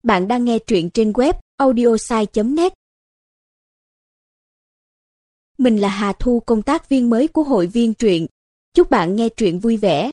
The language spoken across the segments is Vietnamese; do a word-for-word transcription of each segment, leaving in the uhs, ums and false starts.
Bạn đang nghe truyện trên web audiosai chấm net. Mình là Hà Thu, công tác viên mới của hội viên truyện. Chúc bạn nghe truyện vui vẻ.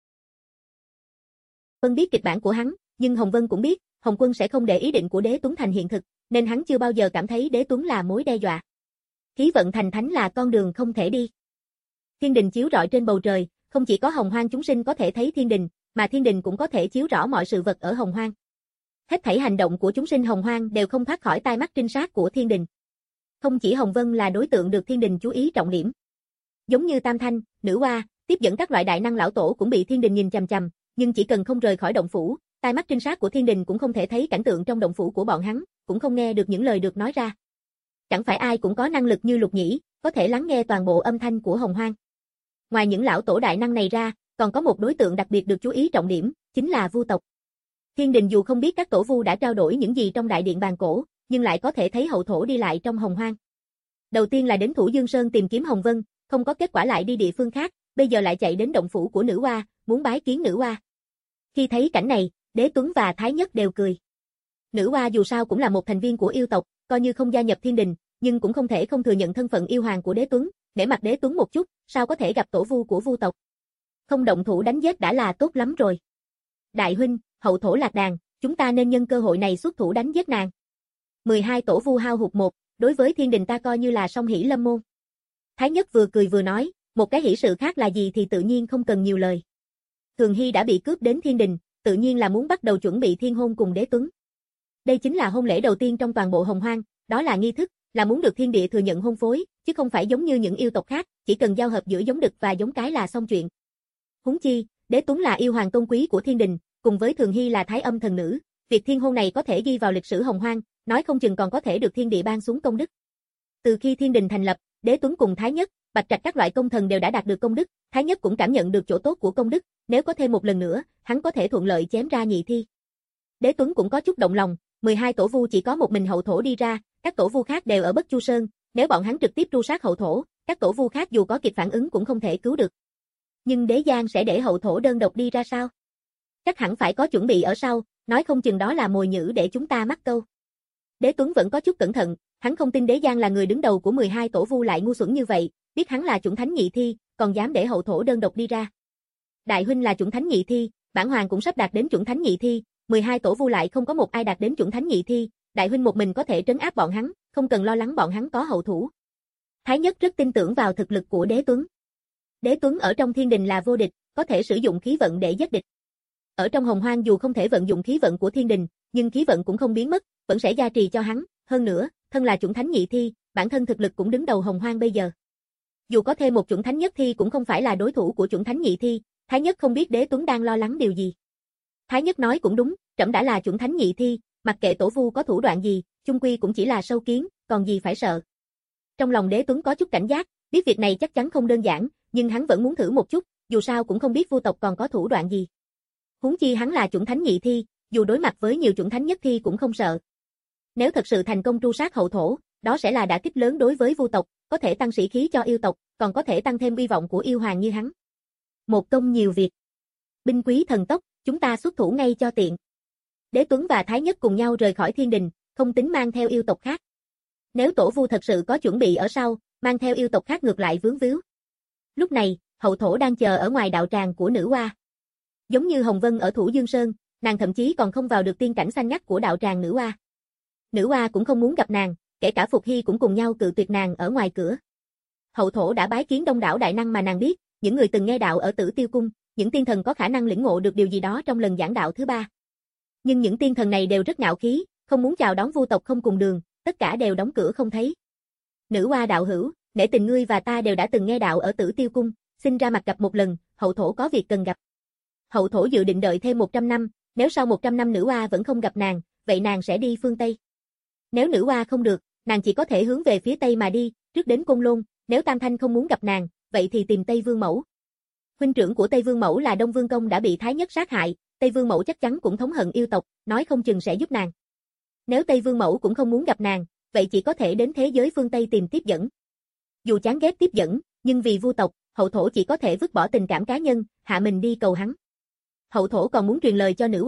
Vân biết kịch bản của hắn, nhưng Hồng Vân cũng biết, Hồng Quân sẽ không để ý định của Đế Tuấn thành hiện thực, nên hắn chưa bao giờ cảm thấy Đế Tuấn là mối đe dọa. Khí vận thành thánh là con đường không thể đi. Thiên đình chiếu rọi trên bầu trời, không chỉ có hồng hoang chúng sinh có thể thấy thiên đình, mà thiên đình cũng có thể chiếu rõ mọi sự vật ở hồng hoang. Hết thảy hành động của chúng sinh hồng hoang đều không thoát khỏi tai mắt trinh sát của thiên đình. Không chỉ Hồng Vân là đối tượng được thiên đình chú ý trọng điểm. Giống như Tam Thanh, Nữ Hoa, tiếp dẫn các loại đại năng lão tổ cũng bị thiên đình nhìn chằm chằm, nhưng chỉ cần không rời khỏi động phủ, tai mắt trinh sát của thiên đình cũng không thể thấy cảnh tượng trong động phủ của bọn hắn, cũng không nghe được những lời được nói ra. Chẳng phải ai cũng có năng lực như Lục Nhĩ, có thể lắng nghe toàn bộ âm thanh của hồng hoang. Ngoài những lão tổ đại năng này ra, còn có một đối tượng đặc biệt được chú ý trọng điểm, chính là vu tộc. Thiên đình dù không biết các tổ vu đã trao đổi những gì trong đại điện bàn cổ, nhưng lại có thể thấy hậu thổ đi lại trong hồng hoang. Đầu tiên là đến Thủ Dương Sơn tìm kiếm Hồng Vân, không có kết quả lại đi địa phương khác, bây giờ lại chạy đến động phủ của Nữ Hoa, muốn bái kiến Nữ Hoa. Khi thấy cảnh này, Đế Tuấn và Thái Nhất đều cười. Nữ Hoa dù sao cũng là một thành viên của yêu tộc, coi như không gia nhập thiên đình, nhưng cũng không thể không thừa nhận thân phận yêu hoàng của Đế Tuấn, nể mặt Đế Tuấn một chút, sao có thể gặp tổ vu của vu tộc. Không động thủ đánh giết đã là tốt lắm rồi. Đại huynh, hậu thổ lạc đàn, chúng ta nên nhân cơ hội này xuất thủ đánh giết nàng. mười hai tổ vu hao hụt một, đối với thiên đình ta coi như là song hỷ lâm môn. Thái Nhất vừa cười vừa nói, một cái hỷ sự khác là gì thì tự nhiên không cần nhiều lời. Thường Hy đã bị cướp đến thiên đình, tự nhiên là muốn bắt đầu chuẩn bị thiên hôn cùng Đế Tuấn. Đây chính là hôn lễ đầu tiên trong toàn bộ hồng hoang, đó là nghi thức, là muốn được thiên địa thừa nhận hôn phối, chứ không phải giống như những yêu tộc khác, chỉ cần giao hợp giữa giống đực và giống cái là xong chuyện. Huống chi, Đế Tuấn là yêu hoàng tôn quý của thiên đình, cùng với Thường Hy là thái âm thần nữ, việc thiên hôn này có thể ghi vào lịch sử hồng hoang, nói không chừng còn có thể được thiên địa ban xuống công đức. Từ khi thiên đình thành lập, Đế Tuấn cùng Thái Nhất, Bạch Trạch các loại công thần đều đã đạt được công đức, Thái Nhất cũng cảm nhận được chỗ tốt của công đức, nếu có thêm một lần nữa, hắn có thể thuận lợi chém ra nhị thi. Đế Tuấn cũng có chút động lòng, mười hai tổ vu chỉ có một mình hậu thổ đi ra, các tổ vu khác đều ở Bất Chu Sơn, nếu bọn hắn trực tiếp tru sát hậu thổ, các tổ vu khác dù có kịp phản ứng cũng không thể cứu được. Nhưng Đế Giang sẽ để hậu thổ đơn độc đi ra sao? Chắc hẳn phải có chuẩn bị ở sau, nói không chừng đó là mồi nhử để chúng ta mắc câu. Đế Tuấn vẫn có chút cẩn thận, hắn không tin Đế Giang là người đứng đầu của mười hai tổ vu lại ngu xuẩn như vậy, biết hắn là chuẩn thánh nhị thi, còn dám để hậu thổ đơn độc đi ra. Đại huynh là chuẩn thánh nhị thi, bản hoàng cũng sắp đạt đến chuẩn thánh nhị thi, mười hai tổ vu lại không có một ai đạt đến chuẩn thánh nhị thi, đại huynh một mình có thể trấn áp bọn hắn, không cần lo lắng bọn hắn có hậu thủ. Thái Nhất rất tin tưởng vào thực lực của Đế Tuấn. Đế Tuấn ở trong thiên đình là vô địch, có thể sử dụng khí vận để giết địch. Ở trong hồng hoang dù không thể vận dụng khí vận của thiên đình, nhưng khí vận cũng không biến mất, vẫn sẽ gia trì cho hắn, hơn nữa, thân là chuẩn thánh nhị thi, bản thân thực lực cũng đứng đầu hồng hoang bây giờ. Dù có thêm một chuẩn thánh nhất thi cũng không phải là đối thủ của chuẩn thánh nhị thi, Thái Nhất không biết Đế Tuấn đang lo lắng điều gì. Thái Nhất nói cũng đúng, trẫm đã là chuẩn thánh nhị thi, mặc kệ tổ vu có thủ đoạn gì, chung quy cũng chỉ là sâu kiến, còn gì phải sợ. Trong lòng Đế Tuấn có chút cảnh giác, biết việc này chắc chắn không đơn giản, nhưng hắn vẫn muốn thử một chút, dù sao cũng không biết vu tộc còn có thủ đoạn gì. Huống chi hắn là chuẩn thánh nhị thi, dù đối mặt với nhiều chuẩn thánh nhất thi cũng không sợ. Nếu thật sự thành công tru sát hậu thổ, đó sẽ là đả kích lớn đối với vu tộc, có thể tăng sĩ khí cho yêu tộc, còn có thể tăng thêm uy vọng của yêu hoàng như hắn. Một công nhiều việc. Binh quý thần tốc, chúng ta xuất thủ ngay cho tiện. Đế Tuấn và Thái Nhất cùng nhau rời khỏi thiên đình, không tính mang theo yêu tộc khác. Nếu tổ vu thật sự có chuẩn bị ở sau, mang theo yêu tộc khác ngược lại vướng víu. Lúc này, hậu thổ đang chờ ở ngoài đạo tràng của Nữ Hoa. Giống như Hồng Vân ở Thủ Dương Sơn, nàng thậm chí còn không vào được tiên cảnh xanh ngắt của đạo tràng Nữ Hoa. Nữ Hoa cũng không muốn gặp nàng, kể cả Phục Hy cũng cùng nhau cự tuyệt nàng ở ngoài cửa. Hậu thổ đã bái kiến đông đảo đại năng mà nàng biết, những người từng nghe đạo ở Tử Tiêu Cung, những tiên thần có khả năng lĩnh ngộ được điều gì đó trong lần giảng đạo thứ ba. Nhưng những tiên thần này đều rất ngạo khí, không muốn chào đón vu tộc không cùng đường, tất cả đều đóng cửa không thấy. Nữ Hoa đạo hữu, nể tình ngươi và ta đều đã từng nghe đạo ở Tử Tiêu Cung, xin ra mặt gặp một lần, hậu thổ có việc cần gặp. Hậu thổ dự định đợi thêm một trăm năm, nếu sau một trăm năm Nữ Hoa vẫn không gặp nàng, vậy nàng sẽ đi phương Tây. Nếu Nữ Hoa không được, nàng chỉ có thể hướng về phía Tây mà đi, trước đến Côn Lôn, nếu Tam Thanh không muốn gặp nàng, vậy thì tìm Tây Vương Mẫu. Huynh trưởng của Tây Vương Mẫu là Đông Vương Công đã bị Thái Nhất sát hại, Tây Vương Mẫu chắc chắn cũng thống hận yêu tộc, nói không chừng sẽ giúp nàng. Nếu Tây Vương Mẫu cũng không muốn gặp nàng, vậy chỉ có thể đến thế giới phương Tây tìm tiếp dẫn. Dù chán ghét tiếp dẫn, nhưng vì vu tộc, hậu thổ chỉ có thể vứt bỏ tình cảm cá nhân, hạ mình đi cầu hắn. Hậu thổ còn muốn truyền lời cho Nữ Hoa,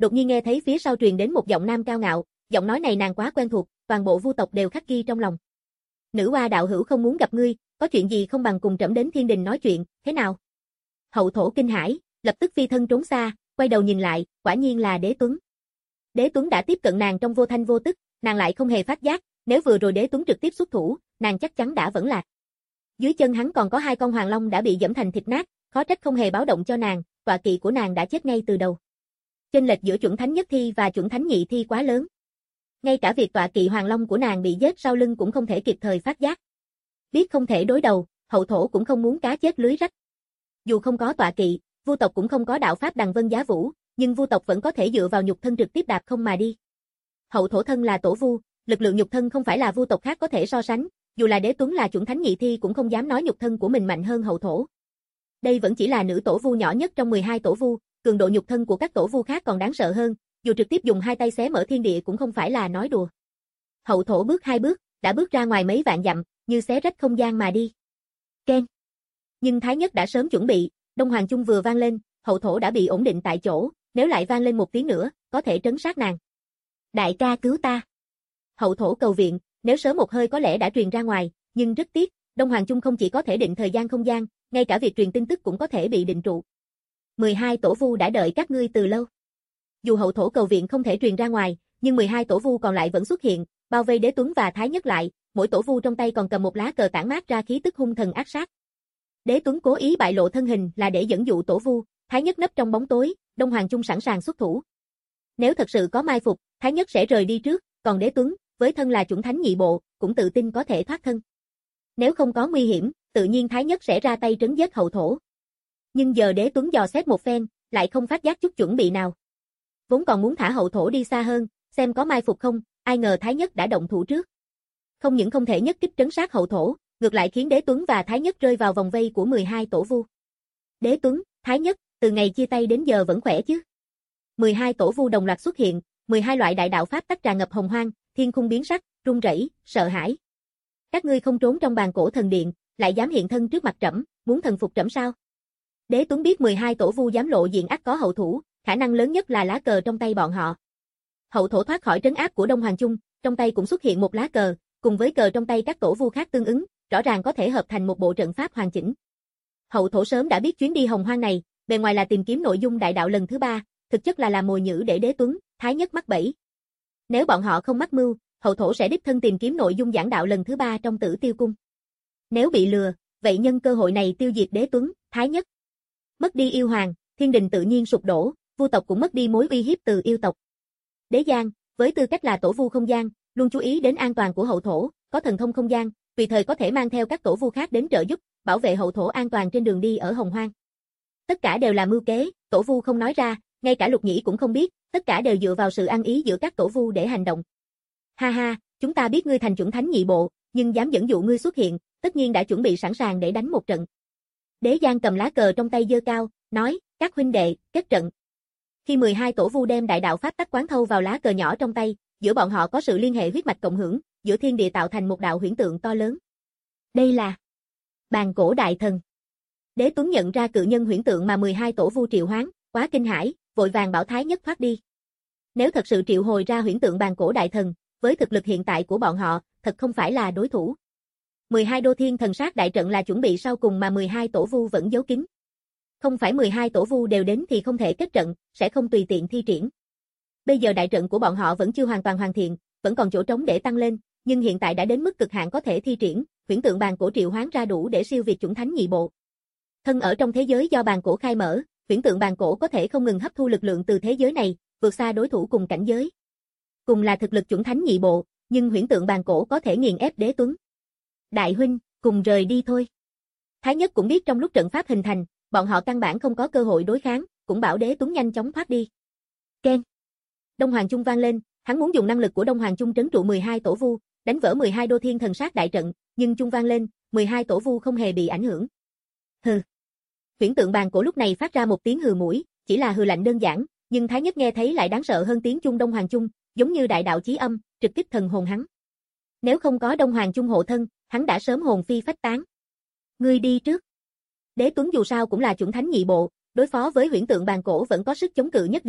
đột nhiên nghe thấy phía sau truyền đến một giọng nam cao ngạo, giọng nói này nàng quá quen thuộc, toàn bộ vu tộc đều khắc ghi trong lòng. Nữ oa đạo hữu không muốn gặp ngươi, có chuyện gì không bằng cùng trẫm đến thiên đình nói chuyện, thế nào? Hậu thổ kinh hãi, lập tức phi thân trốn xa, quay đầu nhìn lại, quả nhiên là Đế Tuấn. Đế Tuấn đã tiếp cận nàng trong vô thanh vô tức, nàng lại không hề phát giác, nếu vừa rồi Đế Tuấn trực tiếp xuất thủ, nàng chắc chắn đã vẫn lạc. Dưới chân hắn còn có hai con hoàng long đã bị dẫm thành thịt nát, khó trách không hề báo động cho nàng, tọa kỵ của nàng đã chết ngay từ đầu. Chênh lệch giữa chuẩn thánh nhất thi và chuẩn thánh nhị thi quá lớn. Ngay cả việc tọa kỵ hoàng long của nàng bị giết sau lưng cũng không thể kịp thời phát giác. Biết không thể đối đầu, hậu thổ cũng không muốn cá chết lưới rách. Dù không có tọa kỵ, vu tộc cũng không có đạo pháp đằng vân giá vũ, nhưng vu tộc vẫn có thể dựa vào nhục thân trực tiếp đạp không mà đi. Hậu thổ thân là tổ vu, lực lượng nhục thân không phải là vu tộc khác có thể so sánh, dù là Đế Tuấn là chuẩn thánh nhị thi cũng không dám nói nhục thân của mình mạnh hơn hậu thổ. Đây vẫn chỉ là nữ tổ vu nhỏ nhất trong mười hai tổ vu, cường độ nhục thân của các tổ vu khác còn đáng sợ hơn, dù trực tiếp dùng hai tay xé mở thiên địa cũng không phải là nói đùa. Hậu thổ bước hai bước, đã bước ra ngoài mấy vạn dặm, như xé rách không gian mà đi. Ken. Nhưng Thái Nhất đã sớm chuẩn bị, Đông Hoàng Chung vừa vang lên, hậu thổ đã bị ổn định tại chỗ, nếu lại vang lên một tiếng nữa, có thể trấn sát nàng. Đại ca cứu ta. Hậu thổ cầu viện, nếu sớm một hơi có lẽ đã truyền ra ngoài, nhưng rất tiếc, Đông Hoàng Chung không chỉ có thể định thời gian không gian, ngay cả việc truyền tin tức cũng có thể bị định trụ. mười hai tổ vu đã đợi các ngươi từ lâu. Dù hậu thổ cầu viện không thể truyền ra ngoài, nhưng mười hai tổ vu còn lại vẫn xuất hiện, bao vây Đế Tuấn và Thái Nhất lại, mỗi tổ vu trong tay còn cầm một lá cờ tản mát ra khí tức hung thần ác sát. Đế Tuấn cố ý bại lộ thân hình là để dẫn dụ tổ vu, Thái Nhất nấp trong bóng tối, Đông Hoàng Chung sẵn sàng xuất thủ. Nếu thật sự có mai phục, Thái Nhất sẽ rời đi trước, còn Đế Tuấn, với thân là chuẩn thánh nhị bộ, cũng tự tin có thể thoát thân. Nếu không có nguy hiểm, tự nhiên Thái Nhất sẽ ra tay trấn giết hậu thổ. Nhưng giờ Đế Tuấn dò xét một phen, lại không phát giác chút chuẩn bị nào. Vốn còn muốn thả hậu thổ đi xa hơn, xem có mai phục không, ai ngờ Thái Nhất đã động thủ trước. Không những không thể nhất kích trấn sát hậu thổ, ngược lại khiến Đế Tuấn và Thái Nhất rơi vào vòng vây của mười hai tổ vu. Đế Tuấn, Thái Nhất, từ ngày chia tay đến giờ vẫn khỏe chứ? mười hai tổ vu đồng loạt xuất hiện, mười hai loại đại đạo pháp tách tràn ngập hồng hoang, thiên khung biến sắc, run rẩy, sợ hãi. Các ngươi không trốn trong bàn cổ thần điện, lại dám hiện thân trước mặt trẫm, muốn thần phục trẫm sao? Đế Tuấn biết mười hai tổ vu dám lộ diện ắt có hậu thủ, khả năng lớn nhất là lá cờ trong tay bọn họ. Hậu thổ thoát khỏi trấn áp của Đông Hoàng Chung, trong tay cũng xuất hiện một lá cờ, cùng với cờ trong tay các tổ vu khác tương ứng, rõ ràng có thể hợp thành một bộ trận pháp hoàn chỉnh. Hậu thổ sớm đã biết chuyến đi hồng hoang này, bề ngoài là tìm kiếm nội dung đại đạo lần thứ ba, thực chất là làm mồi nhử để Đế Tuấn, Thái Nhất mắc bẫy. Nếu bọn họ không mắc mưu, hậu thổ sẽ đích thân tìm kiếm nội dung giảng đạo lần thứ ba trong Tử Tiêu Cung. Nếu bị lừa, vậy nhân cơ hội này tiêu diệt Đế Tuấn, Thái Nhất. Mất đi yêu hoàng, thiên đình tự nhiên sụp đổ, vu tộc cũng mất đi mối uy hiếp từ yêu tộc. Đế Giang, với tư cách là tổ vu không gian, luôn chú ý đến an toàn của hậu thổ, có thần thông không gian, tùy thời có thể mang theo các tổ vu khác đến trợ giúp, bảo vệ hậu thổ an toàn trên đường đi ở hồng hoang. Tất cả đều là mưu kế, tổ vu không nói ra, ngay cả Lục Nhĩ cũng không biết, tất cả đều dựa vào sự ăn ý giữa các tổ vu để hành động. Ha ha, chúng ta biết ngươi thành chuẩn thánh nhị bộ, nhưng dám dẫn dụ ngươi xuất hiện, tất nhiên đã chuẩn bị sẵn sàng để đánh một trận. Đế Giang cầm lá cờ trong tay giơ cao, nói, các huynh đệ, kết trận. Khi mười hai tổ vu đem đại đạo pháp tắc quán thâu vào lá cờ nhỏ trong tay, giữa bọn họ có sự liên hệ huyết mạch cộng hưởng, giữa thiên địa tạo thành một đạo huyễn tượng to lớn. Đây là bàn cổ đại thần. Đế Tuấn nhận ra cự nhân huyễn tượng mà mười hai tổ vu triệu hoán, quá kinh hãi, vội vàng bảo Thái Nhất thoát đi. Nếu thật sự triệu hồi ra huyễn tượng bàn cổ đại thần, với thực lực hiện tại của bọn họ, thật không phải là đối thủ. mười hai đô thiên thần sát đại trận là chuẩn bị sau cùng mà mười hai tổ vu vẫn giấu kín. Không phải mười hai tổ vu đều đến thì không thể kết trận, sẽ không tùy tiện thi triển. Bây giờ đại trận của bọn họ vẫn chưa hoàn toàn hoàn thiện, vẫn còn chỗ trống để tăng lên, nhưng hiện tại đã đến mức cực hạn có thể thi triển, huyễn tượng bàn cổ triệu hoán ra đủ để siêu việt chuẩn thánh nhị bộ. Thân ở trong thế giới do bàn cổ khai mở, huyễn tượng bàn cổ có thể không ngừng hấp thu lực lượng từ thế giới này, vượt xa đối thủ cùng cảnh giới. Cùng là thực lực chuẩn thánh nhị bộ, nhưng huyễn tượng bàn cổ có thể nghiền ép Đế Tuấn. Đại huynh, cùng rời đi thôi. Thái Nhất cũng biết trong lúc trận pháp hình thành, bọn họ căn bản không có cơ hội đối kháng, cũng bảo Đế Tuấn nhanh chóng thoát đi. Ken. Đông Hoàng Chung vang lên, hắn muốn dùng năng lực của Đông Hoàng Chung trấn trụ mười hai tổ vu, đánh vỡ mười hai đô thiên thần sát đại trận, nhưng chung vang lên, mười hai tổ vu không hề bị ảnh hưởng. Hừ. Huyễn tượng bàn cổ lúc này phát ra một tiếng hừ mũi, chỉ là hừ lạnh đơn giản, nhưng Thái Nhất nghe thấy lại đáng sợ hơn tiếng chung Đông Hoàng Chung, giống như đại đạo chí âm, trực kích thần hồn hắn. Nếu không có Đông Hoàng Chung hộ thân, hắn đã sớm hồn phi phách tán. Ngươi đi trước. Đế Tuấn dù sao cũng là chuẩn thánh nhị bộ, đối phó với huyễn tượng bàn cổ vẫn có sức chống cự nhất định,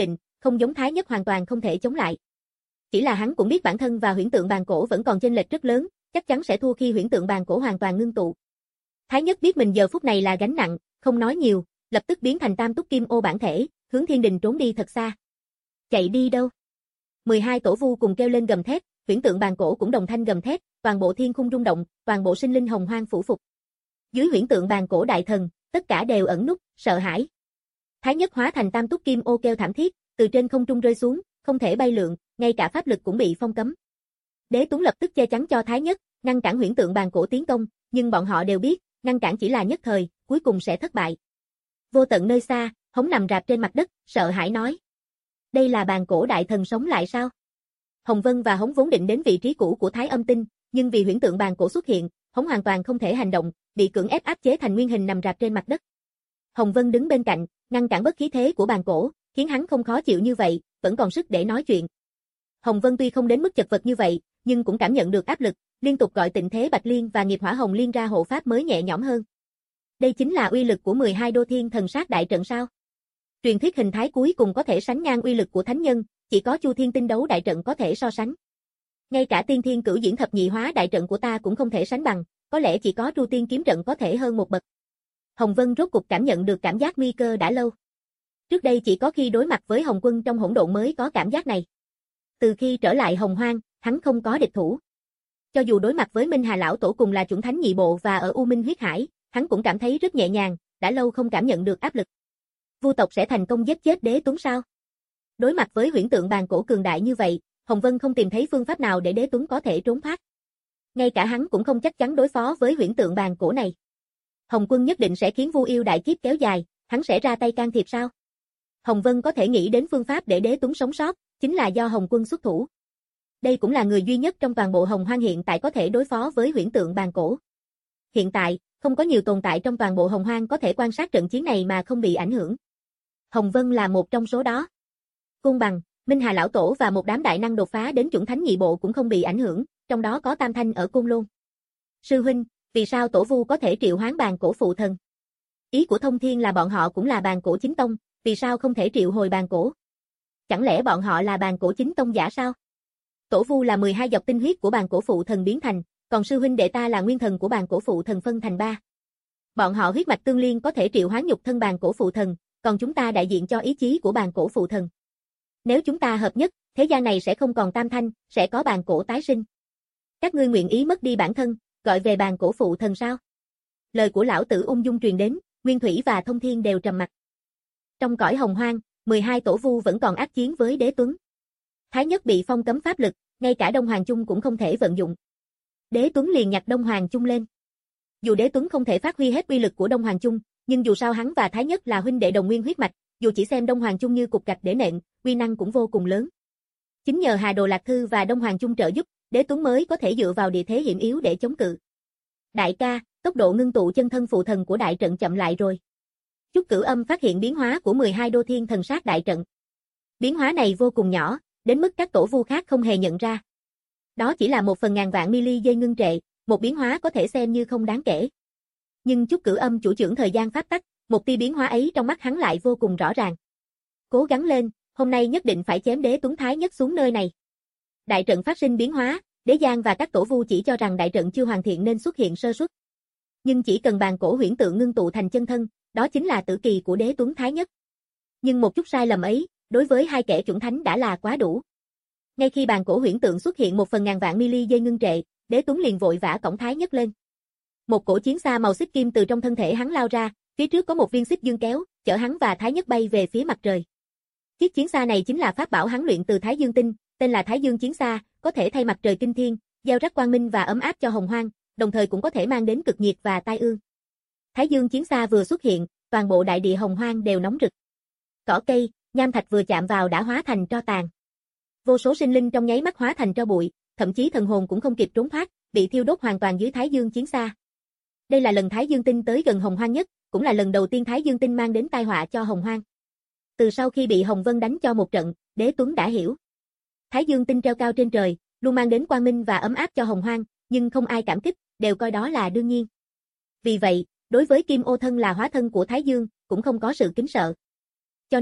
không giống Thái Nhất hoàn toàn không thể chống lại. Chỉ là hắn cũng biết bản thân và huyễn tượng bàn cổ vẫn còn chênh lệch rất lớn, chắc chắn sẽ thua khi huyễn tượng bàn cổ hoàn toàn ngưng tụ. Thái Nhất biết mình giờ phút này là gánh nặng, không nói nhiều, lập tức biến thành tam túc kim ô bản thể, hướng thiên đình trốn đi thật xa. Chạy đi đâu? mười hai tổ vu cùng kêu lên gầm thét, huyễn tượng bàn cổ cũng đồng thanh gầm thét, toàn bộ thiên khung rung động, toàn bộ sinh linh hồng hoang phủ phục. Dưới huyễn tượng bàn cổ đại thần, tất cả đều ẩn núp, sợ hãi. Thái Nhất hóa thành tam túc kim ô kêu thảm thiết, từ trên không trung rơi xuống, không thể bay lượn, ngay cả pháp lực cũng bị phong cấm. Đế Tuấn lập tức che chắn cho Thái Nhất, ngăn cản huyễn tượng bàn cổ tiến công, nhưng bọn họ đều biết, ngăn cản chỉ là nhất thời, cuối cùng sẽ thất bại. Vô tận nơi xa, Hống nằm rạp trên mặt đất, sợ hãi nói: "Đây là bàn cổ đại thần sống lại sao?" Hồng Vân và Hống vốn định đến vị trí cũ của Thái Âm Tinh, nhưng vì huyễn tượng bàn cổ xuất hiện, Hống hoàn toàn không thể hành động, bị cưỡng ép áp chế thành nguyên hình nằm rạp trên mặt đất. Hồng Vân đứng bên cạnh, ngăn cản bất khí thế của bàn cổ, khiến hắn không khó chịu như vậy, vẫn còn sức để nói chuyện. Hồng Vân tuy không đến mức chật vật như vậy, nhưng cũng cảm nhận được áp lực, liên tục gọi Tịnh Thế Bạch Liên và Nghiệp Hỏa Hồng Liên ra hộ pháp mới nhẹ nhõm hơn. Đây chính là uy lực của mười hai đô thiên thần sát đại trận sao? Truyền thuyết hình thái cuối cùng có thể sánh ngang uy lực của thánh nhân, chỉ có Chu Thiên Tinh đấu đại trận có thể so sánh. Ngay cả Tiên Thiên Cửu Diễn Thập Nhị Hóa đại trận của ta cũng không thể sánh bằng, có lẽ chỉ có Tru Tiên kiếm trận có thể hơn một bậc. Hồng Vân rốt cục cảm nhận được cảm giác nguy cơ đã lâu. Trước đây chỉ có khi đối mặt với Hồng Quân trong hỗn độn mới có cảm giác này. Từ khi trở lại Hồng Hoang, hắn không có địch thủ. Cho dù đối mặt với Minh Hà lão tổ cùng là chuẩn thánh nhị bộ và ở U Minh huyết hải, hắn cũng cảm thấy rất nhẹ nhàng, đã lâu không cảm nhận được áp lực. Vu tộc sẽ thành công giết chết Đế Tuấn sao? Đối mặt với huyễn tượng bàn cổ cường đại như vậy, Hồng Vân không tìm thấy phương pháp nào để Đế Tuấn có thể trốn thoát. Ngay cả hắn cũng không chắc chắn đối phó với huyễn tượng bàn cổ này. Hồng Quân nhất định sẽ khiến Vu Yêu đại kiếp kéo dài, hắn sẽ ra tay can thiệp sao? Hồng Vân có thể nghĩ đến phương pháp để Đế Tuấn sống sót, chính là do Hồng Quân xuất thủ. Đây cũng là người duy nhất trong toàn bộ Hồng Hoang hiện tại có thể đối phó với huyễn tượng bàn cổ. Hiện tại, không có nhiều tồn tại trong toàn bộ Hồng Hoang có thể quan sát trận chiến này mà không bị ảnh hưởng. Hồng Vân là một trong số đó. Côn Bằng, Minh Hà lão tổ và một đám đại năng đột phá đến chuẩn thánh nhị bộ cũng không bị ảnh hưởng, trong đó có Tam Thanh ở Côn Lôn. Sư huynh, vì sao tổ vu có thể triệu hoán bàn cổ phụ thần? Ý của Thông Thiên là bọn họ cũng là bàn cổ chính tông, vì sao không thể triệu hồi bàn cổ? Chẳng lẽ bọn họ là bàn cổ chính tông giả sao? Tổ vu là mười hai dọc tinh huyết của bàn cổ phụ thần biến thành, còn sư huynh đệ ta là nguyên thần của bàn cổ phụ thần phân thành ba. Bọn họ huyết mạch tương liên có thể triệu hoán nhục thân bàn cổ phụ thần, còn chúng ta đại diện cho ý chí của bàn cổ phụ thần. Nếu chúng ta hợp nhất, thế gian này sẽ không còn Tam Thanh, sẽ có bàn cổ tái sinh. Các ngươi nguyện ý mất đi bản thân, gọi về bàn cổ phụ thần sao? Lời của lão tử ung dung truyền đến, Nguyên Thủy và Thông Thiên đều trầm mặc. Trong cõi Hồng Hoang, mười hai tổ vu vẫn còn ác chiến với Đế Tuấn. Thái Nhất bị phong cấm pháp lực, ngay cả Đông Hoàng Chung cũng không thể vận dụng. Đế Tuấn liền nhặt Đông Hoàng Chung lên. Dù Đế Tuấn không thể phát huy hết uy lực của Đông Hoàng Chung, nhưng dù sao hắn và Thái Nhất là huynh đệ đồng nguyên huyết mạch, dù chỉ xem Đông Hoàng Chung như cục gạch để nện, uy năng cũng vô cùng lớn. Chính nhờ Hà Đồ Lạc Thư và Đông Hoàng Chung trợ giúp, Đế Tuấn mới có thể dựa vào địa thế hiểm yếu để chống cự. Đại ca, tốc độ ngưng tụ chân thân phụ thần của đại trận chậm lại rồi. Chúc Cửu Âm phát hiện biến hóa của mười hai đô thiên thần sát đại trận. Biến hóa này vô cùng nhỏ, đến mức các tổ vu khác không hề nhận ra. Đó chỉ là một phần ngàn vạn mili giây ngưng trệ, một biến hóa có thể xem như không đáng kể. Nhưng Chúc Cửu Âm chủ trưởng thời gian pháp tắc, một tia biến hóa ấy trong mắt hắn lại vô cùng rõ ràng. Cố gắng lên, hôm nay nhất định phải chém Đế Tuấn Thái Nhất xuống nơi này. Đại trận phát sinh biến hóa, Đế Giang và các tổ vu chỉ cho rằng đại trận chưa hoàn thiện nên xuất hiện sơ suất. Nhưng chỉ cần bàn cổ huyễn tượng ngưng tụ thành chân thân, đó chính là tử kỳ của Đế Tuấn Thái Nhất. Nhưng một chút sai lầm ấy, đối với hai kẻ chuẩn thánh đã là quá đủ. Ngay khi bàn cổ huyễn tượng xuất hiện một phần ngàn vạn mili giây ngưng trệ, Đế Tuấn liền vội vã cõng Thái Nhất lên. Một cổ chiến xa màu xích kim từ trong thân thể hắn lao ra, phía trước có một viên xích dương kéo, chở hắn và Thái Nhất bay về phía mặt trời. Chiếc chiến xa này chính là pháp bảo hắn luyện từ Thái Dương Tinh, tên là Thái Dương Chiến Xa, có thể thay mặt trời kinh thiên, gieo rắc quang minh và ấm áp cho Hồng Hoang, đồng thời cũng có thể mang đến cực nhiệt và tai ương. Thái Dương Chiến Xa vừa xuất hiện, toàn bộ đại địa Hồng Hoang đều nóng rực. Cỏ cây, nham thạch vừa chạm vào đã hóa thành tro tàn. Vô số sinh linh trong nháy mắt hóa thành tro bụi, thậm chí thần hồn cũng không kịp trốn thoát, bị thiêu đốt hoàn toàn dưới Thái Dương Chiến Xa. Đây là lần Thái Dương Tinh tới gần Hồng Hoang nhất, cũng là lần đầu tiên Thái Dương Tinh mang đến tai họa cho Hồng Hoang. Từ sau khi bị Hồng Vân đánh cho một trận, Đế Tuấn đã hiểu. Thái Dương Tinh treo cao trên trời, luôn mang đến quang minh và ấm áp cho Hồng Hoang, nhưng không ai cảm kích, đều coi đó là đương nhiên. Vì vậy, đối với Kim Ô Thân là hóa thân của Thái Dương, cũng không có sự kính sợ. Cho nên,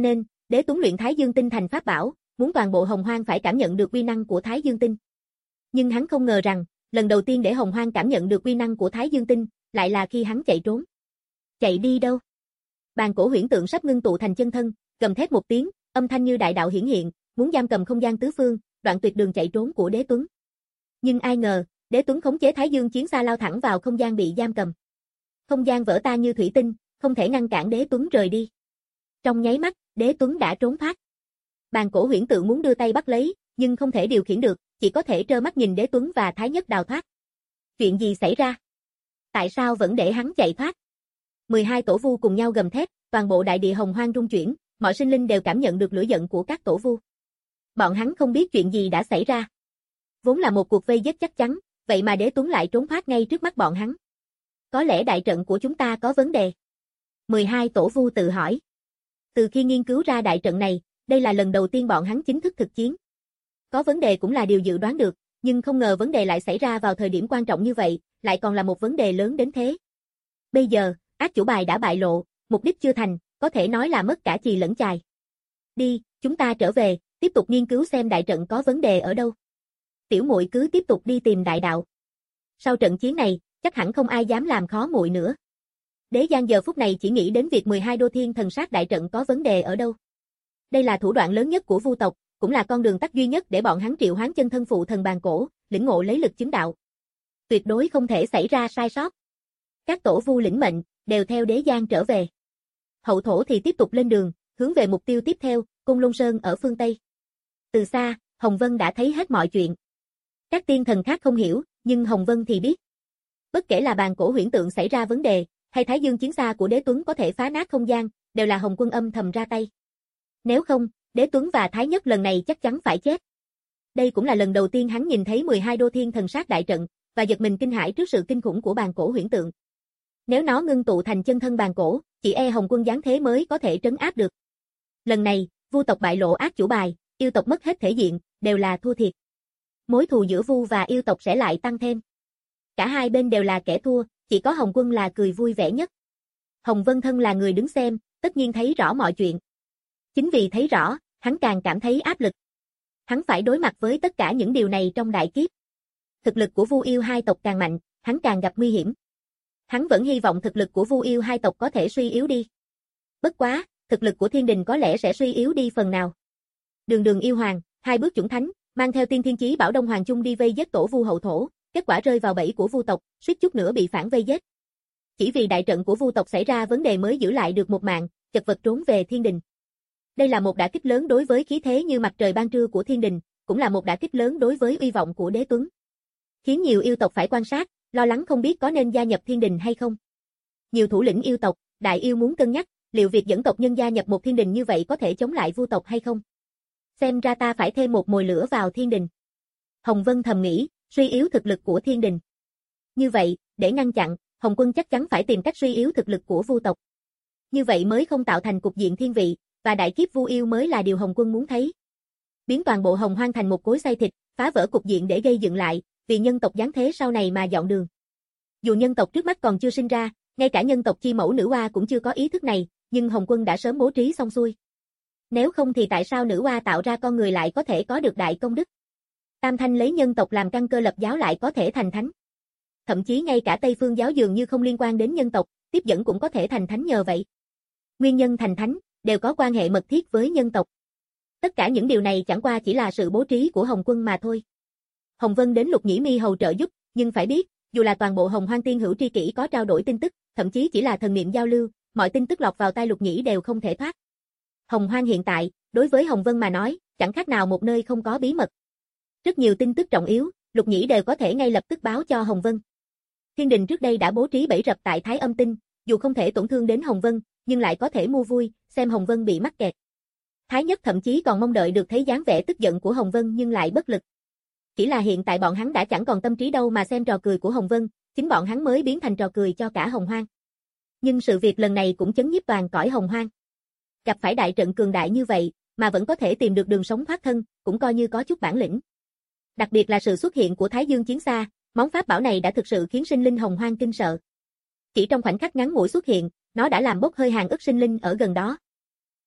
Đế Tuấn luyện Thái Dương Tinh thành pháp bảo, muốn toàn bộ Hồng Hoang phải cảm nhận được uy năng của Thái Dương Tinh. Nhưng hắn không ngờ rằng, lần đầu tiên để Hồng Hoang cảm nhận được uy năng của Thái Dương Tinh, lại là khi hắn chạy trốn. Chạy đi đâu? Bàn cổ huyễn tượng sắp ngưng tụ thành chân thân, gầm thét một tiếng, âm thanh như đại đạo hiển hiện, muốn giam cầm không gian tứ phương, đoạn tuyệt đường chạy trốn của Đế Tuấn. Nhưng ai ngờ, Đế Tuấn khống chế Thái Dương chiến xa lao thẳng vào không gian bị giam cầm. Không gian vỡ tan như thủy tinh, không thể ngăn cản Đế Tuấn rời đi. Trong nháy mắt, Đế Tuấn đã trốn thoát. Bàn cổ huyễn tượng muốn đưa tay bắt lấy, nhưng không thể điều khiển được, chỉ có thể trơ mắt nhìn Đế Tuấn và Thái Nhất đào thoát. Chuyện gì xảy ra? Tại sao vẫn để hắn chạy thoát? mười hai tổ vu cùng nhau gầm thét, toàn bộ đại địa Hồng Hoang rung chuyển, mọi sinh linh đều cảm nhận được lửa giận của các tổ vu. Bọn hắn không biết chuyện gì đã xảy ra. Vốn là một cuộc vây giết chắc chắn, vậy mà Đế Tuấn lại trốn thoát ngay trước mắt bọn hắn. Có lẽ đại trận của chúng ta có vấn đề. mười hai tổ vu tự hỏi. Từ khi nghiên cứu ra đại trận này, đây là lần đầu tiên bọn hắn chính thức thực chiến. Có vấn đề cũng là điều dự đoán được, nhưng không ngờ vấn đề lại xảy ra vào thời điểm quan trọng như vậy, lại còn là một vấn đề lớn đến thế. Bây giờ, ác chủ bài đã bại lộ, mục đích chưa thành, có thể nói là mất cả chì lẫn chài. Đi, chúng ta trở về, tiếp tục nghiên cứu xem đại trận có vấn đề ở đâu. Tiểu muội cứ tiếp tục đi tìm đại đạo. Sau trận chiến này, chắc hẳn không ai dám làm khó muội nữa. Đế Giang giờ phút này chỉ nghĩ đến việc mười hai đô thiên thần sát đại trận có vấn đề ở đâu. Đây là thủ đoạn lớn nhất của vu tộc, cũng là con đường tắt duy nhất để bọn hắn triệu hoán chân thân phụ thần bàn cổ, lĩnh ngộ lấy lực chứng đạo. Tuyệt đối không thể xảy ra sai sót. Các tổ vu lĩnh mệnh, đều theo Đế Giang trở về. Hậu thổ thì tiếp tục lên đường, hướng về mục tiêu tiếp theo, Côn Lôn Sơn ở phương Tây. Từ xa, Hồng Vân đã thấy hết mọi chuyện. Các tiên thần khác không hiểu, nhưng Hồng Vân thì biết. Bất kể là bàn cổ huyễn tượng xảy ra vấn đề, hay Thái Dương chiến xa của Đế Tuấn có thể phá nát không gian, đều là Hồng Quân âm thầm ra tay. Nếu không, Đế Tuấn và Thái Nhất lần này chắc chắn phải chết. Đây cũng là lần đầu tiên hắn nhìn thấy mười hai đô thiên thần sát đại trận, và giật mình kinh hãi trước sự kinh khủng của bàn cổ huyễn tượng. Nếu nó ngưng tụ thành chân thân bàn cổ, chỉ e Hồng Quân giáng thế mới có thể trấn áp được. Lần này, vu tộc bại lộ ác chủ bài, yêu tộc mất hết thể diện, đều là thua thiệt. Mối thù giữa vu và yêu tộc sẽ lại tăng thêm. Cả hai bên đều là kẻ thua, chỉ có Hồng Quân là cười vui vẻ nhất. Hồng Vân thân là người đứng xem, tất nhiên thấy rõ mọi chuyện. Chính vì thấy rõ, hắn càng cảm thấy áp lực. Hắn phải đối mặt với tất cả những điều này trong đại kiếp. Thực lực của vu yêu hai tộc càng mạnh, hắn càng gặp nguy hiểm. Hắn vẫn hy vọng thực lực của vu yêu hai tộc có thể suy yếu đi. Bất quá, thực lực của thiên đình có lẽ sẽ suy yếu đi phần nào. Đường đường yêu hoàng, hai bước chủng thánh, mang theo tiên thiên chí bảo Đông Hoàng Chung đi vây giết tổ vu hậu thổ, kết quả rơi vào bẫy của vu tộc, suýt chút nữa bị phản vây giết. Chỉ vì đại trận của vu tộc xảy ra vấn đề mới giữ lại được một mạng, chật vật trốn về thiên đình. Đây là một đả kích lớn đối với khí thế như mặt trời ban trưa của thiên đình, cũng là một đả kích lớn đối với uy vọng của Đế Tuấn. Khiến nhiều yêu tộc phải quan sát, lo lắng không biết có nên gia nhập thiên đình hay không. Nhiều thủ lĩnh yêu tộc, đại yêu muốn cân nhắc, liệu việc dẫn tộc nhân gia nhập một thiên đình như vậy có thể chống lại vu tộc hay không. Xem ra ta phải thêm một mồi lửa vào thiên đình. Hồng Vân thầm nghĩ, suy yếu thực lực của thiên đình. Như vậy, để ngăn chặn, Hồng Quân chắc chắn phải tìm cách suy yếu thực lực của vu tộc. Như vậy mới không tạo thành cục diện thiên vị, và đại kiếp vu yêu mới là điều Hồng Quân muốn thấy. Biến toàn bộ Hồng Hoang thành một cối xay thịt, phá vỡ cục diện để gây dựng lại, vì nhân tộc giáng thế sau này mà dọn đường. Dù nhân tộc trước mắt còn chưa sinh ra, ngay cả nhân tộc chi mẫu nữ oa cũng chưa có ý thức này, nhưng Hồng Quân đã sớm bố trí xong xuôi. Nếu không thì tại sao nữ oa tạo ra con người lại có thể có được đại công đức? Tam Thanh lấy nhân tộc làm căn cơ lập giáo lại có thể thành thánh. Thậm chí ngay cả Tây Phương giáo dường như không liên quan đến nhân tộc, tiếp dẫn cũng có thể thành thánh nhờ vậy. Nguyên nhân thành thánh, đều có quan hệ mật thiết với nhân tộc. Tất cả những điều này chẳng qua chỉ là sự bố trí của Hồng Quân mà thôi. Hồng Vân đến Lục Nhĩ Mi hầu trợ giúp, nhưng phải biết, dù là toàn bộ Hồng Hoang tiên hữu tri kỷ có trao đổi tin tức, thậm chí chỉ là thần niệm giao lưu, mọi tin tức lọt vào tai Lục Nhĩ đều không thể thoát. Hồng Hoang hiện tại, đối với Hồng Vân mà nói, chẳng khác nào một nơi không có bí mật. Rất nhiều tin tức trọng yếu, Lục Nhĩ đều có thể ngay lập tức báo cho Hồng Vân. Thiên đình trước đây đã bố trí bẫy rập tại Thái Âm Tinh, dù không thể tổn thương đến Hồng Vân, nhưng lại có thể mua vui, xem Hồng Vân bị mắc kẹt. Thái Nhất thậm chí còn mong đợi được thấy dáng vẻ tức giận của Hồng Vân nhưng lại bất lực. Chỉ là hiện tại bọn hắn đã chẳng còn tâm trí đâu mà xem trò cười của Hồng Vân, chính bọn hắn mới biến thành trò cười cho cả Hồng Hoang. Nhưng sự việc lần này cũng chấn nhiếp toàn cõi Hồng Hoang. Gặp phải đại trận cường đại như vậy, mà vẫn có thể tìm được đường sống thoát thân, cũng coi như có chút bản lĩnh. Đặc biệt là sự xuất hiện của Thái Dương chiến xa, món pháp bảo này đã thực sự khiến sinh linh Hồng Hoang kinh sợ. Chỉ trong khoảnh khắc ngắn ngủi xuất hiện, nó đã làm bốc hơi hàng ức sinh linh ở gần đó.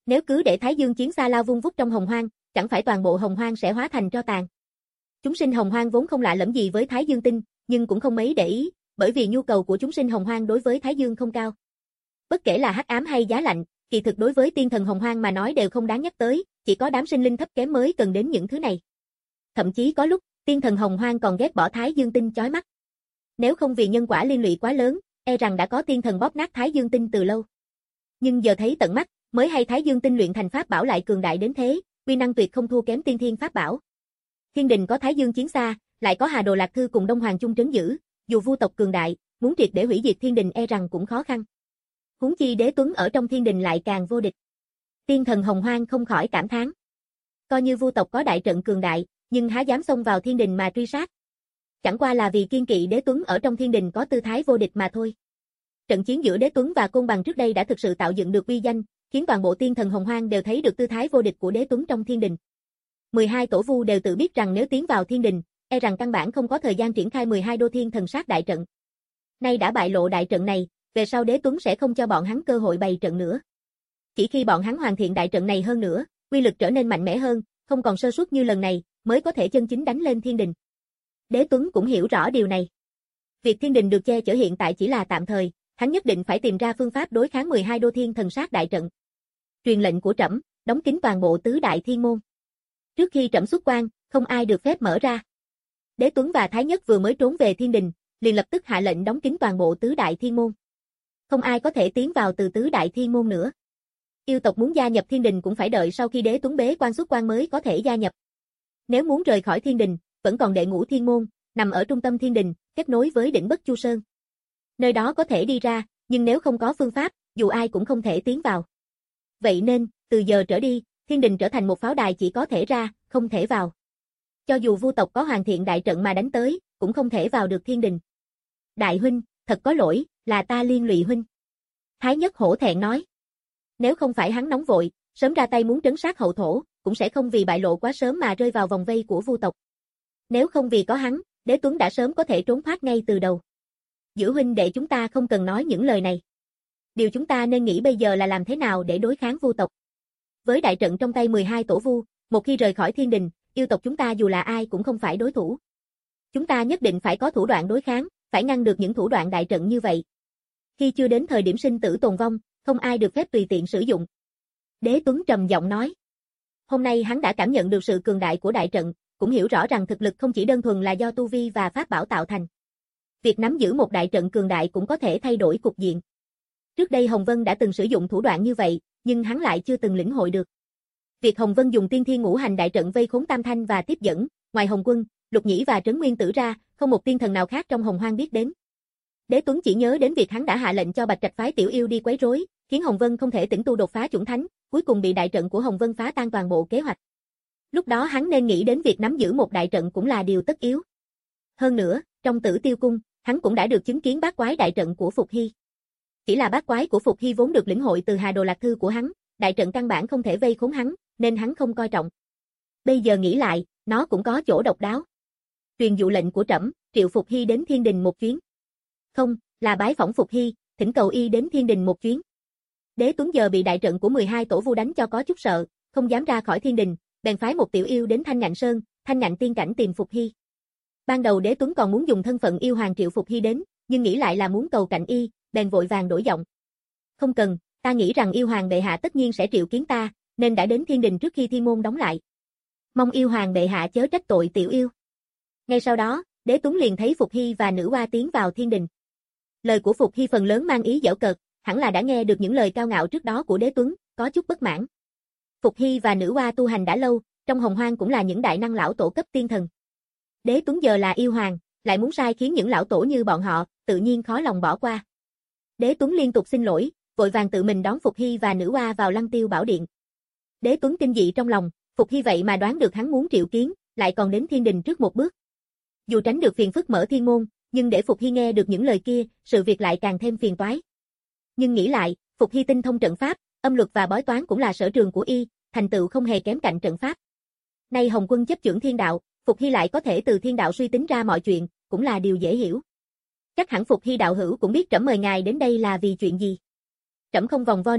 Nếu cứ để Thái Dương chiến xa lao vung vút trong hồng hoang, chẳng phải toàn bộ hồng hoang sẽ hóa thành tro tàn. Chúng sinh hồng hoang vốn không lạ lẫm gì với Thái Dương tinh, nhưng cũng không mấy để ý, bởi vì nhu cầu của chúng sinh hồng hoang đối với Thái Dương không cao. Bất kể là hắc ám hay giá lạnh, kỳ thực đối với tiên thần hồng hoang mà nói đều không đáng nhắc tới, chỉ có đám sinh linh thấp kém mới cần đến những thứ này. Thậm chí có lúc, tiên thần hồng hoang còn ghét bỏ Thái Dương tinh chói mắt. Nếu không vì nhân quả liên lụy quá lớn, e rằng đã có tiên thần bóp nát Thái Dương tinh từ lâu. Nhưng giờ thấy tận mắt, mới hay Thái Dương tinh luyện thành pháp bảo lại cường đại đến thế, uy năng tuyệt không thua kém tiên thiên pháp bảo. Thiên đình có Thái Dương chiến xa, lại có Hà Đồ Lạc Thư cùng Đông Hoàng chung trấn giữ, dù vu tộc cường đại, muốn triệt để hủy diệt thiên đình e rằng cũng khó khăn. Huống chi Đế Tuấn ở trong thiên đình lại càng vô địch. Tiên thần hồng hoang không khỏi cảm thán. Coi như vu tộc có đại trận cường đại, nhưng há dám xông vào thiên đình mà truy sát. Chẳng qua là vì kiên kỵ Đế Tuấn ở trong thiên đình có tư thái vô địch mà thôi. Trận chiến giữa Đế Tuấn và Côn Bằng trước đây đã thực sự tạo dựng được uy danh, khiến toàn bộ tiên thần hồng hoang đều thấy được tư thái vô địch của Đế Tuấn trong thiên đình. mười hai tổ vu đều tự biết rằng nếu tiến vào thiên đình, e rằng căn bản không có thời gian triển khai mười hai đô thiên thần sát đại trận. Nay đã bại lộ đại trận này, về sau Đế Tuấn sẽ không cho bọn hắn cơ hội bày trận nữa. Chỉ khi bọn hắn hoàn thiện đại trận này hơn nữa, uy lực trở nên mạnh mẽ hơn, không còn sơ suất như lần này, mới có thể chân chính đánh lên thiên đình. Đế Tuấn cũng hiểu rõ điều này. Việc thiên đình được che chở hiện tại chỉ là tạm thời, hắn nhất định phải tìm ra phương pháp đối kháng mười hai đô thiên thần sát đại trận. Truyền lệnh của trẫm, đóng kín toàn bộ tứ đại thiên môn. Trước khi trẫm xuất quan, không ai được phép mở ra. Đế Tuấn và Thái Nhất vừa mới trốn về thiên đình, liền lập tức hạ lệnh đóng kín toàn bộ tứ đại thiên môn. Không ai có thể tiến vào từ tứ đại thiên môn nữa. Yêu tộc muốn gia nhập thiên đình cũng phải đợi sau khi Đế Tuấn bế quan xuất quan mới có thể gia nhập. Nếu muốn rời khỏi thiên đình, vẫn còn đệ ngũ thiên môn, nằm ở trung tâm thiên đình, kết nối với đỉnh Bất Chu Sơn. Nơi đó có thể đi ra, nhưng nếu không có phương pháp, dù ai cũng không thể tiến vào. Vậy nên, từ giờ trở đi, thiên đình trở thành một pháo đài chỉ có thể ra, không thể vào. Cho dù vu tộc có hoàn thiện đại trận mà đánh tới, cũng không thể vào được thiên đình. Đại huynh, thật có lỗi, là ta liên lụy huynh. Thái Nhất hổ thẹn nói. Nếu không phải hắn nóng vội, sớm ra tay muốn trấn sát hậu thổ, cũng sẽ không vì bại lộ quá sớm mà rơi vào vòng vây của vu tộc. Nếu không vì có hắn, Đế Tuấn đã sớm có thể trốn thoát ngay từ đầu. Giữ huynh đệ chúng ta không cần nói những lời này. Điều chúng ta nên nghĩ bây giờ là làm thế nào để đối kháng vu tộc. Với đại trận trong tay mười hai tổ vu, một khi rời khỏi thiên đình, yêu tộc chúng ta dù là ai cũng không phải đối thủ. Chúng ta nhất định phải có thủ đoạn đối kháng, phải ngăn được những thủ đoạn đại trận như vậy. Khi chưa đến thời điểm sinh tử tồn vong, không ai được phép tùy tiện sử dụng. Đế Tuấn trầm giọng nói. Hôm nay hắn đã cảm nhận được sự cường đại của đại trận, cũng hiểu rõ rằng thực lực không chỉ đơn thuần là do tu vi và pháp bảo tạo thành. Việc nắm giữ một đại trận cường đại cũng có thể thay đổi cục diện. Trước đây Hồng Vân đã từng sử dụng thủ đoạn như vậy, nhưng hắn lại chưa từng lĩnh hội được. Việc Hồng Vân dùng tiên thiên ngũ hành đại trận vây khốn Tam Thanh và tiếp dẫn, ngoài Hồng Quân, Lục Nhĩ và Trấn Nguyên Tử ra, không một tiên thần nào khác trong Hồng Hoang biết đến. Đế Tuấn chỉ nhớ đến việc hắn đã hạ lệnh cho Bạch Trạch phái Tiểu Yêu đi quấy rối, khiến Hồng Vân không thể tĩnh tu đột phá chuẩn thánh, cuối cùng bị đại trận của Hồng Vân phá tan toàn bộ kế hoạch. Lúc đó hắn nên nghĩ đến việc nắm giữ một đại trận cũng là điều tất yếu. Hơn nữa, trong Tử Tiêu Cung, hắn cũng đã được chứng kiến bát quái đại trận của Phục Hy. Chỉ là bát quái của Phục Hy vốn được lĩnh hội từ Hà Đồ Lạc Thư của hắn, đại trận căn bản không thể vây khốn hắn, nên hắn không coi trọng. Bây giờ nghĩ lại, nó cũng có chỗ độc đáo. Truyền dụ lệnh của trẫm, triệu Phục Hy đến thiên đình một chuyến. Không, là bái phỏng Phục Hy, thỉnh cầu y đến thiên đình một chuyến. Đế Tuấn giờ bị đại trận của mười hai tổ vu đánh cho có chút sợ, không dám ra khỏi thiên đình, bèn phái một tiểu yêu đến Thanh Ngạn Sơn, Thanh Ngạn tiên cảnh tìm Phục Hy. Ban đầu Đế Tuấn còn muốn dùng thân phận yêu hoàng triệu Phục Hy đến, nhưng nghĩ lại là muốn cầu cạnh y, bèn vội vàng đổi giọng. Không cần, ta nghĩ rằng yêu hoàng bệ hạ tất nhiên sẽ triệu kiến ta, nên đã đến thiên đình trước khi thiên môn đóng lại. Mong yêu hoàng bệ hạ chớ trách tội tiểu yêu. Ngay sau đó, Đế Tuấn liền thấy Phục Hy và nữ oa tiến vào thiên đình. Lời của Phục Hy phần lớn mang ý giễu cợt, hẳn là đã nghe được những lời cao ngạo trước đó của Đế Tuấn, có chút bất mãn. Phục Hy và nữ oa tu hành đã lâu, trong Hồng Hoang cũng là những đại năng lão tổ cấp tiên thần. Đế Tuấn giờ là yêu hoàng, lại muốn sai khiến những lão tổ như bọn họ, tự nhiên khó lòng bỏ qua. Đế Tuấn liên tục xin lỗi, vội vàng tự mình đón Phục Hy và nữ oa vào Lăng Tiêu Bảo Điện. Đế Tuấn kinh dị trong lòng, Phục Hy vậy mà đoán được hắn muốn triệu kiến, lại còn đến thiên đình trước một bước. Dù tránh được phiền phức mở thiên môn, nhưng để Phục Hy nghe được những lời kia, sự việc lại càng thêm phiền toái. Nhưng nghĩ lại, Phục Hy tinh thông trận pháp, âm luật và bói toán cũng là sở trường của y, thành tựu không hề kém cạnh trận pháp. Nay Hồng Quân chấp chưởng thiên đạo, Phục Hy lại có thể từ thiên đạo suy tính ra mọi chuyện, cũng là điều dễ hiểu. Chắc hẳn Phục Hy đạo hữu cũng biết trẫm mời ngài đến đây là vì chuyện gì. Trẫm không vòng vo nữa,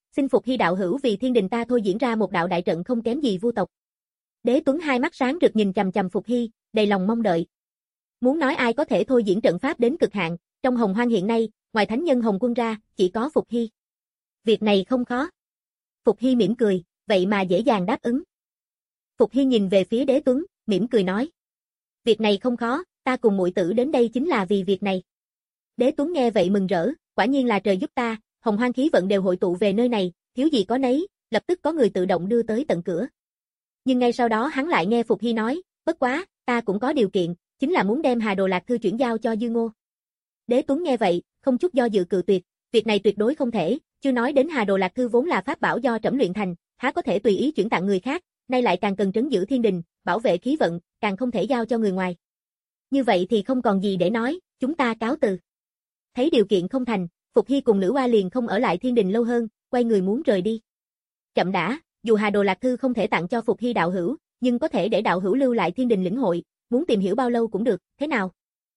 xin Phục Hy đạo hữu vì thiên đình ta thôi diễn ra một đạo đại trận không kém gì vu tộc. Đế Tuấn hai mắt sáng rực nhìn chằm chằm Phục Hy, đầy lòng mong đợi. Muốn nói ai có thể thôi diễn trận pháp đến cực hạn, trong Hồng Hoang hiện nay, ngoài thánh nhân Hồng Quân ra, chỉ có Phục Hy. Việc này không khó. Phục Hy mỉm cười, vậy mà dễ dàng đáp ứng. Phục Hy nhìn về phía Đế Tuấn, mỉm cười nói. Việc này không khó, ta cùng muội tử đến đây chính là vì việc này. Đế Tuấn nghe vậy mừng rỡ, quả nhiên là trời giúp ta, Hồng Hoang khí vận đều hội tụ về nơi này, thiếu gì có nấy, lập tức có người tự động đưa tới tận cửa. Nhưng ngay sau đó hắn lại nghe Phục Hy nói, bất quá, ta cũng có điều kiện, chính là muốn đem Hà Đồ Lạc Thư chuyển giao cho Dương Ngô. Đế Tuấn nghe vậy, không chút do dự cự tuyệt, việc này tuyệt đối không thể, chưa nói đến Hà Đồ Lạc Thư vốn là pháp bảo do trẫm luyện thành, há có thể tùy ý chuyển tặng người khác, nay lại càng cần trấn giữ thiên đình, bảo vệ khí vận, càng không thể giao cho người ngoài. Như vậy thì không còn gì để nói, chúng ta cáo từ. Thấy điều kiện không thành, Phục Hy cùng nữ oa liền không ở lại thiên đình lâu hơn, quay người muốn rời đi. Chậm đã, dù Hà Đồ Lạc Thư không thể tặng cho Phục Hy đạo hữu, nhưng có thể để đạo hữu lưu lại thiên đình lĩnh hội, muốn tìm hiểu bao lâu cũng được, thế nào?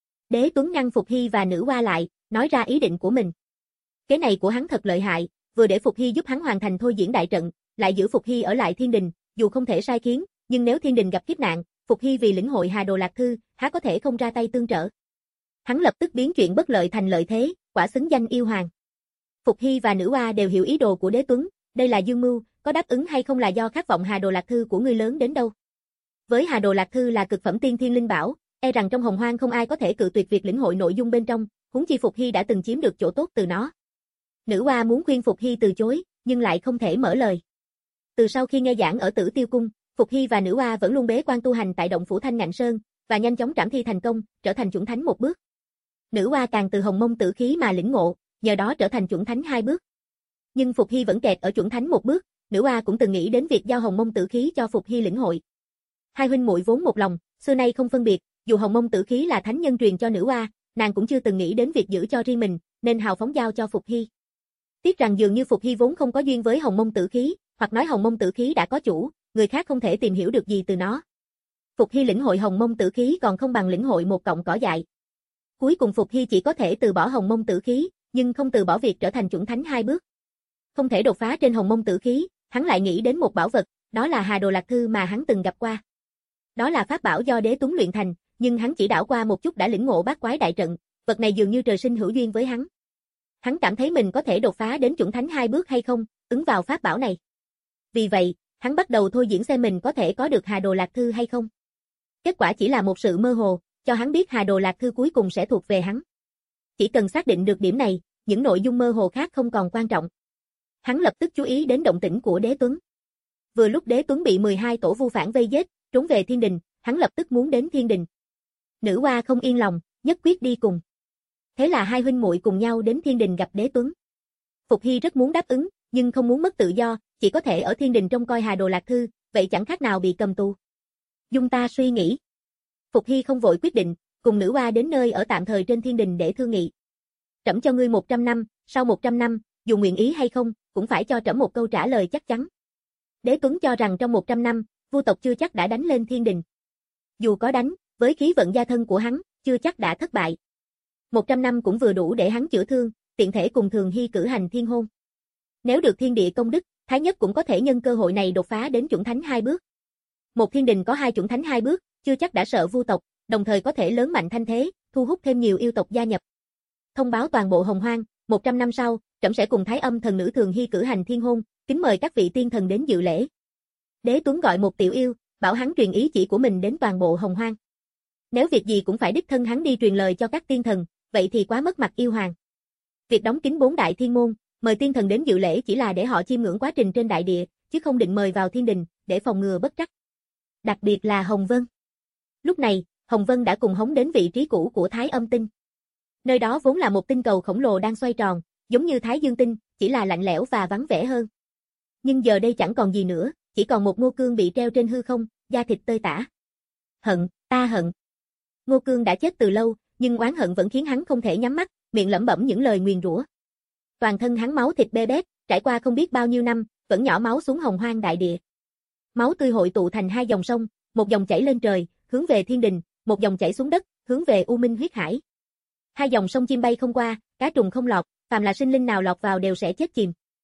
Đế Tuấn ngăn Phục Hy và nữ oa lại, nói ra ý định của mình. Cái này của hắn thật lợi hại, vừa để Phục Hy giúp hắn hoàn thành thôi diễn đại trận, lại giữ Phục Hy ở lại thiên đình, dù không thể sai khiến, nhưng nếu thiên đình gặp kiếp nạn, Phục Hy vì lĩnh hội Hà Đồ Lạc Thư, há có thể không ra tay tương trợ. Hắn lập tức biến chuyện bất lợi thành lợi thế, quả xứng danh yêu hoàng. Phục Hy và nữ oa đều hiểu ý đồ của Đế Tuấn, đây là dương mưu, có đáp ứng hay không là do khát vọng Hà Đồ Lạc Thư của ngươi lớn đến đâu. Với Hà Đồ Lạc Thư là cực phẩm tiên thiên linh bảo, e rằng trong Hồng Hoang không ai có thể cự tuyệt việc lĩnh hội nội dung bên trong, huống chi Phục Hy đã từng chiếm được chỗ tốt từ nó. Nữ oa muốn khuyên Phục Hy từ chối, nhưng lại không thể mở lời. Từ sau khi nghe giảng ở Tử Tiêu Cung, Phục Hy và nữ oa vẫn luôn bế quan tu hành tại động phủ Thanh Ngạn Sơn, và nhanh chóng trảm thi thành công, trở thành chuẩn thánh một bước. Nữ oa càng từ hồng mông tử khí mà lĩnh ngộ, nhờ đó trở thành chuẩn thánh hai bước. Nhưng Phục Hy vẫn kẹt ở chuẩn thánh một bước, nữ oa cũng từng nghĩ đến việc giao hồng mông tử khí cho Phục Hy lĩnh hội. Hai huynh muội vốn một lòng, xưa nay không phân biệt, dù hồng mông tử khí là thánh nhân truyền cho nữ oa, nàng cũng chưa từng nghĩ đến việc giữ cho riêng mình, nên hào phóng giao cho Phục Hy. Tiếc rằng dường như Phục Hy vốn không có duyên với hồng mông tử khí, hoặc nói hồng mông tử khí đã có chủ, người khác không thể tìm hiểu được gì từ nó. Phục Hy lĩnh hội hồng mông tử khí còn không bằng lĩnh hội một cọng cỏ dại. Cuối cùng Phục Hy chỉ có thể từ bỏ hồng mông tử khí, nhưng không từ bỏ việc trở thành chuẩn thánh hai bước. Không thể đột phá trên hồng mông tử khí, hắn lại nghĩ đến một bảo vật, đó là Hà Đồ Lạc Thư mà hắn từng gặp qua. Đó là pháp bảo do Đế Tuấn luyện thành, nhưng hắn chỉ đảo qua một chút đã lĩnh ngộ bát quái đại trận, vật này dường như trời sinh hữu duyên với hắn. Hắn cảm thấy mình có thể đột phá đến chuẩn thánh hai bước hay không, ứng vào pháp bảo này. Vì vậy, hắn bắt đầu thôi diễn xem mình có thể có được Hà Đồ Lạc Thư hay không. Kết quả chỉ là một sự mơ hồ, cho hắn biết Hà Đồ Lạc Thư cuối cùng sẽ thuộc về hắn. Chỉ cần xác định được điểm này, những nội dung mơ hồ khác không còn quan trọng. Hắn lập tức chú ý đến động tĩnh của Đế Tuấn. Vừa lúc Đế Tuấn bị mười hai tổ vu phản vây giết, trốn về thiên đình, hắn lập tức muốn đến thiên đình. Nữ oa không yên lòng, nhất quyết đi cùng. Thế là hai huynh muội cùng nhau đến thiên đình gặp Đế Tuấn. Phục Hy rất muốn đáp ứng, nhưng không muốn mất tự do, chỉ có thể ở thiên đình trông coi Hà Đồ Lạc Thư, vậy chẳng khác nào bị cầm tù. Dung ta suy nghĩ. Phục Hy không vội quyết định, cùng nữ oa đến nơi ở tạm thời trên thiên đình để thương nghị. Trẫm cho ngươi một trăm năm, sau một trăm năm, dù nguyện ý hay không, cũng phải cho trẫm một câu trả lời chắc chắn. Đế Tuấn cho rằng trong một trăm năm, vu tộc chưa chắc đã đánh lên thiên đình. Dù có đánh, với khí vận gia thân của hắn, chưa chắc đã thất bại. một trăm năm cũng vừa đủ để hắn chữa thương, tiện thể cùng Thường Hy cử hành thiên hôn. Nếu được thiên địa công đức, Thái Nhất cũng có thể nhân cơ hội này đột phá đến chuẩn thánh hai bước. Một thiên đình có hai chuẩn thánh hai bước, chưa chắc đã sợ vu tộc, đồng thời có thể lớn mạnh thanh thế, thu hút thêm nhiều yêu tộc gia nhập. Thông báo toàn bộ Hồng Hoang, một trăm năm sau, trẫm sẽ cùng Thái Âm thần nữ Thường Hy cử hành thiên hôn, kính mời các vị tiên thần đến dự lễ. Đế Tuấn gọi một tiểu yêu, bảo hắn truyền ý chỉ của mình đến toàn bộ Hồng Hoang. Nếu việc gì cũng phải đích thân hắn đi truyền lời cho các tiên thần, vậy thì quá mất mặt yêu hoàng. Việc đóng kín bốn đại thiên môn, mời tiên thần đến dự lễ chỉ là để họ chiêm ngưỡng quá trình trên đại địa, chứ không định mời vào thiên đình, để phòng ngừa bất trắc. Đặc biệt là Hồng Vân. Lúc này, Hồng Vân đã cùng hống đến vị trí cũ của Thái Âm tinh. Nơi đó vốn là một tinh cầu khổng lồ đang xoay tròn, giống như Thái Dương tinh, chỉ là lạnh lẽo và vắng vẻ hơn. Nhưng giờ đây chẳng còn gì nữa, chỉ còn một Ngô Cương bị treo trên hư không, da thịt tơi tả. Hận, ta hận. Ngô Cương đã chết từ lâu, nhưng oán hận vẫn khiến hắn không thể nhắm mắt, miệng lẩm bẩm những lời nguyền rủa. Toàn thân hắn máu thịt bê bết, trải qua không biết bao nhiêu năm, vẫn nhỏ máu xuống Hồng Hoang đại địa. Máu tươi hội tụ thành hai dòng sông, một dòng chảy lên trời, hướng về thiên đình, một dòng chảy xuống đất, hướng về U Minh huyết hải. Hai dòng sông chim bay không qua, cá trùng không lọt, phàm là sinh linh nào lọt vào đều sẽ chết chìm.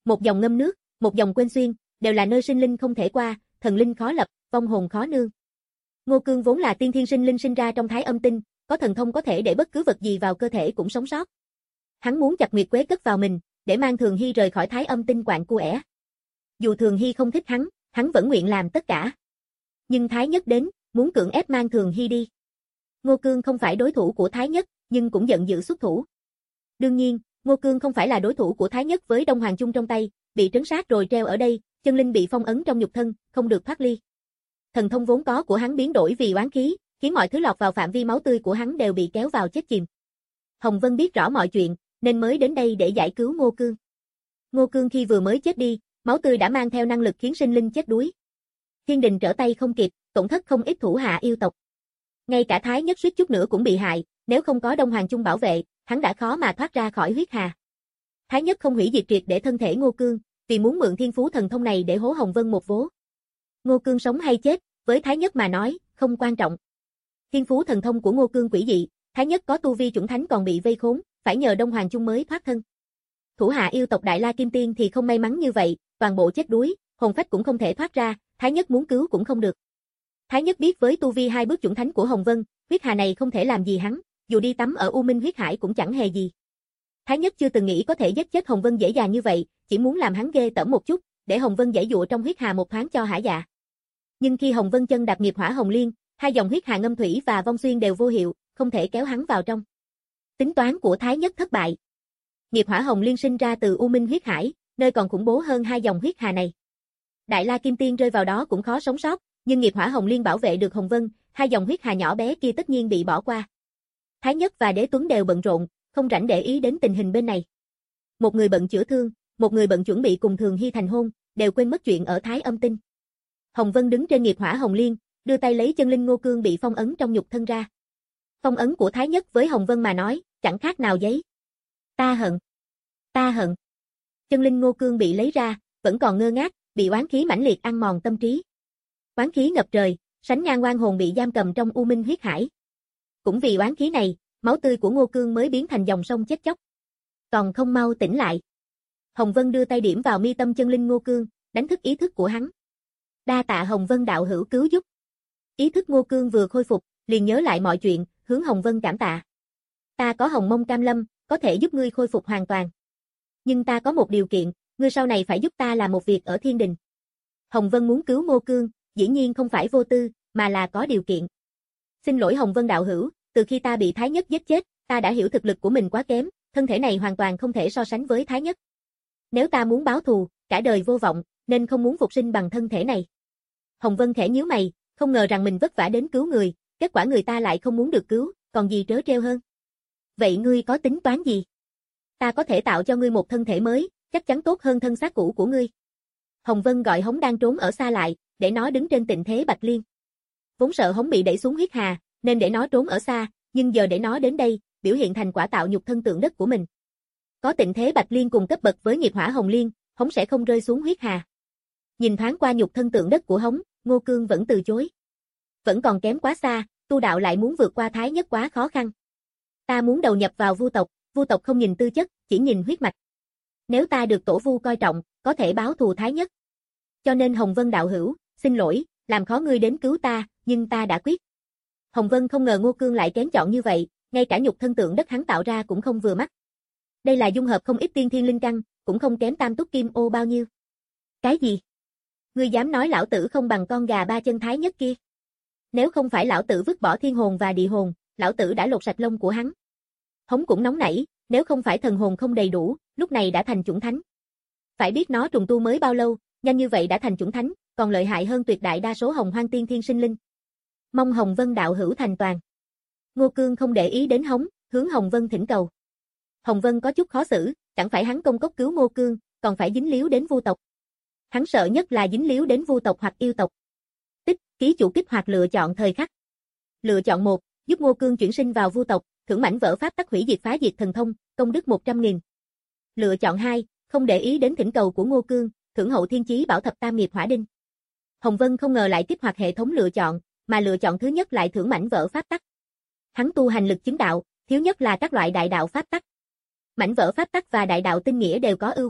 Một dòng ngâm nước, một dòng quên xuyên, đều là nơi sinh linh không thể qua, thần linh khó lập, vong hồn khó nương. Ngô Cương vốn là tiên thiên sinh linh sinh ra trong Thái Âm Tinh, có thần thông có thể để bất cứ vật gì vào cơ thể cũng sống sót. Hắn muốn chặt Nguyệt Quế cất vào mình, để mang Thường Hy rời khỏi Thái Âm Tinh quạng cu ẻ. Dù Thường Hy không thích hắn, hắn vẫn nguyện làm tất cả. Nhưng Thái Nhất đến, muốn cưỡng ép mang Thường Hy đi. Ngô Cương không phải đối thủ của Thái Nhất, nhưng cũng giận dữ xuất thủ. Đương nhiên, Ngô Cương không phải là đối thủ của Thái Nhất với Đông Hoàng Chung trong tay, bị trấn sát rồi treo ở đây, chân linh bị phong ấn trong nhục thân, không được thoát ly. Thần thông vốn có của hắn biến đổi vì oán khí, khiến mọi thứ lọt vào phạm vi máu tươi của hắn đều bị kéo vào chết chìm. Hồng Vân biết rõ mọi chuyện, nên mới đến đây để giải cứu Ngô Cương. Ngô Cương khi vừa mới chết đi, máu tươi đã mang theo năng lực khiến sinh linh chết đuối. Thiên đình trở tay không kịp, tổn thất không ít thủ hạ yêu tộc. Ngay cả Thái Nhất suýt chút nữa cũng bị hại, nếu không có Đông Hoàng Chung bảo vệ, hắn đã khó mà thoát ra khỏi huyết hà. Thái Nhất không hủy diệt triệt để thân thể Ngô Cương, vì muốn mượn thiên phú thần thông này để hố Hồng Vân một vố. Ngô Cương sống hay chết, với Thái Nhất mà nói, không quan trọng. Thiên phú thần thông của Ngô Cương quỷ dị, Thái Nhất có tu vi chuẩn thánh còn bị vây khốn, phải nhờ Đông Hoàng Chung mới thoát thân. Thủ hạ yêu tộc Đại La Kim Tiên thì không may mắn như vậy, toàn bộ chết đuối, hồn phách cũng không thể thoát ra, Thái Nhất muốn cứu cũng không được. Thái Nhất biết với tu vi hai bước chuẩn thánh của Hồng Vân, huyết hà này không thể làm gì hắn, dù đi tắm ở U Minh huyết hải cũng chẳng hề gì. Thái Nhất chưa từng nghĩ có thể giết chết Hồng Vân dễ dàng như vậy, chỉ muốn làm hắn ghê tởm một chút, để Hồng Vân giãy giụa trong huyết hà một thoáng cho hả dạ. Nhưng khi Hồng Vân chân đạp nghiệp hỏa hồng liên, hai dòng huyết hà ngâm thủy và vong xuyên đều vô hiệu, không thể kéo hắn vào trong. Tính toán của Thái Nhất thất bại. Nghiệp hỏa hồng liên sinh ra từ U Minh huyết hải, nơi còn khủng bố hơn hai dòng huyết hà này. Đại La Kim Tiên rơi vào đó cũng khó sống sót, nhưng nghiệp hỏa hồng liên bảo vệ được Hồng Vân, hai dòng huyết hà nhỏ bé kia tất nhiên bị bỏ qua. Thái Nhất và Đế Tuấn đều bận rộn, không rảnh để ý đến tình hình bên này. Một người bận chữa thương, một người bận chuẩn bị cùng Thường Hy thành hôn, đều quên mất chuyện ở Thái Âm Tinh. Hồng Vân đứng trên nghiệp hỏa hồng liên, đưa tay lấy chân linh Ngô Cương bị phong ấn trong nhục thân ra. Phong ấn của Thái Nhất với Hồng Vân mà nói, chẳng khác nào giấy. Ta hận, ta hận. Chân linh Ngô Cương bị lấy ra, vẫn còn ngơ ngác, bị oán khí mãnh liệt ăn mòn tâm trí. Oán khí ngập trời, sánh ngang oan hồn bị giam cầm trong U Minh huyết hải. Cũng vì oán khí này, máu tươi của Ngô Cương mới biến thành dòng sông chết chóc. Còn không mau tỉnh lại. Hồng Vân đưa tay điểm vào mi tâm chân linh Ngô Cương, đánh thức ý thức của hắn. Đa tạ Hồng Vân đạo hữu cứu giúp. Ý thức Ngô Cương vừa khôi phục, liền nhớ lại mọi chuyện, hướng Hồng Vân cảm tạ. Ta có Hồng Mông Cam Lâm, có thể giúp ngươi khôi phục hoàn toàn. Nhưng ta có một điều kiện, ngươi sau này phải giúp ta làm một việc ở thiên đình. Hồng Vân muốn cứu Ngô Cương, dĩ nhiên không phải vô tư, mà là có điều kiện. Xin lỗi Hồng Vân đạo hữu, từ khi ta bị Thái Nhất giết chết, ta đã hiểu thực lực của mình quá kém, thân thể này hoàn toàn không thể so sánh với Thái Nhất. Nếu ta muốn báo thù, cả đời vô vọng, nên không muốn phục sinh bằng thân thể này. Hồng Vân khẽ nhíu mày, không ngờ rằng mình vất vả đến cứu người, kết quả người ta lại không muốn được cứu, còn gì trớ trêu hơn. Vậy ngươi có tính toán gì? Ta có thể tạo cho ngươi một thân thể mới, chắc chắn tốt hơn thân xác cũ của ngươi. Hồng Vân gọi Hống đang trốn ở xa lại, để nó đứng trên tịnh thế Bạch Liên. Vốn sợ Hống bị đẩy xuống huyết hà, nên để nó trốn ở xa, nhưng giờ để nó đến đây, biểu hiện thành quả tạo nhục thân tượng đất của mình. Có tịnh thế Bạch Liên cùng cấp bậc với nghiệp hỏa hồng liên, Hống sẽ không rơi xuống huyết hà. Nhìn thoáng qua nhục thân tượng đất của Hống, Ngô Cương vẫn từ chối. Vẫn còn kém quá xa, tu đạo lại muốn vượt qua Thái Nhất quá khó khăn. Ta muốn đầu nhập vào Vu tộc, Vu tộc không nhìn tư chất, chỉ nhìn huyết mạch. Nếu ta được tổ Vu coi trọng, có thể báo thù Thái Nhất. Cho nên Hồng Vân đạo hữu, xin lỗi, làm khó ngươi đến cứu ta, nhưng ta đã quyết. Hồng Vân không ngờ Ngô Cương lại kén chọn như vậy, ngay cả nhục thân tượng đất hắn tạo ra cũng không vừa mắt. Đây là dung hợp không ít tiên thiên linh căn, cũng không kém tam túc kim ô bao nhiêu. Cái gì? Ngươi dám nói lão tử không bằng con gà ba chân Thái Nhất kia? Nếu không phải lão tử vứt bỏ thiên hồn và địa hồn, lão tử đã lột sạch lông của hắn. Hống cũng nóng nảy, nếu không phải thần hồn không đầy đủ, lúc này đã thành chủng thánh. Phải biết nó trùng tu mới bao lâu, nhanh như vậy đã thành chủng thánh, còn lợi hại hơn tuyệt đại đa số hồng hoang tiên thiên sinh linh. Mong Hồng Vân đạo hữu thành toàn. Ngô Cương không để ý đến Hống, hướng Hồng Vân thỉnh cầu. Hồng Vân có chút khó xử, chẳng phải hắn công cốc cứu Ngô Cương, còn phải dính líu đến Vu tộc. Hắn sợ nhất là dính líu đến Vu tộc hoặc yêu tộc. Tích, ký chủ kích hoạt lựa chọn thời khắc. Lựa chọn một, giúp Ngô Cương chuyển sinh vào Vu tộc, thưởng mảnh vỡ pháp tắc hủy diệt phá diệt thần thông, công đức một trăm nghìn. Lựa chọn hai, không để ý đến thỉnh cầu của Ngô Cương, thưởng hậu thiên chí bảo thập tam nghiệp hỏa đinh. Hồng Vân không ngờ lại kích hoạt hệ thống lựa chọn, mà lựa chọn thứ nhất lại thưởng mảnh vỡ pháp tắc. Hắn tu hành lực chứng đạo, thiếu nhất là các loại đại đạo pháp tắc. Mảnh vỡ pháp tắc và đại đạo tinh nghĩa đều có ưu khuyết,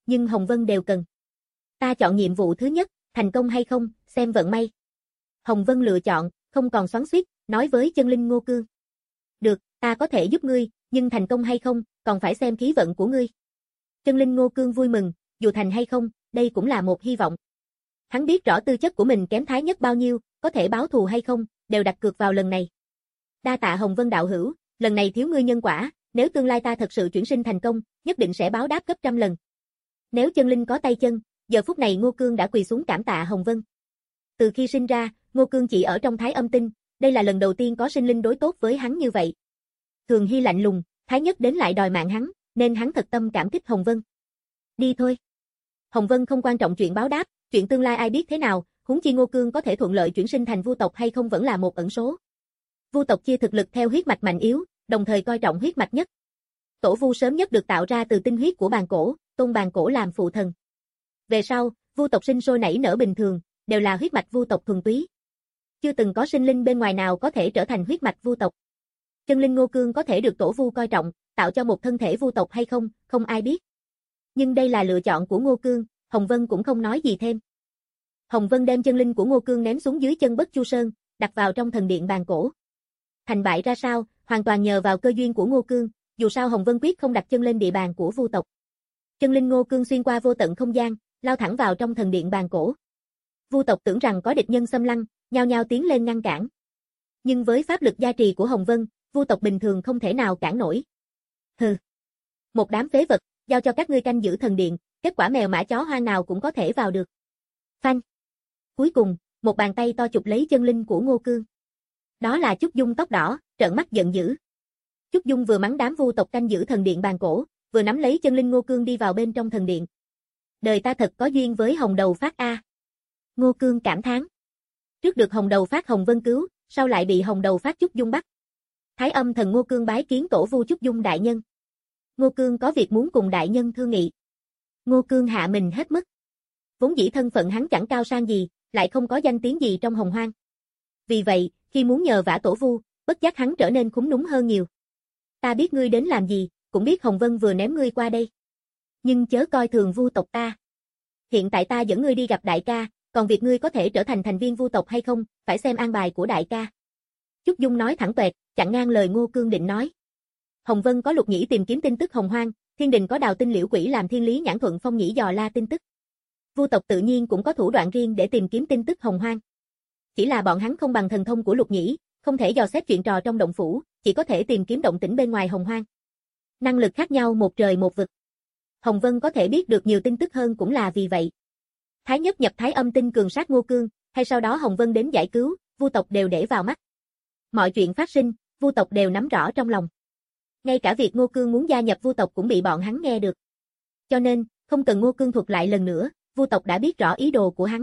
nhưng Hồng Vân đều cần. Ta chọn nhiệm vụ thứ nhất, thành công hay không, xem vận may. Hồng Vân lựa chọn, không còn xoắn xuýt, nói với chân linh Ngô Cương. Được, ta có thể giúp ngươi, nhưng thành công hay không, còn phải xem khí vận của ngươi. Chân linh Ngô Cương vui mừng, dù thành hay không, đây cũng là một hy vọng. Hắn biết rõ tư chất của mình kém Thái Nhất bao nhiêu, có thể báo thù hay không, đều đặt cược vào lần này. Đa tạ Hồng Vân đạo hữu, lần này thiếu ngươi nhân quả, nếu tương lai ta thật sự chuyển sinh thành công, nhất định sẽ báo đáp gấp trăm lần. Nếu chân linh có tay chân, giờ phút này Ngô Cương đã quỳ xuống cảm tạ Hồng Vân. Từ khi sinh ra, Ngô Cương chỉ ở trong Thái Âm Tinh, đây là lần đầu tiên có sinh linh đối tốt với hắn như vậy. Thường Hy lạnh lùng, Thái Nhất đến lại đòi mạng hắn, nên hắn thật tâm cảm kích Hồng Vân. Đi thôi. Hồng Vân không quan trọng chuyện báo đáp, chuyện tương lai ai biết thế nào, huống chi Ngô Cương có thể thuận lợi chuyển sinh thành vu tộc hay không vẫn là một ẩn số. Vu tộc chia thực lực theo huyết mạch mạnh yếu, đồng thời coi trọng huyết mạch nhất. Tổ vu sớm nhất được tạo ra từ tinh huyết của bàn cổ, tôn bàn cổ làm phụ thần. Về sau, vu tộc sinh sôi nảy nở bình thường, đều là huyết mạch vu tộc thuần túy. Chưa từng có sinh linh bên ngoài nào có thể trở thành huyết mạch vu tộc. Chân linh Ngô Cương có thể được tổ vu coi trọng, tạo cho một thân thể vu tộc hay không, không ai biết. Nhưng đây là lựa chọn của Ngô Cương, Hồng Vân cũng không nói gì thêm. Hồng Vân đem chân linh của Ngô Cương ném xuống dưới chân Bất Chu Sơn, đặt vào trong thần điện bàn cổ. Thành bại ra sao, hoàn toàn nhờ vào cơ duyên của Ngô Cương, dù sao Hồng Vân quyết không đặt chân lên địa bàn của vu tộc. Chân linh Ngô Cương xuyên qua vô tận không gian, lao thẳng vào trong thần điện bàn cổ. Vu tộc tưởng rằng có địch nhân xâm lăng, nhao nhao tiến lên ngăn cản. Nhưng với pháp lực gia trì của Hồng Vân, vu tộc bình thường không thể nào cản nổi. Hừ. Một đám phế vật, giao cho các ngươi canh giữ thần điện, kết quả mèo mã chó hoang nào cũng có thể vào được. Phanh. Cuối cùng, một bàn tay to chụp lấy chân linh của Ngô Cương. Đó là Trúc Dung tóc đỏ, trợn mắt giận dữ. Trúc Dung vừa mắng đám vu tộc canh giữ thần điện bàn cổ, vừa nắm lấy chân linh Ngô Cương đi vào bên trong thần điện. Đời ta thật có duyên với Hồng Đầu Phát a. Ngô Cương cảm thán. Trước được Hồng Đầu Phát Hồng Vân cứu, sau lại bị Hồng Đầu Phát Trúc Dung bắt. Thái Âm thần Ngô Cương bái kiến tổ vu Trúc Dung đại nhân. Ngô Cương có việc muốn cùng đại nhân thương nghị. Ngô Cương hạ mình hết mức. Vốn dĩ thân phận hắn chẳng cao sang gì, lại không có danh tiếng gì trong hồng hoang. Vì vậy, khi muốn nhờ vả tổ vu, bất giác hắn trở nên khúm núm hơn nhiều. Ta biết ngươi đến làm gì, cũng biết Hồng Vân vừa ném ngươi qua đây. Nhưng chớ coi thường vu tộc ta. Hiện tại ta dẫn ngươi đi gặp đại ca, còn việc ngươi có thể trở thành thành viên vu tộc hay không, phải xem an bài của đại ca. Trúc Dung nói thẳng tuệt, chặn ngang lời Ngô Cương định nói. Hồng Vân có Lục Nhĩ tìm kiếm tin tức hồng hoang, Thiên Đình có Đào Tinh Liễu Quỷ làm Thiên Lý Nhãn Thuận Phong Nhĩ dò la tin tức. Vu tộc tự nhiên cũng có thủ đoạn riêng để tìm kiếm tin tức hồng hoang. Chỉ là bọn hắn không bằng thần thông của Lục Nhĩ, không thể dò xét chuyện trò trong động phủ, chỉ có thể tìm kiếm động tĩnh bên ngoài hồng hoang. Năng lực khác nhau một trời một vực. Hồng Vân có thể biết được nhiều tin tức hơn cũng là vì vậy. Thái Nhất nhập Thái Âm Tinh cường sát Ngô Cương, hay sau đó Hồng Vân đến giải cứu, vu tộc đều để vào mắt. Mọi chuyện phát sinh, vu tộc đều nắm rõ trong lòng. Ngay cả việc Ngô Cương muốn gia nhập vu tộc cũng bị bọn hắn nghe được. Cho nên, không cần Ngô Cương thuật lại lần nữa, vu tộc đã biết rõ ý đồ của hắn.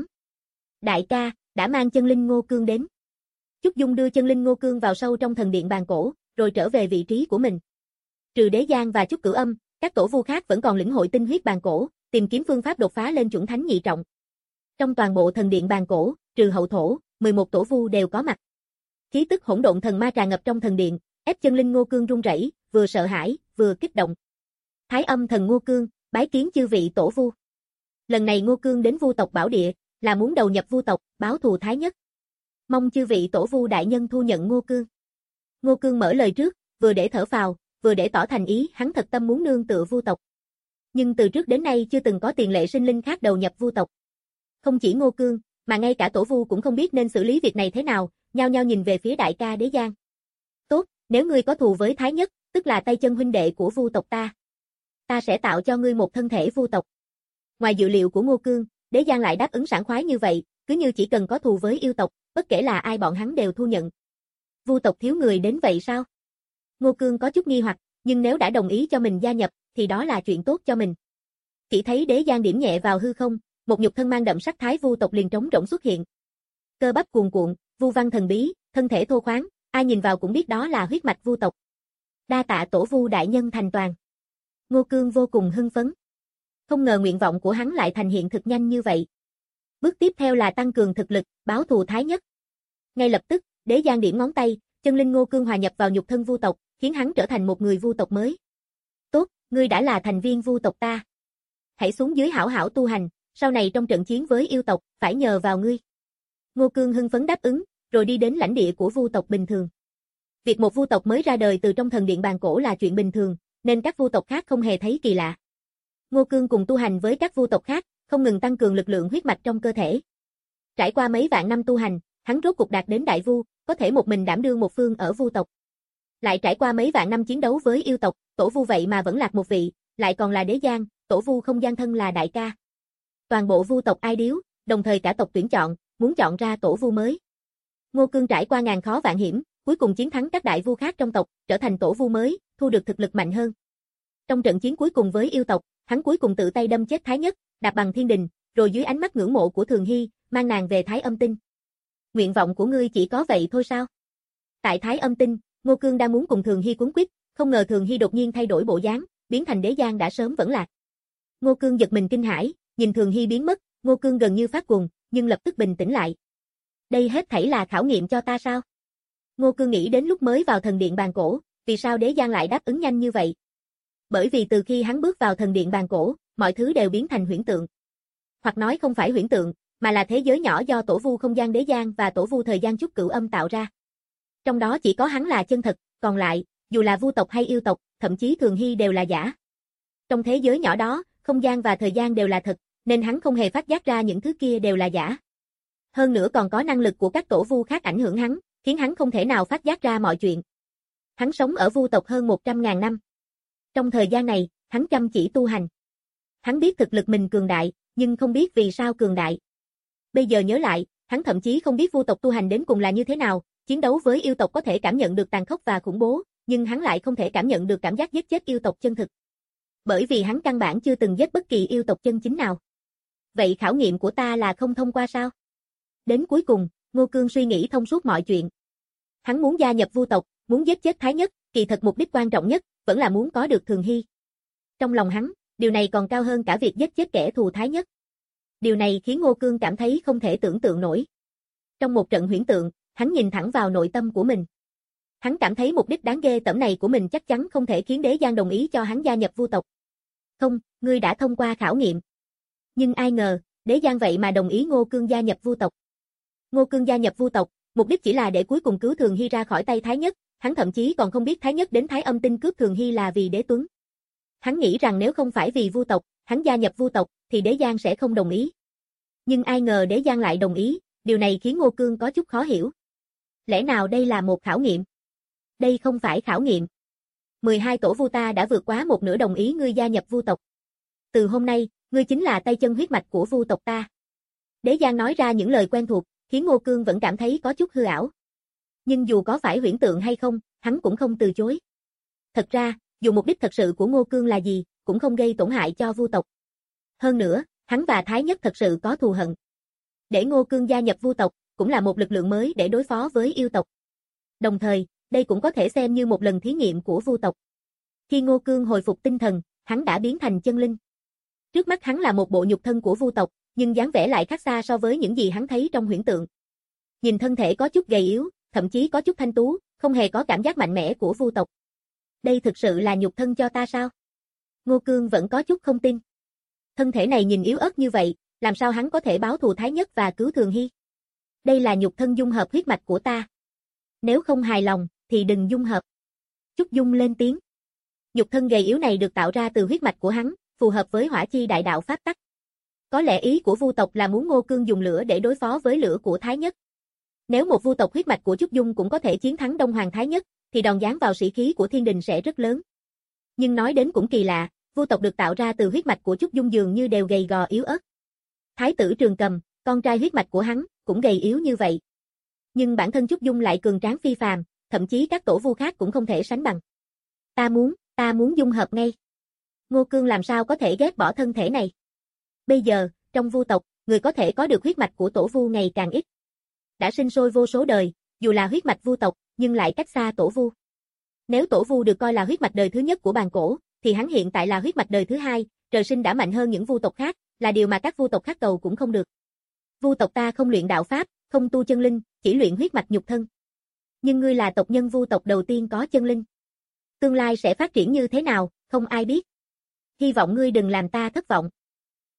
Đại ca, đã mang chân linh Ngô Cương đến. Trúc Dung đưa chân linh Ngô Cương vào sâu trong thần điện bàn cổ, rồi trở về vị trí của mình. Trừ Đế Giang và Trúc Cửu Âm, các tổ vu khác vẫn còn lĩnh hội tinh huyết bàn cổ, tìm kiếm phương pháp đột phá lên chuẩn thánh nhị trọng. Trong toàn bộ thần điện bàn cổ, trừ hậu thổ, mười một tổ vu đều có mặt. Khí tức hỗn độn thần ma tràn ngập trong thần điện, ép chân linh Ngô Cương run rẩy, vừa sợ hãi, vừa kích động. Thái Âm thần Ngô Cương, bái kiến chư vị tổ vu. Lần này Ngô Cương đến vu tộc Bảo Địa, là muốn đầu nhập vu tộc, báo thù Thái Nhất. Mong chư vị tổ vu đại nhân thu nhận Ngô Cương. Ngô Cương mở lời trước, vừa để thở phào, vừa để tỏ thành ý hắn thật tâm muốn nương tựa vu tộc. Nhưng từ trước đến nay chưa từng có tiền lệ sinh linh khác đầu nhập vu tộc. Không chỉ Ngô Cương, mà ngay cả tổ vu cũng không biết nên xử lý việc này thế nào, nhao nhao nhìn về phía đại ca Đế Giang. Tốt, nếu ngươi có thù với Thái Nhất, tức là tay chân huynh đệ của vu tộc ta. Ta sẽ tạo cho ngươi một thân thể vu tộc. Ngoài dự liệu của Ngô Cương, Đế Giang lại đáp ứng sảng khoái như vậy, cứ như chỉ cần có thù với yêu tộc, bất kể là ai bọn hắn đều thu nhận. Vu tộc thiếu người đến vậy sao? Ngô Cương có chút nghi hoặc, nhưng nếu đã đồng ý cho mình gia nhập, thì đó là chuyện tốt cho mình. Chỉ thấy Đế Giang điểm nhẹ vào hư không, một nhục thân mang đậm sắc thái vu tộc liền trống rỗng xuất hiện. Cơ bắp cuồn cuộn, vu văn thần bí, thân thể thô khoáng, ai nhìn vào cũng biết đó là huyết mạch vu tộc. Đa tạ tổ vu đại nhân thành toàn. Ngô Cương vô cùng hưng phấn. Không ngờ nguyện vọng của hắn lại thành hiện thực nhanh như vậy. Bước tiếp theo là tăng cường thực lực, báo thù Thái Nhất. Ngay lập tức, Đế Giang điểm ngón tay, chân linh Ngô Cương hòa nhập vào nhục thân vu tộc, khiến hắn trở thành một người vu tộc mới. Tốt, ngươi đã là thành viên vu tộc ta. hãy xuống dưới hảo hảo tu hành, sau này trong trận chiến với yêu tộc, phải nhờ vào ngươi. Ngô Cương hưng phấn đáp ứng, rồi đi đến lãnh địa của vu tộc bình thường. Việc một vu tộc mới ra đời từ trong thần điện bàn cổ là chuyện bình thường, nên các vu tộc khác không hề thấy kỳ lạ. Ngô Cương cùng tu hành với các vu tộc khác, không ngừng tăng cường lực lượng huyết mạch trong cơ thể. Trải qua mấy vạn năm tu hành, hắn rốt cục đạt đến đại vu, có thể một mình đảm đương một phương ở vu tộc. Lại trải qua mấy vạn năm chiến đấu với yêu tộc, tổ vu vậy mà vẫn lạc một vị, lại còn là đế giang, tổ vu không gian thân là đại ca. Toàn bộ vu tộc ai điếu, đồng thời cả tộc tuyển chọn, muốn chọn ra tổ vu mới. Ngô Cương trải qua ngàn khó vạn hiểm, cuối cùng chiến thắng các đại vu khác trong tộc, trở thành tổ vu mới, thu được thực lực mạnh hơn. Trong trận chiến cuối cùng với yêu tộc, hắn cuối cùng tự tay đâm chết Thái Nhất, đạp bằng thiên đình, rồi dưới ánh mắt ngưỡng mộ của Thường Hy, mang nàng về Thái Âm Tinh. Nguyện vọng của ngươi chỉ có vậy thôi sao? Tại Thái Âm Tinh, Ngô Cương đang muốn cùng Thường Hy cuốn quýt, không ngờ Thường Hy đột nhiên thay đổi bộ dáng, biến thành đế giang đã sớm vẫn lạc. Ngô Cương giật mình kinh hãi, nhìn Thường Hy biến mất, Ngô Cương gần như phát cuồng, nhưng lập tức bình tĩnh lại. Đây hết thảy là khảo nghiệm cho ta sao? Ngô Cương nghĩ đến lúc mới vào thần điện bàn cổ, vì sao đế giang lại đáp ứng nhanh như vậy? Bởi vì từ khi hắn bước vào thần điện bàn cổ, mọi thứ đều biến thành huyễn tượng. Hoặc nói không phải huyễn tượng, mà là thế giới nhỏ do tổ vu không gian đế giang và tổ vu thời gian trúc cửu âm tạo ra. Trong đó chỉ có hắn là chân thật, còn lại, dù là vu tộc hay yêu tộc, thậm chí Thường Hy đều là giả. Trong thế giới nhỏ đó, không gian và thời gian đều là thật, nên hắn không hề phát giác ra những thứ kia đều là giả. Hơn nữa còn có năng lực của các tổ vu khác ảnh hưởng hắn, khiến hắn không thể nào phát giác ra mọi chuyện. Hắn sống ở vu tộc hơn một trăm ngàn năm. Trong thời gian này, hắn chăm chỉ tu hành. Hắn biết thực lực mình cường đại, nhưng không biết vì sao cường đại. Bây giờ nhớ lại, hắn thậm chí không biết vu tộc tu hành đến cùng là như thế nào, chiến đấu với yêu tộc có thể cảm nhận được tàn khốc và khủng bố, nhưng hắn lại không thể cảm nhận được cảm giác giết chết yêu tộc chân thực. Bởi vì hắn căn bản chưa từng giết bất kỳ yêu tộc chân chính nào. Vậy khảo nghiệm của ta là không thông qua sao? Đến cuối cùng, Ngô Cương suy nghĩ thông suốt mọi chuyện. Hắn muốn gia nhập vu tộc, muốn giết chết Thái Nhất, kỳ thật mục đích quan trọng nhất, vẫn là muốn có được Thường Hy. Trong lòng hắn, điều này còn cao hơn cả việc giết chết kẻ thù Thái Nhất. Điều này khiến Ngô Cương cảm thấy không thể tưởng tượng nổi. Trong một trận huyễn tượng, hắn nhìn thẳng vào nội tâm của mình. Hắn cảm thấy mục đích đáng ghê tởm này của mình chắc chắn không thể khiến đế giang đồng ý cho hắn gia nhập vu tộc. Không, ngươi đã thông qua khảo nghiệm. Nhưng ai ngờ, đế giang vậy mà đồng ý Ngô Cương gia nhập vu tộc. Ngô Cương gia nhập vu tộc, mục đích chỉ là để cuối cùng cứu Thường Hy ra khỏi tay Thái Nhất, hắn thậm chí còn không biết Thái Nhất đến Thái Âm Tinh cướp Thường Hy là vì đế tuấn. Hắn nghĩ rằng nếu không phải vì vu tộc, hắn gia nhập vu tộc, thì đế giang sẽ không đồng ý. Nhưng ai ngờ đế giang lại đồng ý, điều này khiến Ngô Cương có chút khó hiểu. Lẽ nào đây là một khảo nghiệm? Đây không phải khảo nghiệm. mười hai tổ vu ta đã vượt quá một nửa đồng ý ngươi gia nhập vu tộc. Từ hôm nay, ngươi chính là tay chân huyết mạch của vu tộc ta. Đế giang nói ra những lời quen thuộc, khiến Ngô Cương vẫn cảm thấy có chút hư ảo. Nhưng dù có phải huyễn tượng hay không, hắn cũng không từ chối. Thật ra, dù mục đích thật sự của Ngô Cương là gì, cũng không gây tổn hại cho vu tộc. Hơn nữa, hắn và Thái Nhất thật sự có thù hận. Để Ngô Cương gia nhập vu tộc, cũng là một lực lượng mới để đối phó với yêu tộc. Đồng thời, đây cũng có thể xem như một lần thí nghiệm của vu tộc. Khi Ngô Cương hồi phục tinh thần, hắn đã biến thành chân linh. Trước mắt hắn là một bộ nhục thân của vu tộc, nhưng dáng vẻ lại khác xa so với những gì hắn thấy trong huyễn tượng. Nhìn thân thể có chút gầy yếu, thậm chí có chút thanh tú, không hề có cảm giác mạnh mẽ của vu tộc. Đây thực sự là nhục thân cho ta sao? Ngô Cương vẫn có chút không tin. Thân thể này nhìn yếu ớt như vậy, làm sao hắn có thể báo thù Thái Nhất và cứu Thường Hy? Đây là nhục thân dung hợp huyết mạch của ta. Nếu không hài lòng, thì đừng dung hợp. Trúc Dung lên tiếng. Nhục thân gầy yếu này được tạo ra từ huyết mạch của hắn, phù hợp với hỏa chi đại đạo pháp tắc. Có lẽ ý của vu tộc là muốn Ngô Cương dùng lửa để đối phó với lửa của Thái Nhất. Nếu một vu tộc huyết mạch của Trúc Dung cũng có thể chiến thắng Đông Hoàng Thái Nhất, thì đòn giáng vào sĩ khí của thiên đình sẽ rất lớn. Nhưng nói đến cũng kỳ lạ, vu tộc được tạo ra từ huyết mạch của Trúc Dung dường như đều gầy gò yếu ớt. Thái tử Trường Cầm, con trai huyết mạch của hắn, cũng gầy yếu như vậy. Nhưng bản thân Trúc Dung lại cường tráng phi phàm, thậm chí các tổ vu khác cũng không thể sánh bằng. Ta muốn, ta muốn dung hợp ngay. Ngô Cương làm sao có thể ghét bỏ thân thể này? Bây giờ, trong vu tộc, người có thể có được huyết mạch của tổ vu ngày càng ít. Đã sinh sôi vô số đời, dù là huyết mạch vu tộc, nhưng lại cách xa tổ vu. Nếu tổ vu được coi là huyết mạch đời thứ nhất của bàn cổ, thì hắn hiện tại là huyết mạch đời thứ hai, trời sinh đã mạnh hơn những vu tộc khác, là điều mà các vu tộc khác cầu cũng không được. Vu tộc ta không luyện đạo pháp, không tu chân linh, chỉ luyện huyết mạch nhục thân. Nhưng ngươi là tộc nhân vu tộc đầu tiên có chân linh. Tương lai sẽ phát triển như thế nào, không ai biết. Hy vọng ngươi đừng làm ta thất vọng.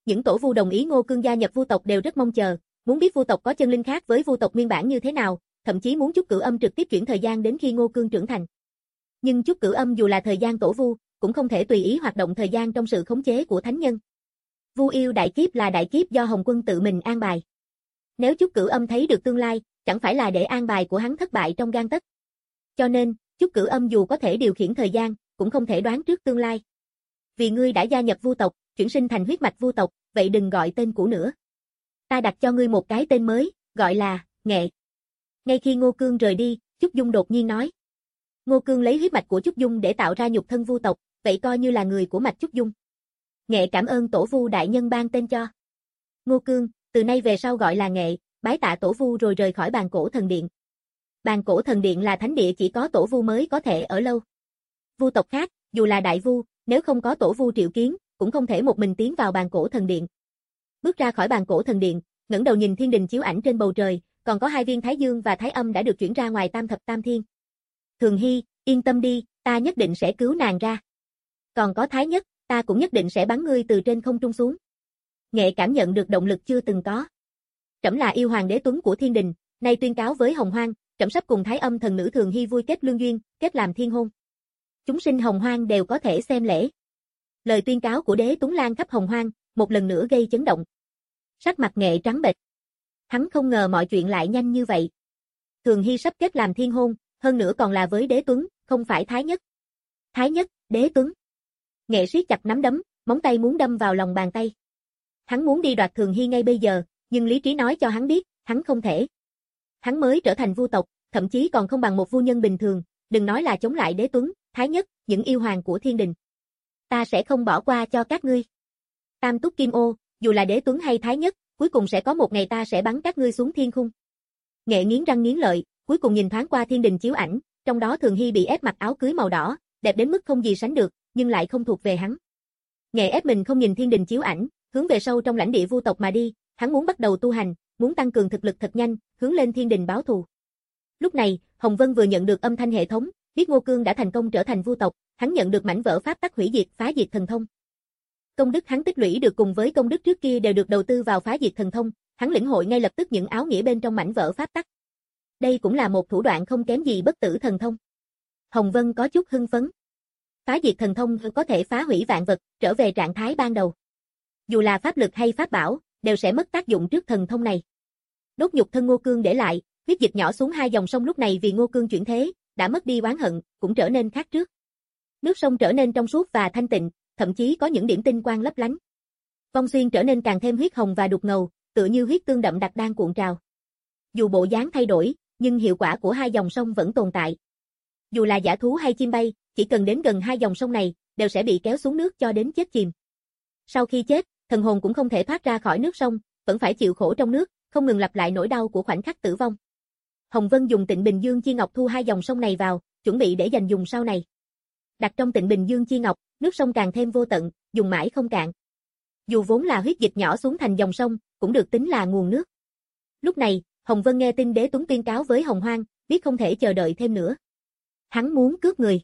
Những tổ vu đồng ý Ngô Cương gia nhập vu tộc đều rất mong chờ, muốn biết vu tộc có chân linh khác với vu tộc nguyên bản như thế nào, thậm chí muốn Chúc Cửu Âm trực tiếp chuyển thời gian đến khi Ngô Cương trưởng thành. Nhưng Chúc Cửu Âm dù là thời gian tổ vu, cũng không thể tùy ý hoạt động thời gian trong sự khống chế của thánh nhân. Vu yêu đại kiếp là đại kiếp do Hồng Quân tự mình an bài. Nếu Chúc Cửu Âm thấy được tương lai, chẳng phải là để an bài của hắn thất bại trong gang tấc. Cho nên, Chúc Cửu Âm dù có thể điều khiển thời gian, cũng không thể đoán trước tương lai. Vì ngươi đã gia nhập vu tộc, chuyển sinh thành huyết mạch vu tộc, vậy đừng gọi tên cũ nữa. Ta đặt cho ngươi một cái tên mới, gọi là Nghệ. Ngay khi Ngô Cương rời đi, Chúc Dung đột nhiên nói. Ngô Cương lấy huyết mạch của Chúc Dung để tạo ra nhục thân vu tộc, vậy coi như là người của mạch Chúc Dung. Nghệ cảm ơn tổ vu đại nhân ban tên cho. Ngô Cương, từ nay về sau gọi là Nghệ, bái tạ tổ vu rồi rời khỏi bàn cổ thần điện. Bàn cổ thần điện là thánh địa chỉ có tổ vu mới có thể ở lâu. Vu tộc khác, dù là đại vu, nếu không có tổ vu triệu kiến, cũng không thể một mình tiến vào bàn cổ thần điện. Bước ra khỏi bàn cổ thần điện, ngẩng đầu nhìn thiên đình chiếu ảnh trên bầu trời, còn có hai viên thái dương và thái âm đã được chuyển ra ngoài tam thập tam thiên. Thường Hy, yên tâm đi, ta nhất định sẽ cứu nàng ra. Còn có Thái Nhất, ta cũng nhất định sẽ bắn ngươi từ trên không trung xuống. Nghệ cảm nhận được động lực chưa từng có. Trẫm là yêu hoàng đế tuấn của thiên đình, nay tuyên cáo với Hồng Hoang, trẫm sắp cùng Thái Âm thần nữ Thường Hy vui kết lương duyên, kết làm thiên hôn. Chúng sinh Hồng Hoang đều có thể xem lễ. Lời tuyên cáo của đế Tuấn lan khắp Hồng Hoang, một lần nữa gây chấn động. Sắc mặt Nghệ trắng bệch. Hắn không ngờ mọi chuyện lại nhanh như vậy. Thường Hy sắp kết làm thiên hôn, hơn nữa còn là với đế Tuấn, không phải Thái Nhất. Thái Nhất, đế Tuấn. Nghệ siết chặt nắm đấm, móng tay muốn đâm vào lòng bàn tay. Hắn muốn đi đoạt Thường Hy ngay bây giờ, nhưng lý trí nói cho hắn biết, hắn không thể. Hắn mới trở thành vu tộc, thậm chí còn không bằng một vu nhân bình thường, đừng nói là chống lại đế Tuấn, Thái Nhất, những yêu hoàng của thiên đình. Ta sẽ không bỏ qua cho các ngươi. Tam túc kim ô, dù là đế Tuấn hay Thái Nhất, cuối cùng sẽ có một ngày ta sẽ bắn các ngươi xuống thiên khung. Nghệ nghiến răng nghiến lợi, cuối cùng nhìn thoáng qua thiên đình chiếu ảnh, trong đó Thường Hy bị ép mặc áo cưới màu đỏ, đẹp đến mức không gì sánh được, nhưng lại không thuộc về hắn. Nghệ ép mình không nhìn thiên đình chiếu ảnh, hướng về sâu trong lãnh địa vu tộc mà đi, hắn muốn bắt đầu tu hành, muốn tăng cường thực lực thật nhanh, hướng lên thiên đình báo thù. Lúc này, Hồng Vân vừa nhận được âm thanh hệ thống, biết Ngô Cương đã thành công trở thành vu tộc, hắn nhận được mảnh vỡ pháp tắc hủy diệt phá diệt thần thông. Công đức hắn tích lũy được cùng với công đức trước kia đều được đầu tư vào phá diệt thần thông, hắn lĩnh hội ngay lập tức những áo nghĩa bên trong mảnh vỡ pháp tắc. Đây cũng là một thủ đoạn không kém gì bất tử thần thông. Hồng Vân có chút hưng phấn. Phá diệt thần thông có thể phá hủy vạn vật, trở về trạng thái ban đầu. Dù là pháp lực hay pháp bảo, đều sẽ mất tác dụng trước thần thông này. Đốt nhục thân Ngô Cương để lại, huyết dịch nhỏ xuống hai dòng sông lúc này vì Ngô Cương chuyển thế, đã mất đi oán hận, cũng trở nên khác trước. Nước sông trở nên trong suốt và thanh tịnh, thậm chí có những điểm tinh quang lấp lánh. Vong Xuyên trở nên càng thêm huyết hồng và đục ngầu, tựa như huyết tương đậm đặc đang cuộn trào. Dù bộ dáng thay đổi, nhưng hiệu quả của hai dòng sông vẫn tồn tại. Dù là dã thú hay chim bay, chỉ cần đến gần hai dòng sông này, đều sẽ bị kéo xuống nước cho đến chết chìm. Sau khi chết, thần hồn cũng không thể thoát ra khỏi nước sông, vẫn phải chịu khổ trong nước, không ngừng lặp lại nỗi đau của khoảnh khắc tử vong. Hồng Vân dùng Tịnh Bình Dương Chi Ngọc thu hai dòng sông này vào, chuẩn bị để dành dùng sau này. Đặt trong Tịnh Bình Dương Chi Ngọc, nước sông càng thêm vô tận, dùng mãi không cạn. Dù vốn là huyết dịch nhỏ xuống thành dòng sông, cũng được tính là nguồn nước. Lúc này, Hồng Vân nghe tin đế Tuấn tuyên cáo với Hồng Hoang, biết không thể chờ đợi thêm nữa. Hắn muốn cướp người.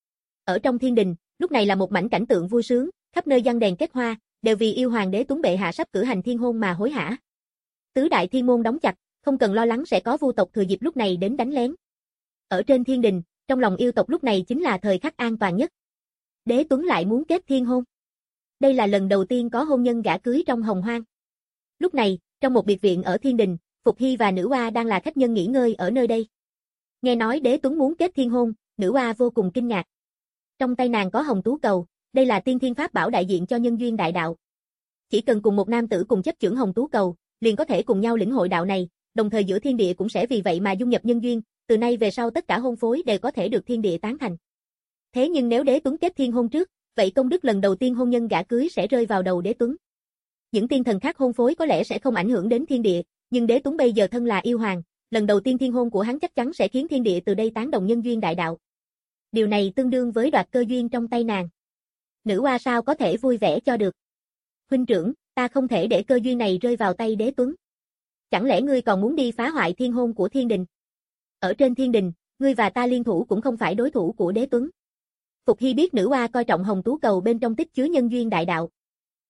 Ở trong thiên đình, lúc này là một mảnh cảnh tượng vui sướng, khắp nơi giăng đèn kết hoa, đều vì yêu hoàng đế Tuấn bệ hạ sắp cử hành thiên hôn mà hối hả. Tứ đại thiên môn đóng chặt, không cần lo lắng sẽ có vu tộc thừa dịp lúc này đến đánh lén. Ở trên thiên đình, trong lòng yêu tộc lúc này chính là thời khắc an toàn nhất. Đế Tuấn lại muốn kết thiên hôn. Đây là lần đầu tiên có hôn nhân gả cưới trong Hồng Hoang. Lúc này, trong một biệt viện ở thiên đình, Phục Hy và nữ oa đang là khách nhân nghỉ ngơi ở nơi đây. Nghe nói đế Tuấn muốn kết thiên hôn, nữ oa vô cùng kinh ngạc. Trong tay nàng có hồng tú cầu, đây là tiên thiên pháp bảo đại diện cho nhân duyên đại đạo. Chỉ cần cùng một nam tử cùng chấp chưởng hồng tú cầu, liền có thể cùng nhau lĩnh hội đạo này, đồng thời giữa thiên địa cũng sẽ vì vậy mà dung nhập nhân duyên, từ nay về sau tất cả hôn phối đều có thể được thiên địa tán thành. Thế nhưng nếu đế Tuấn kết thiên hôn trước, vậy công đức lần đầu tiên hôn nhân gả cưới sẽ rơi vào đầu đế Tuấn. Những tiên thần khác hôn phối có lẽ sẽ không ảnh hưởng đến thiên địa, nhưng đế Tuấn bây giờ thân là yêu hoàng, lần đầu tiên thiên hôn của hắn chắc chắn sẽ khiến thiên địa từ đây tán đồng nhân duyên đại đạo. Điều này tương đương với đoạt cơ duyên trong tay nàng. Nữ oa sao có thể vui vẻ cho được. Huynh trưởng, ta không thể để cơ duyên này rơi vào tay đế Tuấn. Chẳng lẽ ngươi còn muốn đi phá hoại thiên hôn của thiên đình? Ở trên thiên đình, ngươi và ta liên thủ cũng không phải đối thủ của đế Tuấn. Phục Hy biết nữ oa coi trọng hồng tú cầu bên trong tích chứa nhân duyên đại đạo.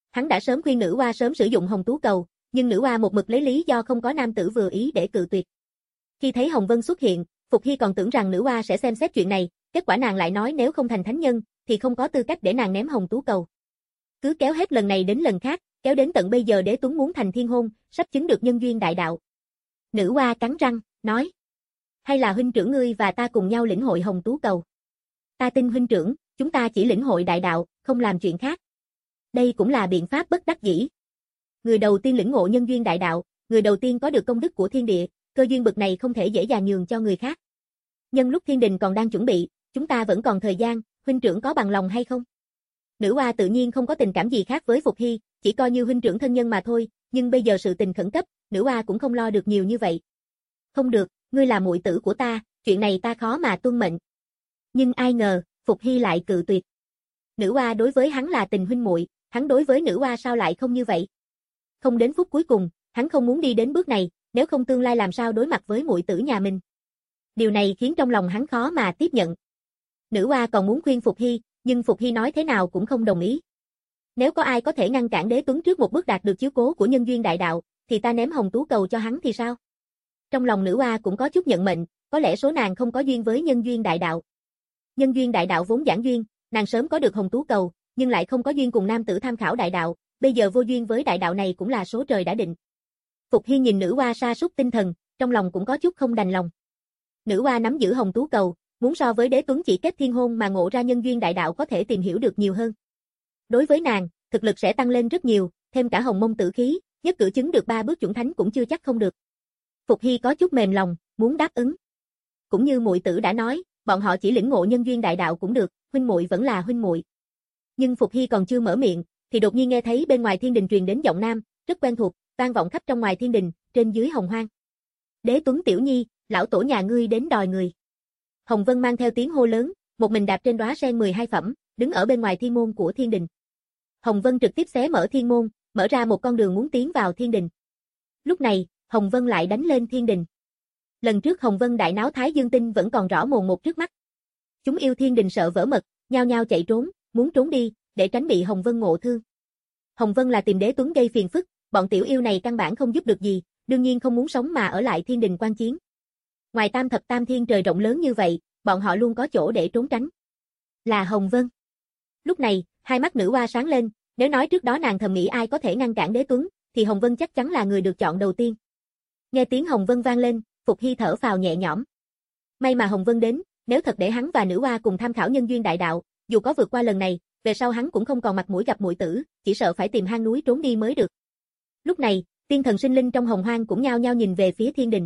Hắn đã sớm khuyên nữ oa sớm sử dụng hồng tú cầu, nhưng nữ oa một mực lấy lý do không có nam tử vừa ý để cự tuyệt. Khi thấy Hồng Vân xuất hiện, Phục Hy còn tưởng rằng nữ oa sẽ xem xét chuyện này, kết quả nàng lại nói nếu không thành thánh nhân, thì không có tư cách để nàng ném hồng tú cầu. Cứ kéo hết lần này đến lần khác, kéo đến tận bây giờ Đế Tuấn muốn thành thiên hôn, sắp chứng được nhân duyên đại đạo. Nữ oa cắn răng, nói: hay là huynh trưởng ngươi và ta cùng nhau lĩnh hội hồng tú cầu. Ta tin huynh trưởng, chúng ta chỉ lĩnh hội đại đạo, không làm chuyện khác. Đây cũng là biện pháp bất đắc dĩ. Người đầu tiên lĩnh ngộ nhân duyên đại đạo, người đầu tiên có được công đức của thiên địa, cơ duyên bực này không thể dễ dàng nhường cho người khác. Nhân lúc thiên đình còn đang chuẩn bị, chúng ta vẫn còn thời gian, huynh trưởng có bằng lòng hay không? Nữ oa tự nhiên không có tình cảm gì khác với Phục Hy, chỉ coi như huynh trưởng thân nhân mà thôi, nhưng bây giờ sự tình khẩn cấp, nữ oa cũng không lo được nhiều như vậy. Không được, ngươi là muội tử của ta, chuyện này ta khó mà tuân mệnh. Nhưng ai ngờ, Phục Hy lại cự tuyệt. Nữ oa đối với hắn là tình huynh muội, hắn đối với nữ oa sao lại không như vậy? Không đến phút cuối cùng, hắn không muốn đi đến bước này, nếu không tương lai làm sao đối mặt với muội tử nhà mình. Điều này khiến trong lòng hắn khó mà tiếp nhận. Nữ oa còn muốn khuyên Phục Hy, nhưng Phục Hy nói thế nào cũng không đồng ý. Nếu có ai có thể ngăn cản Đế Tuấn trước một bước đạt được chiếu cố của nhân duyên đại đạo, thì ta ném hồng tú cầu cho hắn thì sao? Trong lòng nữ oa cũng có chút nhận mệnh, có lẽ số nàng không có duyên với nhân duyên đại đạo. Nhân duyên đại đạo vốn giản duyên, nàng sớm có được hồng tú cầu, nhưng lại không có duyên cùng nam tử tham khảo đại đạo, bây giờ vô duyên với đại đạo này cũng là số trời đã định. Phục Hy nhìn nữ oa sa sút tinh thần, trong lòng cũng có chút không đành lòng. Nữ oa nắm giữ hồng tú cầu, muốn so với Đế Tuấn chỉ kết thiên hôn mà ngộ ra nhân duyên đại đạo có thể tìm hiểu được nhiều hơn. Đối với nàng, thực lực sẽ tăng lên rất nhiều, thêm cả hồng mông tử khí, nhất cử chứng được ba bước chuẩn thánh cũng chưa chắc không được. Phục Hy có chút mềm lòng, muốn đáp ứng. Cũng như muội tử đã nói, bọn họ chỉ lĩnh ngộ nhân duyên đại đạo cũng được, huynh muội vẫn là huynh muội. Nhưng Phục Hy còn chưa mở miệng, thì đột nhiên nghe thấy bên ngoài thiên đình truyền đến giọng nam, rất quen thuộc, vang vọng khắp trong ngoài thiên đình, trên dưới hồng hoang. Đế Tuấn tiểu nhi, lão tổ nhà ngươi đến đòi người. Hồng Vân mang theo tiếng hô lớn, một mình đạp trên đóa sen mười hai phẩm, đứng ở bên ngoài thiên môn của thiên đình. Hồng Vân trực tiếp xé mở thiên môn, mở ra một con đường muốn tiến vào thiên đình. Lúc này, Hồng Vân lại đánh lên thiên đình. Lần trước Hồng Vân đại náo Thái Dương Tinh vẫn còn rõ mồn một trước mắt. Chúng yêu thiên đình sợ vỡ mật, nhao nhao chạy trốn, muốn trốn đi, để tránh bị Hồng Vân ngộ thương. Hồng Vân là tìm Đế Tuấn gây phiền phức, bọn tiểu yêu này căn bản không giúp được gì, đương nhiên không muốn sống mà ở lại thiên đình quan chiến. Ngoài tam thập tam thiên trời rộng lớn như vậy, bọn họ luôn có chỗ để trốn tránh. Là Hồng Vân. Lúc này, hai mắt nữ oa sáng lên, nếu nói trước đó nàng thầm nghĩ ai có thể ngăn cản Đế Tuấn, thì Hồng Vân chắc chắn là người được chọn đầu tiên. Nghe tiếng Hồng Vân vang lên, Phục Hy thở phào nhẹ nhõm. May mà Hồng Vân đến, nếu thật để hắn và nữ oa cùng tham khảo nhân duyên đại đạo, dù có vượt qua lần này, về sau hắn cũng không còn mặt mũi gặp muội tử, chỉ sợ phải tìm hang núi trốn đi mới được. Lúc này, tiên thần sinh linh trong hồng hoang cũng nhao nhao nhìn về phía thiên đình.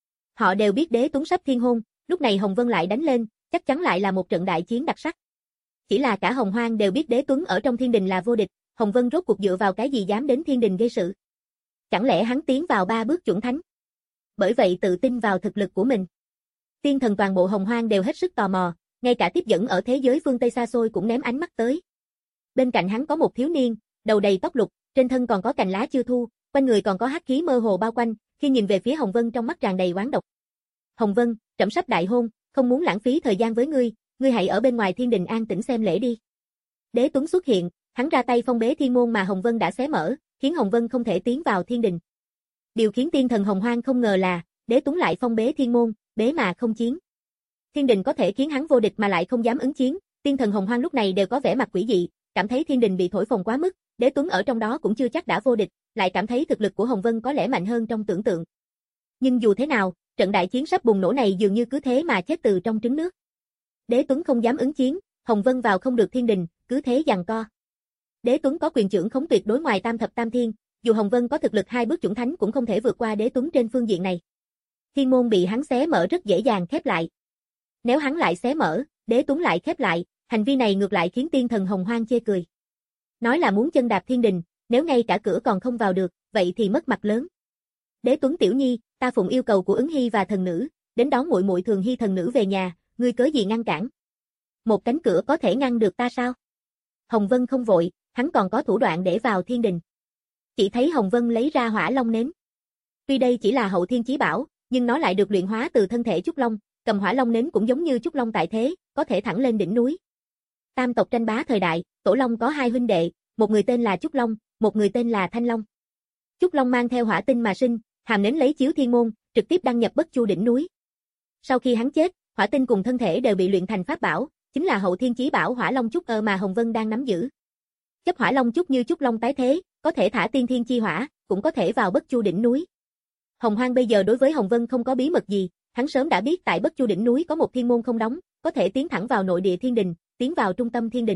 Họ đều biết Đế Tuấn sắp thiên hôn, lúc này Hồng Vân lại đánh lên, chắc chắn lại là một trận đại chiến đặc sắc. Chỉ là cả hồng hoang đều biết Đế Tuấn ở trong thiên đình là vô địch, Hồng Vân rốt cuộc dựa vào cái gì dám đến thiên đình gây sự? Chẳng lẽ hắn tiến vào ba bước chuẩn thánh? Bởi vậy tự tin vào thực lực của mình. Tiên thần toàn bộ hồng hoang đều hết sức tò mò, ngay cả tiếp dẫn ở thế giới phương Tây xa xôi cũng ném ánh mắt tới. Bên cạnh hắn có một thiếu niên, đầu đầy tóc lục, trên thân còn có cành lá chưa thu, quanh người còn có hắc khí mơ hồ bao quanh, khi nhìn về phía Hồng Vân trong mắt tràn đầy oán độc. Hồng Vân, trẫm sắp đại hôn, không muốn lãng phí thời gian với ngươi, ngươi hãy ở bên ngoài thiên đình an tĩnh xem lễ đi. Đế Tuấn xuất hiện, hắn ra tay phong bế thiên môn mà Hồng Vân đã xé mở, khiến Hồng Vân không thể tiến vào thiên đình. Điều khiến tiên thần hồng hoang không ngờ là, Đế Tuấn lại phong bế thiên môn, bế mà không chiến. Thiên đình có thể khiến hắn vô địch mà lại không dám ứng chiến, tiên thần hồng hoang lúc này đều có vẻ mặt quỷ dị, cảm thấy thiên đình bị thổi phồng quá mức, Đế Tuấn ở trong đó cũng chưa chắc đã vô địch, lại cảm thấy thực lực của Hồng Vân có lẽ mạnh hơn trong tưởng tượng. Nhưng dù thế nào, trận đại chiến sắp bùng nổ này dường như cứ thế mà chết từ trong trứng nước. Đế Tuấn không dám ứng chiến, Hồng Vân vào không được thiên đình, cứ thế giằng co. Đế Tuấn có quyền trưởng khống tuyệt đối ngoài tam thập tam thiên, dù Hồng Vân có thực lực hai bước chuẩn thánh cũng không thể vượt qua Đế Tuấn trên phương diện này. Thiên môn bị hắn xé mở rất dễ dàng khép lại. Nếu hắn lại xé mở, Đế Tuấn lại khép lại, hành vi này ngược lại khiến tiên thần hồng hoang chê cười. Nói là muốn chân đạp thiên đình, nếu ngay cả cửa còn không vào được, vậy thì mất mặt lớn. Đế Tuấn tiểu nhi, ta phụng yêu cầu của Ứng Hy và thần nữ, đến đón muội muội Thường Hy thần nữ về nhà, ngươi cớ gì ngăn cản? Một cánh cửa có thể ngăn được ta sao? Hồng Vân không vội, hắn còn có thủ đoạn để vào thiên đình. Chỉ thấy Hồng Vân lấy ra hỏa long nến. Tuy đây chỉ là hậu thiên chí bảo, nhưng nó lại được luyện hóa từ thân thể Trúc Long, cầm hỏa long nến cũng giống như Trúc Long tại thế, có thể thẳng lên đỉnh núi. Tam tộc tranh bá thời đại, Tổ Long có hai huynh đệ, một người tên là Trúc Long, một người tên là Thanh Long. Chúc Long mang theo hỏa tinh mà sinh, hàm nến lấy chiếu thiên môn, trực tiếp đăng nhập Bất Chu đỉnh núi. Sau khi hắn chết, hỏa tinh cùng thân thể đều bị luyện thành pháp bảo, chính là hậu thiên chí bảo Hỏa Long Chúc ơ mà Hồng Vân đang nắm giữ. Chấp Hỏa Long Chúc như Chúc Long tái thế, có thể thả tiên thiên chi hỏa, cũng có thể vào Bất Chu đỉnh núi. Hồng Hoang bây giờ đối với Hồng Vân không có bí mật gì, hắn sớm đã biết tại Bất Chu đỉnh núi có một thiên môn không đóng, có thể tiến thẳng vào nội địa thiên đình, tiến vào trung tâm thiên đình.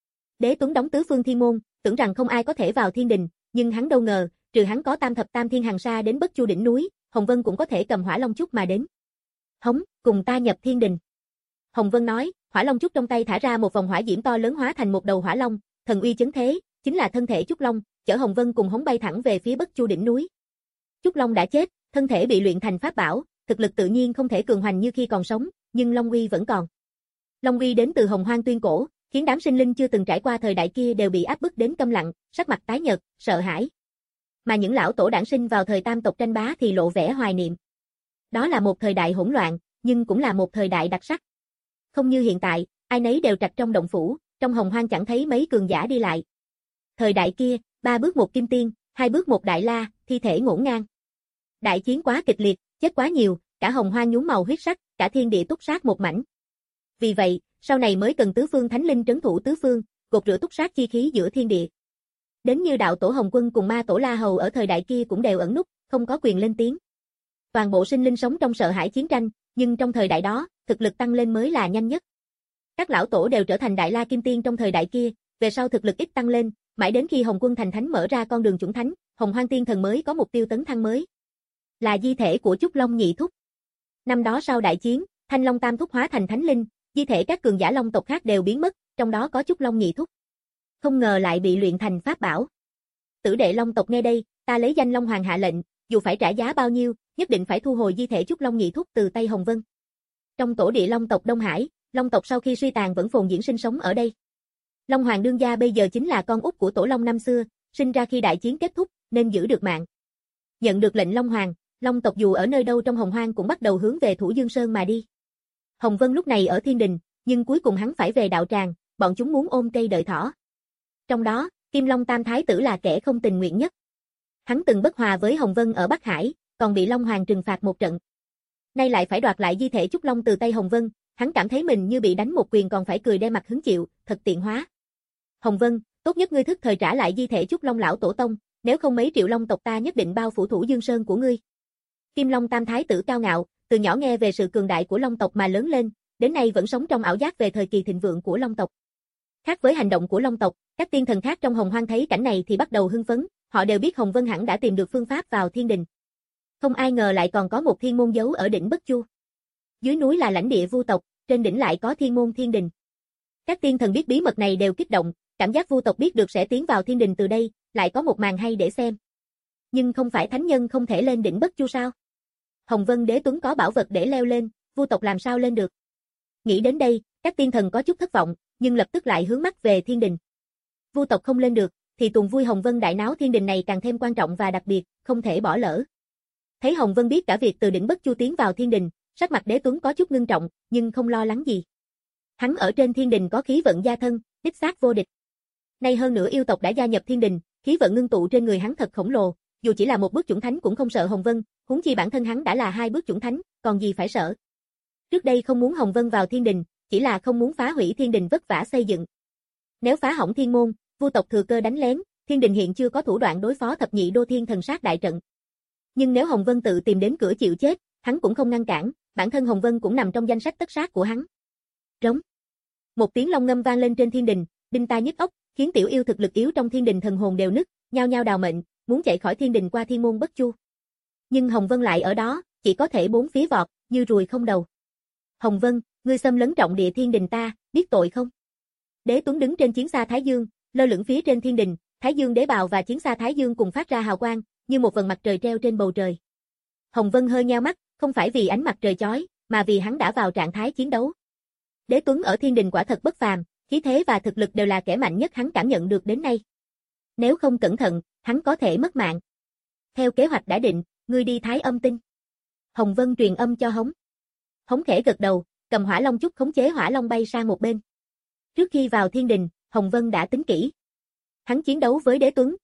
Đế Tuấn đóng tứ phương thiên môn, tưởng rằng không ai có thể vào thiên đình, nhưng hắn đâu ngờ, trừ hắn có tam thập tam thiên hàng sa đến Bất Chu đỉnh núi, Hồng Vân cũng có thể cầm Hỏa Long Chúc mà đến. Hống, cùng ta nhập thiên đình. Hồng Vân nói, Hỏa Long Chúc trong tay thả ra một vòng hỏa diễm to lớn hóa thành một đầu hỏa long, thần uy chấn thế, chính là thân thể Chúc Long, chở Hồng Vân cùng hống bay thẳng về phía Bất Chu đỉnh núi. Chúc Long đã chết, thân thể bị luyện thành pháp bảo, thực lực tự nhiên không thể cường hoành như khi còn sống, nhưng Long uy vẫn còn. Long uy đến từ Hồng Hoang tuyên cổ, khiến đám sinh linh chưa từng trải qua thời đại kia đều bị áp bức đến câm lặng, sắc mặt tái nhợt, sợ hãi. Mà những lão tổ đản sinh vào thời tam tộc tranh bá thì lộ vẻ hoài niệm. Đó là một thời đại hỗn loạn, nhưng cũng là một thời đại đặc sắc. Không như hiện tại, ai nấy đều trạch trong động phủ, trong Hồng Hoang chẳng thấy mấy cường giả đi lại. Thời đại kia, ba bước một kim tiên, hai bước một đại la, thi thể ngổn ngang. Đại chiến quá kịch liệt, chết quá nhiều, cả Hồng Hoang nhuốm màu huyết sắc, cả thiên địa túc sát một mảnh. Vì vậy, sau này mới cần tứ phương thánh linh trấn thủ tứ phương, gột rửa túc sát chi khí giữa thiên địa. Đến như đạo tổ Hồng Quân cùng ma tổ La Hầu ở thời đại kia cũng đều ẩn núp, không có quyền lên tiếng. Toàn bộ sinh linh sống trong sợ hãi chiến tranh, nhưng trong thời đại đó, thực lực tăng lên mới là nhanh nhất. Các lão tổ đều trở thành đại la kim tiên trong thời đại kia, về sau thực lực ít tăng lên, mãi đến khi Hồng Quân thành thánh mở ra con đường chủng thánh, Hồng Hoang tiên thần mới có mục tiêu tấn thăng mới. Là di thể của Chúc Long nhị thúc. Năm đó sau đại chiến, Thanh Long tam thúc hóa thành thánh linh, di thể các cường giả long tộc khác đều biến mất, trong đó có Chúc Long nhị thúc. Không ngờ lại bị luyện thành pháp bảo. Tử đệ long tộc nghe đây, ta lấy danh Long Hoàng hạ lệnh, dù phải trả giá bao nhiêu, nhất định phải thu hồi di thể Chúc Long nhị thúc từ tay Hồng Vân. Trong tổ địa long tộc Đông Hải, long tộc sau khi suy tàn vẫn phồn diễn sinh sống ở đây. Long Hoàng đương gia bây giờ chính là con út của tổ long năm xưa, sinh ra khi đại chiến kết thúc, nên giữ được mạng. Nhận được lệnh Long Hoàng, long tộc dù ở nơi đâu trong Hồng Hoang cũng bắt đầu hướng về Thủ Dương Sơn mà đi. Hồng Vân lúc này ở thiên đình, nhưng cuối cùng hắn phải về đạo tràng, bọn chúng muốn ôm cây đợi thỏ. Trong đó, Kim Long Tam Thái tử là kẻ không tình nguyện nhất. Hắn từng bất hòa với Hồng Vân ở Bắc Hải, còn bị Long Hoàng trừng phạt một trận. Nay lại phải đoạt lại di thể Chúc Long từ tay Hồng Vân, hắn cảm thấy mình như bị đánh một quyền còn phải cười đe mặt hứng chịu, thật tiện hóa. Hồng Vân, tốt nhất ngươi thức thời trả lại di thể Chúc Long lão tổ tông, nếu không mấy triệu long tộc ta nhất định bao phủ Thủ Dương Sơn của ngươi. Kim Long Tam Thái tử cao ngạo, từ nhỏ nghe về sự cường đại của long tộc mà lớn lên, đến nay vẫn sống trong ảo giác về thời kỳ thịnh vượng của long tộc. Khác với hành động của long tộc, các tiên thần khác trong Hồng Hoang thấy cảnh này thì bắt đầu hưng phấn, họ đều biết Hồng Vân hẳn đã tìm được phương pháp vào thiên đình. Không ai ngờ lại còn có một thiên môn giấu ở đỉnh Bất Chu. Dưới núi là lãnh địa vu tộc, trên đỉnh lại có thiên môn thiên đình. Các tiên thần biết bí mật này đều kích động, cảm giác vu tộc biết được sẽ tiến vào thiên đình từ đây, lại có một màn hay để xem. Nhưng không phải thánh nhân không thể lên đỉnh Bất Chu sao? Hồng Vân Đế Tuấn có bảo vật để leo lên, vu tộc làm sao lên được? Nghĩ đến đây, các tiên thần có chút thất vọng, nhưng lập tức lại hướng mắt về thiên đình. Vu tộc không lên được, thì tuần vui Hồng Vân đại náo thiên đình này càng thêm quan trọng và đặc biệt, không thể bỏ lỡ. Thấy Hồng Vân biết cả việc từ đỉnh Bất Chu tiến vào thiên đình, sắc mặt Đế Tuấn có chút ngưng trọng, nhưng không lo lắng gì. Hắn ở trên thiên đình có khí vận gia thân, đích xác vô địch. Nay hơn nữa yêu tộc đã gia nhập thiên đình, khí vận ngưng tụ trên người hắn thật khổng lồ, dù chỉ là một bước chủng thánh cũng không sợ Hồng Vân, huống chi bản thân hắn đã là hai bước chủng thánh, còn gì phải sợ. Trước đây không muốn Hồng Vân vào thiên đình, chỉ là không muốn phá hủy thiên đình vất vả xây dựng. Nếu phá hỏng thiên môn, vu tộc thừa cơ đánh lén, thiên đình hiện chưa có thủ đoạn đối phó thập nhị đô thiên thần sát đại trận. Nhưng nếu Hồng Vân tự tìm đến cửa chịu chết, hắn cũng không ngăn cản, bản thân Hồng Vân cũng nằm trong danh sách tất sát của hắn. Rống. Một tiếng long ngâm vang lên trên thiên đình, đinh tai nhức óc, khiến tiểu yêu thực lực yếu trong thiên đình thần hồn đều nứt, nhao nhao đào mệnh, muốn chạy khỏi thiên đình qua thiên môn Bất Chu. Nhưng Hồng Vân lại ở đó, chỉ có thể bốn phía vọt, như ruồi không đầu. Hồng Vân, ngươi xâm lấn trọng địa thiên đình ta, biết tội không? Đế Tuấn đứng trên chiến xa Thái Dương, lơ lửng phía trên thiên đình, Thái Dương đế bào và chiến xa Thái Dương cùng phát ra hào quang, như một vầng mặt trời treo trên bầu trời. Hồng Vân hơi nheo mắt, không phải vì ánh mặt trời chói, mà vì hắn đã vào trạng thái chiến đấu. Đế Tuấn ở thiên đình quả thật bất phàm, khí thế và thực lực đều là kẻ mạnh nhất hắn cảm nhận được đến nay. Nếu không cẩn thận, hắn có thể mất mạng. Theo kế hoạch đã định, ngươi đi Thái Âm Tinh. Hồng Vân truyền âm cho Hống. Hống khẽ gật đầu, cầm Hỏa Long Chúc khống chế Hỏa Long bay sang một bên. Trước khi vào thiên đình, Hồng Vân đã tính kỹ. Hắn chiến đấu với Đế Tuấn,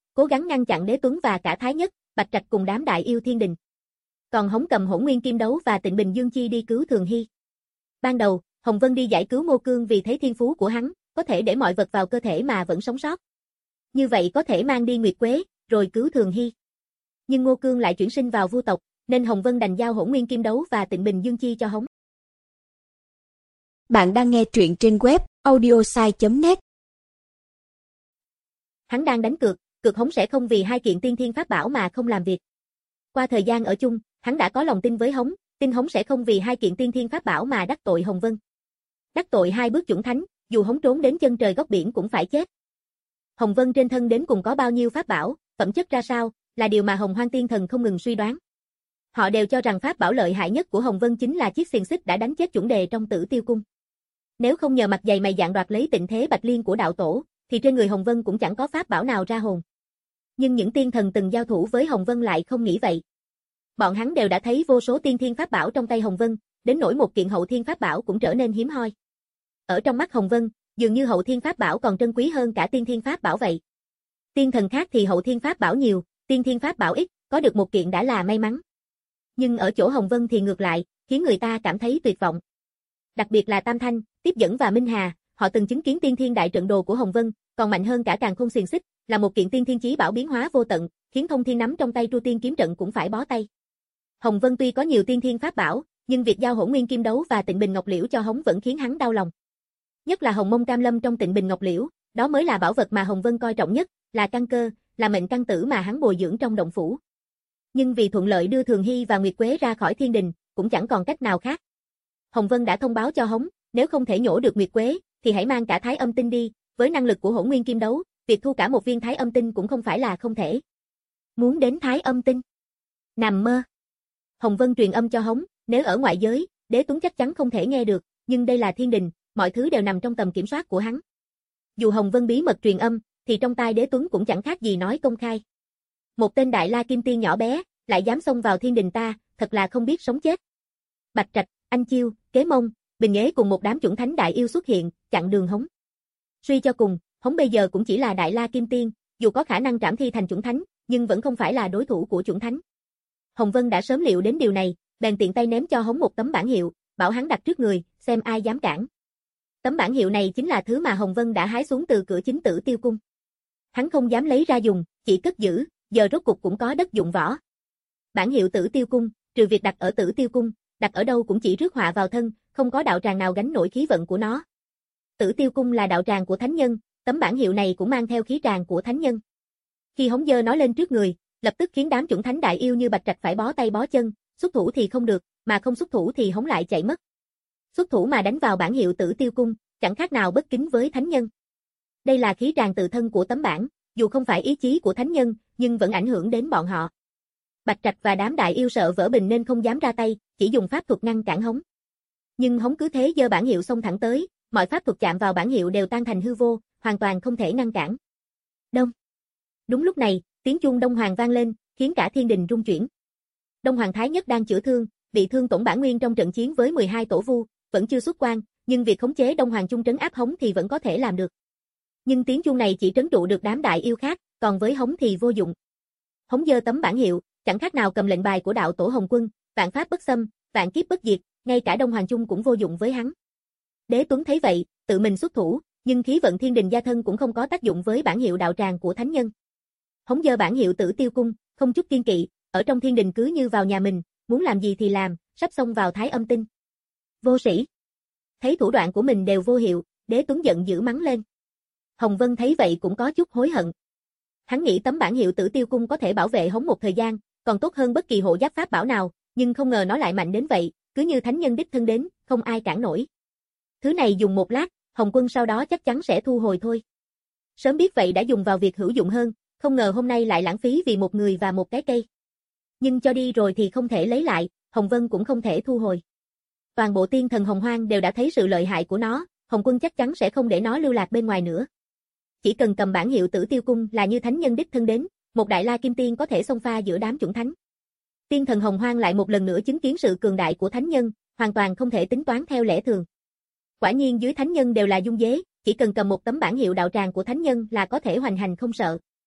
cố gắng ngăn chặn Đế Tuấn và cả Thái Nhất, Bạch Trạch cùng đám đại yêu thiên đình. Còn Hống cầm Hỗn Nguyên Kim Đấu và Tịnh Bình Dương Chi đi cứu Thường Hy. Ban đầu, Hồng Vân đi giải cứu Ngô Cương vì thấy thiên phú của hắn, có thể để mọi vật vào cơ thể mà vẫn sống sót. Như vậy có thể mang đi Nguyệt Quế, rồi cứu Thường Hy. Nhưng Ngô Cương lại chuyển sinh vào vu tộc, nên Hồng Vân đành giao Hỗn Nguyên Kim Đấu và Tịnh Bình Dương Chi cho Hống. Bạn đang nghe truyện trên web audiosai chấm net. Hắn đang đánh cược, cược Hống sẽ không vì hai kiện tiên thiên pháp bảo mà không làm việc. Qua thời gian ở chung, hắn đã có lòng tin với Hống, tin Hống sẽ không vì hai kiện tiên thiên pháp bảo mà đắc tội Hồng Vân. Đắc tội hai bước chuẩn thánh, dù Hống trốn đến chân trời góc biển cũng phải chết. Hồng Vân trên thân đến cùng có bao nhiêu pháp bảo, phẩm chất ra sao, là điều mà Hồng Hoang Tiên Thần không ngừng suy đoán. Họ đều cho rằng pháp bảo lợi hại nhất của Hồng Vân chính là chiếc xiềng xích đã đánh chết chuẩn đề trong Tử Tiêu Cung. Nếu không nhờ mặt dày mày dạn đoạt lấy Tịnh Thế Bạch Liên của đạo tổ, thì trên người Hồng Vân cũng chẳng có pháp bảo nào ra hồn. Nhưng những tiên thần từng giao thủ với Hồng Vân lại không nghĩ vậy. Bọn hắn đều đã thấy vô số tiên thiên pháp bảo trong tay Hồng Vân, đến nỗi một kiện hậu thiên pháp bảo cũng trở nên hiếm hoi. Ở trong mắt Hồng Vân, dường như hậu thiên pháp bảo còn trân quý hơn cả tiên thiên pháp bảo vậy. Tiên thần khác thì hậu thiên pháp bảo nhiều, tiên thiên pháp bảo ít, có được một kiện đã là may mắn. Nhưng ở chỗ Hồng Vân thì ngược lại, khiến người ta cảm thấy tuyệt vọng. Đặc biệt là Tam Thanh, Tiếp Dẫn và Minh Hà, họ từng chứng kiến tiên thiên đại trận đồ của Hồng Vân, còn mạnh hơn cả Càn Khôn xiềng xích, là một kiện tiên thiên chí bảo biến hóa vô tận, khiến Thông Thiên nắm trong tay Tru Tiên kiếm trận cũng phải bó tay. Hồng Vân tuy có nhiều tiên thiên pháp bảo, nhưng việc giao Hỗn Nguyên Kim Đấu và Tịnh Bình Ngọc Liễu cho Hống vẫn khiến hắn đau lòng. Nhất là Hồng Mông Cam Lâm trong Tịnh Bình Ngọc Liễu, đó mới là bảo vật mà Hồng Vân coi trọng nhất, là căn cơ, là mệnh căn tử mà hắn bồi dưỡng trong động phủ. Nhưng vì thuận lợi đưa Thường Hy và Nguyệt Quế ra khỏi thiên đình, cũng chẳng còn cách nào khác. Hồng Vân đã thông báo cho Hống, nếu không thể nhổ được Nguyệt Quế, thì hãy mang cả Thái Âm Tinh đi, với năng lực của Hỗn Nguyên Kim Đấu, việc thu cả một viên Thái Âm Tinh cũng không phải là không thể. Muốn đến Thái Âm Tinh? Nằm mơ. Hồng Vân truyền âm cho Hống, nếu ở ngoại giới, Đế Tuấn chắc chắn không thể nghe được, nhưng đây là thiên đình, mọi thứ đều nằm trong tầm kiểm soát của hắn. Dù Hồng Vân bí mật truyền âm, thì trong tai Đế Tuấn cũng chẳng khác gì nói công khai. Một tên Đại La Kim Tiên nhỏ bé, lại dám xông vào thiên đình ta, thật là không biết sống chết. Bạch Trạch, Anh Chiêu, Kế Mông, Bình Ế cùng một đám chuẩn thánh đại yêu xuất hiện, chặn đường Hống. Suy cho cùng, Hống bây giờ cũng chỉ là Đại La Kim Tiên, dù có khả năng trảm thi thành chuẩn thánh, nhưng vẫn không phải là đối thủ của chuẩn thánh. Hồng Vân đã sớm liệu đến điều này, bèn tiện tay ném cho Hống một tấm bản hiệu, bảo hắn đặt trước người, xem ai dám cản. Tấm bản hiệu này chính là thứ mà Hồng Vân đã hái xuống từ cửa chính Tử Tiêu Cung. Hắn không dám lấy ra dùng, chỉ cất giữ, giờ rốt cục cũng có đất dụng võ. Bản hiệu Tử Tiêu Cung, trừ việc đặt ở Tử Tiêu Cung, đặt ở đâu cũng chỉ rước họa vào thân, không có đạo tràng nào gánh nổi khí vận của nó. Tử Tiêu Cung là đạo tràng của thánh nhân, tấm bản hiệu này cũng mang theo khí tràng của thánh nhân. Khi Hống dơ nó lên trước người, lập tức khiến đám chuẩn thánh đại yêu như Bạch Trạch phải bó tay bó chân, xuất thủ thì không được, mà không xuất thủ thì Hống lại chạy mất. Xuất thủ mà đánh vào bản hiệu Tử Tiêu Cung, chẳng khác nào bất kính với thánh nhân. Đây là khí tràng tự thân của tấm bản, dù không phải ý chí của thánh nhân, nhưng vẫn ảnh hưởng đến bọn họ. Bạch Trạch và đám đại yêu sợ vỡ bình nên không dám ra tay, chỉ dùng pháp thuật ngăn cản Hống. Nhưng Hống cứ thế giơ bản hiệu xông thẳng tới, mọi pháp thuật chạm vào bản hiệu đều tan thành hư vô, hoàn toàn không thể ngăn cản. Đông. Đúng lúc này, tiếng chuông Đông Hoàng vang lên, khiến cả thiên đình rung chuyển. Đông Hoàng Thái Nhất đang chữa thương, bị thương tổn bản nguyên trong trận chiến với mười hai tổ vu, vẫn chưa xuất quan, nhưng việc khống chế Đông Hoàng Chung trấn áp Hống thì vẫn có thể làm được. Nhưng tiếng chuông này chỉ trấn trụ được đám đại yêu khác, còn với Hống thì vô dụng. Hống giơ tấm bản hiệu, chẳng khác nào cầm lệnh bài của đạo tổ Hồng Quân, vạn pháp bất xâm, vạn kiếp bất diệt, ngay cả Đông Hoàng Chung cũng vô dụng với hắn. Đế Tuấn thấy vậy, tự mình xuất thủ, nhưng khí vận thiên đình gia thân cũng không có tác dụng với bản hiệu đạo tràng của thánh nhân. Hống giơ bản hiệu Tử Tiêu Cung, không chút kiên kỵ, ở trong thiên đình cứ như vào nhà mình, muốn làm gì thì làm, sắp xông vào Thái Âm Tinh. Vô sĩ. Thấy thủ đoạn của mình đều vô hiệu, Đế Tuấn giận dữ mắng lên. Hồng Vân thấy vậy cũng có chút hối hận. Hắn nghĩ tấm bản hiệu Tử Tiêu Cung có thể bảo vệ Hống một thời gian, còn tốt hơn bất kỳ hộ giáp pháp bảo nào, nhưng không ngờ nó lại mạnh đến vậy, cứ như thánh nhân đích thân đến, không ai cản nổi. Thứ này dùng một lát, Hồng Quân sau đó chắc chắn sẽ thu hồi thôi. Sớm biết vậy đã dùng vào việc hữu dụng hơn, không ngờ hôm nay lại lãng phí vì một người và một cái cây. Nhưng cho đi rồi thì không thể lấy lại, Hồng Vân cũng không thể thu hồi. Toàn bộ tiên thần Hồng Hoang đều đã thấy sự lợi hại của nó, Hồng Quân chắc chắn sẽ không để nó lưu lạc bên ngoài nữa. Chỉ cần cầm bản hiệu Tử Tiêu Cung là như thánh nhân đích thân đến, một Đại La Kim Tiên có thể xông pha giữa đám chuẩn thánh. Tiên thần Hồng Hoang lại một lần nữa chứng kiến sự cường đại của thánh nhân, hoàn toàn không thể tính toán theo lẽ thường. Quả nhiên dưới thánh nhân đều là dung dế, chỉ cần cầm một tấm bản hiệu đạo tràng của thánh nhân là có thể hoành hành không sợ.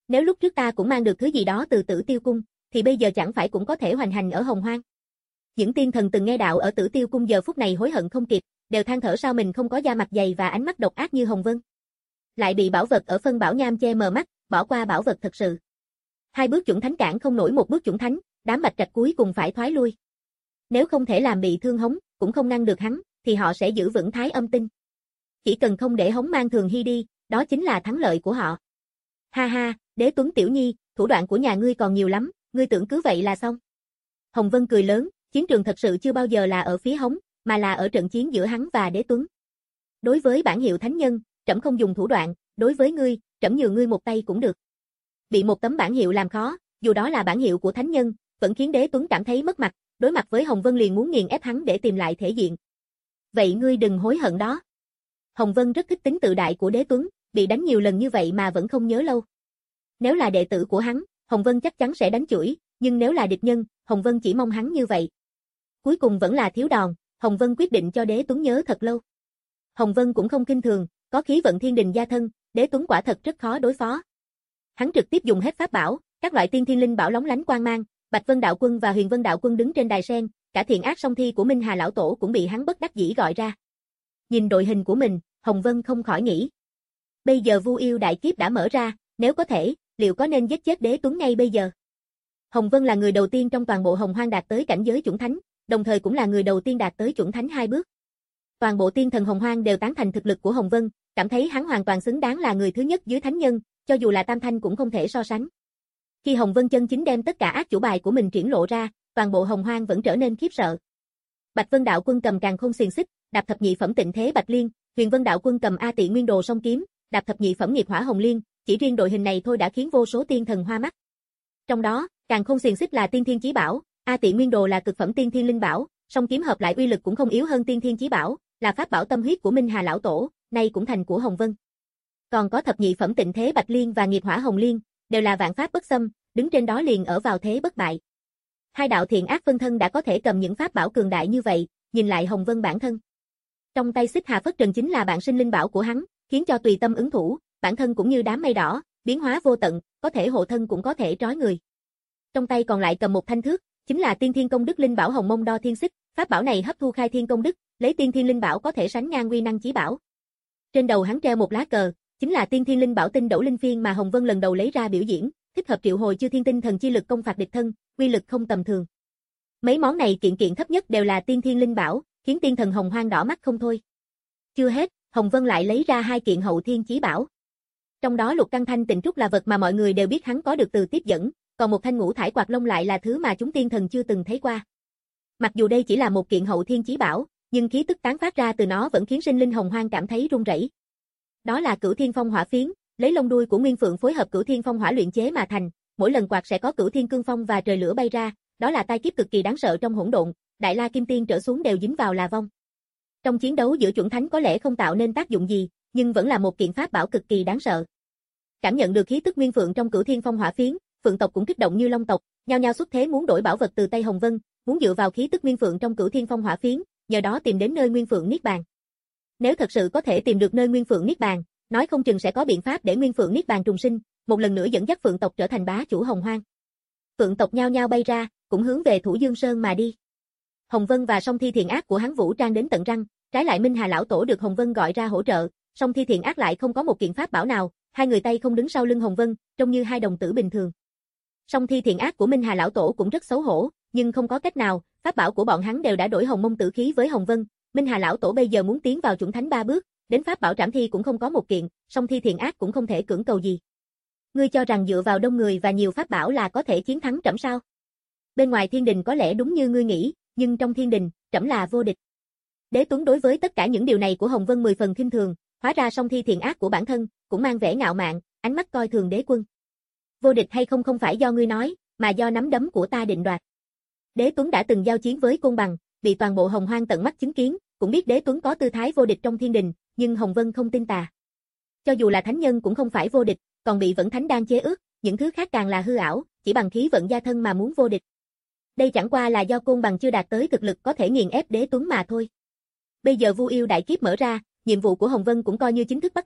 Nếu lúc trước ta cũng mang được thứ gì đó từ Tử Tiêu cung, thì bây giờ chẳng phải cũng có thể hoành hành ở Hồng Hoang. Những tiên thần từng nghe đạo ở Tử Tiêu cung giờ phút này hối hận không kịp, đều than thở sao mình không có da mặt dày và ánh mắt độc ác như Hồng Vân. Lại bị bảo vật ở phân bảo nham che mờ mắt, bỏ qua bảo vật thật sự. Hai bước chuẩn thánh cản không nổi một bước chuẩn thánh, đám bạch trạch cuối cùng phải thoái lui. Nếu không thể làm bị thương Hống, cũng không ngăn được hắn, thì họ sẽ giữ vững Thái Âm tinh. Chỉ cần không để Hống mang Thường Hy đi, đó chính là thắng lợi của họ. Ha ha, Đế Tuấn tiểu nhi, thủ đoạn của nhà ngươi còn nhiều lắm, ngươi tưởng cứ vậy là xong. Hồng Vân cười lớn, chiến trường thật sự chưa bao giờ là ở phía Hống, mà là ở trận chiến giữa hắn và Đế Tuấn. Đối với bản hiệu thánh nhân, trẫm không dùng thủ đoạn, đối với ngươi, trẫm nhường ngươi một tay cũng được. Bị một tấm bản hiệu làm khó, dù đó là bản hiệu của thánh nhân, vẫn khiến Đế Tuấn cảm thấy mất mặt, đối mặt với Hồng Vân liền muốn nghiền ép hắn để tìm lại thể diện. Vậy ngươi đừng hối hận đó. Hồng Vân rất thích tính tự đại của Đế Tuấn, bị đánh nhiều lần như vậy mà vẫn không nhớ lâu. Nếu là đệ tử của hắn, Hồng Vân chắc chắn sẽ đánh chửi, nhưng nếu là địch nhân, Hồng Vân chỉ mong hắn như vậy. Cuối cùng vẫn là thiếu đòn, Hồng Vân quyết định cho Đế Tuấn nhớ thật lâu. Hồng Vân cũng không kinh thường, có khí vận thiên đình gia thân, Đế Tuấn quả thật rất khó đối phó. Hắn trực tiếp dùng hết pháp bảo, các loại tiên thiên linh bảo lóng lánh quang mang, Bạch Vân đạo quân và Huyền Vân đạo quân đứng trên đài sen, cả thiện ác song thi của Minh Hà lão tổ cũng bị hắn bất đắc dĩ gọi ra. Nhìn đội hình của mình, Hồng Vân không khỏi nghĩ. Bây giờ Vu Yêu đại kiếp đã mở ra, nếu có thể, liệu có nên giết chết Đế Tuấn ngay bây giờ? Hồng Vân là người đầu tiên trong toàn bộ Hồng Hoang đạt tới cảnh giới chuẩn thánh, đồng thời cũng là người đầu tiên đạt tới chuẩn thánh hai bước. Toàn bộ tiên thần Hồng Hoang đều tán thành thực lực của Hồng Vân, cảm thấy hắn hoàn toàn xứng đáng là người thứ nhất dưới thánh nhân, cho dù là tam thanh cũng không thể so sánh. Khi Hồng Vân chân chính đem tất cả ác chủ bài của mình triển lộ ra, toàn bộ Hồng Hoang vẫn trở nên khiếp sợ. Bạch Vân đạo quân cầm càn khôn xiềng xích, đạp thập nhị phẩm tịnh thế bạch liên, Huyền Vân đạo quân cầm A Tị Nguyên Đồ song kiếm, đạp thập nhị phẩm nghiệp hỏa hồng liên, chỉ riêng đội hình này thôi đã khiến vô số tiên thần hoa mắt. Trong đó, càn khôn xiềng xích là tiên thiên chí bảo, A Tị Nguyên Đồ là cực phẩm tiên thiên linh bảo, song kiếm hợp lại uy lực cũng không yếu hơn tiên thiên chí bảo, là pháp bảo tâm huyết của Minh Hà lão tổ, nay cũng thành của Hồng Vân. Còn có thập nhị phẩm tịnh thế bạch liên và nghiệp hỏa hồng liên, đều là vạn pháp bất xâm, đứng trên đó liền ở vào thế bất bại. Hai đạo thiện ác phân thân đã có thể cầm những pháp bảo cường đại như vậy, nhìn lại Hồng Vân bản thân. Trong tay Xích Hà Phất Trần chính là bạn sinh linh bảo của hắn, khiến cho tùy tâm ứng thủ, bản thân cũng như đám mây đỏ, biến hóa vô tận, có thể hộ thân cũng có thể trói người. Trong tay còn lại cầm một thanh thước, chính là tiên thiên công đức linh bảo Hồng Mông Đo Thiên Xích, pháp bảo này hấp thu khai thiên công đức, lấy tiên thiên linh bảo có thể sánh ngang uy năng chí bảo. Trên đầu hắn treo một lá cờ, chính là tiên thiên linh bảo Tinh Đẩu Linh Phiên mà Hồng Vân lần đầu lấy ra biểu diễn, thích hợp triệu hồi chư thiên tinh thần chi lực công phạt địch thân, uy lực không tầm thường. Mấy món này kiện kiện thấp nhất đều là tiên thiên linh bảo, khiến tiên thần Hồng Hoang đỏ mắt không thôi. Chưa hết, Hồng Vân lại lấy ra hai kiện hậu thiên chí bảo. Trong đó Lục Căn Thanh Tịnh Trúc là vật mà mọi người đều biết hắn có được từ tiếp dẫn, còn một thanh ngũ thải quạt lông lại là thứ mà chúng tiên thần chưa từng thấy qua. Mặc dù đây chỉ là một kiện hậu thiên chí bảo, nhưng khí tức tán phát ra từ nó vẫn khiến sinh linh Hồng Hoang cảm thấy run rẩy. Đó là Cửu Thiên Phong Hỏa Phiến, lấy lông đuôi của Nguyên Phượng phối hợp Cửu Thiên Phong Hỏa luyện chế mà thành, mỗi lần quạt sẽ có Cửu Thiên Cương Phong và trời lửa bay ra, đó là tai kiếp cực kỳ đáng sợ trong hỗn độn, Đại La Kim Tiên trở xuống đều dính vào là vong. Trong chiến đấu giữa chuẩn thánh có lẽ không tạo nên tác dụng gì, nhưng vẫn là một kiện pháp bảo cực kỳ đáng sợ. Cảm nhận được khí tức Nguyên Phượng trong Cửu Thiên Phong Hỏa Phiến, Phượng tộc cũng kích động như Long tộc, nhao nhao xuất thế muốn đổi bảo vật từ tay Hồng Vân, muốn dựa vào khí tức Nguyên Phượng trong Cửu Thiên Phong Hỏa Phiến, nhờ đó tìm đến nơi Nguyên Phượng niết bàn. Nếu thật sự có thể tìm được nơi Nguyên Phượng niết bàn, nói không chừng sẽ có biện pháp để Nguyên Phượng niết bàn trùng sinh, một lần nữa dẫn dắt Phượng tộc trở thành bá chủ Hồng Hoang. Phượng tộc nhao nhao bay ra, cũng hướng về Thủ Dương Sơn mà đi. Hồng Vân và song thi thiện ác của hắn vũ trang đến tận răng, trái lại Minh Hà lão tổ được Hồng Vân gọi ra hỗ trợ, song thi thiện ác lại không có một kiện pháp bảo nào, hai người tay không đứng sau lưng Hồng Vân, trông như hai đồng tử bình thường. Song thi thiện ác của Minh Hà lão tổ cũng rất xấu hổ, nhưng không có cách nào, pháp bảo của bọn hắn đều đã đổi Hồng Mông tử khí với Hồng Vân, Minh Hà lão tổ bây giờ muốn tiến vào chuẩn thánh ba bước, đến pháp bảo trảm thi cũng không có một kiện, song thi thiện ác cũng không thể cưỡng cầu gì. Ngươi cho rằng dựa vào đông người và nhiều pháp bảo là có thể chiến thắng trẫm sao? Bên ngoài thiên đình có lẽ đúng như ngươi nghĩ, nhưng trong thiên đình, trẫm là vô địch. Đế Tuấn đối với tất cả những điều này của Hồng Vân mười phần khinh thường, hóa ra song thi thiện ác của bản thân, cũng mang vẻ ngạo mạn, ánh mắt coi thường đế quân. Vô địch hay không không phải do ngươi nói, mà do nắm đấm của ta định đoạt. Đế Tuấn đã từng giao chiến với Côn Bằng, bị toàn bộ Hồng Hoang tận mắt chứng kiến, cũng biết Đế Tuấn có tư thái vô địch trong thiên đình, nhưng Hồng Vân không tin tà. Cho dù là thánh nhân cũng không phải vô địch, còn bị Vẫn Thánh đang chế ước, những thứ khác càng là hư ảo, chỉ bằng khí vận gia thân mà muốn vô địch. Đây chẳng qua là do Côn Bằng chưa đạt tới thực lực có thể nghiền ép Đế Tuấn mà thôi. Bây giờ Vu Yêu đại kiếp mở ra, nhiệm vụ của Hồng Vân cũng coi như chính thức bắt đầu,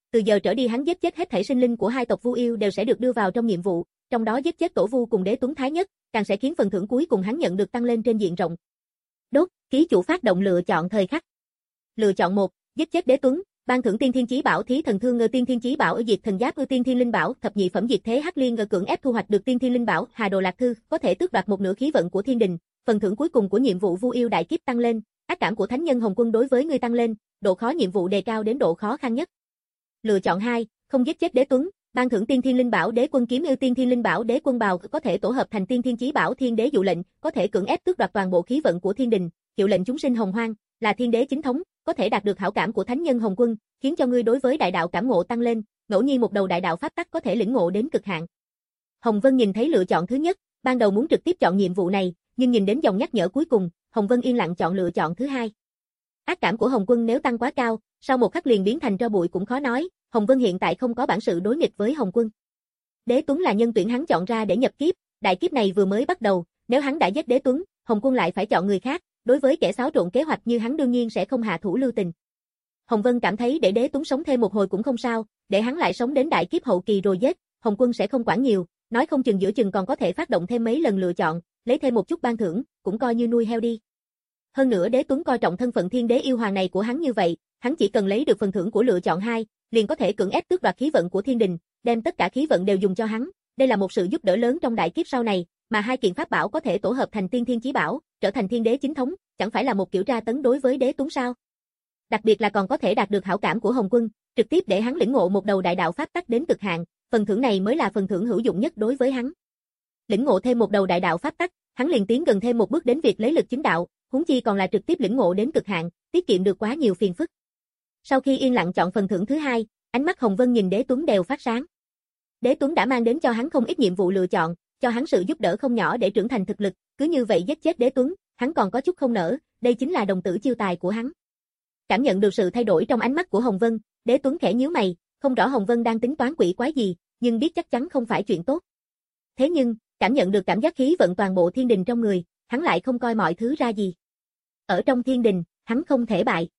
từ giờ trở đi hắn giết chết hết thảy sinh linh của hai tộc Vu Yêu đều sẽ được đưa vào trong nhiệm vụ, trong đó giết chết Tổ Vu cùng Đế Tuấn Thái Nhất, càng sẽ khiến phần thưởng cuối cùng hắn nhận được tăng lên trên diện rộng. Đốt, ký chủ phát động lựa chọn thời khắc. Lựa chọn một, giết chết Đế Tuấn, ban thưởng Tiên Thiên Chí Bảo Thí Thần Thương Ngư Tiên Thiên Chí Bảo ở Diệt Thần Giáp ư Tiên Thiên Linh Bảo, thập nhị phẩm Diệt Thế Hắc Liên Ngư cưỡng ép thu hoạch được Tiên Thiên Linh Bảo, Hà Đồ Lạc Thư, có thể tước đoạt một nửa khí vận của thiên đình, phần thưởng cuối cùng của nhiệm vụ Vu Yêu đại kiếp tăng lên, ác cảm của thánh nhân Hồng Quân đối với ngươi tăng lên, độ khó nhiệm vụ đề cao đến độ khó khăn nhất. Lựa chọn hai, không giết chết Đế Tuấn, ban thưởng Tiên Thiên Linh Bảo Đế Quân Kiếm ư Tiên Thiên Linh Bảo Đế Quân Bào có thể tổ hợp thành Tiên Thiên Chí Bảo Thiên Đế Dụ Lệnh, có thể cưỡng ép tước đoạt toàn bộ khí vận của thiên đình, hiệu lệnh chúng sinh hồng hoang, là thiên đế chính thống, có thể đạt được hảo cảm của thánh nhân Hồng Quân, khiến cho ngươi đối với đại đạo cảm ngộ tăng lên, ngẫu nhiên một đầu đại đạo pháp tắc có thể lĩnh ngộ đến cực hạn. Hồng Vân nhìn thấy lựa chọn thứ nhất, ban đầu muốn trực tiếp chọn nhiệm vụ này, nhưng nhìn đến dòng nhắc nhở cuối cùng, Hồng Vân yên lặng chọn lựa chọn thứ hai. Ác cảm của Hồng Quân nếu tăng quá cao, sau một khắc liền biến thành tro bụi cũng khó nói, Hồng Vân hiện tại không có bản sự đối nghịch với Hồng Quân. Đế Tuấn là nhân tuyển hắn chọn ra để nhập kiếp, đại kiếp này vừa mới bắt đầu, nếu hắn đã giết Đế Tuấn, Hồng Quân lại phải chọn người khác, đối với kẻ xáo trộn kế hoạch như hắn đương nhiên sẽ không hạ thủ lưu tình. Hồng Vân cảm thấy để Đế Tuấn sống thêm một hồi cũng không sao, để hắn lại sống đến đại kiếp hậu kỳ rồi giết, Hồng Quân sẽ không quản nhiều, nói không chừng giữa chừng còn có thể phát động thêm mấy lần lựa chọn, lấy thêm một chút ban thưởng, cũng coi như nuôi heo đi. Hơn nữa Đế Tuấn coi trọng thân phận thiên đế yêu hoàng này của hắn như vậy, hắn chỉ cần lấy được phần thưởng của lựa chọn hai, liền có thể cưỡng ép tước đoạt khí vận của thiên đình, đem tất cả khí vận đều dùng cho hắn, đây là một sự giúp đỡ lớn trong đại kiếp sau này, mà hai kiện pháp bảo có thể tổ hợp thành Tiên Thiên Chí Bảo, trở thành thiên đế chính thống, chẳng phải là một kiểu tra tấn đối với Đế Tuấn sao? Đặc biệt là còn có thể đạt được hảo cảm của Hồng Quân, trực tiếp để hắn lĩnh ngộ một đầu đại đạo pháp tắc đến cực hạn, phần thưởng này mới là phần thưởng hữu dụng nhất đối với hắn. Lĩnh ngộ thêm một đầu đại đạo pháp tắc, hắn liền tiến gần thêm một bước đến việc lấy lực chính đạo, huống chi còn là trực tiếp lĩnh ngộ đến cực hạn, tiết kiệm được quá nhiều phiền phức. Sau khi yên lặng chọn phần thưởng thứ hai, ánh mắt Hồng Vân nhìn Đế Tuấn đều phát sáng. Đế Tuấn đã mang đến cho hắn không ít nhiệm vụ lựa chọn, cho hắn sự giúp đỡ không nhỏ để trưởng thành thực lực, cứ như vậy giết chết Đế Tuấn, hắn còn có chút không nỡ, đây chính là đồng tử chiêu tài của hắn. Cảm nhận được sự thay đổi trong ánh mắt của Hồng Vân, Đế Tuấn khẽ nhíu mày, không rõ Hồng Vân đang tính toán quỷ quái gì, nhưng biết chắc chắn không phải chuyện tốt. Thế nhưng, cảm nhận được cảm giác khí vận toàn bộ thiên đình trong người, hắn lại không coi mọi thứ ra gì. Ở trong thiên đình, hắn không thể bại.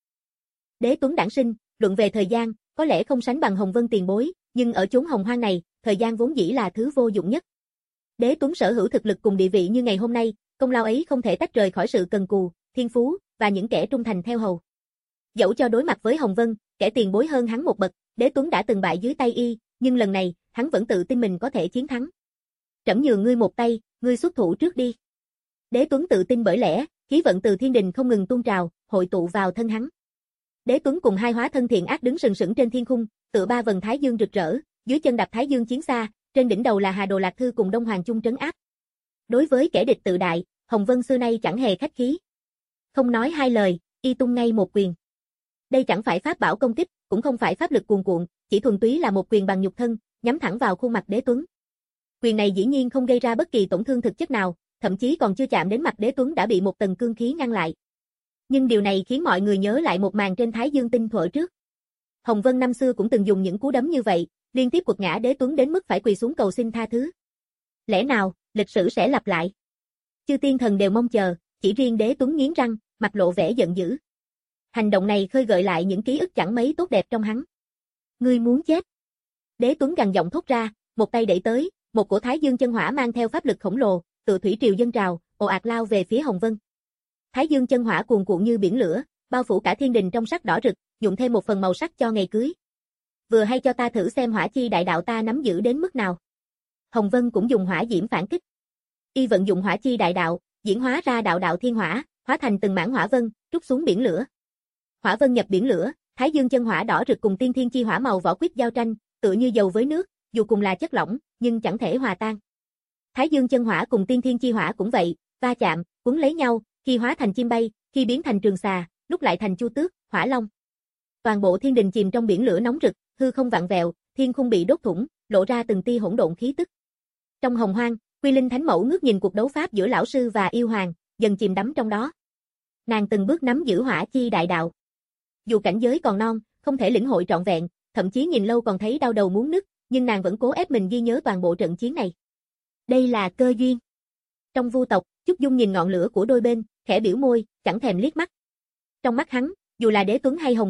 Đế Tuấn đản sinh, luận về thời gian, có lẽ không sánh bằng Hồng Vân tiền bối, nhưng ở chốn hồng hoang này, thời gian vốn dĩ là thứ vô dụng nhất. Đế Tuấn sở hữu thực lực cùng địa vị như ngày hôm nay, công lao ấy không thể tách rời khỏi sự cần cù, thiên phú, và những kẻ trung thành theo hầu. Dẫu cho đối mặt với Hồng Vân, kẻ tiền bối hơn hắn một bậc, Đế Tuấn đã từng bại dưới tay y, nhưng lần này, hắn vẫn tự tin mình có thể chiến thắng. Trẫm nhường ngươi một tay, ngươi xuất thủ trước đi. Đế Tuấn tự tin bởi lẽ, khí vận từ thiên đình không ngừng tuôn trào, hội tụ vào thân hắn. Đế Tuấn cùng hai hóa thân thiện ác đứng sừng sững trên thiên khung, tựa ba vầng thái dương rực rỡ, dưới chân đạp thái dương chiến xa, trên đỉnh đầu là Hà Đồ Lạc Thư cùng Đông Hoàng chung trấn áp. Đối với kẻ địch tự đại, Hồng Vân xưa nay chẳng hề khách khí. Không nói hai lời, y tung ngay một quyền. Đây chẳng phải pháp bảo công kích, cũng không phải pháp lực cuồn cuộn, chỉ thuần túy là một quyền bằng nhục thân, nhắm thẳng vào khuôn mặt Đế Tuấn. Quyền này dĩ nhiên không gây ra bất kỳ tổn thương thực chất nào, thậm chí còn chưa chạm đến mặt Đế Tuấn đã bị một tầng cương khí ngăn lại. Nhưng điều này khiến mọi người nhớ lại một màn trên Thái Dương tinh thuở trước. Hồng Vân năm xưa cũng từng dùng những cú đấm như vậy, liên tiếp quật ngã Đế Tuấn đến mức phải quỳ xuống cầu xin tha thứ. Lẽ nào, lịch sử sẽ lặp lại? Chư tiên thần đều mong chờ, chỉ riêng Đế Tuấn nghiến răng, mặt lộ vẻ giận dữ. Hành động này khơi gợi lại những ký ức chẳng mấy tốt đẹp trong hắn. Ngươi muốn chết. Đế Tuấn gằn giọng thốt ra, một tay đẩy tới, một cổ Thái Dương chân hỏa mang theo pháp lực khổng lồ, tự thủy triều dâng trào, ồ ạt lao về phía Hồng Vân. Thái Dương chân hỏa cuồn cuộn như biển lửa, bao phủ cả thiên đình trong sắc đỏ rực, nhuộm thêm một phần màu sắc cho ngày cưới. Vừa hay cho ta thử xem hỏa chi đại đạo ta nắm giữ đến mức nào. Hồng Vân cũng dùng hỏa diễm phản kích. Y vận dụng hỏa chi đại đạo, diễn hóa ra đạo đạo thiên hỏa, hóa thành từng mảng hỏa vân, trút xuống biển lửa. Hỏa vân nhập biển lửa, Thái Dương chân hỏa đỏ rực cùng tiên thiên chi hỏa màu vỏ quýt giao tranh, tựa như dầu với nước, dù cùng là chất lỏng, nhưng chẳng thể hòa tan. Thái Dương chân hỏa cùng tiên thiên chi hỏa cũng vậy, va chạm, cuốn lấy nhau, khi hóa thành chim bay, khi biến thành trường xà, lúc lại thành chu tước, hỏa long. Toàn bộ thiên đình chìm trong biển lửa nóng rực, hư không vặn vẹo, thiên khung bị đốt thủng, lộ ra từng tia hỗn độn khí tức. Trong hồng hoang, Quy Linh Thánh Mẫu ngước nhìn cuộc đấu pháp giữa lão sư và yêu hoàng, dần chìm đắm trong đó. Nàng từng bước nắm giữ hỏa chi đại đạo. Dù cảnh giới còn non, không thể lĩnh hội trọn vẹn, thậm chí nhìn lâu còn thấy đau đầu muốn nứt, nhưng nàng vẫn cố ép mình ghi nhớ toàn bộ trận chiến này. Đây là cơ duyên. Trong Vu tộc, Chúc Dung nhìn ngọn lửa của đôi bên, khẽ biểu môi, chẳng thèm liếc mắt. Trong mắt hắn, dù là Đế Tuấn hay Hồng Vân,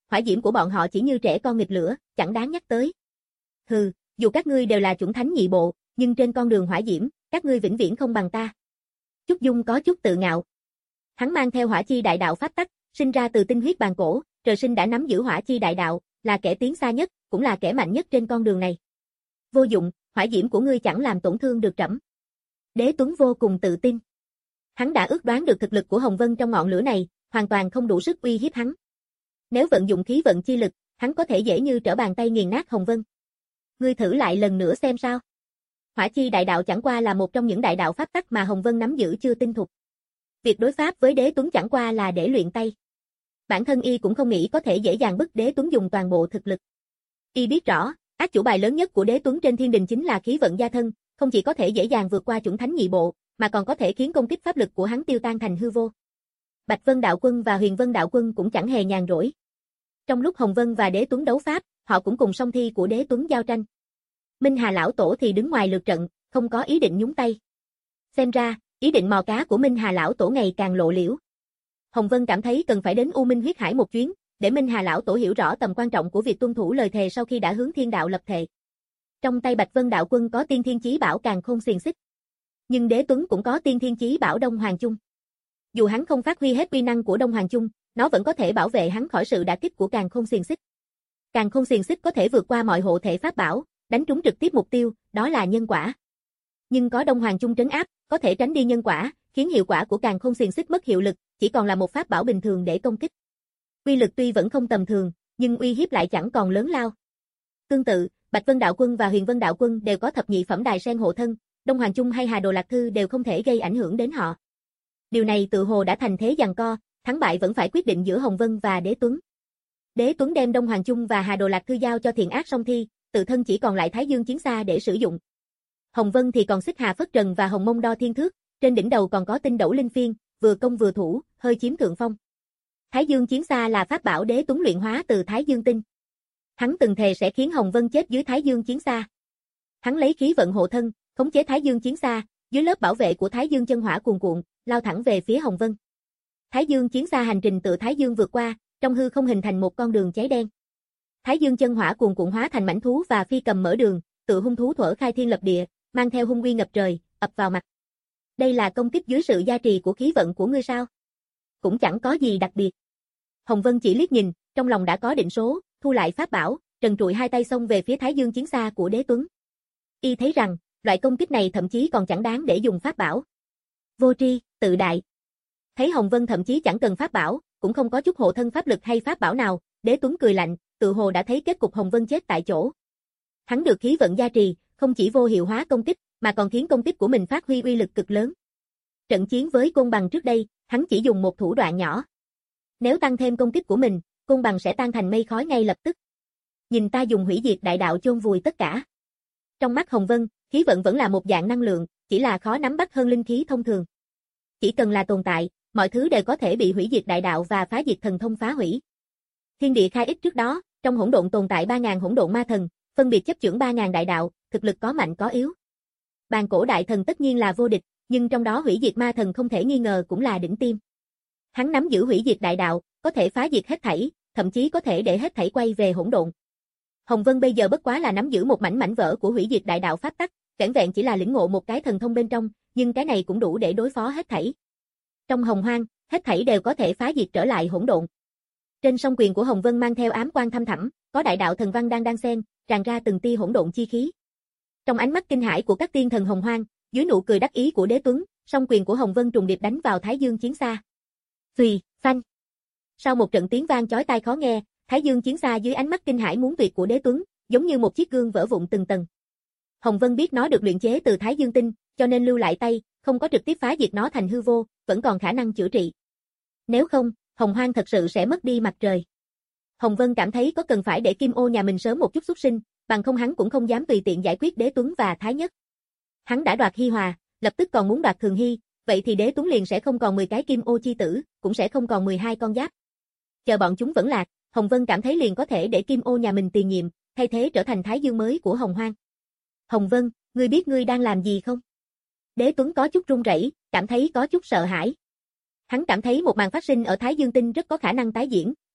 hỏa diễm của bọn họ chỉ như trẻ con nghịch lửa, chẳng đáng nhắc tới. Hừ, dù các ngươi đều là chuẩn thánh nhị bộ, nhưng trên con đường hỏa diễm, các ngươi vĩnh viễn không bằng ta. Chúc Dung có chút tự ngạo. Hắn mang theo hỏa chi đại đạo pháp tắc, sinh ra từ tinh huyết bàn cổ, trời sinh đã nắm giữ hỏa chi đại đạo, là kẻ tiến xa nhất, cũng là kẻ mạnh nhất trên con đường này. Vô dụng, hỏa diễm của ngươi chẳng làm tổn thương được trẫm. Đế Tuấn vô cùng tự tin. Hắn đã ước đoán được thực lực của Hồng Vân trong ngọn lửa này, hoàn toàn không đủ sức uy hiếp hắn. Nếu vận dụng khí vận chi lực, hắn có thể dễ như trở bàn tay nghiền nát Hồng Vân. Ngươi thử lại lần nữa xem sao. Hỏa chi đại đạo chẳng qua là một trong những đại đạo pháp tắc mà Hồng Vân nắm giữ chưa tinh thục. Việc đối pháp với Đế Tuấn chẳng qua là để luyện tay. Bản thân y cũng không nghĩ có thể dễ dàng bức Đế Tuấn dùng toàn bộ thực lực. Y biết rõ, át chủ bài lớn nhất của Đế Tuấn trên thiên đình chính là khí vận gia thân, không chỉ có thể dễ dàng vượt qua chuẩn thánh nhị bộ, mà còn có thể khiến công kích pháp lực của hắn tiêu tan thành hư vô. Bạch Vân Đạo Quân và Huyền Vân Đạo Quân cũng chẳng hề nhàn rỗi. Trong lúc Hồng Vân và Đế Tuấn đấu pháp, họ cũng cùng song thi của Đế Tuấn giao tranh. Minh Hà lão tổ thì đứng ngoài lượt trận, không có ý định nhúng tay. Xem ra, ý định mò cá của Minh Hà lão tổ ngày càng lộ liễu. Hồng Vân cảm thấy cần phải đến U Minh huyết hải một chuyến, để Minh Hà lão tổ hiểu rõ tầm quan trọng của việc tuân thủ lời thề sau khi đã hướng thiên đạo lập thệ. Trong tay Bạch Vân Đạo Quân có Tiên Thiên Chí Bảo Càn Khôn Xiềng Xích, nhưng Đế Tuấn cũng có Tiên Thiên Chí Bảo Đông Hoàng Chung. Dù hắn không phát huy hết uy năng của Đông Hoàng Chung, nó vẫn có thể bảo vệ hắn khỏi sự đả kích của Càn Khôn Xiềng Xích. Càn Khôn Xiềng Xích có thể vượt qua mọi hộ thể pháp bảo, đánh trúng trực tiếp mục tiêu, đó là nhân quả. Nhưng có Đông Hoàng Chung trấn áp, có thể tránh đi nhân quả, khiến hiệu quả của Càn Khôn Xiềng Xích mất hiệu lực, chỉ còn là một pháp bảo bình thường để công kích. Uy lực tuy vẫn không tầm thường, nhưng uy hiếp lại chẳng còn lớn lao. Tương tự, Bạch Vân Đạo Quân và Huyền Vân Đạo Quân đều có thập nhị phẩm đài sen hộ thân, Đông Hoàng Chung hay Hà Đồ Lạc Thư đều không thể gây ảnh hưởng đến họ. Điều này tự hồ đã thành thế giằng co, thắng bại vẫn phải quyết định giữa Hồng Vân và Đế Tuấn. Đế Tuấn đem Đông Hoàng Chung và Hà Đồ Lạc Thư giao cho Thiện Ác Song Thi, tự thân chỉ còn lại Thái Dương Chiến Xa để sử dụng. Hồng Vân thì còn Xích Hà Phất Trần và Hồng Mông Đo Thiên Thước, trên đỉnh đầu còn có Tinh Đẩu Linh Phiên, vừa công vừa thủ, hơi chiếm thượng phong. Thái Dương Chiến Xa là pháp bảo Đế Tuấn luyện hóa từ Thái Dương Tinh. Hắn từng thề sẽ khiến Hồng Vân chết dưới Thái Dương Chiến Xa. Hắn lấy khí vận hộ thân, khống chế Thái Dương Chiến Xa, dưới lớp bảo vệ của Thái Dương chân hỏa cuồn cuộn, lao thẳng về phía Hồng Vân. Thái Dương Chiến Xa hành trình tự Thái Dương vượt qua, trong hư không hình thành một con đường cháy đen. Thái Dương chân hỏa cuồn cuộn hóa thành mãnh thú và phi cầm mở đường, tự hung thú thuở khai thiên lập địa, mang theo hung uy ngập trời, ập vào mặt. Đây là công kích dưới sự gia trì của khí vận của ngươi sao? Cũng chẳng có gì đặc biệt. Hồng Vân chỉ liếc nhìn, trong lòng đã có định số, thu lại pháp bảo, trần trụi hai tay xông về phía Thái Dương Chiến Xa của Đế Tuấn. Y thấy rằng, loại công kích này thậm chí còn chẳng đáng để dùng pháp bảo. Vô tri, tự đại. Thấy Hồng Vân thậm chí chẳng cần pháp bảo, cũng không có chút hộ thân pháp lực hay pháp bảo nào, Đế Tuấn cười lạnh, tự hồ đã thấy kết cục Hồng Vân chết tại chỗ. Hắn được khí vận gia trì, không chỉ vô hiệu hóa công kích, mà còn khiến công kích của mình phát huy uy lực cực lớn. Trận chiến với Côn Bằng trước đây, hắn chỉ dùng một thủ đoạn nhỏ. Nếu tăng thêm công kích của mình, Côn Bằng sẽ tan thành mây khói ngay lập tức. Nhìn ta dùng hủy diệt đại đạo chôn vùi tất cả. Trong mắt Hồng Vân, khí vận vẫn là một dạng năng lượng, chỉ là khó nắm bắt hơn linh khí thông thường. Chỉ cần là tồn tại, mọi thứ đều có thể bị hủy diệt đại đạo và phá diệt thần thông phá hủy. Thiên địa khai ích trước đó, trong hỗn độn tồn tại ba ngàn hỗn độn ma thần, phân biệt chấp chưởng ba ngàn đại đạo, thực lực có mạnh có yếu. Bàn cổ đại thần tất nhiên là vô địch, nhưng trong đó hủy diệt ma thần không thể nghi ngờ cũng là đỉnh tiêm. Hắn nắm giữ hủy diệt đại đạo, có thể phá diệt hết thảy, thậm chí có thể để hết thảy quay về hỗn độn. Hồng Vân bây giờ bất quá là nắm giữ một mảnh mảnh vỡ của hủy diệt đại đạo pháp tắc, vẻn vẹn chỉ là lĩnh ngộ một cái thần thông bên trong, nhưng cái này cũng đủ để đối phó hết thảy. Trong hồng hoang, hết thảy đều có thể phá diệt trở lại hỗn độn. Trên song quyền của Hồng Vân mang theo ám quang thâm thẳm, có đại đạo thần văn đang đan xen, tràn ra từng tia hỗn độn chi khí. Trong ánh mắt kinh hãi của các tiên thần hồng hoang, dưới nụ cười đắc ý của Đế Tuấn, song quyền của Hồng Vân trùng điệp đánh vào Thái Dương Chiến Xa. Phì, phanh. Sau một trận tiếng vang chói tai khó nghe, Thái Dương Chiến Xa dưới ánh mắt kinh hãi muốn tuyệt của Đế Tuấn, giống như một chiếc gương vỡ vụn từng tầng. Hồng Vân biết nó được luyện chế từ Thái Dương tinh, cho nên lưu lại tay, không có trực tiếp phá diệt nó thành hư vô, vẫn còn khả năng chữa trị. Nếu không, Hồng Hoang thật sự sẽ mất đi mặt trời. Hồng Vân cảm thấy có cần phải để Kim Ô nhà mình sớm một chút xuất sinh, bằng không hắn cũng không dám tùy tiện giải quyết Đế Tuấn và Thái Nhất. Hắn đã đoạt Hi Hòa, lập tức còn muốn đoạt Thường Hy, vậy thì Đế Tuấn liền sẽ không còn mười cái Kim Ô chi tử, cũng sẽ không còn mười hai con giáp. Chờ bọn chúng vẫn lạc, Hồng Vân cảm thấy liền có thể để Kim Ô nhà mình tiền nhiệm, thay thế trở thành Thái Dương mới của Hồng Hoang. Hồng Vân, ngươi biết ngươi đang làm gì không? Đế Tuấn có chút run rẩy, cảm thấy có chút sợ hãi. Hắn cảm thấy một màn phát sinh ở Thái Dương tinh rất có khả năng tái diễn,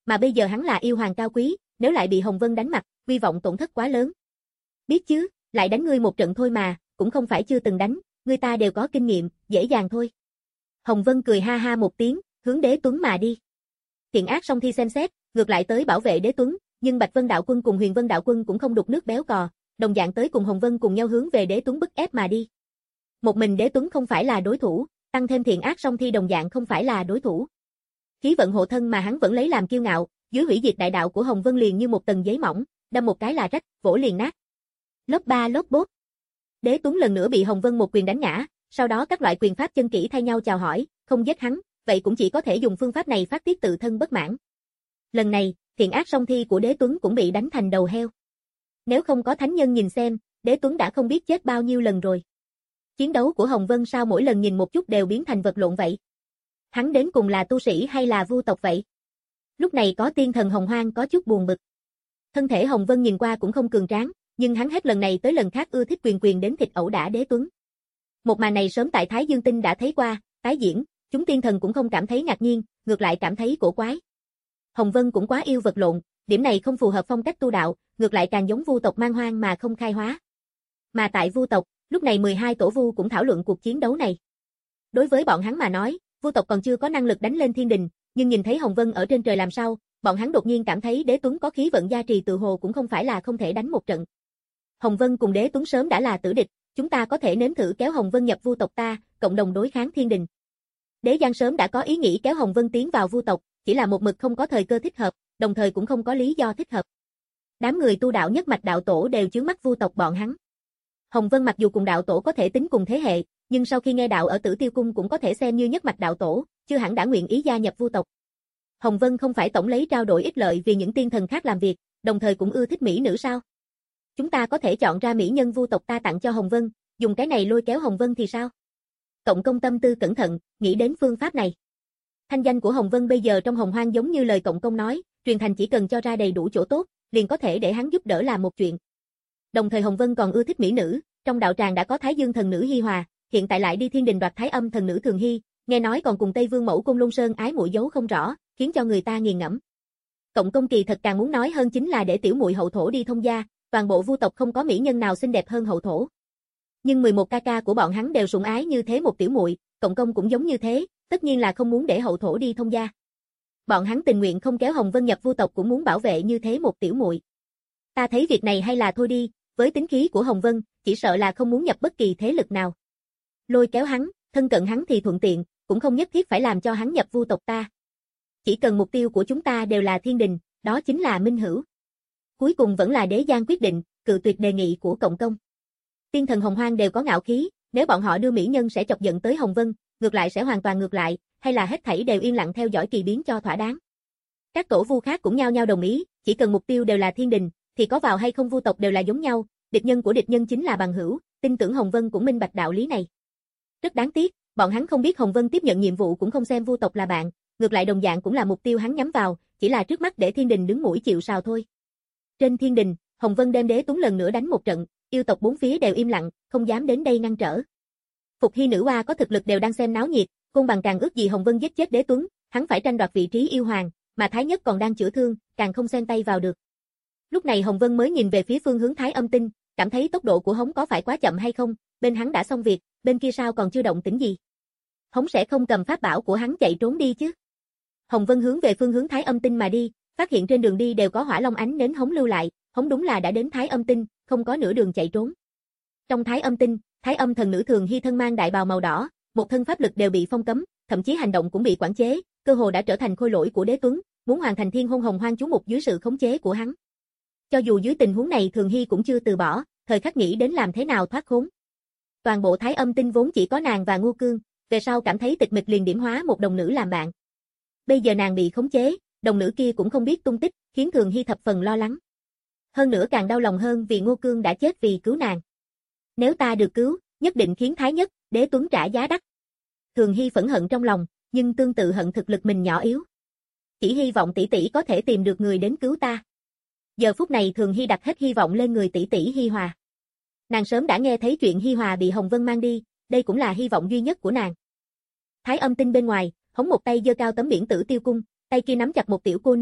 Mà bây giờ hắn là yêu hoàng cao quý, nếu lại bị Hồng Vân đánh mặt, uy vọng tổn thất quá lớn. Biết chứ, lại đánh ngươi một trận thôi mà, cũng không phải chưa từng đánh, người ta đều có kinh nghiệm, dễ dàng thôi. Hồng Vân cười ha ha một tiếng, hướng Đế Tuấn mà đi. Thiện ác song thi xem xét, ngược lại tới bảo vệ Đế Tuấn, nhưng Bạch Vân Đạo Quân cùng Huyền Vân Đạo Quân cũng không đục nước béo cò, đồng dạng tới cùng Hồng Vân cùng nhau hướng về Đế Tuấn bức ép mà đi. Một mình Đế Tuấn không phải là đối thủ, tăng thêm thiện ác song thi đồng dạng không phải là đối thủ. Khí vận hộ thân mà hắn vẫn lấy làm kiêu ngạo, dưới hủy diệt đại đạo của Hồng Vân liền như một tầng giấy mỏng, đâm một cái là rách, vỗ liền nát. Lớp ba lớp bốt. Đế Tuấn lần nữa bị Hồng Vân một quyền đánh ngã, sau đó các loại quyền pháp chân kỹ thay nhau chào hỏi, không giết hắn, vậy cũng chỉ có thể dùng phương pháp này phát tiết tự thân bất mãn. Lần này, thiện ác song thi của Đế Tuấn cũng bị đánh thành đầu heo. Nếu không có thánh nhân nhìn xem, Đế Tuấn đã không biết chết bao nhiêu lần rồi. Chiến đấu của Hồng Vân sao mỗi lần nhìn một chút đều biến thành vật lộn vậy? Hắn đến cùng là tu sĩ hay là vu tộc vậy? Lúc này có tiên thần Hồng Hoang có chút buồn bực. Thân thể Hồng Vân nhìn qua cũng không cường tráng, nhưng hắn hết lần này tới lần khác ưa thích quyền quyền đến thịt ẩu đả Đế Tuấn. Một màn này sớm tại Thái Dương Tinh đã thấy qua, tái diễn, chúng tiên thần cũng không cảm thấy ngạc nhiên, ngược lại cảm thấy cổ quái. Hồng Vân cũng quá yêu vật lộn, điểm này không phù hợp phong cách tu đạo, ngược lại càng giống vu tộc man hoang mà không khai hóa. Mà tại vu tộc, lúc này mười hai tổ vu cũng thảo luận cuộc chiến đấu này. Đối với bọn hắn mà nói, vu tộc còn chưa có năng lực đánh lên thiên đình, nhưng nhìn thấy Hồng Vân ở trên trời làm sao, bọn hắn đột nhiên cảm thấy Đế Tuấn có khí vận gia trì tự hồ cũng không phải là không thể đánh một trận. Hồng Vân cùng Đế Tuấn sớm đã là tử địch, chúng ta có thể nếm thử kéo Hồng Vân nhập vu tộc ta, cộng đồng đối kháng thiên đình. Đế Giang sớm đã có ý nghĩ kéo Hồng Vân tiến vào vu tộc, chỉ là một mực không có thời cơ thích hợp, đồng thời cũng không có lý do thích hợp. Đám người tu đạo nhất mạch đạo tổ đều chướng mắt vu tộc bọn hắn. Hồng Vân mặc dù cùng đạo tổ có thể tính cùng thế hệ, nhưng sau khi nghe đạo ở Tử Tiêu Cung cũng có thể xem như nhất mạch đạo tổ, chưa hẳn đã nguyện ý gia nhập vu tộc. Hồng Vân không phải tổng lấy trao đổi ích lợi vì những tiên thần khác làm việc, đồng thời cũng ưa thích mỹ nữ sao? Chúng ta có thể chọn ra mỹ nhân vu tộc ta tặng cho Hồng Vân, dùng cái này lôi kéo Hồng Vân thì sao? Cộng công tâm tư cẩn thận, nghĩ đến phương pháp này. Thanh danh của Hồng Vân bây giờ trong Hồng Hoang giống như lời cộng công nói, truyền thành chỉ cần cho ra đầy đủ chỗ tốt, liền có thể để hắn giúp đỡ làm một chuyện. Đồng thời Hồng Vân còn ưa thích mỹ nữ, trong đạo tràng đã có Thái Dương thần nữ Hi Hòa, hiện tại lại đi thiên đình đoạt Thái Âm thần nữ Thường Hy, nghe nói còn cùng Tây Vương mẫu Côn Lôn Sơn ái muội giấu không rõ, khiến cho người ta nghiền ngẫm. Cộng công kỳ thật càng muốn nói hơn chính là để tiểu muội hậu thổ đi thông gia, toàn bộ vu tộc không có mỹ nhân nào xinh đẹp hơn hậu thổ. Nhưng mười một ca ca của bọn hắn đều sủng ái như thế một tiểu muội, cộng công cũng giống như thế, tất nhiên là không muốn để hậu thổ đi thông gia. Bọn hắn tình nguyện không kéo Hồng Vân nhập vu tộc cũng muốn bảo vệ như thế một tiểu muội. Ta thấy việc này hay là thôi đi, với tính khí của Hồng Vân, chỉ sợ là không muốn nhập bất kỳ thế lực nào. Lôi kéo hắn, thân cận hắn thì thuận tiện, cũng không nhất thiết phải làm cho hắn nhập vu tộc ta. Chỉ cần mục tiêu của chúng ta đều là thiên đình, đó chính là minh hữu. Cuối cùng vẫn là Đế Giang quyết định, cự tuyệt đề nghị của cộng công. Tiên thần Hồng Hoang đều có ngạo khí, nếu bọn họ đưa mỹ nhân sẽ chọc giận tới Hồng Vân, ngược lại sẽ hoàn toàn ngược lại, hay là hết thảy đều yên lặng theo dõi kỳ biến cho thỏa đáng. Các tổ vu khác cũng nhao nhao đồng ý, chỉ cần mục tiêu đều là thiên đình, thì có vào hay không vu tộc đều là giống nhau, địch nhân của địch nhân chính là bằng hữu, tin tưởng Hồng Vân cũng minh bạch đạo lý này. Rất đáng tiếc, bọn hắn không biết Hồng Vân tiếp nhận nhiệm vụ cũng không xem vu tộc là bạn, ngược lại đồng dạng cũng là mục tiêu hắn nhắm vào, chỉ là trước mắt để thiên đình đứng mũi chịu sào thôi. Trên thiên đình, Hồng Vân đem Đế Tuấn lần nữa đánh một trận, yêu tộc bốn phía đều im lặng, không dám đến đây ngăn trở. Phục Hy nữ oa có thực lực đều đang xem náo nhiệt, Côn Bằng càng ước gì Hồng Vân giết chết Đế Tuấn, hắn phải tranh đoạt vị trí yêu hoàng, mà Thái Nhất còn đang chữa thương, càng không xen tay vào được. Lúc này Hồng Vân mới nhìn về phía phương hướng Thái Âm Tinh, cảm thấy tốc độ của Hống có phải quá chậm hay không, bên hắn đã xong việc, bên kia sao còn chưa động tĩnh gì. Hống sẽ không cầm pháp bảo của hắn chạy trốn đi chứ. Hồng Vân hướng về phương hướng Thái Âm Tinh mà đi, phát hiện trên đường đi đều có hỏa long ánh nến Hống lưu lại, Hống đúng là đã đến Thái Âm Tinh, không có nửa đường chạy trốn. Trong Thái Âm Tinh, Thái Âm thần nữ Thường Hy thân mang đại bào màu đỏ, một thân pháp lực đều bị phong cấm, thậm chí hành động cũng bị quản chế, cơ hồ đã trở thành khôi lỗi của Đế Tuấn, muốn hoàn thành thiên hôn Hồng Hoang chú mục dưới sự khống chế của hắn. Cho dù dưới tình huống này Thường Hy cũng chưa từ bỏ, thời khắc nghĩ đến làm thế nào thoát khốn. Toàn bộ Thái Âm Tinh vốn chỉ có nàng và Ngô Cương, về sau cảm thấy tịch mịch liền điểm hóa một đồng nữ làm bạn. Bây giờ nàng bị khống chế, đồng nữ kia cũng không biết tung tích, khiến Thường Hy thập phần lo lắng. Hơn nữa càng đau lòng hơn vì Ngô Cương đã chết vì cứu nàng. Nếu ta được cứu, nhất định khiến Thái Nhất, Đế Tuấn trả giá đắt. Thường Hy phẫn hận trong lòng, nhưng tương tự hận thực lực mình nhỏ yếu. Chỉ hy vọng tỷ tỷ có thể tìm được người đến cứu ta. Giờ phút này Thường Hy đặt hết hy vọng lên người tỷ tỷ Hi Hòa. Nàng sớm đã nghe thấy chuyện Hi Hòa bị Hồng Vân mang đi, đây cũng là hy vọng duy nhất của nàng. Thái Âm Tinh bên ngoài, Hống một tay giơ cao tấm biển Tử Tiêu Cung, tay kia nắm chặt một tiểu cô nương,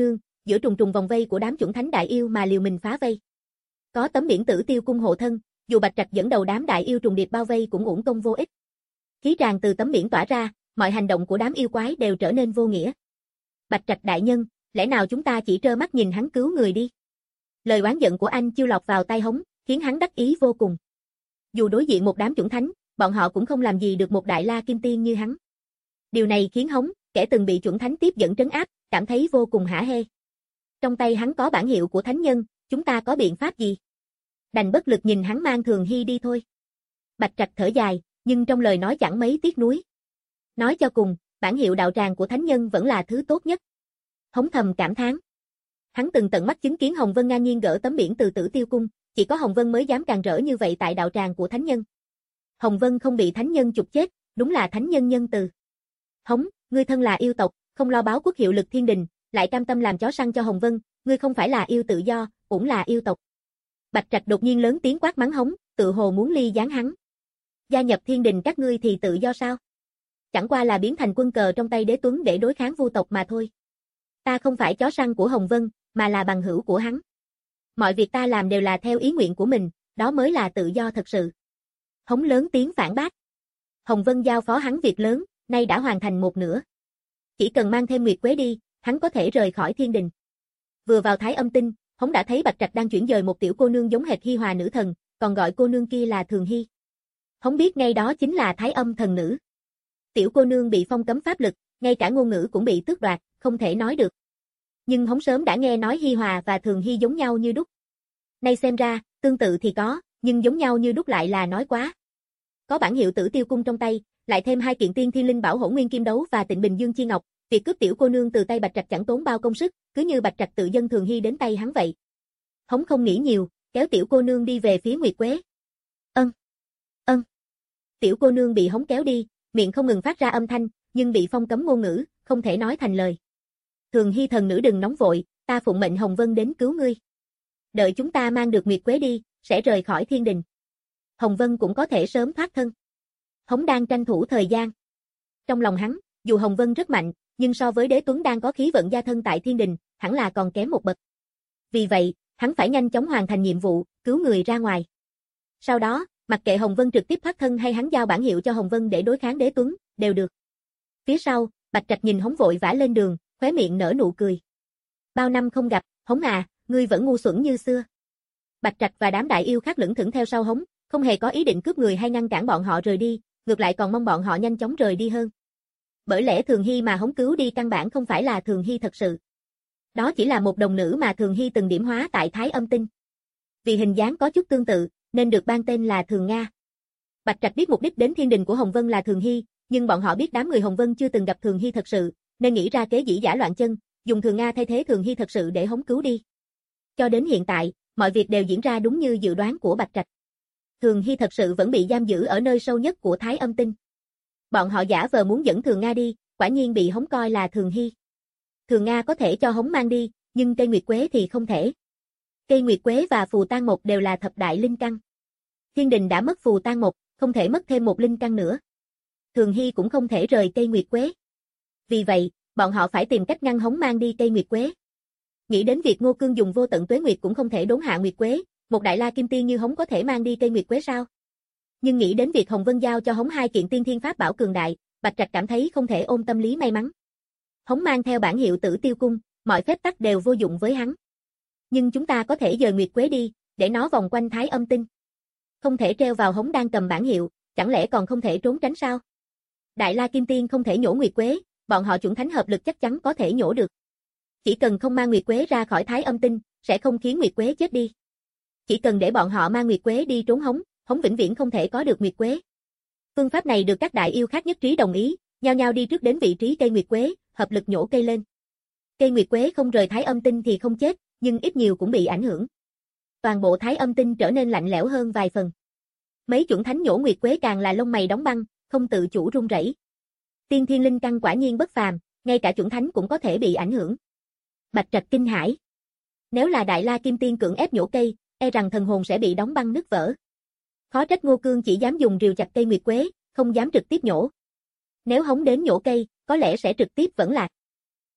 giữa trùng trùng vòng vây của đám chuẩn thánh đại yêu mà liều mình phá vây. Có tấm biển Tử Tiêu cung hộ thân, dù Bạch Trạch dẫn đầu đám đại yêu trùng điệp bao vây cũng uổng công vô ích. Khí tràn từ tấm biển tỏa ra, mọi hành động của đám yêu quái đều trở nên vô nghĩa. Bạch Trạch đại nhân, lẽ nào chúng ta chỉ trơ mắt nhìn hắn cứu người đi? Lời oán giận của anh chiêu lọt vào tai Hống, khiến hắn đắc ý vô cùng. Dù đối diện một đám chuẩn thánh, bọn họ cũng không làm gì được một đại la kim tiên như hắn. Điều này khiến Hống, kẻ từng bị chuẩn thánh tiếp dẫn trấn áp, cảm thấy vô cùng hả hê. Trong tay hắn có bản hiệu của thánh nhân, chúng ta có biện pháp gì? Đành bất lực nhìn hắn mang Thường Hy đi thôi. Bạch Trạch thở dài, nhưng trong lời nói chẳng mấy tiếc nuối. Nói cho cùng, bản hiệu đạo tràng của thánh nhân vẫn là thứ tốt nhất. Hống thầm cảm thán. Hắn từng tận mắt chứng kiến Hồng Vân ngang nhiên gỡ tấm biển từ Tử Tiêu cung, chỉ có Hồng Vân mới dám càn rỡ như vậy tại đạo tràng của thánh nhân. Hồng Vân không bị thánh nhân chụp chết, đúng là thánh nhân nhân từ. Hống, ngươi thân là yêu tộc, không lo báo quốc hiệu lực thiên đình, lại cam tâm làm chó săn cho Hồng Vân, ngươi không phải là yêu tự do, cũng là yêu tộc. Bạch Trạch đột nhiên lớn tiếng quát mắng Hống, tự hồ muốn ly gián hắn. Gia nhập thiên đình các ngươi thì tự do sao? Chẳng qua là biến thành quân cờ trong tay Đế Tuấn để đối kháng vu tộc mà thôi. Ta không phải chó săn của Hồng Vân, mà là bằng hữu của hắn. Mọi việc ta làm đều là theo ý nguyện của mình, đó mới là tự do thật sự. Hống lớn tiếng phản bác. Hồng Vân giao phó hắn việc lớn, nay đã hoàn thành một nửa. Chỉ cần mang thêm Nguyệt Quế đi, hắn có thể rời khỏi thiên đình. Vừa vào Thái Âm Tinh, Hống đã thấy Bạch Trạch đang chuyển dời một tiểu cô nương giống hệt Hi Hòa nữ thần, còn gọi cô nương kia là Thường Hy. Hống biết ngay đó chính là Thái Âm thần nữ. Tiểu cô nương bị phong cấm pháp lực, ngay cả ngôn ngữ cũng bị tước đoạt, không thể nói được. Nhưng Hống sớm đã nghe nói Hi Hòa và Thường Hy giống nhau như đúc. Nay xem ra, tương tự thì có, nhưng giống nhau như đúc lại là nói quá. Có bản hiệu Tử Tiêu cung trong tay, lại thêm hai kiện tiên thiên linh bảo Hỗn Nguyên Kim Đấu và Tịnh Bình Dương Chi Ngọc, việc cướp tiểu cô nương từ tay Bạch Trạch chẳng tốn bao công sức, cứ như Bạch Trạch tự dâng Thường Hy đến tay hắn vậy. Hống không nghĩ nhiều, kéo tiểu cô nương đi về phía Nguyệt Quế. Ân, ân. Tiểu cô nương bị Hống kéo đi, miệng không ngừng phát ra âm thanh, nhưng bị phong cấm ngôn ngữ, không thể nói thành lời. Thường Hy thần nữ đừng nóng vội, ta phụng mệnh Hồng Vân đến cứu ngươi. Đợi chúng ta mang được Nguyệt Quế đi, sẽ rời khỏi thiên đình. Hồng Vân cũng có thể sớm thoát thân. Hống đang tranh thủ thời gian. Trong lòng hắn, dù Hồng Vân rất mạnh, nhưng so với Đế Tuấn đang có khí vận gia thân tại thiên đình, hẳn là còn kém một bậc. Vì vậy, hắn phải nhanh chóng hoàn thành nhiệm vụ, cứu người ra ngoài. Sau đó, mặc kệ Hồng Vân trực tiếp thoát thân hay hắn giao bản hiệu cho Hồng Vân để đối kháng Đế Tuấn, đều được. Phía sau, Bạch Trạch nhìn Hống vội vã lên đường, khóe miệng nở nụ cười. Bao năm không gặp, Hống à, ngươi vẫn ngu xuẩn như xưa. Bạch Trạch và đám đại yêu khác lững thững theo sau Hống, không hề có ý định cướp người hay ngăn cản bọn họ rời đi, ngược lại còn mong bọn họ nhanh chóng rời đi hơn. Bởi lẽ Thường Hy mà Hống cứu đi căn bản không phải là Thường Hy thật sự. Đó chỉ là một đồng nữ mà Thường Hy từng điểm hóa tại Thái Âm Tinh. Vì hình dáng có chút tương tự, nên được ban tên là Thường Nga. Bạch Trạch biết mục đích đến thiên đình của Hồng Vân là Thường Hy, nhưng bọn họ biết đám người Hồng Vân chưa từng gặp Thường Hy thật sự, nên nghĩ ra kế dĩ giả loạn chân, dùng Thường Nga thay thế Thường Hy thật sự để Hống cứu đi. Cho đến hiện tại, mọi việc đều diễn ra đúng như dự đoán của Bạch Trạch. Thường Hy thật sự vẫn bị giam giữ ở nơi sâu nhất của Thái Âm Tinh. Bọn họ giả vờ muốn dẫn Thường Nga đi, quả nhiên bị Hống coi là Thường Hy. Thường Nga có thể cho Hống mang đi, nhưng cây Nguyệt Quế thì không thể. Cây Nguyệt Quế và phù tang mộc đều là thập đại linh căn. Thiên đình đã mất phù tang mộc, không thể mất thêm một linh căn nữa. Thường Hy cũng không thể rời cây Nguyệt Quế. Vì vậy, bọn họ phải tìm cách ngăn Hống mang đi cây Nguyệt Quế. Nghĩ đến việc Ngô Cương dùng vô tận tuế nguyệt cũng không thể đốn hạ Nguyệt Quế, một đại la kim tiên như Hống có thể mang đi cây Nguyệt Quế sao? Nhưng nghĩ đến việc Hồng Vân giao cho Hống hai kiện tiên thiên pháp bảo cường đại, Bạch Trạch cảm thấy không thể ôm tâm lý may mắn. Hống mang theo bản hiệu Tử Tiêu cung, mọi phép tắc đều vô dụng với hắn. Nhưng chúng ta có thể dời Nguyệt Quế đi, để nó vòng quanh Thái Âm Tinh. Không thể treo vào Hống đang cầm bản hiệu, chẳng lẽ còn không thể trốn tránh sao? Đại la kim tiên không thể nhổ Nguyệt Quế, bọn họ chuẩn thánh hợp lực chắc chắn có thể nhổ được. Chỉ cần không mang Nguyệt Quế ra khỏi Thái Âm Tinh, sẽ không khiến Nguyệt Quế chết đi. Chỉ cần để bọn họ mang Nguyệt Quế đi trốn Hống, Hống vĩnh viễn không thể có được Nguyệt Quế. Phương pháp này được các đại yêu khác nhất trí đồng ý, nhao nhao đi trước đến vị trí cây Nguyệt Quế, hợp lực nhổ cây lên. Cây Nguyệt Quế không rời Thái Âm Tinh thì không chết, nhưng ít nhiều cũng bị ảnh hưởng. Toàn bộ Thái Âm Tinh trở nên lạnh lẽo hơn vài phần. Mấy chuẩn thánh nhổ Nguyệt Quế càng là lông mày đóng băng, không tự chủ run rẩy. Tiên thiên linh căn quả nhiên bất phàm, ngay cả chuẩn thánh cũng có thể bị ảnh hưởng. Bạch Trạch kinh hãi. Nếu là đại la kim tiên cưỡng ép nhổ cây, e rằng thần hồn sẽ bị đóng băng nứt vỡ. Khó trách Ngô Cương chỉ dám dùng rìu chặt cây Nguyệt Quế, không dám trực tiếp nhổ. Nếu Hống đến nhổ cây, có lẽ sẽ trực tiếp vẫn lạc.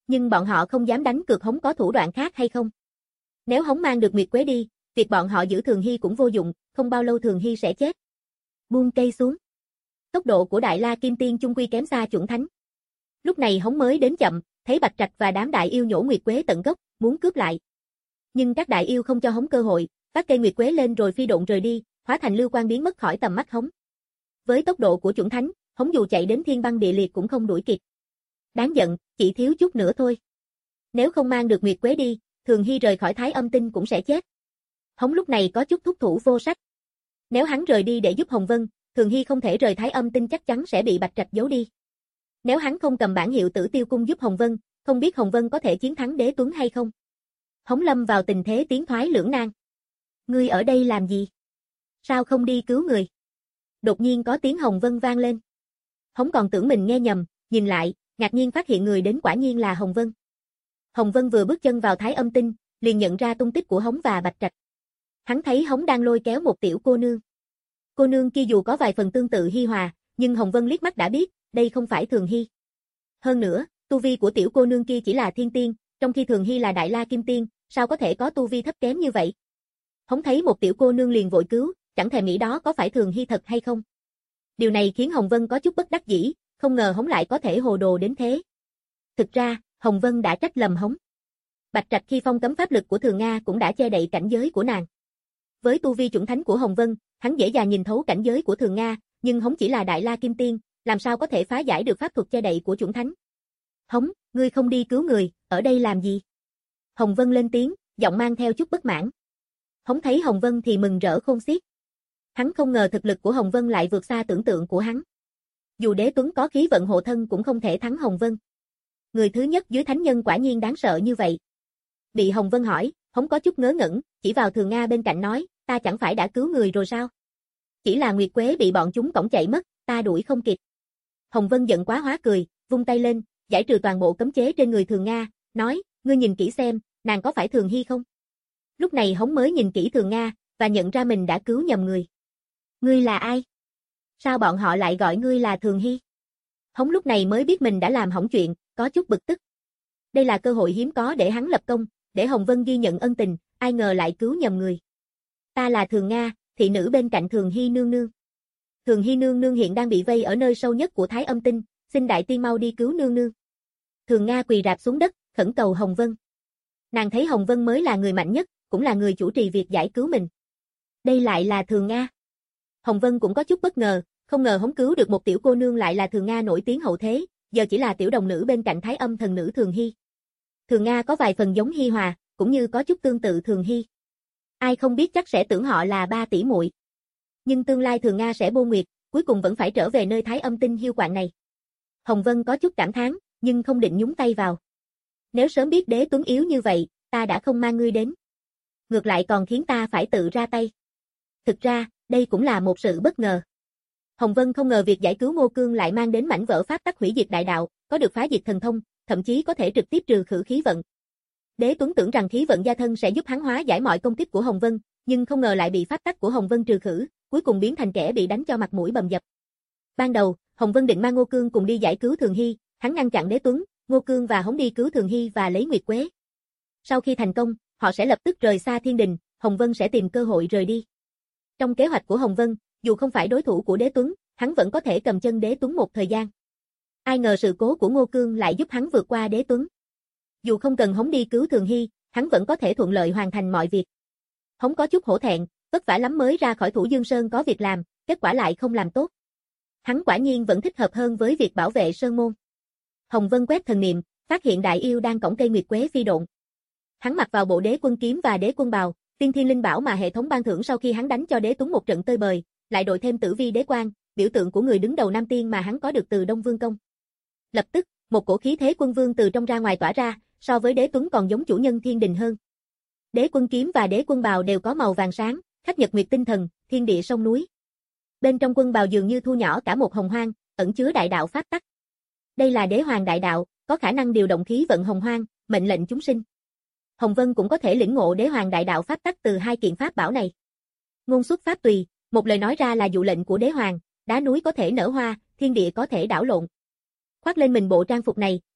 Nhưng bọn họ không dám đánh cược Hống có thủ đoạn khác hay không. Nếu Hống mang được Nguyệt Quế đi, việc bọn họ giữ Thường Hy cũng vô dụng, không bao lâu Thường Hy sẽ chết. Buông cây xuống. Tốc độ của Đại La Kim Tiên chung quy kém xa chuẩn thánh. Lúc này Hống mới đến chậm, thấy Bạch Trạch và đám đại yêu nhổ Nguyệt Quế tận gốc, muốn cướp lại. Nhưng các đại yêu không cho Hống cơ hội, vác cây Nguyệt Quế lên rồi phi độn rời đi, hóa thành lưu quang biến mất khỏi tầm mắt Hống. Với tốc độ của chuẩn thánh, Hống dù chạy đến thiên băng địa liệt cũng không đuổi kịp. Đáng giận, chỉ thiếu chút nữa thôi. Nếu không mang được Nguyệt Quế đi, Thường Hy rời khỏi Thái Âm Tinh cũng sẽ chết. Hống lúc này có chút thúc thủ vô sách. Nếu hắn rời đi để giúp Hồng Vân, Thường Hy không thể rời Thái Âm Tinh chắc chắn sẽ bị Bạch Trạch giấu đi. Nếu hắn không cầm bản hiệu Tử Tiêu Cung giúp Hồng Vân, không biết Hồng Vân có thể chiến thắng Đế Tuấn hay không. Hống lâm vào tình thế tiến thoái lưỡng nan. Ngươi ở đây làm gì? Sao không đi cứu người? Đột nhiên có tiếng Hồng Vân vang lên. Hống còn tưởng mình nghe nhầm, nhìn lại, ngạc nhiên phát hiện người đến quả nhiên là Hồng Vân. Hồng Vân vừa bước chân vào Thái Âm Tinh, liền nhận ra tung tích của Hống và Bạch Trạch. Hắn thấy Hống đang lôi kéo một tiểu cô nương. Cô nương kia dù có vài phần tương tự Hi Hòa, nhưng Hồng Vân liếc mắt đã biết, đây không phải Thường Hy. Hơn nữa, tu vi của tiểu cô nương kia chỉ là thiên tiên, trong khi Thường Hy là Đại La Kim Tiên, sao có thể có tu vi thấp kém như vậy? Hống thấy một tiểu cô nương liền vội cứu, chẳng thèm nghĩ đó có phải Thường Hy thật hay không. Điều này khiến Hồng Vân có chút bất đắc dĩ, không ngờ Hống lại có thể hồ đồ đến thế. Thực ra, Hồng Vân đã trách lầm Hống. Bạch Trạch khi phong cấm pháp lực của Thường Nga cũng đã che đậy cảnh giới của nàng. Với tu vi chuẩn thánh của Hồng Vân, hắn dễ dàng nhìn thấu cảnh giới của Thường Nga, nhưng Hống chỉ là Đại La Kim Tiên, làm sao có thể phá giải được pháp thuật che đậy của chuẩn thánh. Hống, ngươi không đi cứu người, ở đây làm gì? Hồng Vân lên tiếng, giọng mang theo chút bất mãn. Hống thấy Hồng Vân thì mừng rỡ khôn xiết. Hắn không ngờ thực lực của Hồng Vân lại vượt xa tưởng tượng của hắn. Dù Đế Tuấn có khí vận hộ thân cũng không thể thắng Hồng Vân. Người thứ nhất dưới thánh nhân quả nhiên đáng sợ như vậy. Bị Hồng Vân hỏi, Hống có chút ngớ ngẩn, chỉ vào Thường Nga bên cạnh nói, ta chẳng phải đã cứu người rồi sao? Chỉ là Nguyệt Quế bị bọn chúng cõng chạy mất, ta đuổi không kịp. Hồng Vân giận quá hóa cười, vung tay lên, giải trừ toàn bộ cấm chế trên người Thường Nga, nói, ngươi nhìn kỹ xem, nàng có phải Thường Hy không? Lúc này Hống mới nhìn kỹ Thường Nga, và nhận ra mình đã cứu nhầm người. Ngươi là ai? Sao bọn họ lại gọi ngươi là Thường Hy? Hống lúc này mới biết mình đã làm hỏng chuyện, có chút bực tức. Đây là cơ hội hiếm có để hắn lập công, để Hồng Vân ghi nhận ân tình, ai ngờ lại cứu nhầm người. Ta là Thường Nga, thị nữ bên cạnh Thường Hy nương nương. Thường Hy nương nương hiện đang bị vây ở nơi sâu nhất của Thái Âm Tinh, xin đại tiên mau đi cứu nương nương. Thường Nga quỳ rạp xuống đất, khẩn cầu Hồng Vân. Nàng thấy Hồng Vân mới là người mạnh nhất, cũng là người chủ trì việc giải cứu mình. Đây lại là Thường Nga. Hồng Vân cũng có chút bất ngờ, không ngờ Hống cứu được một tiểu cô nương lại là Thường Nga nổi tiếng hậu thế, giờ chỉ là tiểu đồng nữ bên cạnh Thái Âm thần nữ Thường Hy. Thường Nga có vài phần giống Hi Hòa, cũng như có chút tương tự Thường Hy. Ai không biết chắc sẽ tưởng họ là ba tỷ muội. Nhưng tương lai Thường Nga sẽ bô nguyệt, cuối cùng vẫn phải trở về nơi Thái Âm Tinh hiu quạnh này. Hồng Vân có chút cảm thán, nhưng không định nhúng tay vào. Nếu sớm biết Đế Tuấn yếu như vậy, ta đã không mang ngươi đến. Ngược lại còn khiến ta phải tự ra tay. Thực ra, đây cũng là một sự bất ngờ. Hồng Vân không ngờ việc giải cứu Ngô Cương lại mang đến mảnh vỡ pháp tắc hủy diệt đại đạo, có được phá diệt thần thông, thậm chí có thể trực tiếp trừ khử khí vận. Đế Tuấn tưởng rằng khí vận gia thân sẽ giúp hắn hóa giải mọi công kích của Hồng Vân, nhưng không ngờ lại bị pháp tắc của Hồng Vân trừ khử, cuối cùng biến thành kẻ bị đánh cho mặt mũi bầm dập. Ban đầu, Hồng Vân định mang Ngô Cương cùng đi giải cứu Thường Hy, hắn ngăn chặn Đế Tuấn, Ngô Cương và Hống đi cứu Thường Hy và lấy Nguyệt Quế. Sau khi thành công, họ sẽ lập tức rời xa thiên đình, Hồng Vân sẽ tìm cơ hội rời đi. Trong kế hoạch của Hồng Vân, dù không phải đối thủ của Đế Tuấn, hắn vẫn có thể cầm chân Đế Tuấn một thời gian. Ai ngờ sự cố của Ngô Cương lại giúp hắn vượt qua Đế Tuấn. Dù không cần Hống đi cứu Thường Hy, hắn vẫn có thể thuận lợi hoàn thành mọi việc. Hống có chút hổ thẹn, vất vả lắm mới ra khỏi Thủ Dương Sơn có việc làm, kết quả lại không làm tốt. Hắn quả nhiên vẫn thích hợp hơn với việc bảo vệ sơn môn. Hồng Vân quét thần niệm, phát hiện đại yêu đang cõng cây Nguyệt Quế phi độn. Hắn mặc vào bộ Đế Quân kiếm và Đế Quân bào, tiên thiên linh bảo mà hệ thống ban thưởng sau khi hắn đánh cho Đế Tuấn một trận tơi bời, lại đội thêm Tử Vi Đế Quang, biểu tượng của người đứng đầu Nam Tiên mà hắn có được từ Đông Vương Công. Lập tức, một cổ khí thế quân vương từ trong ra ngoài tỏa ra, so với Đế Tuấn còn giống chủ nhân thiên đình hơn. Đế Quân kiếm và Đế Quân bào đều có màu vàng sáng, khắc nhật nguyệt tinh thần, thiên địa sông núi. Bên trong quân bào dường như thu nhỏ cả một hồng hoang, ẩn chứa đại đạo pháp tắc. Đây là Đế Hoàng đại đạo, có khả năng điều động khí vận hồng hoang, mệnh lệnh chúng sinh. Hồng Vân cũng có thể lĩnh ngộ Đế Hoàng đại đạo pháp tắc từ hai kiện pháp bảo này. Ngôn xuất pháp tùy, một lời nói ra là dụ lệnh của Đế Hoàng, đá núi có thể nở hoa, thiên địa có thể đảo lộn. Khoác lên mình bộ trang phục này,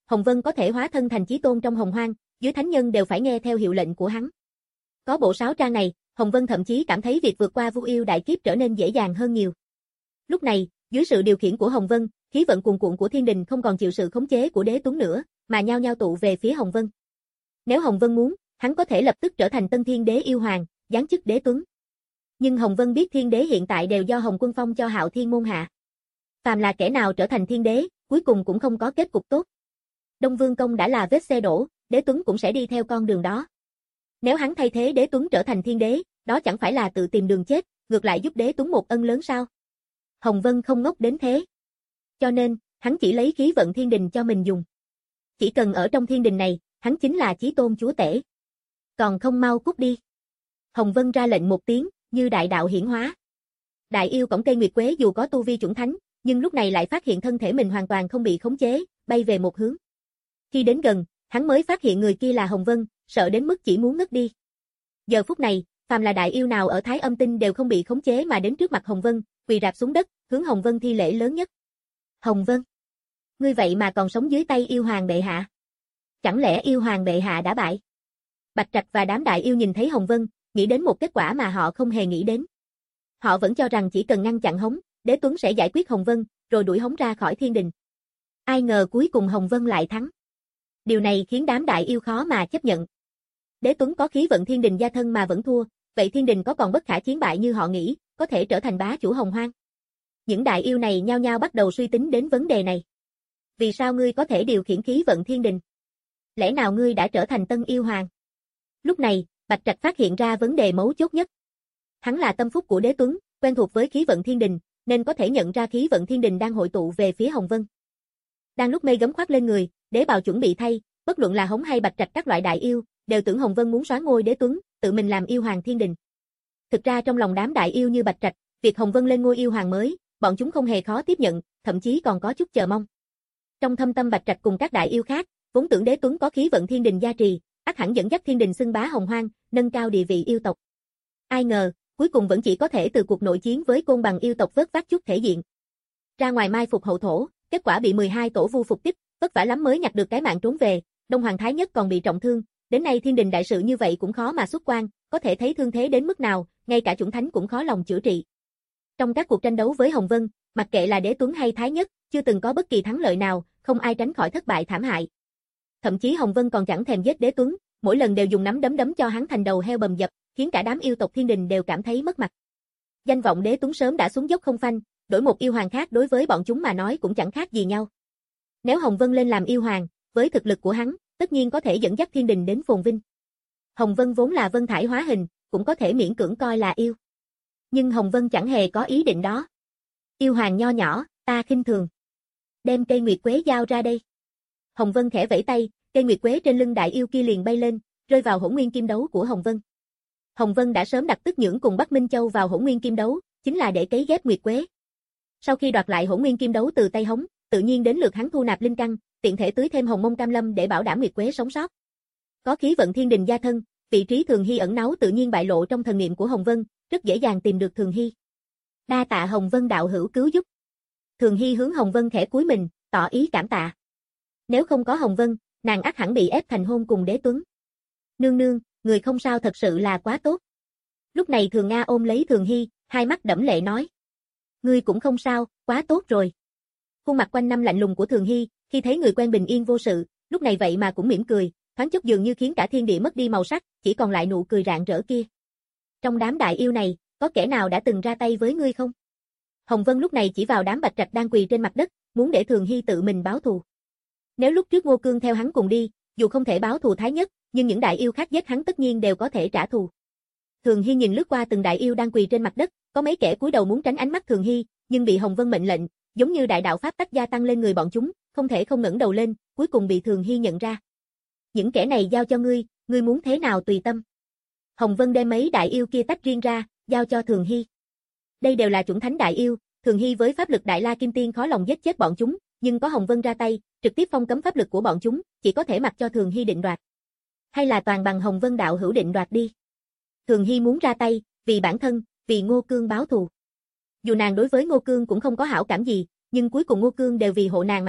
Hồng Vân có thể hóa thân thành chí tôn trong hồng hoang, dưới thánh nhân đều phải nghe theo hiệu lệnh của hắn. Có bộ sáo trang này, Hồng Vân thậm chí cảm thấy việc vượt qua Vu Yêu đại kiếp trở nên dễ dàng hơn nhiều. Lúc này, dưới sự điều khiển của Hồng Vân, khí vận cuồn cuộn của thiên đình không còn chịu sự khống chế của Đế Tuấn nữa, mà nhao nhao tụ về phía Hồng Vân. Nếu Hồng Vân muốn, hắn có thể lập tức trở thành Tân Thiên Đế yêu hoàng, giáng chức Đế Tuấn. Nhưng Hồng Vân biết thiên đế hiện tại đều do Hồng Quân phong cho Hạo Thiên môn hạ. Phàm là kẻ nào trở thành thiên đế, cuối cùng cũng không có kết cục tốt. Đông Vương Công đã là vết xe đổ, Đế Tuấn cũng sẽ đi theo con đường đó. Nếu hắn thay thế Đế Tuấn trở thành thiên đế, đó chẳng phải là tự tìm đường chết, ngược lại giúp Đế Tuấn một ân lớn sao? Hồng Vân không ngốc đến thế. Cho nên, hắn chỉ lấy khí vận thiên đình cho mình dùng. Chỉ cần ở trong thiên đình này, hắn chính là chí tôn chúa tể. Còn không mau cút đi. Hồng Vân ra lệnh một tiếng, như đại đạo hiển hóa. Đại yêu cổng cây nguyệt quế dù có tu vi chuẩn thánh, nhưng lúc này lại phát hiện thân thể mình hoàn toàn không bị khống chế, bay về một hướng. Khi đến gần, hắn mới phát hiện người kia là Hồng Vân, sợ đến mức chỉ muốn ngất đi. Giờ phút này, phàm là đại yêu nào ở Thái Âm Tinh đều không bị khống chế mà đến trước mặt Hồng Vân, quỳ rạp xuống đất, hướng Hồng Vân thi lễ lớn nhất. Hồng Vân, ngươi vậy mà còn sống dưới tay yêu hoàng bệ hạ? Chẳng lẽ yêu hoàng bệ hạ đã bại? Bạch Trạch và đám đại yêu nhìn thấy Hồng Vân, nghĩ đến một kết quả mà họ không hề nghĩ đến. Họ vẫn cho rằng chỉ cần ngăn chặn Hống, Đế Tuấn sẽ giải quyết Hồng Vân, rồi đuổi Hống ra khỏi thiên đình. Ai ngờ cuối cùng Hồng Vân lại thắng. Điều này khiến đám đại yêu khó mà chấp nhận. Đế Tuấn có khí vận thiên đình gia thân mà vẫn thua, vậy thiên đình có còn bất khả chiến bại như họ nghĩ, có thể trở thành bá chủ hồng hoang? Những đại yêu này nhao nhao bắt đầu suy tính đến vấn đề này. Vì sao ngươi có thể điều khiển khí vận thiên đình? Lẽ nào ngươi đã trở thành tân yêu hoàng? Lúc này, Bạch Trạch phát hiện ra vấn đề mấu chốt nhất. Hắn là tâm phúc của Đế Tuấn, quen thuộc với khí vận thiên đình, nên có thể nhận ra khí vận thiên đình đang hội tụ về phía Hồng Vân. Đang lúc mây gấm khoác lên người, đế bào chuẩn bị thay, bất luận là Hống hay Bạch Trạch các loại đại yêu, đều tưởng Hồng Vân muốn soán ngôi Đế Tuấn, tự mình làm yêu hoàng thiên đình. Thực ra trong lòng đám đại yêu như Bạch Trạch, việc Hồng Vân lên ngôi yêu hoàng mới, bọn chúng không hề khó tiếp nhận, thậm chí còn có chút chờ mong. Trong thâm tâm Bạch Trạch cùng các đại yêu khác, vốn tưởng Đế Tuấn có khí vận thiên đình gia trì, ắt hẳn dẫn dắt thiên đình xưng bá hồng hoang, nâng cao địa vị yêu tộc. Ai ngờ, cuối cùng vẫn chỉ có thể từ cuộc nội chiến với côn bằng yêu tộc vớt vát chút thể diện. Ra ngoài mai phục hậu thổ, kết quả bị mười hai tổ vu phục kích, vất vả lắm mới nhặt được cái mạng trốn về, Đông Hoàng Thái Nhất còn bị trọng thương, đến nay thiên đình đại sự như vậy cũng khó mà xuất quan, có thể thấy thương thế đến mức nào, ngay cả chuẩn thánh cũng khó lòng chữa trị. Trong các cuộc tranh đấu với Hồng Vân, mặc kệ là Đế Tuấn hay Thái Nhất, chưa từng có bất kỳ thắng lợi nào, không ai tránh khỏi thất bại thảm hại. Thậm chí Hồng Vân còn chẳng thèm giết Đế Tuấn, mỗi lần đều dùng nắm đấm đấm cho hắn thành đầu heo bầm dập, khiến cả đám yêu tộc thiên đình đều cảm thấy mất mặt. Danh vọng Đế Tuấn sớm đã xuống dốc không phanh, đổi một yêu hoàng khác đối với bọn chúng mà nói cũng chẳng khác gì nhau. Nếu Hồng Vân lên làm yêu hoàng, với thực lực của hắn, tất nhiên có thể dẫn dắt thiên đình đến phồn vinh. Hồng Vân vốn là vân thải hóa hình, cũng có thể miễn cưỡng coi là yêu. Nhưng Hồng Vân chẳng hề có ý định đó. Yêu hoàng nho nhỏ, ta khinh thường. Đem cây nguyệt quế giao ra đây. Hồng Vân khẽ vẫy tay, cây nguyệt quế trên lưng đại yêu kia liền bay lên, rơi vào hỗn nguyên kim đấu của Hồng Vân. Hồng Vân đã sớm đặt tức nhưỡng cùng Bắc Minh Châu vào hỗn nguyên kim đấu, chính là để cấy ghép nguyệt quế. Sau khi đoạt lại hỗn nguyên kim đấu từ tay Hống, tự nhiên đến lượt hắn thu nạp linh căn, tiện thể tưới thêm hồng mông cam lâm để bảo đảm nguyệt quế sống sót. Có khí vận thiên đình gia thân, vị trí Thường Hy ẩn náu tự nhiên bại lộ trong thần niệm của Hồng Vân, rất dễ dàng tìm được Thường Hy. Đa tạ Hồng Vân đạo hữu cứu giúp. Thường Hy hướng Hồng Vân khẽ cúi mình, tỏ ý cảm tạ. Nếu không có Hồng Vân, nàng ắt hẳn bị ép thành hôn cùng Đế Tuấn. Nương nương, người không sao thật sự là quá tốt. Lúc này Thường Nga ôm lấy Thường Hy, hai mắt đẫm lệ nói. Ngươi cũng không sao, quá tốt rồi. Khuôn mặt quanh năm lạnh lùng của Thường Hy, khi thấy người quen bình yên vô sự, lúc này vậy mà cũng mỉm cười, thoáng chốc dường như khiến cả thiên địa mất đi màu sắc, chỉ còn lại nụ cười rạng rỡ kia. Trong đám đại yêu này, có kẻ nào đã từng ra tay với ngươi không? Hồng Vân lúc này chỉ vào đám Bạch Trạch đang quỳ trên mặt đất, muốn để Thường Hy tự mình báo thù. Nếu lúc trước Ngô Cương theo hắn cùng đi, dù không thể báo thù Thái Nhất, nhưng những đại yêu khác giết hắn tất nhiên đều có thể trả thù. Thường Hy nhìn lướt qua từng đại yêu đang quỳ trên mặt đất, có mấy kẻ cúi đầu muốn tránh ánh mắt Thường Hy, nhưng bị Hồng Vân mệnh lệnh, giống như đại đạo pháp tắc gia tăng lên người bọn chúng, không thể không ngẩng đầu lên, cuối cùng bị Thường Hy nhận ra. Những kẻ này giao cho ngươi, ngươi muốn thế nào tùy tâm. Hồng Vân đem mấy đại yêu kia tách riêng ra, giao cho Thường Hy. Đây đều là chuẩn thánh đại yêu, Thường Hy với pháp lực Đại La Kim Tiên khó lòng giết chết bọn chúng, nhưng có Hồng Vân ra tay, trực tiếp phong cấm pháp lực của bọn chúng, chỉ có thể mặc cho Thường Hy định đoạt. Hay là toàn bằng Hồng Vân đạo hữu định đoạt đi. Thường Hy muốn ra tay, vì bản thân, vì Ngô Cương báo thù. Dù nàng đối với Ngô Cương cũng không có hảo cảm gì, nhưng cuối cùng Ngô Cương đều vì hộ nàng mà chết,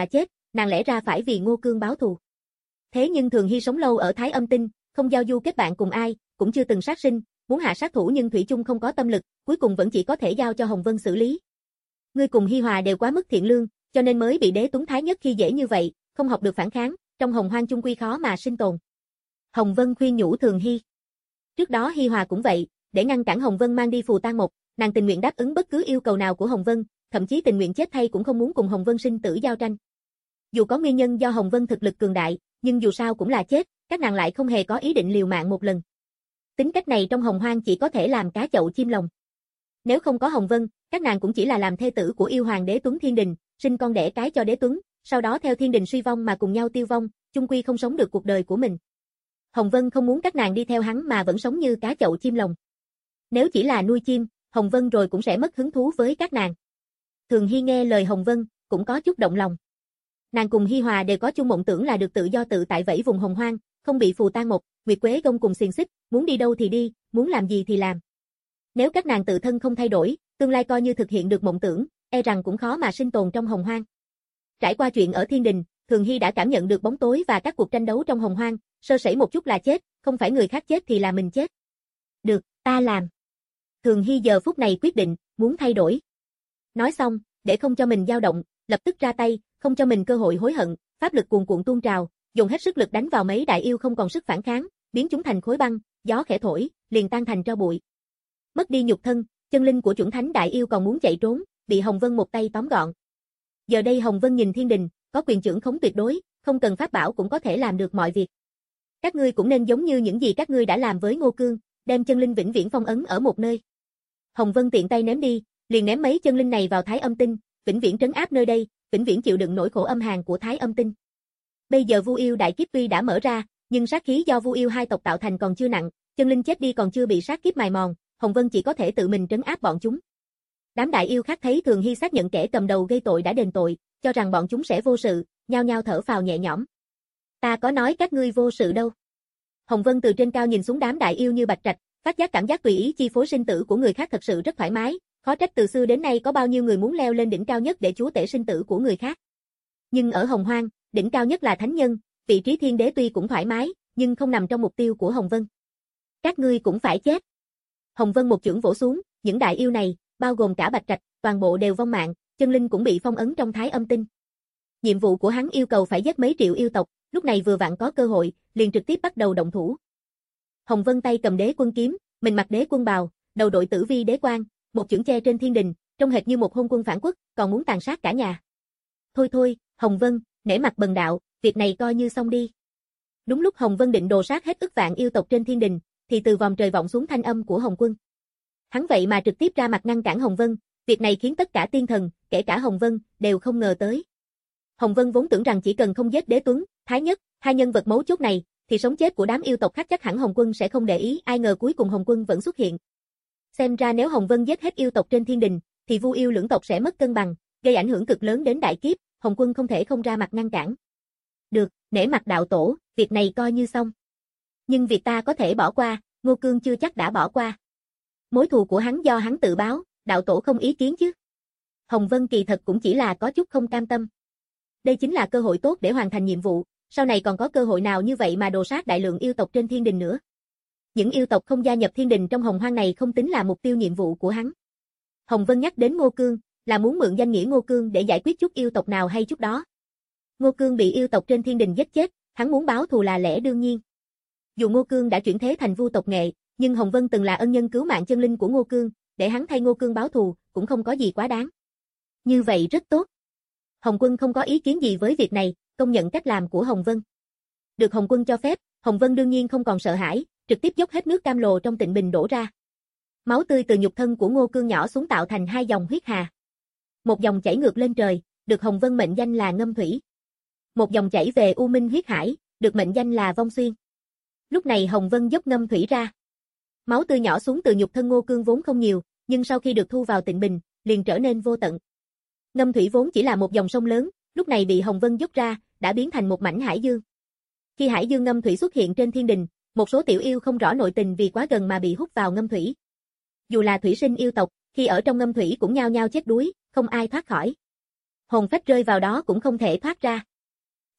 nàng lẽ ra phải vì Ngô Cương báo thù. Thế nhưng Thường Hy sống lâu ở Thái Âm Tinh, không giao du kết bạn cùng ai, cũng chưa từng sát sinh, muốn hạ sát thủ nhưng thủy chung không có tâm lực, cuối cùng vẫn chỉ có thể giao cho Hồng Vân xử lý. Ngươi cùng Hi Hòa đều quá mức thiện lương, cho nên mới bị Đế Tuấn Thái Nhất khi dễ như vậy, không học được phản kháng, trong Hồng Hoang chung quy khó mà sinh tồn. Hồng Vân khuyên nhủ Thường Hy. Trước đó Hi Hòa cũng vậy, để ngăn cản Hồng Vân mang đi Phù Tang Mộc, nàng tình nguyện đáp ứng bất cứ yêu cầu nào của Hồng Vân, thậm chí tình nguyện chết thay cũng không muốn cùng Hồng Vân sinh tử giao tranh. Dù có nguyên nhân do Hồng Vân thực lực cường đại, nhưng dù sao cũng là chết, các nàng lại không hề có ý định liều mạng một lần. Tính cách này trong Hồng Hoang chỉ có thể làm cá chậu chim lồng. Nếu không có Hồng Vân, các nàng cũng chỉ là làm thê tử của yêu hoàng Đế Tuấn Thiên Đình, sinh con đẻ cái cho Đế Tuấn, sau đó theo Thiên Đình suy vong mà cùng nhau tiêu vong, chung quy không sống được cuộc đời của mình. Hồng Vân không muốn các nàng đi theo hắn mà vẫn sống như cá chậu chim lồng. Nếu chỉ là nuôi chim, Hồng Vân rồi cũng sẽ mất hứng thú với các nàng. Thường Hy nghe lời Hồng Vân, cũng có chút động lòng. Nàng cùng Hi Hòa đều có chung mộng tưởng là được tự do tự tại vẫy vùng Hồng Hoang, không bị Phù Tang Mộc, Nguyệt Quế Gông cùng xiềng xích, muốn đi đâu thì đi, muốn làm gì thì làm. Nếu các nàng tự thân không thay đổi, tương lai coi như thực hiện được mộng tưởng, e rằng cũng khó mà sinh tồn trong Hồng Hoang. Trải qua chuyện ở Thiên Đình, Thường Hy đã cảm nhận được bóng tối và các cuộc tranh đấu trong Hồng Hoang, sơ sẩy một chút là chết, không phải người khác chết thì là mình chết. Được, ta làm. Thường Hy giờ phút này quyết định, muốn thay đổi. Nói xong, để không cho mình dao động, lập tức ra tay, không cho mình cơ hội hối hận, pháp lực cuồn cuộn tuôn trào, dùng hết sức lực đánh vào mấy đại yêu không còn sức phản kháng, biến chúng thành khối băng, gió khẽ thổi, liền tan thành tro bụi. Mất đi nhục thân, chân linh của chuẩn thánh đại yêu còn muốn chạy trốn, bị Hồng Vân một tay tóm gọn. Giờ đây Hồng Vân nhìn Thiên Đình, có quyền trưởng khống tuyệt đối, không cần pháp bảo cũng có thể làm được mọi việc. Các ngươi cũng nên giống như những gì các ngươi đã làm với Ngô Cương, đem chân linh vĩnh viễn phong ấn ở một nơi. Hồng Vân tiện tay ném đi, liền ném mấy chân linh này vào Thái Âm Tinh, vĩnh viễn trấn áp nơi đây, vĩnh viễn chịu đựng nỗi khổ âm hàn của Thái Âm Tinh. Bây giờ Vu Yêu đại kiếp tuy đã mở ra, nhưng sát khí do Vu Yêu hai tộc tạo thành còn chưa nặng, chân linh chết đi còn chưa bị sát kiếp mài mòn, Hồng Vân chỉ có thể tự mình trấn áp bọn chúng. Đám đại yêu khác thấy Thường Hy xác nhận kẻ cầm đầu gây tội đã đền tội, cho rằng bọn chúng sẽ vô sự, nhao nhao thở phào nhẹ nhõm. Ta có nói các ngươi vô sự đâu. Hồng Vân từ trên cao nhìn xuống đám đại yêu như bạch trạch, phát giác cảm giác tùy ý chi phối sinh tử của người khác thật sự rất thoải mái, khó trách từ xưa đến nay có bao nhiêu người muốn leo lên đỉnh cao nhất để chúa tể sinh tử của người khác. Nhưng ở Hồng Hoang, đỉnh cao nhất là thánh nhân, vị trí thiên đế tuy cũng thoải mái, nhưng không nằm trong mục tiêu của Hồng Vân. Các ngươi cũng phải chết. Hồng Vân một chưởng vỗ xuống, những đại yêu này, bao gồm cả bạch trạch, toàn bộ đều vong mạng, chân linh cũng bị phong ấn trong Thái Âm Tinh. Nhiệm vụ của hắn yêu cầu phải giết mấy triệu yêu tộc, lúc này vừa vặn có cơ hội, liền trực tiếp bắt đầu động thủ. Hồng Vân tay cầm đế quân kiếm, mình mặc đế quân bào, đầu đội tử vi đế quan, một chưởng che trên thiên đình, trông hệt như một hôn quân phản quốc, còn muốn tàn sát cả nhà. Thôi thôi, Hồng Vân, nể mặt bần đạo, việc này coi như xong đi. Đúng lúc Hồng Vân định đồ sát hết ức vạn yêu tộc trên thiên đình, thì từ vòm trời vọng xuống thanh âm của Hồng Quân. Hắn vậy mà trực tiếp ra mặt ngăn cản Hồng Vân, việc này khiến tất cả tiên thần, kể cả Hồng Vân, đều không ngờ tới. Hồng Vân vốn tưởng rằng chỉ cần không giết Đế Tuấn, Thái Nhất, hai nhân vật mấu chốt này, thì sống chết của đám yêu tộc khác chắc hẳn Hồng Quân sẽ không để ý, ai ngờ cuối cùng Hồng Quân vẫn xuất hiện. Xem ra nếu Hồng Vân giết hết yêu tộc trên thiên đình, thì Vu Yêu lưỡng tộc sẽ mất cân bằng, gây ảnh hưởng cực lớn đến đại kiếp, Hồng Quân không thể không ra mặt ngăn cản. Được, nể mặt đạo tổ, việc này coi như xong. Nhưng việc ta có thể bỏ qua, Ngô Cương chưa chắc đã bỏ qua. Mối thù của hắn do hắn tự báo, đạo tổ không ý kiến chứ. Hồng Vân kỳ thật cũng chỉ là có chút không cam tâm. Đây chính là cơ hội tốt để hoàn thành nhiệm vụ, sau này còn có cơ hội nào như vậy mà đồ sát đại lượng yêu tộc trên thiên đình nữa. Những yêu tộc không gia nhập thiên đình trong Hồng Hoang này không tính là mục tiêu nhiệm vụ của hắn. Hồng Vân nhắc đến Ngô Cương, là muốn mượn danh nghĩa Ngô Cương để giải quyết chút yêu tộc nào hay chút đó. Ngô Cương bị yêu tộc trên thiên đình giết chết, hắn muốn báo thù là lẽ đương nhiên. Dù Ngô Cương đã chuyển thế thành Vu tộc nghệ, nhưng Hồng Vân từng là ân nhân cứu mạng chân linh của Ngô Cương, để hắn thay Ngô Cương báo thù, cũng không có gì quá đáng. Như vậy rất tốt. Hồng Quân không có ý kiến gì với việc này, công nhận cách làm của Hồng Vân. Được Hồng Quân cho phép, Hồng Vân đương nhiên không còn sợ hãi, trực tiếp dốc hết nước cam lồ trong tịnh bình đổ ra. Máu tươi từ nhục thân của Ngô Cương nhỏ xuống tạo thành hai dòng huyết hà. Một dòng chảy ngược lên trời, được Hồng Vân mệnh danh là Ngâm Thủy. Một dòng chảy về U Minh huyết hải, được mệnh danh là Vong Xuyên. Lúc này Hồng Vân dốc Ngâm Thủy ra. Máu tươi nhỏ xuống từ nhục thân Ngô Cương vốn không nhiều, nhưng sau khi được thu vào tịnh bình, liền trở nên vô tận. Ngâm Thủy vốn chỉ là một dòng sông lớn, lúc này bị Hồng Vân dốc ra, đã biến thành một mảnh hải dương. Khi hải dương Ngâm Thủy xuất hiện trên thiên đình, một số tiểu yêu không rõ nội tình vì quá gần mà bị hút vào Ngâm Thủy. Dù là thủy sinh yêu tộc, khi ở trong Ngâm Thủy cũng nhao nhao chết đuối, không ai thoát khỏi. Hồn phách rơi vào đó cũng không thể thoát ra.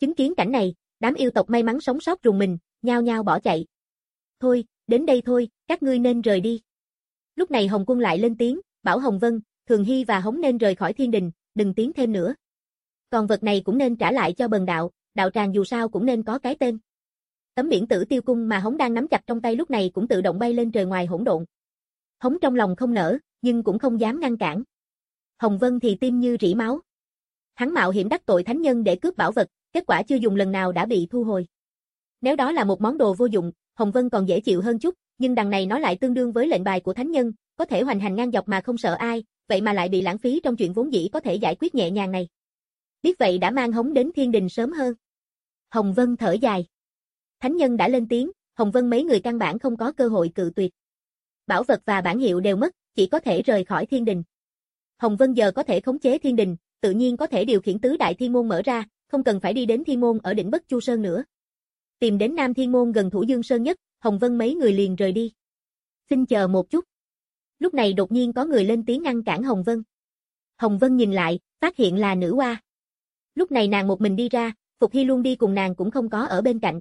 Chứng kiến cảnh này, đám yêu tộc may mắn sống sót rùng mình, nhao nhao bỏ chạy. Thôi, đến đây thôi, các ngươi nên rời đi. Lúc này Hồng Quân lại lên tiếng, bảo Hồng Vân, Thường Hy và Hống nên rời khỏi thiên đình, đừng tiến thêm nữa. Còn vật này cũng nên trả lại cho bần đạo, đạo tràng dù sao cũng nên có cái tên. Tấm biển Tử Tiêu Cung mà Hống đang nắm chặt trong tay lúc này cũng tự động bay lên trời ngoài hỗn độn. Hống trong lòng không nỡ, nhưng cũng không dám ngăn cản. Hồng Vân thì tim như rỉ máu. Hắn mạo hiểm đắc tội thánh nhân để cướp bảo vật, kết quả chưa dùng lần nào đã bị thu hồi. Nếu đó là một món đồ vô dụng, Hồng Vân còn dễ chịu hơn chút, nhưng đằng này nó lại tương đương với lệnh bài của thánh nhân, có thể hoành hành ngang dọc mà không sợ ai, vậy mà lại bị lãng phí trong chuyện vốn dĩ có thể giải quyết nhẹ nhàng này. Biết vậy đã mang Hống đến thiên đình sớm hơn. Hồng Vân thở dài. Thánh nhân đã lên tiếng, Hồng Vân mấy người căn bản không có cơ hội cự tuyệt. Bảo vật và bản hiệu đều mất, chỉ có thể rời khỏi thiên đình. Hồng Vân giờ có thể khống chế thiên đình, tự nhiên có thể điều khiển tứ đại thiên môn mở ra, không cần phải đi đến thiên môn ở đỉnh Bất Chu Sơn nữa. Tìm đến Nam Thiên Môn gần Thủ Dương Sơn nhất, Hồng Vân mấy người liền rời đi. Xin chờ một chút. Lúc này đột nhiên có người lên tiếng ngăn cản Hồng Vân. Hồng Vân nhìn lại, phát hiện là nữ oa. Lúc này nàng một mình đi ra, Phục Hy luôn đi cùng nàng cũng không có ở bên cạnh.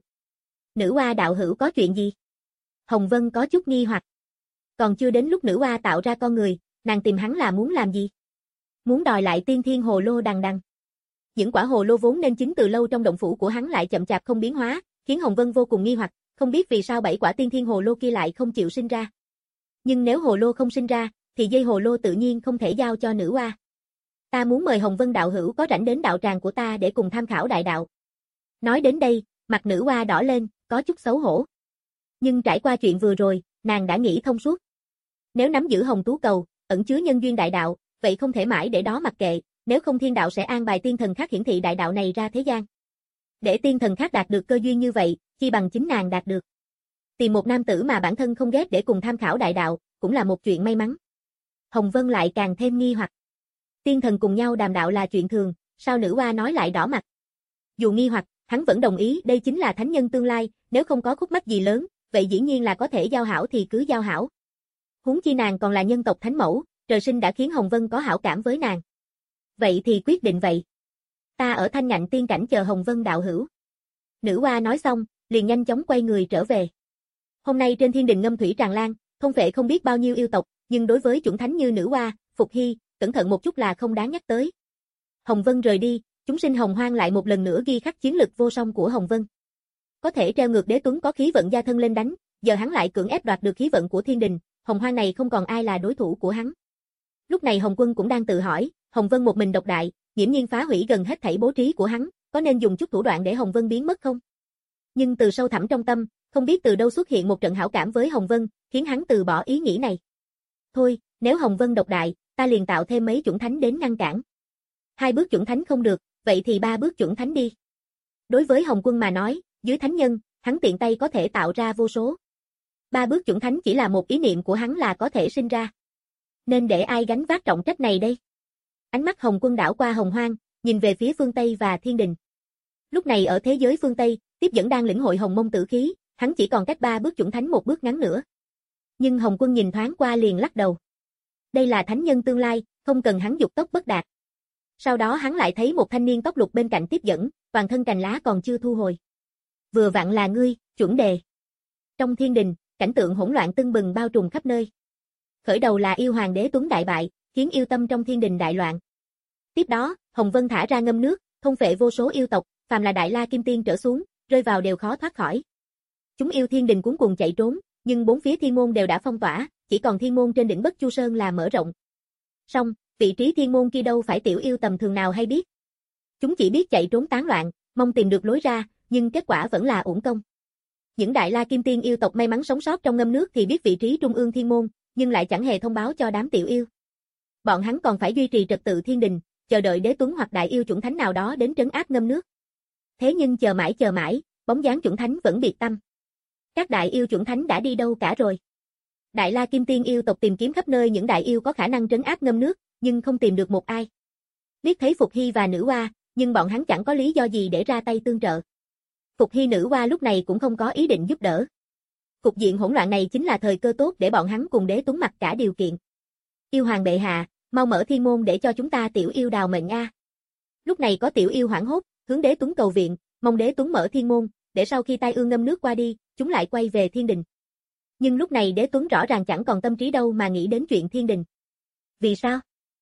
Nữ oa đạo hữu có chuyện gì? Hồng Vân có chút nghi hoặc. Còn chưa đến lúc nữ oa tạo ra con người, nàng tìm hắn là muốn làm gì? Muốn đòi lại tiên thiên hồ lô đằng đằng. Những quả hồ lô vốn nên chín từ lâu trong động phủ của hắn lại chậm chạp không biến hóa, khiến Hồng Vân vô cùng nghi hoặc, không biết vì sao bảy quả tiên thiên hồ lô kia lại không chịu sinh ra. Nhưng nếu hồ lô không sinh ra, thì dây hồ lô tự nhiên không thể giao cho nữ oa. Ta muốn mời Hồng Vân đạo hữu có rảnh đến đạo tràng của ta để cùng tham khảo đại đạo. Nói đến đây, mặt nữ oa đỏ lên, có chút xấu hổ. Nhưng trải qua chuyện vừa rồi, nàng đã nghĩ thông suốt. Nếu nắm giữ Hồng Tú Cầu, ẩn chứa nhân duyên đại đạo, vậy không thể mãi để đó mặc kệ, nếu không thiên đạo sẽ an bài tiên thần khác hiển thị đại đạo này ra thế gian. Để tiên thần khác đạt được cơ duyên như vậy, chi bằng chính nàng đạt được. Tìm một nam tử mà bản thân không ghét để cùng tham khảo đại đạo, cũng là một chuyện may mắn. Hồng Vân lại càng thêm nghi hoặc. Tiên thần cùng nhau đàm đạo là chuyện thường, sao nữ oa nói lại đỏ mặt? Dù nghi hoặc, hắn vẫn đồng ý đây chính là thánh nhân tương lai, nếu không có khúc mắc gì lớn, vậy dĩ nhiên là có thể giao hảo thì cứ giao hảo. Huống chi nàng còn là nhân tộc thánh mẫu, trời sinh đã khiến Hồng Vân có hảo cảm với nàng. Vậy thì quyết định vậy. Ta ở Thanh Ngạnh tiên cảnh chờ Hồng Vân đạo hữu. Nữ oa nói xong, liền nhanh chóng quay người trở về. Hôm nay trên thiên đình ngâm thủy tràn lan, thôn phệ không biết bao nhiêu yêu tộc, nhưng đối với chủng thánh như nữ oa, Phục Hy, cẩn thận một chút là không đáng nhắc tới. Hồng Vân rời đi, chúng sinh Hồng Hoang lại một lần nữa ghi khắc chiến lực vô song của Hồng Vân. Có thể treo ngược Đế Tuấn có khí vận gia thân lên đánh, giờ hắn lại cưỡng ép đoạt được khí vận của thiên đình, Hồng Hoang này không còn ai là đối thủ của hắn. Lúc này Hồng Quân cũng đang tự hỏi, Hồng Vân một mình độc đại, nghiễm nhiên phá hủy gần hết thảy bố trí của hắn, có nên dùng chút thủ đoạn để Hồng Vân biến mất không? Nhưng từ sâu thẳm trong tâm, không biết từ đâu xuất hiện một trận hảo cảm với Hồng Vân, khiến hắn từ bỏ ý nghĩ này. Thôi, nếu Hồng Vân độc đại, ta liền tạo thêm mấy chuẩn thánh đến ngăn cản. Hai bước chuẩn thánh không được, vậy thì ba bước chuẩn thánh đi. Đối với Hồng Quân mà nói, dưới thánh nhân, hắn tiện tay có thể tạo ra vô số. Ba bước chuẩn thánh chỉ là một ý niệm của hắn là có thể sinh ra. Nên để ai gánh vác trọng trách này đây? Ánh mắt Hồng Quân đảo qua Hồng Hoang, nhìn về phía phương Tây và thiên đình. Lúc này ở thế giới phương Tây, tiếp dẫn đang lĩnh hội Hồng Mông tử khí, hắn chỉ còn cách ba bước chuẩn thánh một bước ngắn nữa. Nhưng Hồng Quân nhìn thoáng qua liền lắc đầu. Đây là thánh nhân tương lai, không cần hắn dục tốc bất đạt. Sau đó hắn lại thấy một thanh niên tóc lục bên cạnh tiếp dẫn, toàn thân cành lá còn chưa thu hồi. Vừa vặn là ngươi, chuẩn đề. Trong thiên đình, cảnh tượng hỗn loạn tưng bừng bao trùm khắp nơi. Khởi đầu là yêu hoàng Đế Tuấn đại bại, khiến yêu tâm trong thiên đình đại loạn. Tiếp đó, Hồng Vân thả ra ngâm nước, thôn phệ vô số yêu tộc, phàm là đại la kim tiên trở xuống, rơi vào đều khó thoát khỏi. Chúng yêu thiên đình cuống cuồng chạy trốn, nhưng bốn phía thiên môn đều đã phong tỏa, chỉ còn thiên môn trên đỉnh Bất Chu Sơn là mở rộng. Song, vị trí thiên môn kia đâu phải tiểu yêu tầm thường nào hay biết. Chúng chỉ biết chạy trốn tán loạn, mong tìm được lối ra, nhưng kết quả vẫn là uổng công. Những đại la kim tiên yêu tộc may mắn sống sót trong ngâm nước thì biết vị trí trung ương thiên môn, nhưng lại chẳng hề thông báo cho đám tiểu yêu. Bọn hắn còn phải duy trì trật tự thiên đình, chờ đợi Đế Tuấn hoặc đại yêu chuẩn thánh nào đó đến trấn áp ngâm nước. Thế nhưng chờ mãi chờ mãi, bóng dáng chuẩn thánh vẫn biệt tâm. Các đại yêu chuẩn thánh đã đi đâu cả rồi? Đại la kim tiên yêu tộc tìm kiếm khắp nơi những đại yêu có khả năng trấn áp ngâm nước, nhưng không tìm được một ai. Liếc thấy Phục Hy và nữ oa, nhưng bọn hắn chẳng có lý do gì để ra tay tương trợ. Phục Hy nữ oa lúc này cũng không có ý định giúp đỡ. Cục diện hỗn loạn này chính là thời cơ tốt để bọn hắn cùng Đế Tuấn mặc cả điều kiện. Yêu hoàng bệ hạ, mau mở thiên môn để cho chúng ta tiểu yêu đào mệnh a. Lúc này có tiểu yêu hoảng hốt, hướng Đế Tuấn cầu viện, mong Đế Tuấn mở thiên môn, để sau khi tai ương ngâm nước qua đi, chúng lại quay về thiên đình. Nhưng lúc này Đế Tuấn rõ ràng chẳng còn tâm trí đâu mà nghĩ đến chuyện thiên đình. Vì sao?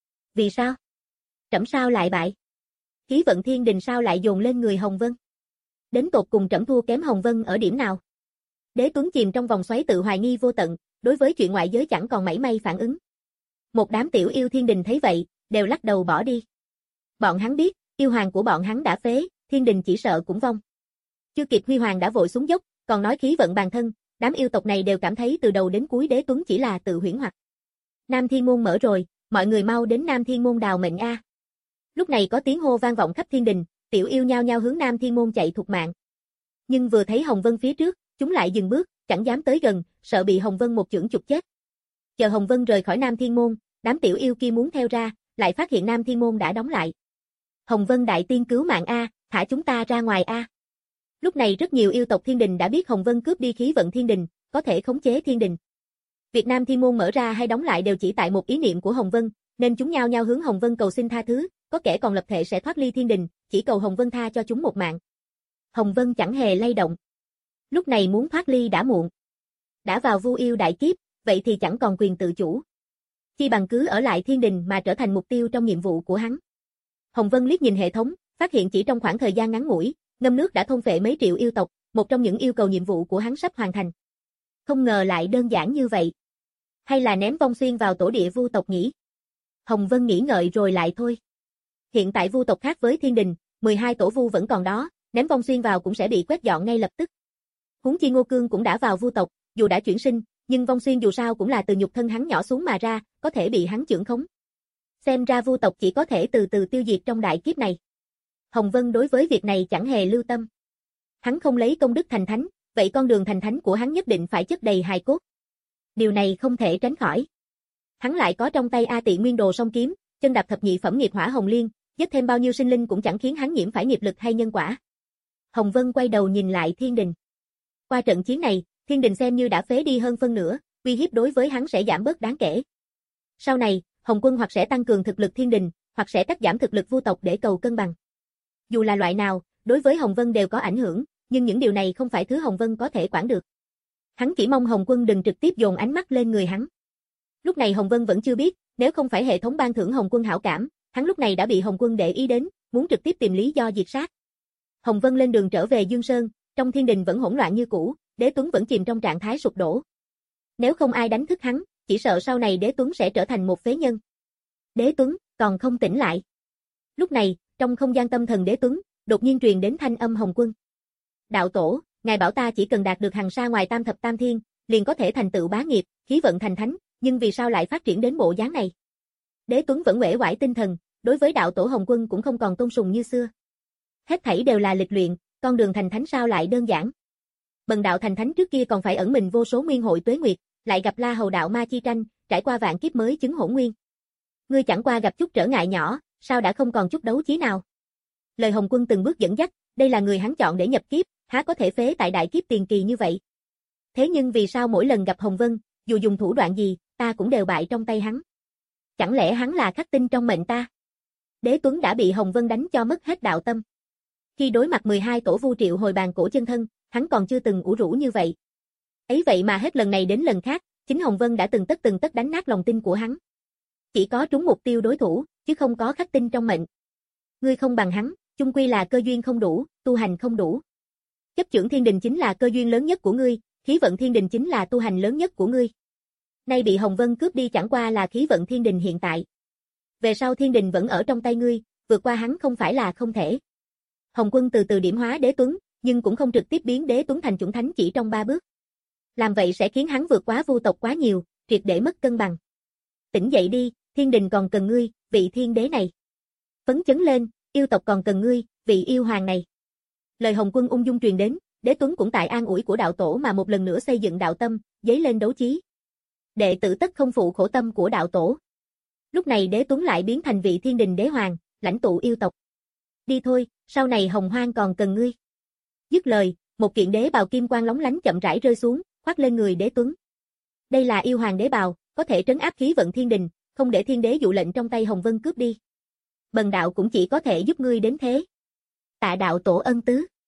Vì sao? Trẫm sao lại bại? Khí vận thiên đình sao lại dồn lên người Hồng Vân? Đến tột cùng trẫm thua kém Hồng Vân ở điểm nào? Đế Tuấn chìm trong vòng xoáy tự hoài nghi vô tận, đối với chuyện ngoại giới chẳng còn mảy may phản ứng. Một đám tiểu yêu thiên đình thấy vậy, đều lắc đầu bỏ đi. Bọn hắn biết, yêu hoàng của bọn hắn đã phế, thiên đình chỉ sợ cũng vong. Chưa kịp huy hoàng đã vội xuống dốc, còn nói khí vận bàn thân, đám yêu tộc này đều cảm thấy từ đầu đến cuối Đế Tuấn chỉ là tự huyễn hoặc. Nam Thiên Môn mở rồi, mọi người mau đến Nam Thiên Môn đào mệnh a. Lúc này có tiếng hô vang vọng khắp thiên đình, tiểu yêu nhao nhao hướng Nam Thiên Môn chạy thục mạng. Nhưng vừa thấy Hồng Vân phía trước, chúng lại dừng bước, chẳng dám tới gần, sợ bị Hồng Vân một chưởng chụp chết. Chờ Hồng Vân rời khỏi Nam Thiên Môn, đám tiểu yêu kia muốn theo ra, lại phát hiện Nam Thiên Môn đã đóng lại. Hồng Vân đại tiên cứu mạng a, thả chúng ta ra ngoài a. Lúc này rất nhiều yêu tộc thiên đình đã biết Hồng Vân cướp đi khí vận thiên đình, có thể khống chế thiên đình. Việc Nam Thiên Môn mở ra hay đóng lại đều chỉ tại một ý niệm của Hồng Vân, nên chúng nhao nhao hướng Hồng Vân cầu xin tha thứ, có kẻ còn lập thệ sẽ thoát ly thiên đình, chỉ cầu Hồng Vân tha cho chúng một mạng. Hồng Vân chẳng hề lay động. Lúc này muốn thoát ly đã muộn. Đã vào vu yêu đại kiếp, vậy thì chẳng còn quyền tự chủ. Chi bằng cứ ở lại thiên đình mà trở thành mục tiêu trong nhiệm vụ của hắn. Hồng Vân liếc nhìn hệ thống, phát hiện chỉ trong khoảng thời gian ngắn ngủi, ngâm nước đã thôn phệ mấy triệu yêu tộc, một trong những yêu cầu nhiệm vụ của hắn sắp hoàn thành. Không ngờ lại đơn giản như vậy. Hay là ném Vong Xuyên vào tổ địa vu tộc nhỉ? Hồng Vân nghĩ ngợi rồi lại thôi. Hiện tại vu tộc khác với thiên đình, mười hai tổ vu vẫn còn đó, ném Vong Xuyên vào cũng sẽ bị quét dọn ngay lập tức. Huống chi Ngô Cương cũng đã vào vu tộc, dù đã chuyển sinh, nhưng Vong Xuyên dù sao cũng là từ nhục thân hắn nhỏ xuống mà ra, có thể bị hắn chưởng khống. Xem ra vu tộc chỉ có thể từ từ tiêu diệt trong đại kiếp này. Hồng Vân đối với việc này chẳng hề lưu tâm. Hắn không lấy công đức thành thánh, vậy con đường thành thánh của hắn nhất định phải chất đầy hài cốt. Điều này không thể tránh khỏi. Hắn lại có trong tay A Tị Nguyên Đồ song kiếm, chân đạp thập nhị phẩm nghiệp hỏa hồng liên, giết thêm bao nhiêu sinh linh cũng chẳng khiến hắn nhiễm phải nghiệp lực hay nhân quả. Hồng Vân quay đầu nhìn lại thiên đình. Qua trận chiến này, thiên đình xem như đã phế đi hơn phân nửa, uy hiếp đối với hắn sẽ giảm bớt đáng kể. Sau này, Hồng Quân hoặc sẽ tăng cường thực lực thiên đình, hoặc sẽ cắt giảm thực lực vu tộc để cầu cân bằng. Dù là loại nào, đối với Hồng Vân đều có ảnh hưởng, nhưng những điều này không phải thứ Hồng Vân có thể quản được. Hắn chỉ mong Hồng Quân đừng trực tiếp dồn ánh mắt lên người hắn. Lúc này Hồng Vân vẫn chưa biết, nếu không phải hệ thống ban thưởng Hồng Quân hảo cảm, hắn lúc này đã bị Hồng Quân để ý đến, muốn trực tiếp tìm lý do diệt sát. Hồng Vân lên đường trở về Dương Sơn, trong thiên đình vẫn hỗn loạn như cũ, Đế Tuấn vẫn chìm trong trạng thái sụp đổ. Nếu không ai đánh thức hắn, chỉ sợ sau này Đế Tuấn sẽ trở thành một phế nhân. Đế Tuấn, còn không tỉnh lại. Lúc này, trong không gian tâm thần Đế Tuấn, đột nhiên truyền đến thanh âm Hồng Quân. Đạo tổ, ngài bảo ta chỉ cần đạt được hằng sa ngoài tam thập tam thiên, liền có thể thành tựu bá nghiệp, khí vận thành thánh, nhưng vì sao lại phát triển đến bộ dáng này? Đế Tuấn vẫn uể oải tinh thần, đối với đạo tổ Hồng Quân cũng không còn tôn sùng như xưa. Hết thảy đều là lịch luyện, con đường thành thánh sao lại đơn giản? Bần đạo thành thánh trước kia còn phải ẩn mình vô số nguyên hội tuế nguyệt, lại gặp La Hầu đạo ma chi tranh, trải qua vạn kiếp mới chứng hỗn nguyên. Ngươi chẳng qua gặp chút trở ngại nhỏ, sao đã không còn chút đấu chí nào? Lời Hồng Quân từng bước dẫn dắt, đây là người hắn chọn để nhập kiếp, há có thể phế tại đại kiếp tiền kỳ như vậy? Thế nhưng vì sao mỗi lần gặp Hồng Vân, dù dùng thủ đoạn gì, ta cũng đều bại trong tay hắn? Chẳng lẽ hắn là khắc tinh trong mệnh ta? Đế Tuấn đã bị Hồng Vân đánh cho mất hết đạo tâm. Khi đối mặt mười hai tổ vu triệu hồi bàn cổ chân thân, hắn còn chưa từng ủ rũ như vậy. Ấy vậy mà hết lần này đến lần khác, chính Hồng Vân đã từng tất từng tất đánh nát lòng tin của hắn. Chỉ có trúng mục tiêu đối thủ, chứ không có khắc tinh trong mệnh. Ngươi không bằng hắn, chung quy là cơ duyên không đủ, tu hành không đủ. Chấp chưởng thiên đình chính là cơ duyên lớn nhất của ngươi, khí vận thiên đình chính là tu hành lớn nhất của ngươi. Nay bị Hồng Vân cướp đi chẳng qua là khí vận thiên đình hiện tại. Về sau thiên đình vẫn ở trong tay ngươi, vượt qua hắn không phải là không thể. Hồng Quân từ từ điểm hóa Đế Tuấn, nhưng cũng không trực tiếp biến Đế Tuấn thành chuẩn thánh chỉ trong ba bước. Làm vậy sẽ khiến hắn vượt quá vu tộc quá nhiều, triệt để mất cân bằng. Tỉnh dậy đi, thiên đình còn cần ngươi, vị thiên đế này. Phấn chấn lên, yêu tộc còn cần ngươi, vị yêu hoàng này. Lời Hồng Quân ung dung truyền đến, Đế Tuấn cũng tại an ủi của đạo tổ mà một lần nữa xây dựng đạo tâm, dấy lên đấu chí. Đệ tử tất không phụ khổ tâm của đạo tổ. Lúc này Đế Tuấn lại biến thành vị thiên đình đế hoàng, lãnh tụ yêu tộc. Đi thôi, sau này Hồng Hoang còn cần ngươi. Dứt lời, một kiện đế bào kim quang lóng lánh chậm rãi rơi xuống, khoác lên người Đế Tuấn. Đây là yêu hoàng đế bào, có thể trấn áp khí vận thiên đình, không để thiên đế dụ lệnh trong tay Hồng Vân cướp đi. Bần đạo cũng chỉ có thể giúp ngươi đến thế. Tạ đạo tổ ân tứ.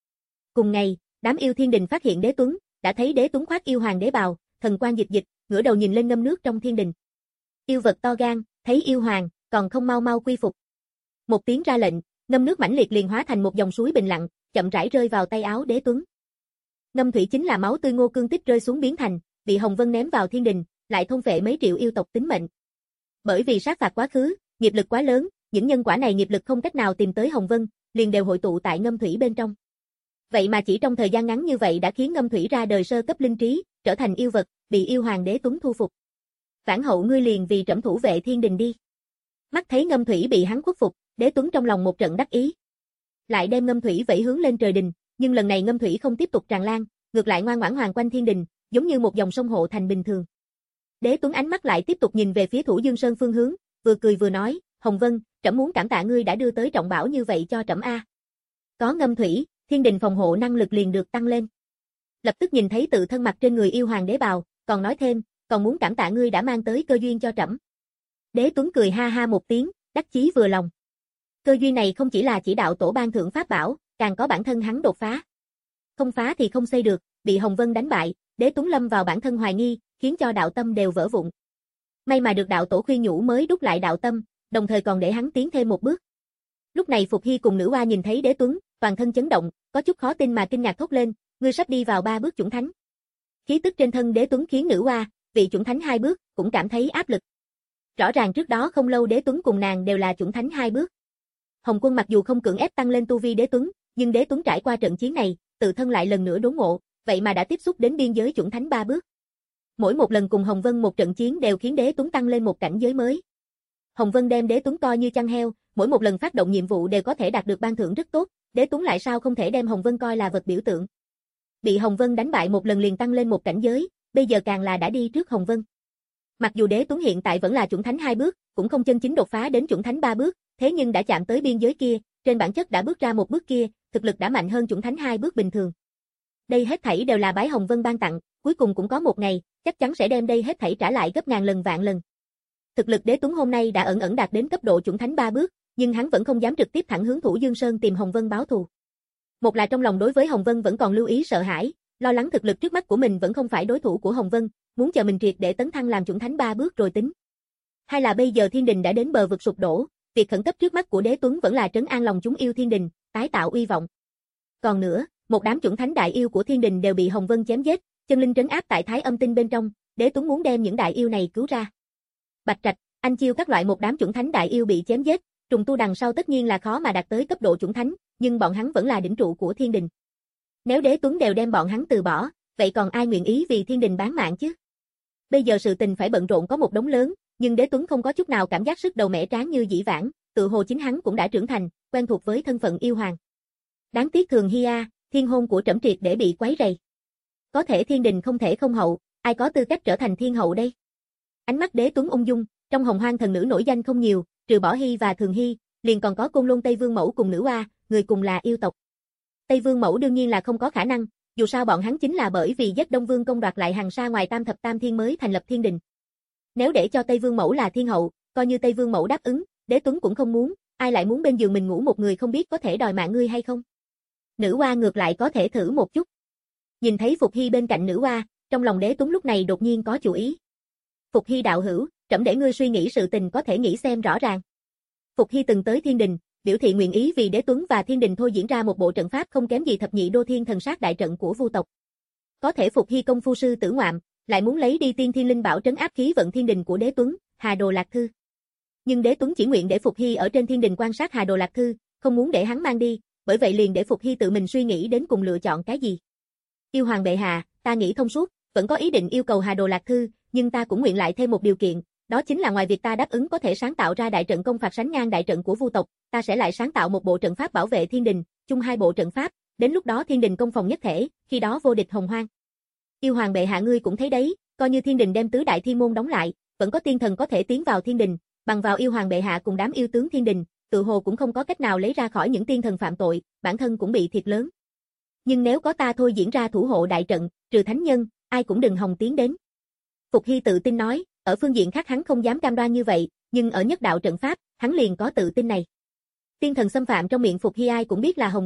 Cùng ngày, đám yêu thiên đình phát hiện Đế Tuấn, đã thấy Đế Tuấn khoác yêu hoàng đế bào, thần quang dịch dịch, ngửa đầu nhìn lên ngâm nước trong thiên đình. Yêu vật to gan, thấy yêu hoàng, còn không mau mau quy phục. Một tiếng ra lệnh, ngâm nước mãnh liệt liền hóa thành một dòng suối bình lặng, chậm rãi rơi vào tay áo Đế Tuấn. Ngâm thủy chính là máu tươi Ngô Cương Tích rơi xuống biến thành, bị Hồng Vân ném vào thiên đình, lại thôn phệ mấy triệu yêu tộc tính mệnh. Bởi vì sát phạt quá khứ, nghiệp lực quá lớn, những nhân quả này nghiệp lực không cách nào tìm tới Hồng Vân, liền đều hội tụ tại ngâm thủy bên trong. Vậy mà chỉ trong thời gian ngắn như vậy đã khiến ngâm thủy ra đời sơ cấp linh trí, trở thành yêu vật, bị yêu hoàng Đế Tuấn thu phục. Vãn hậu ngươi liền vì trẫm thủ vệ thiên đình đi. Mắt thấy ngâm thủy bị hắn khuất phục, Đế Tuấn trong lòng một trận đắc ý. Lại đem ngâm thủy vẫy hướng lên trời đình, nhưng lần này ngâm thủy không tiếp tục tràn lan, ngược lại ngoan ngoãn hoàn quanh thiên đình, giống như một dòng sông hộ thành bình thường. Đế Tuấn ánh mắt lại tiếp tục nhìn về phía Thủ Dương Sơn phương hướng, vừa cười vừa nói, Hồng Vân, trẫm muốn cảm tạ ngươi đã đưa tới trọng bảo như vậy cho trẫm a. Có ngâm thủy, thiên đình phòng hộ năng lực liền được tăng lên. Lập tức nhìn thấy tự thân mặc trên người yêu hoàng đế bào, còn nói thêm, còn muốn cảm tạ ngươi đã mang tới cơ duyên cho trẫm. Đế Tuấn cười ha ha một tiếng, đắc chí vừa lòng. Cơ duyên này không chỉ là chỉ đạo tổ ban thưởng pháp bảo, càng có bản thân hắn đột phá. Không phá thì không xây được, bị Hồng Vân đánh bại, Đế Tuấn lâm vào bản thân hoài nghi, khiến cho đạo tâm đều vỡ vụn. May mà được đạo tổ khuyên nhủ mới đúc lại đạo tâm, đồng thời còn để hắn tiến thêm một bước. Lúc này Phục Hy cùng nữ oa nhìn thấy Đế Tuấn, toàn thân chấn động, có chút khó tin mà kinh ngạc thốt lên, ngươi sắp đi vào ba bước chủng thánh. Khí tức trên thân Đế Tuấn khiến nữ oa, vị chủng thánh hai bước, cũng cảm thấy áp lực. Rõ ràng trước đó không lâu Đế Tuấn cùng nàng đều là chủng thánh hai bước. Hồng Quân mặc dù không cưỡng ép tăng lên tu vi Đế Tuấn, nhưng Đế Tuấn trải qua trận chiến này, tự thân lại lần nữa đốn ngộ, vậy mà đã tiếp xúc đến biên giới chủng thánh ba bước. Mỗi một lần cùng Hồng Vân một trận chiến đều khiến Đế Tuấn tăng lên một cảnh giới mới. Hồng Vân đem Đế Tuấn coi như chăn heo, mỗi một lần phát động nhiệm vụ đều có thể đạt được ban thưởng rất tốt, Đế Tuấn lại sao không thể đem Hồng Vân coi là vật biểu tượng. Bị Hồng Vân đánh bại một lần liền tăng lên một cảnh giới, bây giờ càng là đã đi trước Hồng Vân. Mặc dù Đế Tuấn hiện tại vẫn là chủng thánh hai bước, cũng không chân chính đột phá đến chủng thánh ba bước, thế nhưng đã chạm tới biên giới kia, trên bản chất đã bước ra một bước kia, thực lực đã mạnh hơn chủng thánh hai bước bình thường. Đây hết thảy đều là bái Hồng Vân ban tặng, cuối cùng cũng có một ngày, chắc chắn sẽ đem đây hết thảy trả lại gấp ngàn lần vạn lần. Thực lực Đế Tuấn hôm nay đã ẩn ẩn đạt đến cấp độ chủng thánh ba bước, nhưng hắn vẫn không dám trực tiếp thẳng hướng Thủ Dương Sơn tìm Hồng Vân báo thù. Một là trong lòng đối với Hồng Vân vẫn còn lưu ý sợ hãi, lo lắng thực lực trước mắt của mình vẫn không phải đối thủ của Hồng Vân, muốn chờ mình triệt để tấn thăng làm chủng thánh ba bước rồi tính. Hai là bây giờ thiên đình đã đến bờ vực sụp đổ, việc khẩn cấp trước mắt của Đế Tuấn vẫn là trấn an lòng chúng yêu thiên đình, tái tạo uy vọng. Còn nữa, một đám chủng thánh đại yêu của thiên đình đều bị Hồng Vân chém giết, chân linh trấn áp tại Thái Âm Tinh bên trong, Đế Tuấn muốn đem những đại yêu này cứu ra. Bạch Trạch, Anh Chiêu các loại một đám chủng thánh đại yêu bị chém giết, trùng tu đằng sau tất nhiên là khó mà đạt tới cấp độ chủng thánh, nhưng bọn hắn vẫn là đỉnh trụ của thiên đình. Nếu Đế Tuấn đều đem bọn hắn từ bỏ, vậy còn ai nguyện ý vì thiên đình bán mạng chứ? Bây giờ sự tình phải bận rộn có một đống lớn, nhưng Đế Tuấn không có chút nào cảm giác sức đầu mẻ tráng như dĩ vãng, tự hồ chính hắn cũng đã trưởng thành, quen thuộc với thân phận yêu hoàng. Đáng tiếc Thường Hy a, thiên hôn của trẫm triệt để bị quấy rầy. Có thể thiên đình không thể không hậu, ai có tư cách trở thành thiên hậu đây? Ánh mắt Đế Tuấn ung dung, trong Hồng Hoang thần nữ nổi danh không nhiều, trừ Bỏ Hy và Thường Hy, liền còn có Côn Lôn Tây Vương Mẫu cùng nữ oa, người cùng là yêu tộc. Tây Vương Mẫu đương nhiên là không có khả năng, dù sao bọn hắn chính là bởi vì giết Đông Vương công đoạt lại hàng sa ngoài Tam thập tam thiên mới thành lập thiên đình. Nếu để cho Tây Vương Mẫu là thiên hậu, coi như Tây Vương Mẫu đáp ứng, Đế Tuấn cũng không muốn, ai lại muốn bên giường mình ngủ một người không biết có thể đòi mạng ngươi hay không. Nữ oa ngược lại có thể thử một chút. Nhìn thấy Phục Hy bên cạnh nữ oa, trong lòng Đế Tuấn lúc này đột nhiên có chủ ý. Phục Hy đạo hữu, trẫm để ngươi suy nghĩ sự tình có thể nghĩ xem rõ ràng. Phục Hy từng tới thiên đình, biểu thị nguyện ý vì Đế Tuấn và thiên đình thôi diễn ra một bộ trận pháp không kém gì thập nhị đô thiên thần sát đại trận của Vu tộc. Có thể Phục Hy công phu sư tử ngoạm, lại muốn lấy đi tiên thiên linh bảo trấn áp khí vận thiên đình của Đế Tuấn, Hà Đồ Lạc Thư. Nhưng Đế Tuấn chỉ nguyện để Phục Hy ở trên thiên đình quan sát Hà Đồ Lạc Thư, không muốn để hắn mang đi, bởi vậy liền để Phục Hy tự mình suy nghĩ đến cùng lựa chọn cái gì. Yêu hoàng bệ hạ, ta nghĩ thông suốt, vẫn có ý định yêu cầu Hà Đồ Lạc Thư, nhưng ta cũng nguyện lại thêm một điều kiện, đó chính là ngoài việc ta đáp ứng có thể sáng tạo ra đại trận công phạt sánh ngang đại trận của Vu tộc, ta sẽ lại sáng tạo một bộ trận pháp bảo vệ thiên đình, chung hai bộ trận pháp, đến lúc đó thiên đình công phòng nhất thể, khi đó vô địch hồng hoang. Yêu hoàng bệ hạ ngươi cũng thấy đấy, coi như thiên đình đem tứ đại thiên môn đóng lại, vẫn có tiên thần có thể tiến vào thiên đình, bằng vào yêu hoàng bệ hạ cùng đám yêu tướng thiên đình, tự hồ cũng không có cách nào lấy ra khỏi những tiên thần phạm tội, bản thân cũng bị thiệt lớn. Nhưng nếu có ta thôi diễn ra thủ hộ đại trận, trừ thánh nhân, ai cũng đừng hòng tiến đến. Phục Hy tự tin nói, ở phương diện khác hắn không dám cam đoan như vậy, nhưng ở nhất đạo trận pháp, hắn liền có tự tin này. Tiên thần xâm phạm trong miệng Phục Hy ai cũng biết là Hồng Vân,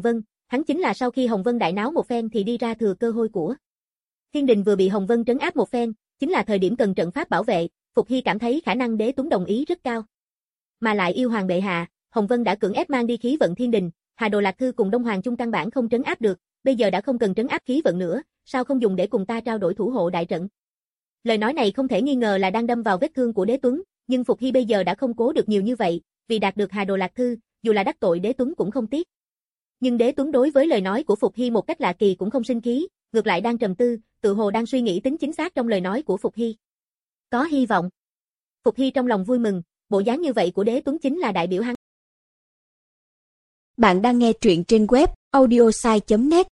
hắn chính là sau khi Hồng Vân đại náo một phen thì đi ra thừa cơ hội của. Thiên đình vừa bị Hồng Vân trấn áp một phen, chính là thời điểm cần trận pháp bảo vệ, Phục Hy cảm thấy khả năng Đế Tuấn đồng ý rất cao. Mà lại yêu hoàng bệ hạ, Hồng Vân đã cưỡng ép mang đi khí vận thiên đình, Hà Đồ Lạc Thư cùng Đông Hoàng Chung căn bản không trấn áp được, bây giờ đã không cần trấn áp khí vận nữa, sao không dùng để cùng ta trao đổi thủ hộ đại trận. Lời nói này không thể nghi ngờ là đang đâm vào vết thương của Đế Tuấn, nhưng Phục Hy bây giờ đã không cố được nhiều như vậy, vì đạt được Hà Đồ Lạc Thư, dù là đắc tội Đế Tuấn cũng không tiếc. Nhưng Đế Tuấn đối với lời nói của Phục Hy một cách lạ kỳ cũng không sinh khí, ngược lại đang trầm tư, tự hồ đang suy nghĩ tính chính xác trong lời nói của Phục Hy. Có hy vọng. Phục Hy trong lòng vui mừng, bộ dáng như vậy của Đế Tuấn chính là đại biểu hắn. Bạn đang nghe truyện trên web audiosai chấm net.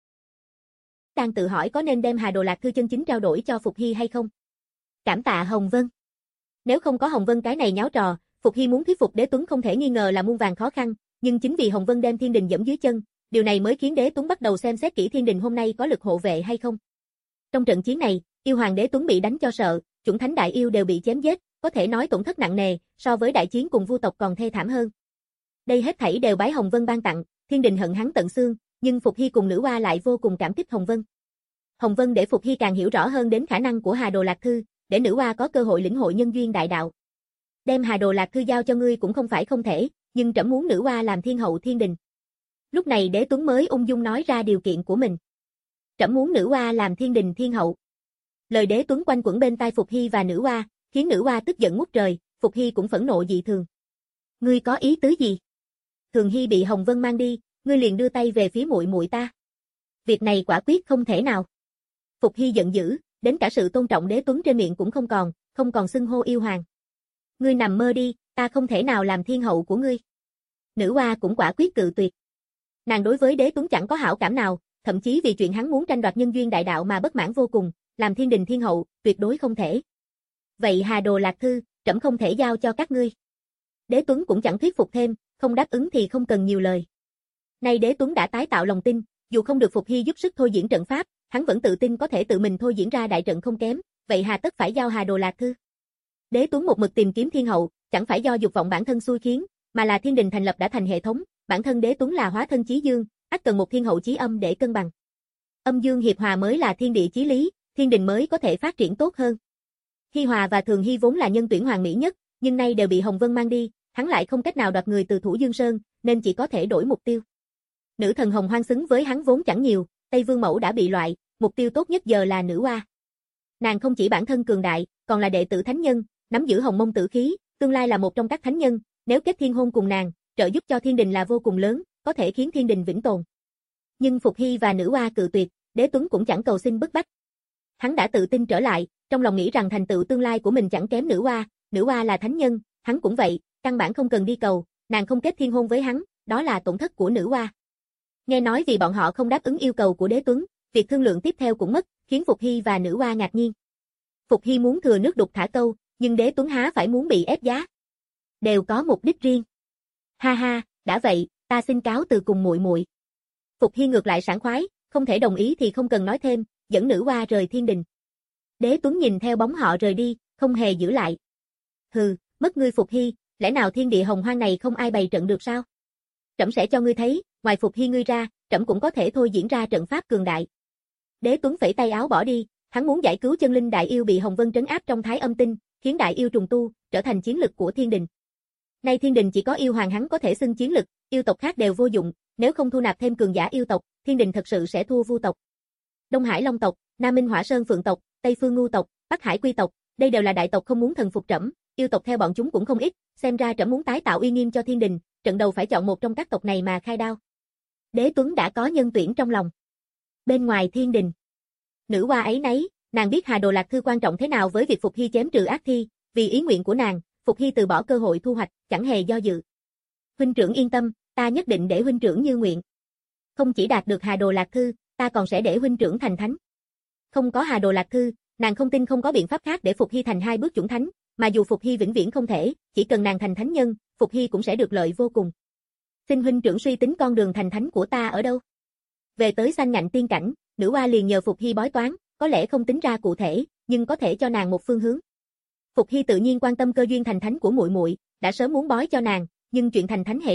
Đang tự hỏi có nên đem Hà Đồ Lạc Thư chân chính trao đổi cho Phục Hy hay không. Cảm tạ Hồng Vân. Nếu không có Hồng Vân cái này nháo trò, Phục Hy muốn thuyết phục Đế Tuấn không thể nghi ngờ là muôn vàn khó khăn, nhưng chính vì Hồng Vân đem thiên đình dẫm dưới chân, điều này mới khiến Đế Tuấn bắt đầu xem xét kỹ thiên đình hôm nay có lực hộ vệ hay không. Trong trận chiến này, yêu hoàng Đế Tuấn bị đánh cho sợ, chủng thánh đại yêu đều bị chém giết, có thể nói tổn thất nặng nề, so với đại chiến cùng Vu tộc còn thê thảm hơn. Đây hết thảy đều bái Hồng Vân ban tặng, thiên đình hận hắn tận xương, nhưng Phục Hy cùng nữ oa lại vô cùng cảm kích Hồng Vân. Hồng Vân để Phục Hy càng hiểu rõ hơn đến khả năng của Hà Đồ Lạc Thư, để nữ oa có cơ hội lĩnh hội nhân duyên đại đạo. Đem Hà Đồ Lạc Thư giao cho ngươi cũng không phải không thể, nhưng trẫm muốn nữ oa làm thiên hậu thiên đình. Lúc này Đế Tuấn mới ung dung nói ra điều kiện của mình. Trẫm muốn nữ oa làm thiên đình thiên hậu. Lời Đế Tuấn quanh quẩn bên tai Phục Hy và nữ oa, khiến nữ oa tức giận ngút trời, Phục Hy cũng phẫn nộ dị thường. Ngươi có ý tứ gì? Thường Hy bị Hồng Vân mang đi, ngươi liền đưa tay về phía muội muội ta. Việc này quả quyết không thể nào. Phục Hy giận dữ, đến cả sự tôn trọng Đế Tuấn trên miệng cũng không còn, không còn xưng hô yêu hoàng. Ngươi nằm mơ đi, ta không thể nào làm thiên hậu của ngươi. Nữ oa cũng quả quyết cự tuyệt. Nàng đối với Đế Tuấn chẳng có hảo cảm nào, thậm chí vì chuyện hắn muốn tranh đoạt nhân duyên đại đạo mà bất mãn vô cùng, làm thiên đình thiên hậu, tuyệt đối không thể. Vậy Hà Đồ Lạc Thư, trẫm không thể giao cho các ngươi. Đế Tuấn cũng chẳng thuyết phục thêm, không đáp ứng thì không cần nhiều lời. Nay Đế Tuấn đã tái tạo lòng tin, dù không được Phục Hy giúp sức thôi diễn trận pháp, hắn vẫn tự tin có thể tự mình thôi diễn ra đại trận không kém, vậy hà tất phải giao Hà Đồ Lạc Thư. Đế Tuấn một mực tìm kiếm thiên hậu, chẳng phải do dục vọng bản thân xui khiến, mà là thiên đình thành lập đã thành hệ thống, bản thân Đế Tuấn là hóa thân chí dương, ắt cần một thiên hậu chí âm để cân bằng. Âm dương hiệp hòa mới là thiên địa chí lý, thiên đình mới có thể phát triển tốt hơn. Hi Hòa và Thường Hy vốn là nhân tuyển hoàn mỹ nhất, nhưng nay đều bị Hồng Vân mang đi, hắn lại không cách nào đoạt người từ Thủ Dương Sơn, nên chỉ có thể đổi mục tiêu. Nữ thần Hồng Hoang xứng với hắn vốn chẳng nhiều, Tây Vương Mẫu đã bị loại, mục tiêu tốt nhất giờ là nữ oa. Nàng không chỉ bản thân cường đại, còn là đệ tử thánh nhân, nắm giữ hồng mông tử khí, tương lai là một trong các thánh nhân, nếu kết thiên hôn cùng nàng, trợ giúp cho thiên đình là vô cùng lớn, có thể khiến thiên đình vĩnh tồn. Nhưng Phục Hy và nữ oa cự tuyệt, Đế Tuấn cũng chẳng cầu xin bức bách. Hắn đã tự tin trở lại, trong lòng nghĩ rằng thành tựu tương lai của mình chẳng kém nữ oa, nữ oa là thánh nhân, hắn cũng vậy, căn bản không cần đi cầu, nàng không kết thiên hôn với hắn, đó là tổn thất của nữ oa. Nghe nói vì bọn họ không đáp ứng yêu cầu của Đế Tuấn, việc thương lượng tiếp theo cũng mất, khiến Phục Hy và nữ oa ngạc nhiên. Phục Hy muốn thừa nước đục thả câu, nhưng Đế Tuấn há phải muốn bị ép giá. Đều có mục đích riêng. Ha ha, đã vậy, ta xin cáo từ cùng muội muội. Phục Hy ngược lại sảng khoái, không thể đồng ý thì không cần nói thêm, dẫn nữ oa rời thiên đình. Đế Tuấn nhìn theo bóng họ rời đi, không hề giữ lại. Hừ, mất ngươi Phục Hy, lẽ nào thiên địa hồng hoang này không ai bày trận được sao? Trẫm sẽ cho ngươi thấy, ngoài Phục Hy ngươi ra, trẫm cũng có thể thôi diễn ra trận pháp cường đại. Đế Tuấn phẩy tay áo bỏ đi, hắn muốn giải cứu chân linh đại yêu bị Hồng Vân trấn áp trong thái âm tinh, khiến đại yêu trùng tu, trở thành chiến lực của thiên đình. Nay thiên đình chỉ có yêu hoàng hắn có thể xưng chiến lực, yêu tộc khác đều vô dụng, nếu không thu nạp thêm cường giả yêu tộc, thiên đình thật sự sẽ thua Vu tộc. Đông Hải Long tộc, Nam Minh Hỏa Sơn Phượng tộc, Tây Phương Ngưu tộc, Bắc Hải Quy tộc, đây đều là đại tộc không muốn thần phục trẫm, yêu tộc theo bọn chúng cũng không ít, xem ra trẫm muốn tái tạo uy nghiêm cho thiên đình, trận đầu phải chọn một trong các tộc này mà khai đao. Đế Tuấn đã có nhân tuyển trong lòng. Bên ngoài thiên đình, nữ oa ấy nấy, nàng biết Hà Đồ Lạc Thư quan trọng thế nào với việc Phục Hy chém trừ ác thi, vì ý nguyện của nàng, Phục Hy từ bỏ cơ hội thu hoạch, chẳng hề do dự. Huynh trưởng yên tâm, ta nhất định để huynh trưởng như nguyện. Không chỉ đạt được Hà Đồ Lạc Thư, ta còn sẽ để huynh trưởng thành thánh. Không có Hà Đồ Lạc Thư, nàng không tin không có biện pháp khác để Phục Hy thành hai bước chủng thánh, mà dù Phục Hy vĩnh viễn không thể, chỉ cần nàng thành thánh nhân, Phục Hy cũng sẽ được lợi vô cùng. Xin huynh trưởng suy tính con đường thành thánh của ta ở đâu? Về tới sanh ngạnh tiên cảnh, nữ oa liền nhờ Phục Hy bói toán, có lẽ không tính ra cụ thể, nhưng có thể cho nàng một phương hướng. Phục Hy tự nhiên quan tâm cơ duyên thành thánh của muội muội, đã sớm muốn bói cho nàng, nhưng chuyện thành thánh hệ trọng,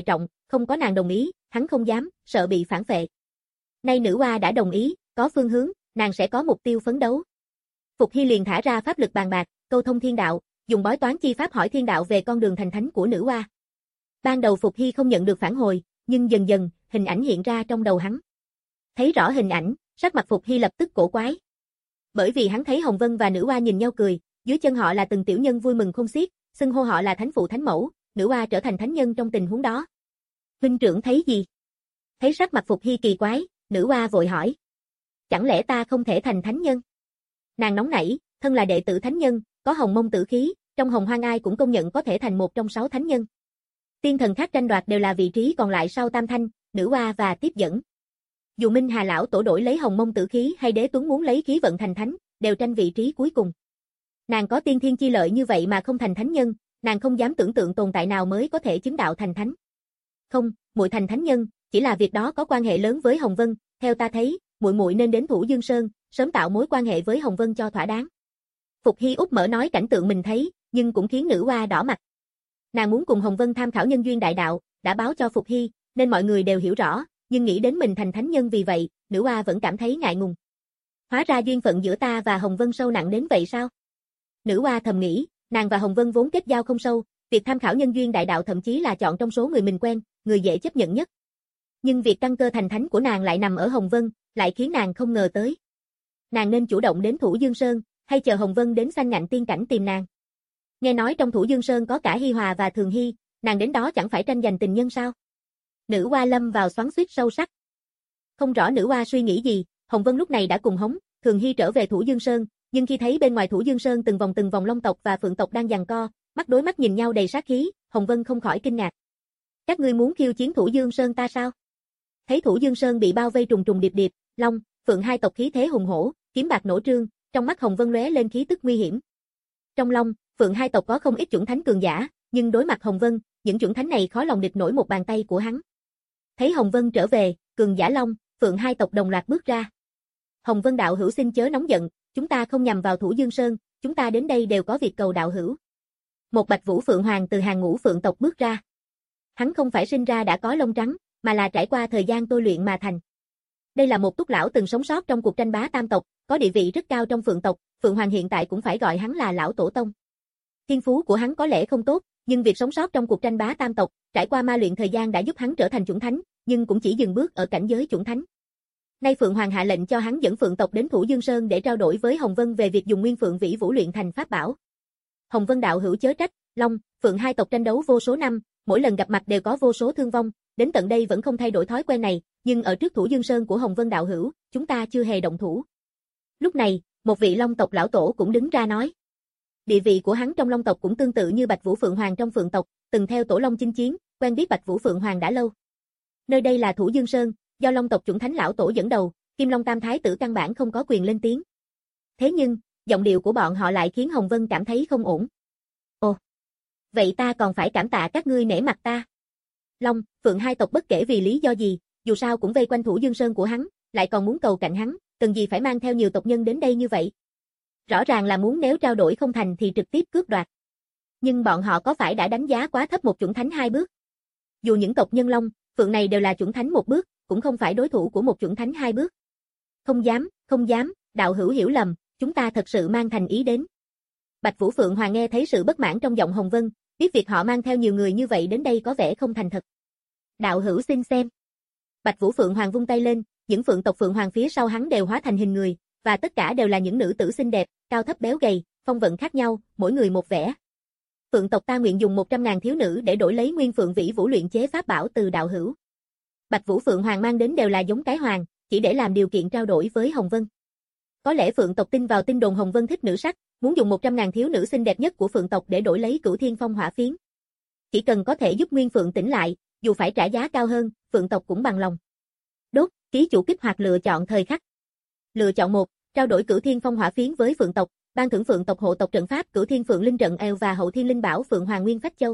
không có nàng đồng ý, hắn không dám, sợ bị phản phệ. Nay nữ oa đã đồng ý, có phương hướng, nàng sẽ có mục tiêu phấn đấu. Phục Hy liền thả ra pháp lực bàn bạc, câu thông thiên đạo, dùng bói toán chi pháp hỏi thiên đạo về con đường thành thánh của nữ oa. Ban đầu Phục Hy không nhận được phản hồi, nhưng dần dần, hình ảnh hiện ra trong đầu hắn. Thấy rõ hình ảnh, sắc mặt Phục Hy lập tức cổ quái. Bởi vì hắn thấy Hồng Vân và nữ oa nhìn nhau cười, dưới chân họ là từng tiểu nhân vui mừng khôn xiết, xưng hô họ là thánh phụ thánh mẫu, nữ oa trở thành thánh nhân trong tình huống đó. Huynh trưởng thấy gì? Thấy sắc mặt Phục Hy kỳ quái, nữ oa vội hỏi. Chẳng lẽ ta không thể thành thánh nhân? Nàng nóng nảy, thân là đệ tử thánh nhân, có hồng mông tử khí, trong hồng hoang ai cũng công nhận có thể thành một trong sáu thánh nhân. Tiên thần khác tranh đoạt đều là vị trí còn lại sau tam thanh, nữ oa và tiếp dẫn. Dù Minh Hà lão tổ đổi lấy hồng mông tử khí hay Đế Tuấn muốn lấy khí vận thành thánh, đều tranh vị trí cuối cùng. Nàng có tiên thiên chi lợi như vậy mà không thành thánh nhân, nàng không dám tưởng tượng tồn tại nào mới có thể chứng đạo thành thánh. Không, muội thành thánh nhân, chỉ là việc đó có quan hệ lớn với Hồng Vân, theo ta thấy, muội muội nên đến Thủ Dương Sơn, sớm tạo mối quan hệ với Hồng Vân cho thỏa đáng. Phục Hy úp mở nói cảnh tượng mình thấy, nhưng cũng khiến nữ oa đỏ mặt. Nàng muốn cùng Hồng Vân tham khảo nhân duyên đại đạo, đã báo cho Phục Hy, nên mọi người đều hiểu rõ, nhưng nghĩ đến mình thành thánh nhân vì vậy, nữ oa vẫn cảm thấy ngại ngùng. Hóa ra duyên phận giữa ta và Hồng Vân sâu nặng đến vậy sao? Nữ oa thầm nghĩ, nàng và Hồng Vân vốn kết giao không sâu, việc tham khảo nhân duyên đại đạo thậm chí là chọn trong số người mình quen, người dễ chấp nhận nhất. Nhưng việc căn cơ thành thánh của nàng lại nằm ở Hồng Vân, lại khiến nàng không ngờ tới. Nàng nên chủ động đến Thủ Dương Sơn, hay chờ Hồng Vân đến sanh ngạnh tiên cảnh tìm nàng? Nghe nói trong Thủ Dương Sơn có cả Hi Hòa và Thường Hy, nàng đến đó chẳng phải tranh giành tình nhân sao? Nữ oa lâm vào xoắn xuýt sâu sắc. Không rõ nữ oa suy nghĩ gì, Hồng Vân lúc này đã cùng Hống, Thường Hy trở về Thủ Dương Sơn, nhưng khi thấy bên ngoài Thủ Dương Sơn từng vòng từng vòng Long tộc và Phượng tộc đang giằng co, mắt đối mắt nhìn nhau đầy sát khí, Hồng Vân không khỏi kinh ngạc. Các ngươi muốn khiêu chiến Thủ Dương Sơn ta sao? Thấy Thủ Dương Sơn bị bao vây trùng trùng điệp điệp, Long, Phượng hai tộc khí thế hùng hổ, kiếm bạc nổ trương, trong mắt Hồng Vân lóe lên khí tức nguy hiểm. Trong Long, Phượng hai tộc có không ít chuẩn thánh cường giả, nhưng đối mặt Hồng Vân, những chuẩn thánh này khó lòng địch nổi một bàn tay của hắn. Thấy Hồng Vân trở về, cường giả Long, Phượng hai tộc đồng loạt bước ra. Hồng Vân đạo hữu xin chớ nóng giận, chúng ta không nhằm vào Thủ Dương Sơn, chúng ta đến đây đều có việc cầu đạo hữu. Một Bạch Vũ Phượng Hoàng từ hàng ngũ Phượng tộc bước ra. Hắn không phải sinh ra đã có lông trắng, mà là trải qua thời gian tôi luyện mà thành. Đây là một túc lão từng sống sót trong cuộc tranh bá tam tộc, có địa vị rất cao trong Phượng tộc, Phượng Hoàng hiện tại cũng phải gọi hắn là lão tổ tông. Thiên phú của hắn có lẽ không tốt, nhưng việc sống sót trong cuộc tranh bá tam tộc, trải qua ma luyện thời gian đã giúp hắn trở thành chuẩn thánh, nhưng cũng chỉ dừng bước ở cảnh giới chuẩn thánh. Nay Phượng Hoàng hạ lệnh cho hắn dẫn Phượng tộc đến Thủ Dương Sơn để trao đổi với Hồng Vân về việc dùng Nguyên Phượng Vĩ Vũ luyện thành pháp bảo. Hồng Vân đạo hữu chớ trách, Long, Phượng hai tộc tranh đấu vô số năm, mỗi lần gặp mặt đều có vô số thương vong, đến tận đây vẫn không thay đổi thói quen này, nhưng ở trước Thủ Dương Sơn của Hồng Vân đạo hữu, chúng ta chưa hề động thủ. Lúc này, một vị Long tộc lão tổ cũng đứng ra nói. Địa vị của hắn trong Long tộc cũng tương tự như Bạch Vũ Phượng Hoàng trong Phượng tộc, từng theo tổ Long chinh chiến, quen biết Bạch Vũ Phượng Hoàng đã lâu. Nơi đây là Thủ Dương Sơn, do Long tộc chuẩn thánh lão tổ dẫn đầu, Kim Long Tam Thái tử căn bản không có quyền lên tiếng. Thế nhưng, giọng điệu của bọn họ lại khiến Hồng Vân cảm thấy không ổn. Ồ, vậy ta còn phải cảm tạ các ngươi nể mặt ta. Long, Phượng hai tộc bất kể vì lý do gì, dù sao cũng vây quanh Thủ Dương Sơn của hắn, lại còn muốn cầu cạnh hắn, cần gì phải mang theo nhiều tộc nhân đến đây như vậy. Rõ ràng là muốn nếu trao đổi không thành thì trực tiếp cướp đoạt. Nhưng bọn họ có phải đã đánh giá quá thấp một chuẩn thánh hai bước? Dù những tộc nhân Long, Phượng này đều là chuẩn thánh một bước, cũng không phải đối thủ của một chuẩn thánh hai bước. Không dám, không dám, đạo hữu hiểu lầm, chúng ta thật sự mang thành ý đến. Bạch Vũ Phượng Hoàng nghe thấy sự bất mãn trong giọng Hồng Vân, biết việc họ mang theo nhiều người như vậy đến đây có vẻ không thành thật. Đạo hữu xin xem. Bạch Vũ Phượng Hoàng vung tay lên, những Phượng tộc Phượng Hoàng phía sau hắn đều hóa thành hình người, và tất cả đều là những nữ tử xinh đẹp, cao thấp béo gầy, phong vận khác nhau, mỗi người một vẻ. Phượng tộc ta nguyện dùng một trăm ngàn thiếu nữ để đổi lấy Nguyên Phượng Vĩ Vũ luyện chế pháp bảo từ đạo hữu. Bạch Vũ Phượng Hoàng mang đến đều là giống cái hoàng, chỉ để làm điều kiện trao đổi với Hồng Vân. Có lẽ Phượng tộc tin vào tin đồn Hồng Vân thích nữ sắc, muốn dùng một trăm ngàn thiếu nữ xinh đẹp nhất của Phượng tộc để đổi lấy Cửu Thiên Phong hỏa phiến. Chỉ cần có thể giúp Nguyên Phượng tỉnh lại, dù phải trả giá cao hơn, Phượng tộc cũng bằng lòng. Đốt, ký chủ kích hoạt lựa chọn thời khắc. Lựa chọn một, trao đổi Cửu Thiên Phong hỏa phiến với Phượng tộc, ban thưởng Phượng tộc hộ tộc trận pháp Cửu Thiên Phượng Linh trận eo và Hậu Thiên Linh bảo Phượng Hoàng Nguyên Phách Châu.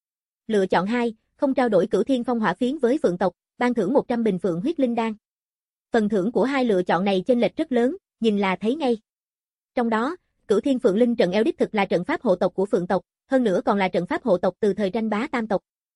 Lựa chọn hai, không trao đổi Cửu Thiên Phong hỏa phiến với Phượng tộc, ban thưởng một trăm bình Phượng huyết linh đan. Phần thưởng của hai lựa chọn này chênh lệch rất lớn, nhìn là thấy ngay. Trong đó, Cửu Thiên Phượng Linh trận eo đích thực là trận pháp hộ tộc của Phượng tộc, hơn nữa còn là trận pháp hộ tộc từ thời tranh bá tam tộc.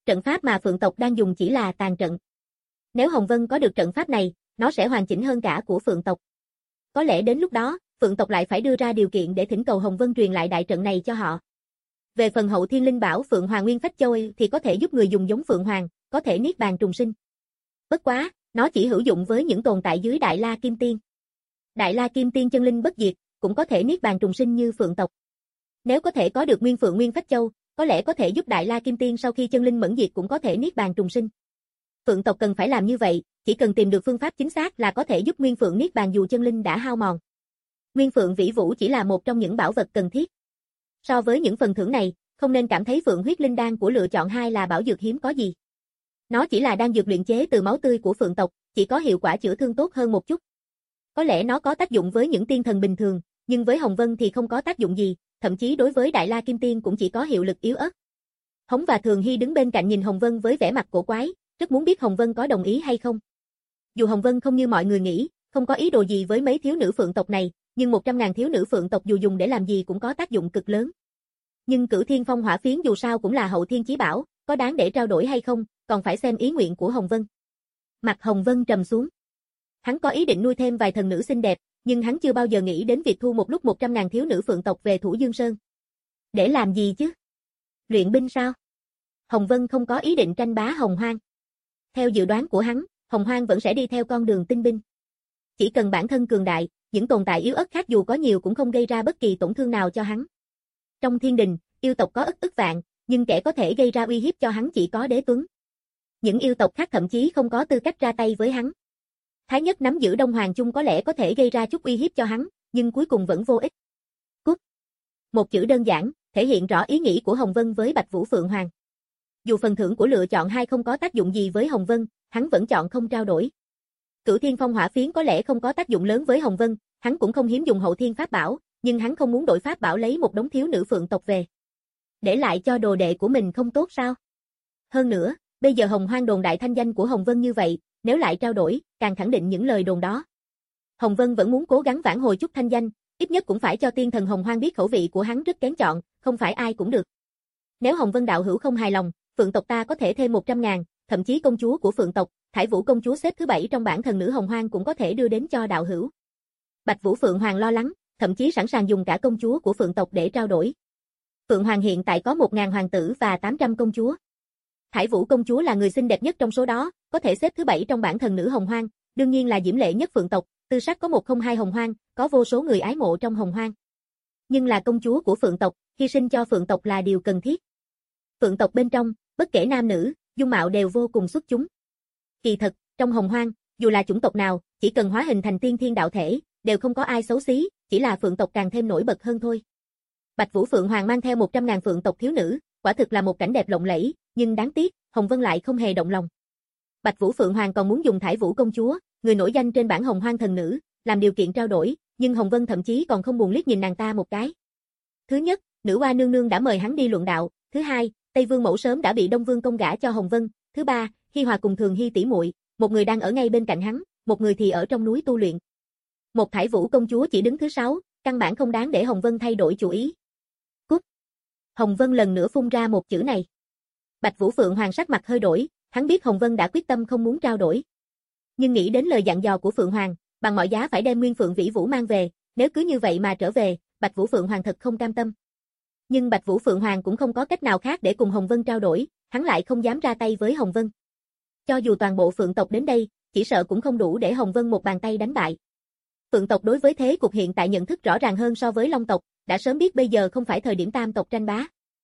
trận pháp mà Phượng tộc đang dùng chỉ là tàn trận. Nếu Hồng Vân có được trận pháp này, nó sẽ hoàn chỉnh hơn cả của Phượng tộc. Có lẽ đến lúc đó, Phượng tộc lại phải đưa ra điều kiện để thỉnh cầu Hồng Vân truyền lại đại trận này cho họ. Về phần hậu thiên linh bảo Phượng Hoàng Nguyên Phách Châu thì có thể giúp người dùng giống Phượng Hoàng, có thể niết bàn trùng sinh. Bất quá, nó chỉ hữu dụng với những tồn tại dưới Đại La Kim Tiên. Đại La Kim Tiên chân linh bất diệt, cũng có thể niết bàn trùng sinh như Phượng tộc. Nếu có thể có được Nguyên Phượng Nguyên Phách Châu, có lẽ có thể giúp Đại La Kim Tiên sau khi chân linh mẫn diệt cũng có thể niết bàn trùng sinh. Phượng tộc cần phải làm như vậy, chỉ cần tìm được phương pháp chính xác là có thể giúp Nguyên Phượng niết bàn dù chân linh đã hao mòn. Nguyên Phượng Vĩ Vũ chỉ là một trong những bảo vật cần thiết. So với những phần thưởng này, không nên cảm thấy Phượng huyết linh đan của lựa chọn hai là bảo dược hiếm có gì. Nó chỉ là đan dược luyện chế từ máu tươi của Phượng tộc, chỉ có hiệu quả chữa thương tốt hơn một chút. Có lẽ nó có tác dụng với những tiên thần bình thường, nhưng với Hồng Vân thì không có tác dụng gì, thậm chí đối với Đại La Kim Tiên cũng chỉ có hiệu lực yếu ớt. Hống và Thường Hy đứng bên cạnh nhìn Hồng Vân với vẻ mặt cổ quái, rất muốn biết Hồng Vân có đồng ý hay không. Dù Hồng Vân không như mọi người nghĩ, không có ý đồ gì với mấy thiếu nữ Phượng tộc này, nhưng một trăm ngàn thiếu nữ Phượng tộc dù dùng để làm gì cũng có tác dụng cực lớn. Nhưng Cửu Thiên Phong Hỏa Phiến dù sao cũng là hậu thiên chí bảo, có đáng để trao đổi hay không, còn phải xem ý nguyện của Hồng Vân. Mặt Hồng Vân trầm xuống. Hắn có ý định nuôi thêm vài thần nữ xinh đẹp, nhưng hắn chưa bao giờ nghĩ đến việc thu một lúc một trăm ngàn thiếu nữ Phượng tộc về Thủ Dương Sơn. Để làm gì chứ? Luyện binh sao? Hồng Vân không có ý định tranh bá Hồng Hoang. Theo dự đoán của hắn, Hồng Hoang vẫn sẽ đi theo con đường tinh binh. Chỉ cần bản thân cường đại, những tồn tại yếu ớt khác dù có nhiều cũng không gây ra bất kỳ tổn thương nào cho hắn. Trong thiên đình, yêu tộc có ức ức vạn, nhưng kẻ có thể gây ra uy hiếp cho hắn chỉ có Đế Tuấn. Những yêu tộc khác thậm chí không có tư cách ra tay với hắn. Thái Nhất nắm giữ Đông Hoàng Chung có lẽ có thể gây ra chút uy hiếp cho hắn, nhưng cuối cùng vẫn vô ích. Cút. Một chữ đơn giản, thể hiện rõ ý nghĩ của Hồng Vân với Bạch Vũ Phượng Hoàng. Dù phần thưởng của lựa chọn hai không có tác dụng gì với Hồng Vân, hắn vẫn chọn không trao đổi. Cửu Thiên Phong Hỏa Phiến có lẽ không có tác dụng lớn với Hồng Vân, hắn cũng không hiếm dùng hậu thiên pháp bảo, nhưng hắn không muốn đổi pháp bảo lấy một đống thiếu nữ Phượng tộc về. Để lại cho đồ đệ của mình không tốt sao? Hơn nữa, bây giờ Hồng Hoang đồn đại thanh danh của Hồng Vân như vậy, nếu lại trao đổi, càng khẳng định những lời đồn đó. Hồng Vân vẫn muốn cố gắng vãn hồi chút thanh danh, ít nhất cũng phải cho tiên thần Hồng Hoang biết khẩu vị của hắn rất kén chọn, không phải ai cũng được. Nếu Hồng Vân đạo hữu không hài lòng, Phượng tộc ta có thể thêm một trăm ngàn, thậm chí công chúa của Phượng tộc, Thải Vũ công chúa xếp thứ bảy trong bảng thần nữ Hồng Hoang cũng có thể đưa đến cho đạo hữu. Bạch Vũ Phượng Hoàng lo lắng, thậm chí sẵn sàng dùng cả công chúa của Phượng tộc để trao đổi. Phượng Hoàng hiện tại có một ngàn hoàng tử và tám trăm công chúa. Thải Vũ công chúa là người xinh đẹp nhất trong số đó, có thể xếp thứ bảy trong bảng thần nữ Hồng Hoang, đương nhiên là diễm lệ nhất Phượng tộc, tư sắc có một không hai Hồng Hoang, có vô số người ái mộ trong Hồng Hoang. Nhưng là công chúa của Phượng tộc, hy sinh cho Phượng tộc là điều cần thiết. Phượng tộc bên trong, bất kể nam nữ, dung mạo đều vô cùng xuất chúng. Kỳ thật, trong Hồng Hoang, dù là chủng tộc nào, chỉ cần hóa hình thành tiên thiên đạo thể, đều không có ai xấu xí, chỉ là Phượng tộc càng thêm nổi bật hơn thôi. Bạch Vũ Phượng Hoàng mang theo một trăm ngàn Phượng tộc thiếu nữ, quả thực là một cảnh đẹp lộng lẫy, nhưng đáng tiếc, Hồng Vân lại không hề động lòng. Bạch Vũ Phượng Hoàng còn muốn dùng Thải Vũ công chúa, người nổi danh trên bảng Hồng Hoang thần nữ, làm điều kiện trao đổi, nhưng Hồng Vân thậm chí còn không buồn liếc nhìn nàng ta một cái. Thứ nhất, nữ oa nương nương đã mời hắn đi luận đạo, thứ hai, Tây Vương mẫu sớm đã bị Đông Vương công gả cho Hồng Vân, thứ ba, Hi Hòa cùng Thường Hy tỷ muội, một người đang ở ngay bên cạnh hắn, một người thì ở trong núi tu luyện. Một Thải Vũ công chúa chỉ đứng thứ sáu, căn bản không đáng để Hồng Vân thay đổi chủ ý. Cút. Hồng Vân lần nữa phun ra một chữ này. Bạch Vũ Phượng Hoàng sắc mặt hơi đổi, hắn biết Hồng Vân đã quyết tâm không muốn trao đổi. Nhưng nghĩ đến lời dặn dò của Phượng Hoàng, bằng mọi giá phải đem Nguyên Phượng Vĩ Vũ mang về, nếu cứ như vậy mà trở về, Bạch Vũ Phượng Hoàng thật không cam tâm. Nhưng Bạch Vũ Phượng Hoàng cũng không có cách nào khác để cùng Hồng Vân trao đổi, hắn lại không dám ra tay với Hồng Vân. Cho dù toàn bộ Phượng tộc đến đây, chỉ sợ cũng không đủ để Hồng Vân một bàn tay đánh bại. Phượng tộc đối với thế cục hiện tại nhận thức rõ ràng hơn so với Long tộc, đã sớm biết bây giờ không phải thời điểm tam tộc tranh bá.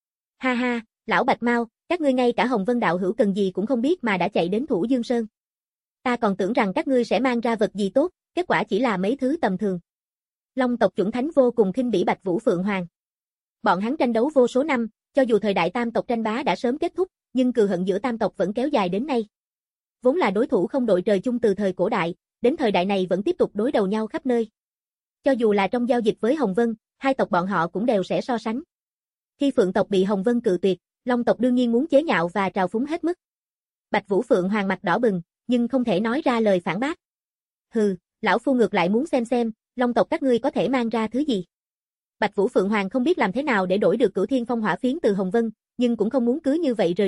Ha ha, lão Bạch Mao, các ngươi ngay cả Hồng Vân đạo hữu cần gì cũng không biết mà đã chạy đến Thủ Dương Sơn. Ta còn tưởng rằng các ngươi sẽ mang ra vật gì tốt, kết quả chỉ là mấy thứ tầm thường. Long tộc chuẩn thánh vô cùng khinh bỉ Bạch Vũ Phượng Hoàng. Bọn hắn tranh đấu vô số năm, cho dù thời đại tam tộc tranh bá đã sớm kết thúc, nhưng cừu hận giữa tam tộc vẫn kéo dài đến nay. Vốn là đối thủ không đội trời chung từ thời cổ đại, đến thời đại này vẫn tiếp tục đối đầu nhau khắp nơi. Cho dù là trong giao dịch với Hồng Vân, hai tộc bọn họ cũng đều sẽ so sánh. Khi Phượng tộc bị Hồng Vân cự tuyệt, Long tộc đương nhiên muốn chế nhạo và trào phúng hết mức. Bạch Vũ Phượng Hoàng mặt đỏ bừng, nhưng không thể nói ra lời phản bác. Hừ, lão phu ngược lại muốn xem xem, Long tộc các ngươi có thể mang ra thứ gì. Bạch Vũ Phượng Hoàng không biết làm thế nào để đổi được Cửu Thiên Phong Hỏa Phiến từ Hồng Vân, nhưng cũng không muốn cứ như vậy rời đi,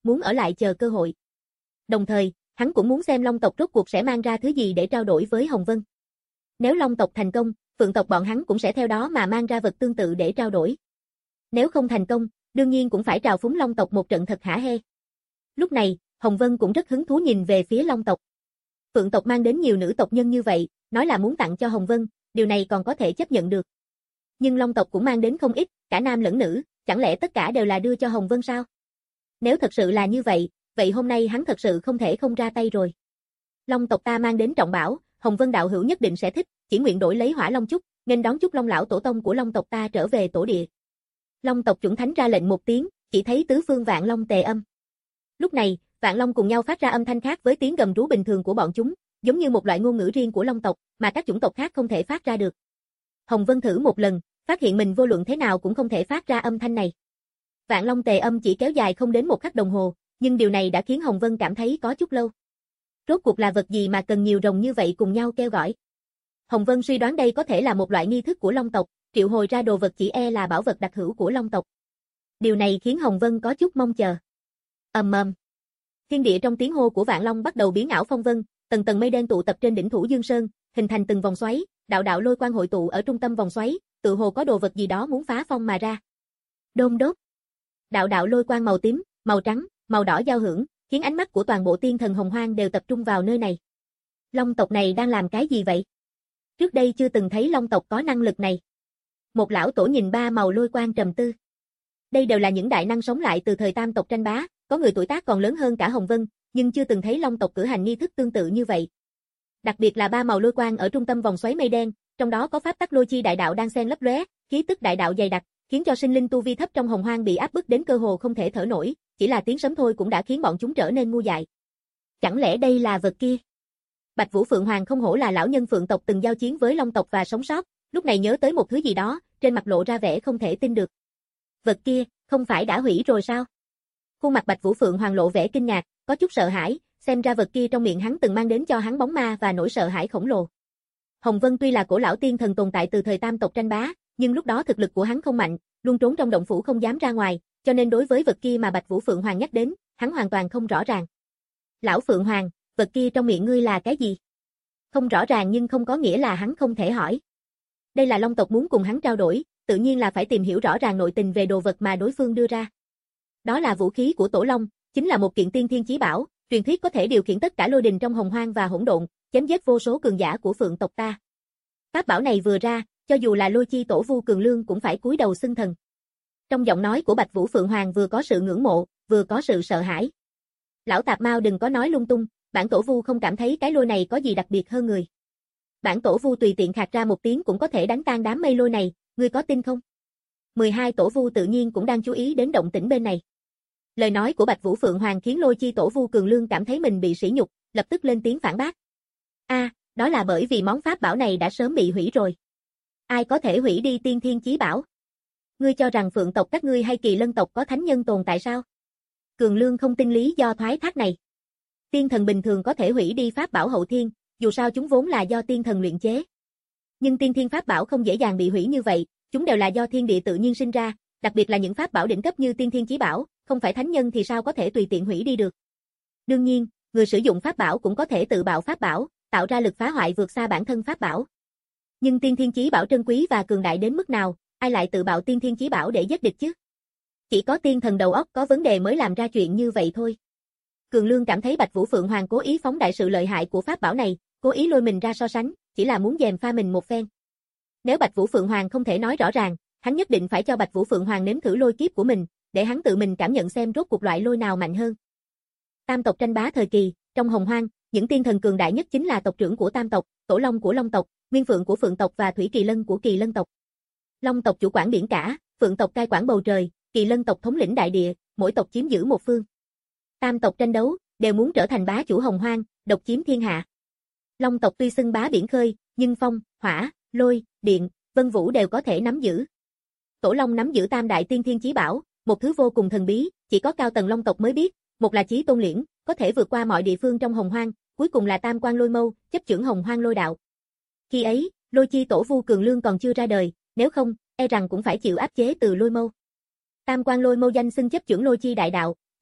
muốn ở lại chờ cơ hội. Đồng thời, hắn cũng muốn xem Long tộc rốt cuộc sẽ mang ra thứ gì để trao đổi với Hồng Vân. Nếu Long tộc thành công, Phượng tộc bọn hắn cũng sẽ theo đó mà mang ra vật tương tự để trao đổi. Nếu không thành công, đương nhiên cũng phải trào phúng Long tộc một trận thật hả hê. Lúc này, Hồng Vân cũng rất hứng thú nhìn về phía Long tộc. Phượng tộc mang đến nhiều nữ tộc nhân như vậy, nói là muốn tặng cho Hồng Vân, điều này còn có thể chấp nhận được. Nhưng Long tộc cũng mang đến không ít, cả nam lẫn nữ, chẳng lẽ tất cả đều là đưa cho Hồng Vân sao? Nếu thật sự là như vậy, vậy hôm nay hắn thật sự không thể không ra tay rồi. Long tộc ta mang đến trọng bảo, Hồng Vân đạo hữu nhất định sẽ thích, chỉ nguyện đổi lấy Hỏa Long Chúc, nên đón chúc Long lão tổ tông của Long tộc ta trở về tổ địa. Long tộc chuẩn thánh ra lệnh một tiếng, chỉ thấy tứ phương vạn long tề âm. Lúc này, vạn long cùng nhau phát ra âm thanh khác với tiếng gầm rú bình thường của bọn chúng, giống như một loại ngôn ngữ riêng của Long tộc, mà các chủng tộc khác không thể phát ra được. Hồng Vân thử một lần, phát hiện mình vô luận thế nào cũng không thể phát ra âm thanh này. Vạn long tề âm chỉ kéo dài không đến một khắc đồng hồ, nhưng điều này đã khiến Hồng Vân cảm thấy có chút lâu. Rốt cuộc là vật gì mà cần nhiều rồng như vậy cùng nhau kêu gọi? Hồng Vân suy đoán đây có thể là một loại nghi thức của Long tộc, triệu hồi ra đồ vật chỉ e là bảo vật đặc hữu của Long tộc. Điều này khiến Hồng Vân có chút mong chờ. Ầm ầm. Thiên địa trong tiếng hô của Vạn Long bắt đầu biến ảo phong vân, tầng tầng mây đen tụ tập trên đỉnh Thủ Dương Sơn, hình thành từng vòng xoáy, đạo đạo lôi quang hội tụ ở trung tâm vòng xoáy, tự hồ có đồ vật gì đó muốn phá phong mà ra. Đôm đốt. Đạo đạo lôi quang màu tím, màu trắng, màu đỏ giao hưởng, khiến ánh mắt của toàn bộ tiên thần hồng hoang đều tập trung vào nơi này. Long tộc này đang làm cái gì vậy? Trước đây chưa từng thấy Long tộc có năng lực này. Một lão tổ nhìn ba màu lôi quang trầm tư. Đây đều là những đại năng sống lại từ thời Tam tộc tranh bá, có người tuổi tác còn lớn hơn cả Hồng Vân, nhưng chưa từng thấy Long tộc cử hành nghi thức tương tự như vậy. Đặc biệt là ba màu lôi quang ở trung tâm vòng xoáy mây đen, trong đó có pháp tắc lôi chi đại đạo đang xen lấp lóe, khí tức đại đạo dày đặc, khiến cho sinh linh tu vi thấp trong hồng hoang bị áp bức đến cơ hồ không thể thở nổi, chỉ là tiếng sấm thôi cũng đã khiến bọn chúng trở nên ngu dại. Chẳng lẽ đây là vật kia? Bạch Vũ Phượng Hoàng không hổ là lão nhân Phượng tộc từng giao chiến với Long tộc và sống sót, lúc này nhớ tới một thứ gì đó, trên mặt lộ ra vẻ không thể tin được. Vật kia, không phải đã hủy rồi sao? Khuôn mặt Bạch Vũ Phượng Hoàng lộ vẻ kinh ngạc, có chút sợ hãi, xem ra vật kia trong miệng hắn từng mang đến cho hắn bóng ma và nỗi sợ hãi khổng lồ. Hồng Vân tuy là cổ lão tiên thần tồn tại từ thời Tam tộc tranh bá, nhưng lúc đó thực lực của hắn không mạnh, luôn trốn trong động phủ không dám ra ngoài, cho nên đối với vật kia mà Bạch Vũ Phượng Hoàng nhắc đến, hắn hoàn toàn không rõ ràng. Lão Phượng Hoàng, vật kia trong miệng ngươi là cái gì? Không rõ ràng nhưng không có nghĩa là hắn không thể hỏi. Đây là Long tộc muốn cùng hắn trao đổi, tự nhiên là phải tìm hiểu rõ ràng nội tình về đồ vật mà đối phương đưa ra. Đó là vũ khí của Tổ Long, chính là một kiện tiên thiên chí bảo, truyền thuyết có thể điều khiển tất cả lôi đình trong hồng hoang và hỗn độn, chém giết vô số cường giả của Phượng tộc ta. Pháp bảo này vừa ra, cho dù là Lôi Chi Tổ Vu Cường Lương cũng phải cúi đầu xưng thần. Trong giọng nói của Bạch Vũ Phượng Hoàng vừa có sự ngưỡng mộ, vừa có sự sợ hãi. Lão Tạp Mao đừng có nói lung tung, bản Tổ Vu không cảm thấy cái lôi này có gì đặc biệt hơn người. Bản Tổ Vu tùy tiện khạc ra một tiếng cũng có thể đánh tan đám mây lôi này, ngươi có tin không? mười hai Tổ Vu tự nhiên cũng đang chú ý đến động tĩnh bên này. Lời nói của Bạch Vũ Phượng Hoàng khiến Lôi Chi Tổ Vu Cường Lương cảm thấy mình bị sỉ nhục, lập tức lên tiếng phản bác. A, à, đó là bởi vì món pháp bảo này đã sớm bị hủy rồi. Ai có thể hủy đi tiên thiên chí bảo? Ngươi cho rằng Phượng tộc các ngươi hay Kỳ Lân tộc có thánh nhân tồn tại sao? Cường Lương không tin lý do thoái thác này. Tiên thần bình thường có thể hủy đi pháp bảo hậu thiên, dù sao chúng vốn là do tiên thần luyện chế. Nhưng tiên thiên pháp bảo không dễ dàng bị hủy như vậy, chúng đều là do thiên địa tự nhiên sinh ra, đặc biệt là những pháp bảo đỉnh cấp như tiên thiên chí bảo, không phải thánh nhân thì sao có thể tùy tiện hủy đi được. Đương nhiên, người sử dụng pháp bảo cũng có thể tự bạo pháp bảo, tạo ra lực phá hoại vượt xa bản thân pháp bảo. Nhưng tiên thiên chí bảo trân quý và cường đại đến mức nào, ai lại tự bạo tiên thiên chí bảo để giết địch chứ? Chỉ có tiên thần đầu óc có vấn đề mới làm ra chuyện như vậy thôi. Cường Lương cảm thấy Bạch Vũ Phượng Hoàng cố ý phóng đại sự lợi hại của pháp bảo này, cố ý lôi mình ra so sánh, chỉ là muốn gièm pha mình một phen. Nếu Bạch Vũ Phượng Hoàng không thể nói rõ ràng, hắn nhất định phải cho Bạch Vũ Phượng Hoàng nếm thử lôi kiếp của mình, để hắn tự mình cảm nhận xem rốt cuộc loại lôi nào mạnh hơn. Tam tộc tranh bá thời kỳ, trong hồng hoang, những tiên thần cường đại nhất chính là tộc trưởng của Tam tộc, Tổ Long của Long tộc, Nguyên Phượng của Phượng tộc và Thủy Kỳ Lân của Kỳ Lân tộc. Long tộc chủ quản biển cả, Phượng tộc cai quản bầu trời, Kỳ Lân tộc thống lĩnh đại địa, mỗi tộc chiếm giữ một phương. Tam tộc tranh đấu, đều muốn trở thành bá chủ hồng hoang, độc chiếm thiên hạ. Long tộc tuy xưng bá biển khơi, nhưng phong, hỏa, lôi, điện, vân vũ đều có thể nắm giữ. Tổ Long nắm giữ tam đại tiên thiên chí bảo, một thứ vô cùng thần bí, chỉ có cao tầng Long tộc mới biết, một là Chí Tôn Liễn, có thể vượt qua mọi địa phương trong hồng hoang, cuối cùng là Tam Quan Lôi Mâu, chấp chưởng hồng hoang lôi đạo. Khi ấy, Lôi Chi Tổ Vu Cường Lương còn chưa ra đời, nếu không, e rằng cũng phải chịu áp chế từ Lôi Mâu. Tam Quan Lôi Mâu danh xưng chấp chưởng Lôi Chi đại đạo,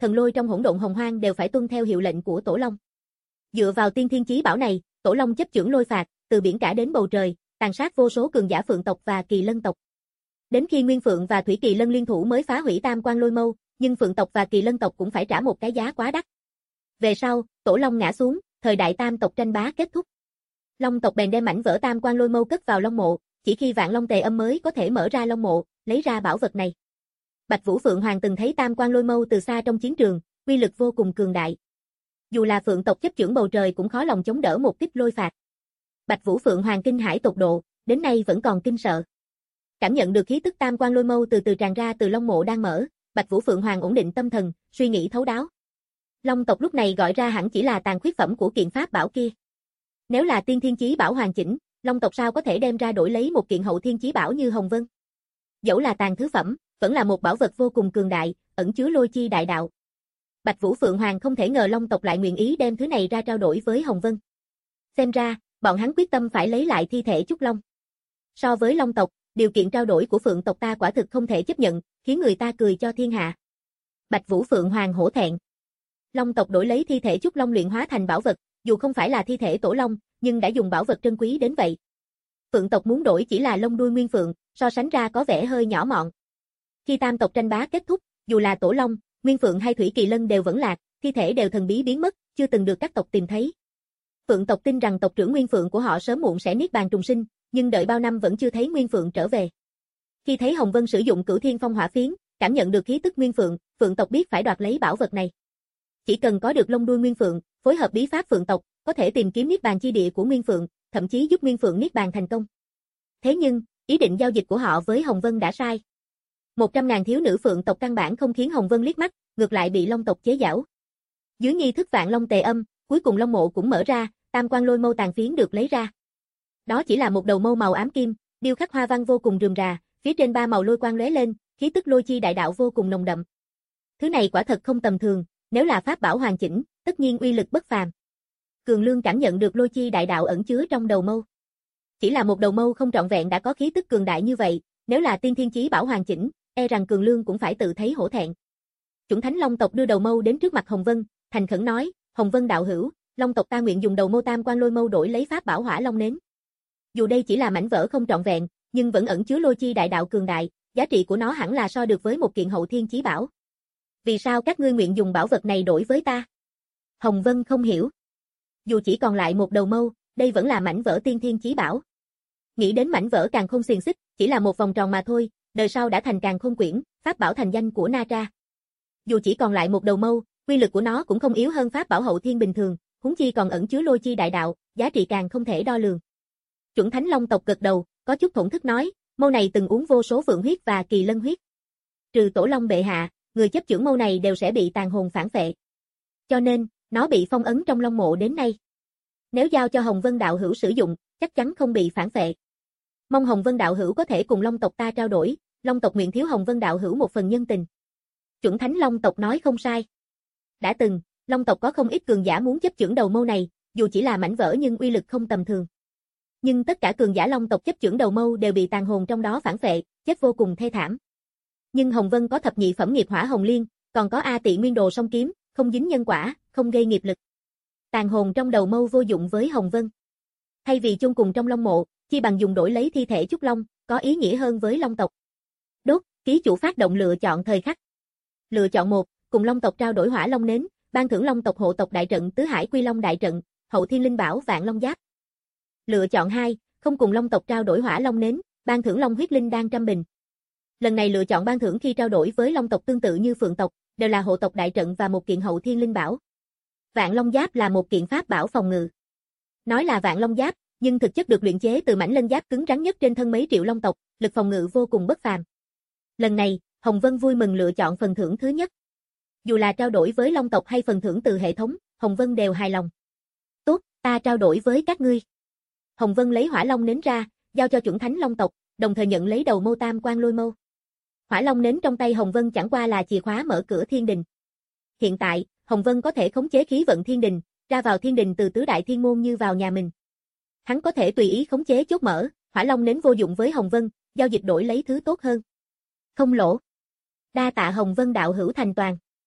thần lôi trong hỗn độn hồng hoang đều phải tuân theo hiệu lệnh của Tổ Long. Dựa vào tiên thiên chí bảo này, Tổ Long chấp chưởng lôi phạt, từ biển cả đến bầu trời, tàn sát vô số cường giả Phượng tộc và Kỳ Lân tộc. Đến khi Nguyên Phượng và Thủy Kỳ Lân liên thủ mới phá hủy Tam Quan Lôi Mâu, nhưng Phượng tộc và Kỳ Lân tộc cũng phải trả một cái giá quá đắt. Về sau, Tổ Long ngã xuống, thời đại Tam tộc tranh bá kết thúc. Long tộc bèn đem mảnh vỡ Tam Quan Lôi Mâu cất vào Long mộ, chỉ khi Vạn Long Tề Âm mới có thể mở ra Long mộ, lấy ra bảo vật này. Bạch Vũ Phượng Hoàng từng thấy Tam Quan Lôi Mâu từ xa trong chiến trường, uy lực vô cùng cường đại. Dù là Phượng tộc chấp chưởng bầu trời cũng khó lòng chống đỡ một kích lôi phạt. Bạch Vũ Phượng Hoàng kinh hãi tột độ, đến nay vẫn còn kinh sợ. Cảm nhận được khí tức Tam Quan Lôi Mâu từ từ tràn ra từ Long mộ đang mở, Bạch Vũ Phượng Hoàng ổn định tâm thần, suy nghĩ thấu đáo. Long tộc lúc này gọi ra hẳn chỉ là tàn khuyết phẩm của kiện pháp bảo kia. Nếu là tiên thiên chí bảo hoàn chỉnh, Long tộc sao có thể đem ra đổi lấy một kiện hậu thiên chí bảo như Hồng Vân? Dẫu là tàn thứ phẩm, vẫn là một bảo vật vô cùng cường đại, ẩn chứa lôi chi đại đạo. Bạch Vũ Phượng Hoàng không thể ngờ Long tộc lại nguyện ý đem thứ này ra trao đổi với Hồng Vân. Xem ra, bọn hắn quyết tâm phải lấy lại thi thể Trúc Long. So với Long tộc, điều kiện trao đổi của Phượng tộc ta quả thực không thể chấp nhận, khiến người ta cười cho thiên hạ. Bạch Vũ Phượng Hoàng hổ thẹn. Long tộc đổi lấy thi thể Trúc Long luyện hóa thành bảo vật, dù không phải là thi thể Tổ Long, nhưng đã dùng bảo vật trân quý đến vậy. Phượng tộc muốn đổi chỉ là lông đuôi Nguyên Phượng, so sánh ra có vẻ hơi nhỏ mọn. Khi Tam tộc tranh bá kết thúc, dù là Tổ Long, Nguyên Phượng hay Thủy Kỳ Lân đều vẫn lạc, thi thể đều thần bí biến mất, chưa từng được các tộc tìm thấy. Phượng tộc tin rằng tộc trưởng Nguyên Phượng của họ sớm muộn sẽ niết bàn trùng sinh, nhưng đợi bao năm vẫn chưa thấy Nguyên Phượng trở về. Khi thấy Hồng Vân sử dụng Cửu Thiên Phong Hỏa Phiến, cảm nhận được khí tức Nguyên Phượng, Phượng tộc biết phải đoạt lấy bảo vật này. Chỉ cần có được lông đuôi Nguyên Phượng, phối hợp bí pháp Phượng tộc, có thể tìm kiếm niết bàn chi địa của Nguyên Phượng, thậm chí giúp Nguyên Phượng niết bàn thành công. Thế nhưng, ý định giao dịch của họ với Hồng Vân đã sai. Một trăm ngàn thiếu nữ Phượng tộc căn bản không khiến Hồng Vân liếc mắt, ngược lại bị Long tộc chế giễu. Dưới nghi thức Vạn Long Tề Âm, cuối cùng Long mộ cũng mở ra, Tam Quan Lôi Mâu tàn phiến được lấy ra. Đó chỉ là một đầu mâu màu ám kim, điêu khắc hoa văn vô cùng rườm rà, phía trên ba màu lôi quang lóe lên, khí tức lôi chi đại đạo vô cùng nồng đậm. Thứ này quả thật không tầm thường, nếu là pháp bảo hoàn chỉnh, tất nhiên uy lực bất phàm. Cường Lương cảm nhận được lôi chi đại đạo ẩn chứa trong đầu mâu. Chỉ là một đầu mâu không trọn vẹn đã có khí tức cường đại như vậy, nếu là tiên thiên chí bảo hoàn chỉnh, e rằng Cường Lương cũng phải tự thấy hổ thẹn. Chủng Thánh Long tộc đưa đầu mâu đến trước mặt Hồng Vân, thành khẩn nói, Hồng Vân đạo hữu, Long tộc ta nguyện dùng đầu mâu Tam Quan Lôi Mâu đổi lấy pháp bảo Hỏa Long Nến. Dù đây chỉ là mảnh vỡ không trọn vẹn, nhưng vẫn ẩn chứa lôi chi đại đạo cường đại, giá trị của nó hẳn là so được với một kiện hậu thiên chí bảo. Vì sao các ngươi nguyện dùng bảo vật này đổi với ta? Hồng Vân không hiểu. Dù chỉ còn lại một đầu mâu, đây vẫn là mảnh vỡ tiên thiên chí bảo. Nghĩ đến mảnh vỡ Càn Khôn xiềng xích, chỉ là một vòng tròn mà thôi, đời sau đã thành Càn Khôn quyển, pháp bảo thành danh của Na Tra. Dù chỉ còn lại một đầu mâu, quy lực của nó cũng không yếu hơn pháp bảo hậu thiên bình thường, huống chi còn ẩn chứa lôi chi đại đạo, giá trị càng không thể đo lường. Chuẩn Thánh Long tộc gật đầu, có chút thổn thức nói, mâu này từng uống vô số phượng huyết và kỳ lân huyết. Trừ Tổ Long bệ hạ, người chấp chưởng mâu này đều sẽ bị tàn hồn phản phệ. Cho nên, nó bị phong ấn trong Long mộ đến nay. Nếu giao cho Hồng Vân đạo hữu sử dụng, chắc chắn không bị phản phệ. Mong Hồng Vân đạo hữu có thể cùng Long tộc ta trao đổi, Long tộc nguyện thiếu Hồng Vân đạo hữu một phần nhân tình. Chuẩn Thánh Long tộc nói không sai. Đã từng, Long tộc có không ít cường giả muốn chấp chưởng đầu mâu này, dù chỉ là mảnh vỡ nhưng uy lực không tầm thường. Nhưng tất cả cường giả Long tộc chấp chưởng đầu mâu đều bị tàn hồn trong đó phản phệ, chết vô cùng thê thảm. Nhưng Hồng Vân có thập nhị phẩm nghiệp hỏa hồng liên, còn có A Tị Nguyên Đồ song kiếm, không dính nhân quả, không gây nghiệp lực. Tàn hồn trong đầu mâu vô dụng với Hồng Vân. Thay vì chung cùng trong Long mộ, chi bằng dùng đổi lấy thi thể Trúc Long, có ý nghĩa hơn với Long tộc. Đốt, ký chủ phát động lựa chọn thời khắc. Lựa chọn một, cùng Long tộc trao đổi hỏa long nến, ban thưởng Long tộc hộ tộc đại trận Tứ Hải Quy Long đại trận, hậu thiên linh bảo Vạn Long Giáp. Lựa chọn hai, không cùng Long tộc trao đổi hỏa long nến, ban thưởng Long huyết linh đan trăm bình. Lần này lựa chọn ban thưởng khi trao đổi với Long tộc tương tự như Phượng tộc, đều là hộ tộc đại trận và một kiện hậu thiên linh bảo. Vạn Long Giáp là một kiện pháp bảo phòng ngự. Nói là Vạn Long Giáp, nhưng thực chất được luyện chế từ mảnh lân giáp cứng rắn nhất trên thân mấy triệu long tộc, lực phòng ngự vô cùng bất phàm. Lần này, Hồng Vân vui mừng lựa chọn phần thưởng thứ nhất. Dù là trao đổi với long tộc hay phần thưởng từ hệ thống, Hồng Vân đều hài lòng. Tốt, ta trao đổi với các ngươi. Hồng Vân lấy hỏa long nến ra, giao cho Chuẩn Thánh Long tộc, đồng thời nhận lấy đầu mâu Tam Quan Lôi Mâu. Hỏa long nến trong tay Hồng Vân chẳng qua là chìa khóa mở cửa thiên đình. Hiện tại, Hồng Vân có thể khống chế khí vận thiên đình, ra vào thiên đình từ tứ đại thiên môn như vào nhà mình. Hắn có thể tùy ý khống chế chốt mở, hỏa long nến vô dụng với Hồng Vân, giao dịch đổi lấy thứ tốt hơn. Không lỗ. Đa tạ Hồng Vân đạo hữu thành toàn.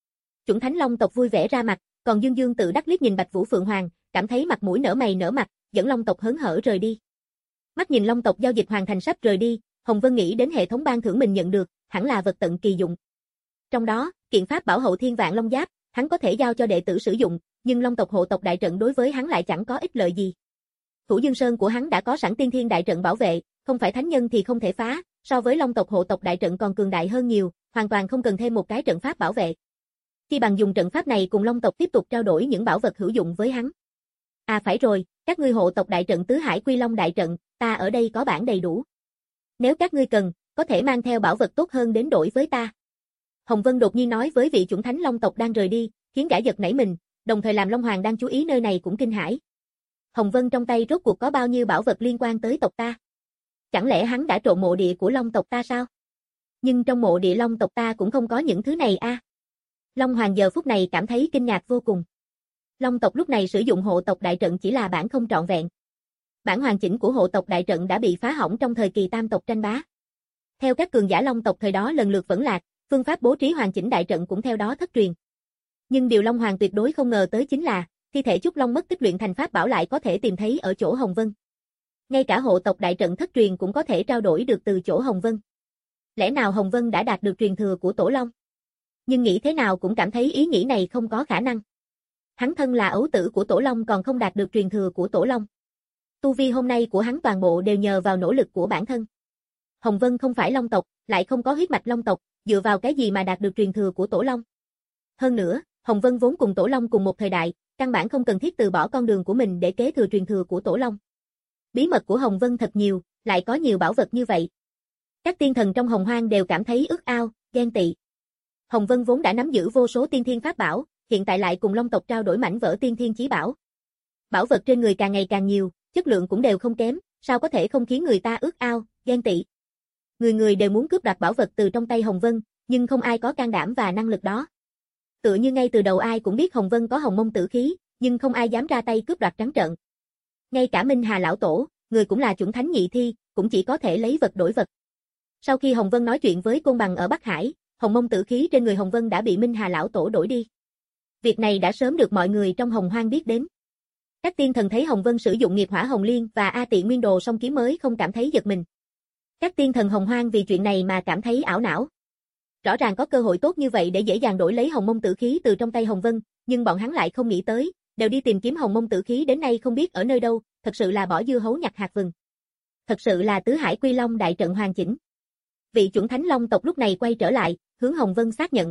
Chuẩn Thánh Long tộc vui vẻ ra mặt, còn Dương Dương tự đắc liếc nhìn Bạch Vũ Phượng Hoàng, cảm thấy mặt mũi nở mày nở mặt, dẫn Long tộc hớn hở rời đi. Mắt nhìn Long tộc giao dịch hoàn thành sắp rời đi, Hồng Vân nghĩ đến hệ thống ban thưởng mình nhận được, hẳn là vật tận kỳ dụng. Trong đó, kiện pháp bảo hậu thiên vạn long giáp, hắn có thể giao cho đệ tử sử dụng, nhưng Long tộc hộ tộc đại trận đối với hắn lại chẳng có ích lợi gì. Thủ Dương Sơn của hắn đã có sẵn tiên thiên đại trận bảo vệ, không phải thánh nhân thì không thể phá, so với Long tộc hộ tộc đại trận còn cường đại hơn nhiều, hoàn toàn không cần thêm một cái trận pháp bảo vệ. Chi bằng dùng trận pháp này cùng Long tộc tiếp tục trao đổi những bảo vật hữu dụng với hắn. À phải rồi, các ngươi hộ tộc đại trận Tứ Hải Quy Long đại trận, ta ở đây có bản đầy đủ. Nếu các ngươi cần, có thể mang theo bảo vật tốt hơn đến đổi với ta. Hồng Vân đột nhiên nói với vị chuẩn thánh Long tộc đang rời đi, khiến gã giật nảy mình, đồng thời làm Long Hoàng đang chú ý nơi này cũng kinh hãi. Hồng Vân trong tay rốt cuộc có bao nhiêu bảo vật liên quan tới tộc ta? Chẳng lẽ hắn đã trộm mộ địa của Long tộc ta sao? Nhưng trong mộ địa Long tộc ta cũng không có những thứ này a. À? Long Hoàng giờ phút này cảm thấy kinh ngạc vô cùng. Long tộc lúc này sử dụng hộ tộc đại trận chỉ là bản không trọn vẹn. Bản hoàn chỉnh của hộ tộc đại trận đã bị phá hỏng trong thời kỳ tam tộc tranh bá. Theo các cường giả Long tộc thời đó lần lượt vẫn lạc, phương pháp bố trí hoàn chỉnh đại trận cũng theo đó thất truyền. Nhưng điều Long Hoàng tuyệt đối không ngờ tới chính là, thi thể Trúc Long mất tích luyện thành pháp bảo lại có thể tìm thấy ở chỗ Hồng Vân. Ngay cả hộ tộc đại trận thất truyền cũng có thể trao đổi được từ chỗ Hồng Vân. Lẽ nào Hồng Vân đã đạt được truyền thừa của Tổ Long? Nhưng nghĩ thế nào cũng cảm thấy ý nghĩ này không có khả năng. Hắn thân là ấu tử của Tổ Long còn không đạt được truyền thừa của Tổ Long. Tu vi hôm nay của hắn toàn bộ đều nhờ vào nỗ lực của bản thân. Hồng Vân không phải Long tộc, lại không có huyết mạch Long tộc, dựa vào cái gì mà đạt được truyền thừa của Tổ Long? Hơn nữa, Hồng Vân vốn cùng Tổ Long cùng một thời đại, căn bản không cần thiết từ bỏ con đường của mình để kế thừa truyền thừa của Tổ Long. Bí mật của Hồng Vân thật nhiều, lại có nhiều bảo vật như vậy. Các tiên thần trong Hồng Hoang đều cảm thấy ước ao, ghen tị. Hồng Vân vốn đã nắm giữ vô số tiên thiên pháp bảo, hiện tại lại cùng Long tộc trao đổi mảnh vỡ tiên thiên chí bảo. Bảo vật trên người càng ngày càng nhiều, chất lượng cũng đều không kém, sao có thể không khiến người ta ước ao, ghen tị. Người người đều muốn cướp đoạt bảo vật từ trong tay Hồng Vân, nhưng không ai có can đảm và năng lực đó. Tựa như ngay từ đầu ai cũng biết Hồng Vân có hồng mông tử khí, nhưng không ai dám ra tay cướp đoạt trắng trợn. Ngay cả Minh Hà lão tổ, người cũng là chuẩn thánh nhị thi, cũng chỉ có thể lấy vật đổi vật. Sau khi Hồng Vân nói chuyện với Côn Bằng ở Bắc Hải, hồng mông tử khí trên người Hồng Vân đã bị Minh Hà lão tổ đổi đi. Việc này đã sớm được mọi người trong Hồng Hoang biết đến. Các tiên thần thấy Hồng Vân sử dụng nghiệp hỏa hồng liên và A Tị Nguyên Đồ song kiếm mới không cảm thấy giật mình. Các tiên thần Hồng Hoang vì chuyện này mà cảm thấy ảo não. Rõ ràng có cơ hội tốt như vậy để dễ dàng đổi lấy hồng mông tử khí từ trong tay Hồng Vân, nhưng bọn hắn lại không nghĩ tới, đều đi tìm kiếm hồng mông tử khí đến nay không biết ở nơi đâu, thật sự là bỏ dưa hấu nhặt hạt vừng. Thật sự là Tứ Hải Quy Long đại trận hoàn chỉnh. Vị chuẩn thánh Long tộc lúc này quay trở lại, hướng Hồng Vân xác nhận.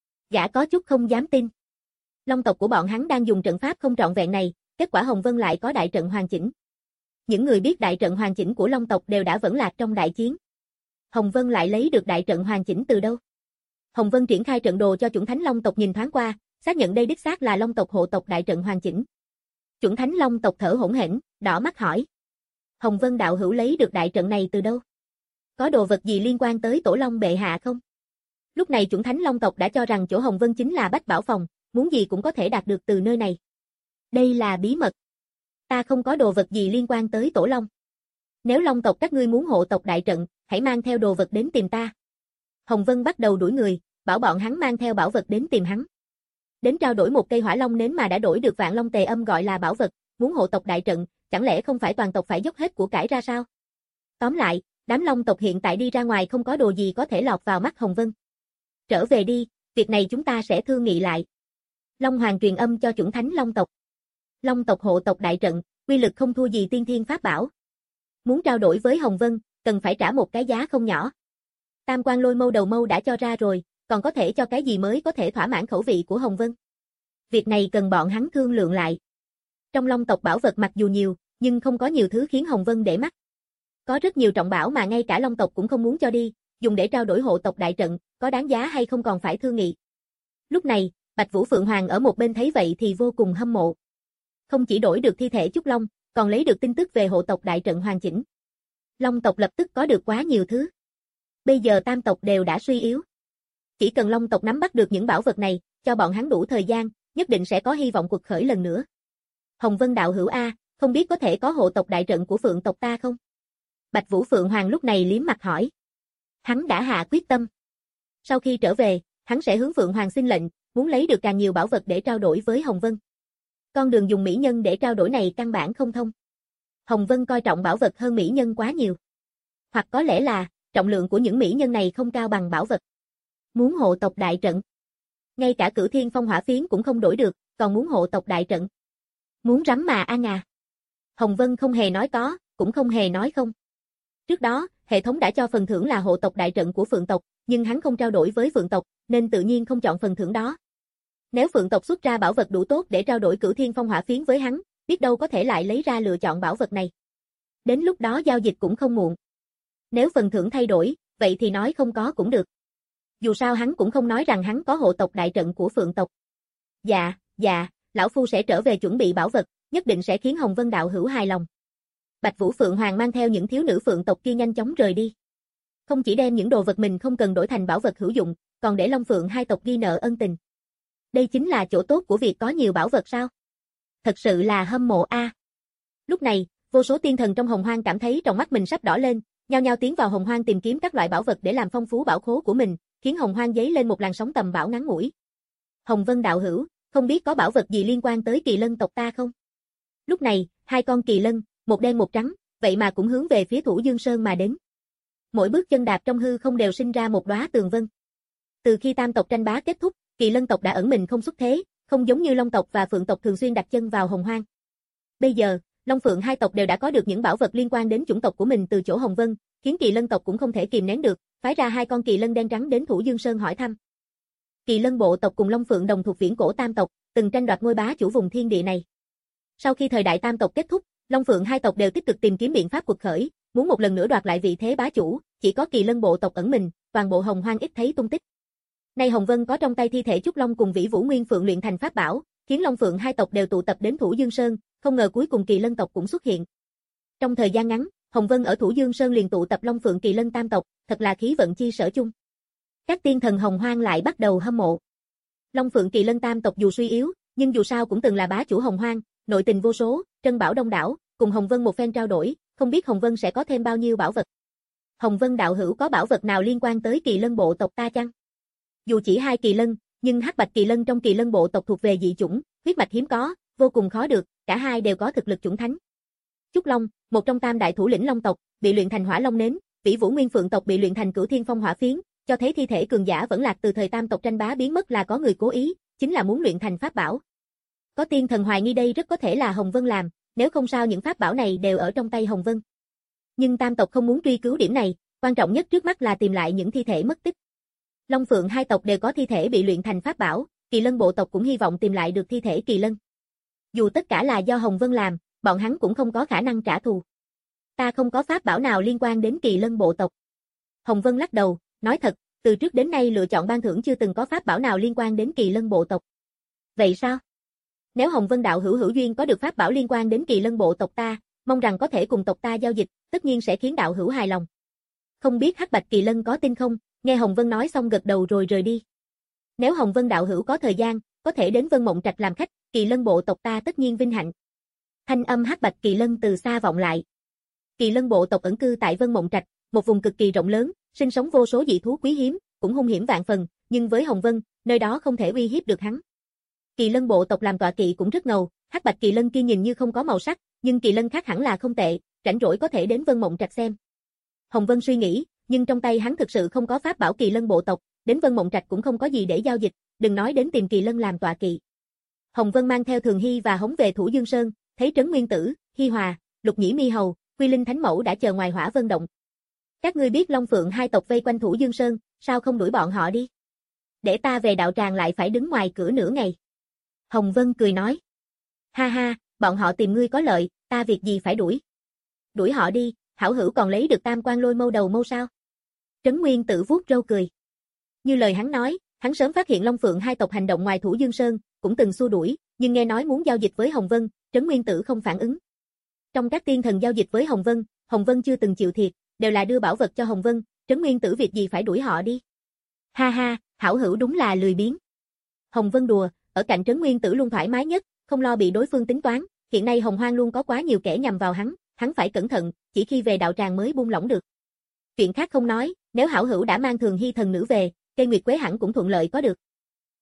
Gã có chút không dám tin. Long tộc của bọn hắn đang dùng trận pháp không trọn vẹn này, kết quả Hồng Vân lại có đại trận hoàn chỉnh. Những người biết đại trận hoàn chỉnh của Long tộc đều đã vẫn lạc trong đại chiến. Hồng Vân lại lấy được đại trận hoàn chỉnh từ đâu? Hồng Vân triển khai trận đồ cho chuẩn thánh Long tộc nhìn thoáng qua, xác nhận đây đích xác là Long tộc hộ tộc đại trận hoàn chỉnh. Chuẩn thánh Long tộc thở hổn hển, đỏ mắt hỏi. Hồng Vân đạo hữu lấy được đại trận này từ đâu? Có đồ vật gì liên quan tới Tổ Long bệ hạ không? Lúc này chuẩn thánh Long tộc đã cho rằng chỗ Hồng Vân chính là Bách Bảo Phòng, muốn gì cũng có thể đạt được từ nơi này. Đây là bí mật. Ta không có đồ vật gì liên quan tới Tổ Long. Nếu Long tộc các ngươi muốn hộ tộc đại trận, hãy mang theo đồ vật đến tìm ta. Hồng Vân bắt đầu đuổi người, bảo bọn hắn mang theo bảo vật đến tìm hắn. Đến trao đổi một cây hỏa long nến mà đã đổi được vạn long tề âm gọi là bảo vật, muốn hộ tộc đại trận, chẳng lẽ không phải toàn tộc phải dốc hết của cải ra sao? Tóm lại, đám Long tộc hiện tại đi ra ngoài không có đồ gì có thể lọt vào mắt Hồng Vân. Trở về đi, việc này chúng ta sẽ thương nghị lại. Long Hoàng truyền âm cho chuẩn thánh Long tộc. Long tộc hộ tộc đại trận, uy lực không thua gì tiên thiên pháp bảo. Muốn trao đổi với Hồng Vân, cần phải trả một cái giá không nhỏ. Tam quan lôi mâu đầu mâu đã cho ra rồi, còn có thể cho cái gì mới có thể thỏa mãn khẩu vị của Hồng Vân. Việc này cần bọn hắn thương lượng lại. Trong Long tộc bảo vật mặc dù nhiều, nhưng không có nhiều thứ khiến Hồng Vân để mắt. Có rất nhiều trọng bảo mà ngay cả Long tộc cũng không muốn cho đi, dùng để trao đổi hộ tộc đại trận, có đáng giá hay không còn phải thương nghị. Lúc này, Bạch Vũ Phượng Hoàng ở một bên thấy vậy thì vô cùng hâm mộ. Không chỉ đổi được thi thể Trúc Long, còn lấy được tin tức về hộ tộc đại trận hoàn chỉnh. Long tộc lập tức có được quá nhiều thứ. Bây giờ tam tộc đều đã suy yếu. Chỉ cần Long tộc nắm bắt được những bảo vật này, cho bọn hắn đủ thời gian, nhất định sẽ có hy vọng cuộc khởi lần nữa. Hồng Vân đạo hữu A, không biết có thể có hộ tộc đại trận của Phượng tộc ta không? Bạch Vũ Phượng Hoàng lúc này liếm mặt hỏi. Hắn đã hạ quyết tâm. Sau khi trở về, hắn sẽ hướng Phượng Hoàng xin lệnh, muốn lấy được càng nhiều bảo vật để trao đổi với Hồng Vân. Con đường dùng mỹ nhân để trao đổi này căn bản không thông. Hồng Vân coi trọng bảo vật hơn mỹ nhân quá nhiều. Hoặc có lẽ là, trọng lượng của những mỹ nhân này không cao bằng bảo vật. Muốn hộ tộc đại trận. Ngay cả Cửu Thiên Phong hỏa phiến cũng không đổi được, còn muốn hộ tộc đại trận. Muốn rắm mà ăn à. Hồng Vân không hề nói có, cũng không hề nói không. Trước đó, hệ thống đã cho phần thưởng là hộ tộc đại trận của Phượng tộc, nhưng hắn không trao đổi với Phượng tộc, nên tự nhiên không chọn phần thưởng đó. Nếu Phượng tộc xuất ra bảo vật đủ tốt để trao đổi Cửu Thiên Phong hỏa phiến với hắn, biết đâu có thể lại lấy ra lựa chọn bảo vật này. Đến lúc đó giao dịch cũng không muộn. Nếu phần thưởng thay đổi, vậy thì nói không có cũng được. Dù sao hắn cũng không nói rằng hắn có hộ tộc đại trận của Phượng tộc. Dạ, dạ, lão phu sẽ trở về chuẩn bị bảo vật, nhất định sẽ khiến Hồng Vân đạo hữu hài lòng. Bạch Vũ Phượng Hoàng mang theo những thiếu nữ Phượng tộc kia nhanh chóng rời đi. Không chỉ đem những đồ vật mình không cần đổi thành bảo vật hữu dụng, còn để Long Phượng hai tộc ghi nợ ân tình. Đây chính là chỗ tốt của việc có nhiều bảo vật sao? Thật sự là hâm mộ a. À. Lúc này, vô số tiên thần trong Hồng Hoang cảm thấy trong mắt mình sắp đỏ lên, nhao nhao tiến vào Hồng Hoang tìm kiếm các loại bảo vật để làm phong phú bảo khố của mình, khiến Hồng Hoang dấy lên một làn sóng tầm bão ngắn ngủi. Hồng Vân đạo hữu, không biết có bảo vật gì liên quan tới Kỳ Lân tộc ta không? Lúc này, hai con kỳ lân, một đen một trắng, vậy mà cũng hướng về phía Thủ Dương Sơn mà đến. Mỗi bước chân đạp trong hư không đều sinh ra một đóa tường vân. Từ khi tam tộc tranh bá kết thúc, Kỳ Lân tộc đã ẩn mình không xuất thế, không giống như Long tộc và Phượng tộc thường xuyên đặt chân vào Hồng Hoang. Bây giờ, Long Phượng hai tộc đều đã có được những bảo vật liên quan đến chủng tộc của mình từ chỗ Hồng Vân, khiến Kỳ Lân tộc cũng không thể kìm nén được, phái ra hai con kỳ lân đen trắng đến Thủ Dương Sơn hỏi thăm. Kỳ Lân bộ tộc cùng Long Phượng đồng thuộc viễn cổ tam tộc, từng tranh đoạt ngôi bá chủ vùng thiên địa này. Sau khi thời đại tam tộc kết thúc, Long Phượng hai tộc đều tích cực tìm kiếm biện pháp quật khởi, muốn một lần nữa đoạt lại vị thế bá chủ, chỉ có Kỳ Lân bộ tộc ẩn mình, toàn bộ Hồng Hoang ít thấy tung tích. Nay Hồng Vân có trong tay thi thể Trúc Long cùng Vĩ Vũ Nguyên Phượng luyện thành pháp bảo, khiến Long Phượng hai tộc đều tụ tập đến Thủ Dương Sơn, không ngờ cuối cùng Kỳ Lân tộc cũng xuất hiện. Trong thời gian ngắn, Hồng Vân ở Thủ Dương Sơn liền tụ tập Long Phượng Kỳ Lân tam tộc, thật là khí vận chi sở chung. Các tiên thần Hồng Hoang lại bắt đầu hâm mộ. Long Phượng Kỳ Lân tam tộc dù suy yếu, nhưng dù sao cũng từng là bá chủ Hồng Hoang, nội tình vô số, trân bảo đông đảo, cùng Hồng Vân một phen trao đổi, không biết Hồng Vân sẽ có thêm bao nhiêu bảo vật. Hồng Vân đạo hữu có bảo vật nào liên quan tới Kỳ Lân bộ tộc ta chăng? Dù chỉ hai kỳ lân, nhưng hắc bạch kỳ lân trong Kỳ Lân bộ tộc thuộc về dị chủng, huyết mạch hiếm có, vô cùng khó được, cả hai đều có thực lực chủng thánh. Trúc Long, một trong tam đại thủ lĩnh Long tộc, bị luyện thành Hỏa Long nến, Vĩ Vũ Nguyên Phượng tộc bị luyện thành Cửu Thiên Phong hỏa phiến, cho thấy thi thể cường giả vẫn lạc từ thời tam tộc tranh bá biến mất là có người cố ý, chính là muốn luyện thành pháp bảo. Có tiên thần hoài nghi đây rất có thể là Hồng Vân làm, nếu không sao những pháp bảo này đều ở trong tay Hồng Vân. Nhưng tam tộc không muốn truy cứu điểm này, quan trọng nhất trước mắt là tìm lại những thi thể mất tích. Long Phượng hai tộc đều có thi thể bị luyện thành pháp bảo, Kỳ Lân bộ tộc cũng hy vọng tìm lại được thi thể Kỳ Lân. Dù tất cả là do Hồng Vân làm, bọn hắn cũng không có khả năng trả thù. Ta không có pháp bảo nào liên quan đến Kỳ Lân bộ tộc. Hồng Vân lắc đầu, nói thật, từ trước đến nay lựa chọn ban thưởng chưa từng có pháp bảo nào liên quan đến Kỳ Lân bộ tộc. Vậy sao? Nếu Hồng Vân đạo hữu hữu duyên có được pháp bảo liên quan đến Kỳ Lân bộ tộc ta, mong rằng có thể cùng tộc ta giao dịch, tất nhiên sẽ khiến đạo hữu hài lòng. Không biết hắc bạch kỳ lân có tin không? Nghe Hồng Vân nói xong gật đầu rồi rời đi. Nếu Hồng Vân đạo hữu có thời gian, có thể đến Vân Mộng Trạch làm khách, Kỳ Lân bộ tộc ta tất nhiên vinh hạnh. Thanh âm hắc bạch kỳ lân từ xa vọng lại. Kỳ Lân bộ tộc ẩn cư tại Vân Mộng Trạch, một vùng cực kỳ rộng lớn, sinh sống vô số dị thú quý hiếm, cũng hung hiểm vạn phần, nhưng với Hồng Vân, nơi đó không thể uy hiếp được hắn. Kỳ Lân bộ tộc làm tọa kỵ cũng rất ngầu, hắc bạch kỳ lân kia nhìn như không có màu sắc, nhưng kỳ lân khác hẳn là không tệ, rảnh rỗi có thể đến Vân Mộng Trạch xem. Hồng Vân suy nghĩ, nhưng trong tay hắn thực sự không có pháp bảo Kỳ Lân bộ tộc, đến Vân Mộng Trạch cũng không có gì để giao dịch, đừng nói đến tìm Kỳ Lân làm tọa kỵ. Hồng Vân mang theo Thường Hy và Hống về Thủ Dương Sơn, thấy Trấn Nguyên Tử, Hi Hòa, Lục Nhĩ Mi Hầu, Quy Linh Thánh Mẫu đã chờ ngoài Hỏa Vân động. Các ngươi biết Long Phượng hai tộc vây quanh Thủ Dương Sơn, sao không đuổi bọn họ đi? Để ta về đạo tràng lại phải đứng ngoài cửa nửa ngày. Hồng Vân cười nói. Ha ha, bọn họ tìm ngươi có lợi, ta việc gì phải đuổi. Đuổi họ đi, hảo hữu còn lấy được tam quan lôi mâu đầu mâu sao? Trấn Nguyên Tử vuốt râu cười. Như lời hắn nói, hắn sớm phát hiện Long Phượng hai tộc hành động ngoài Thủ Dương Sơn, cũng từng xua đuổi, nhưng nghe nói muốn giao dịch với Hồng Vân, Trấn Nguyên Tử không phản ứng. Trong các tiên thần giao dịch với Hồng Vân, Hồng Vân chưa từng chịu thiệt, đều là đưa bảo vật cho Hồng Vân, Trấn Nguyên Tử việc gì phải đuổi họ đi. Ha ha, hảo hữu đúng là lười biếng. Hồng Vân đùa, ở cạnh Trấn Nguyên Tử luôn thoải mái nhất, không lo bị đối phương tính toán, hiện nay Hồng Hoang luôn có quá nhiều kẻ nhằm vào hắn, hắn phải cẩn thận, chỉ khi về đạo tràng mới buông lỏng được. Chuyện khác không nói, nếu hảo hữu đã mang Thường Hy thần nữ về, cây Nguyệt Quế hẳn cũng thuận lợi có được.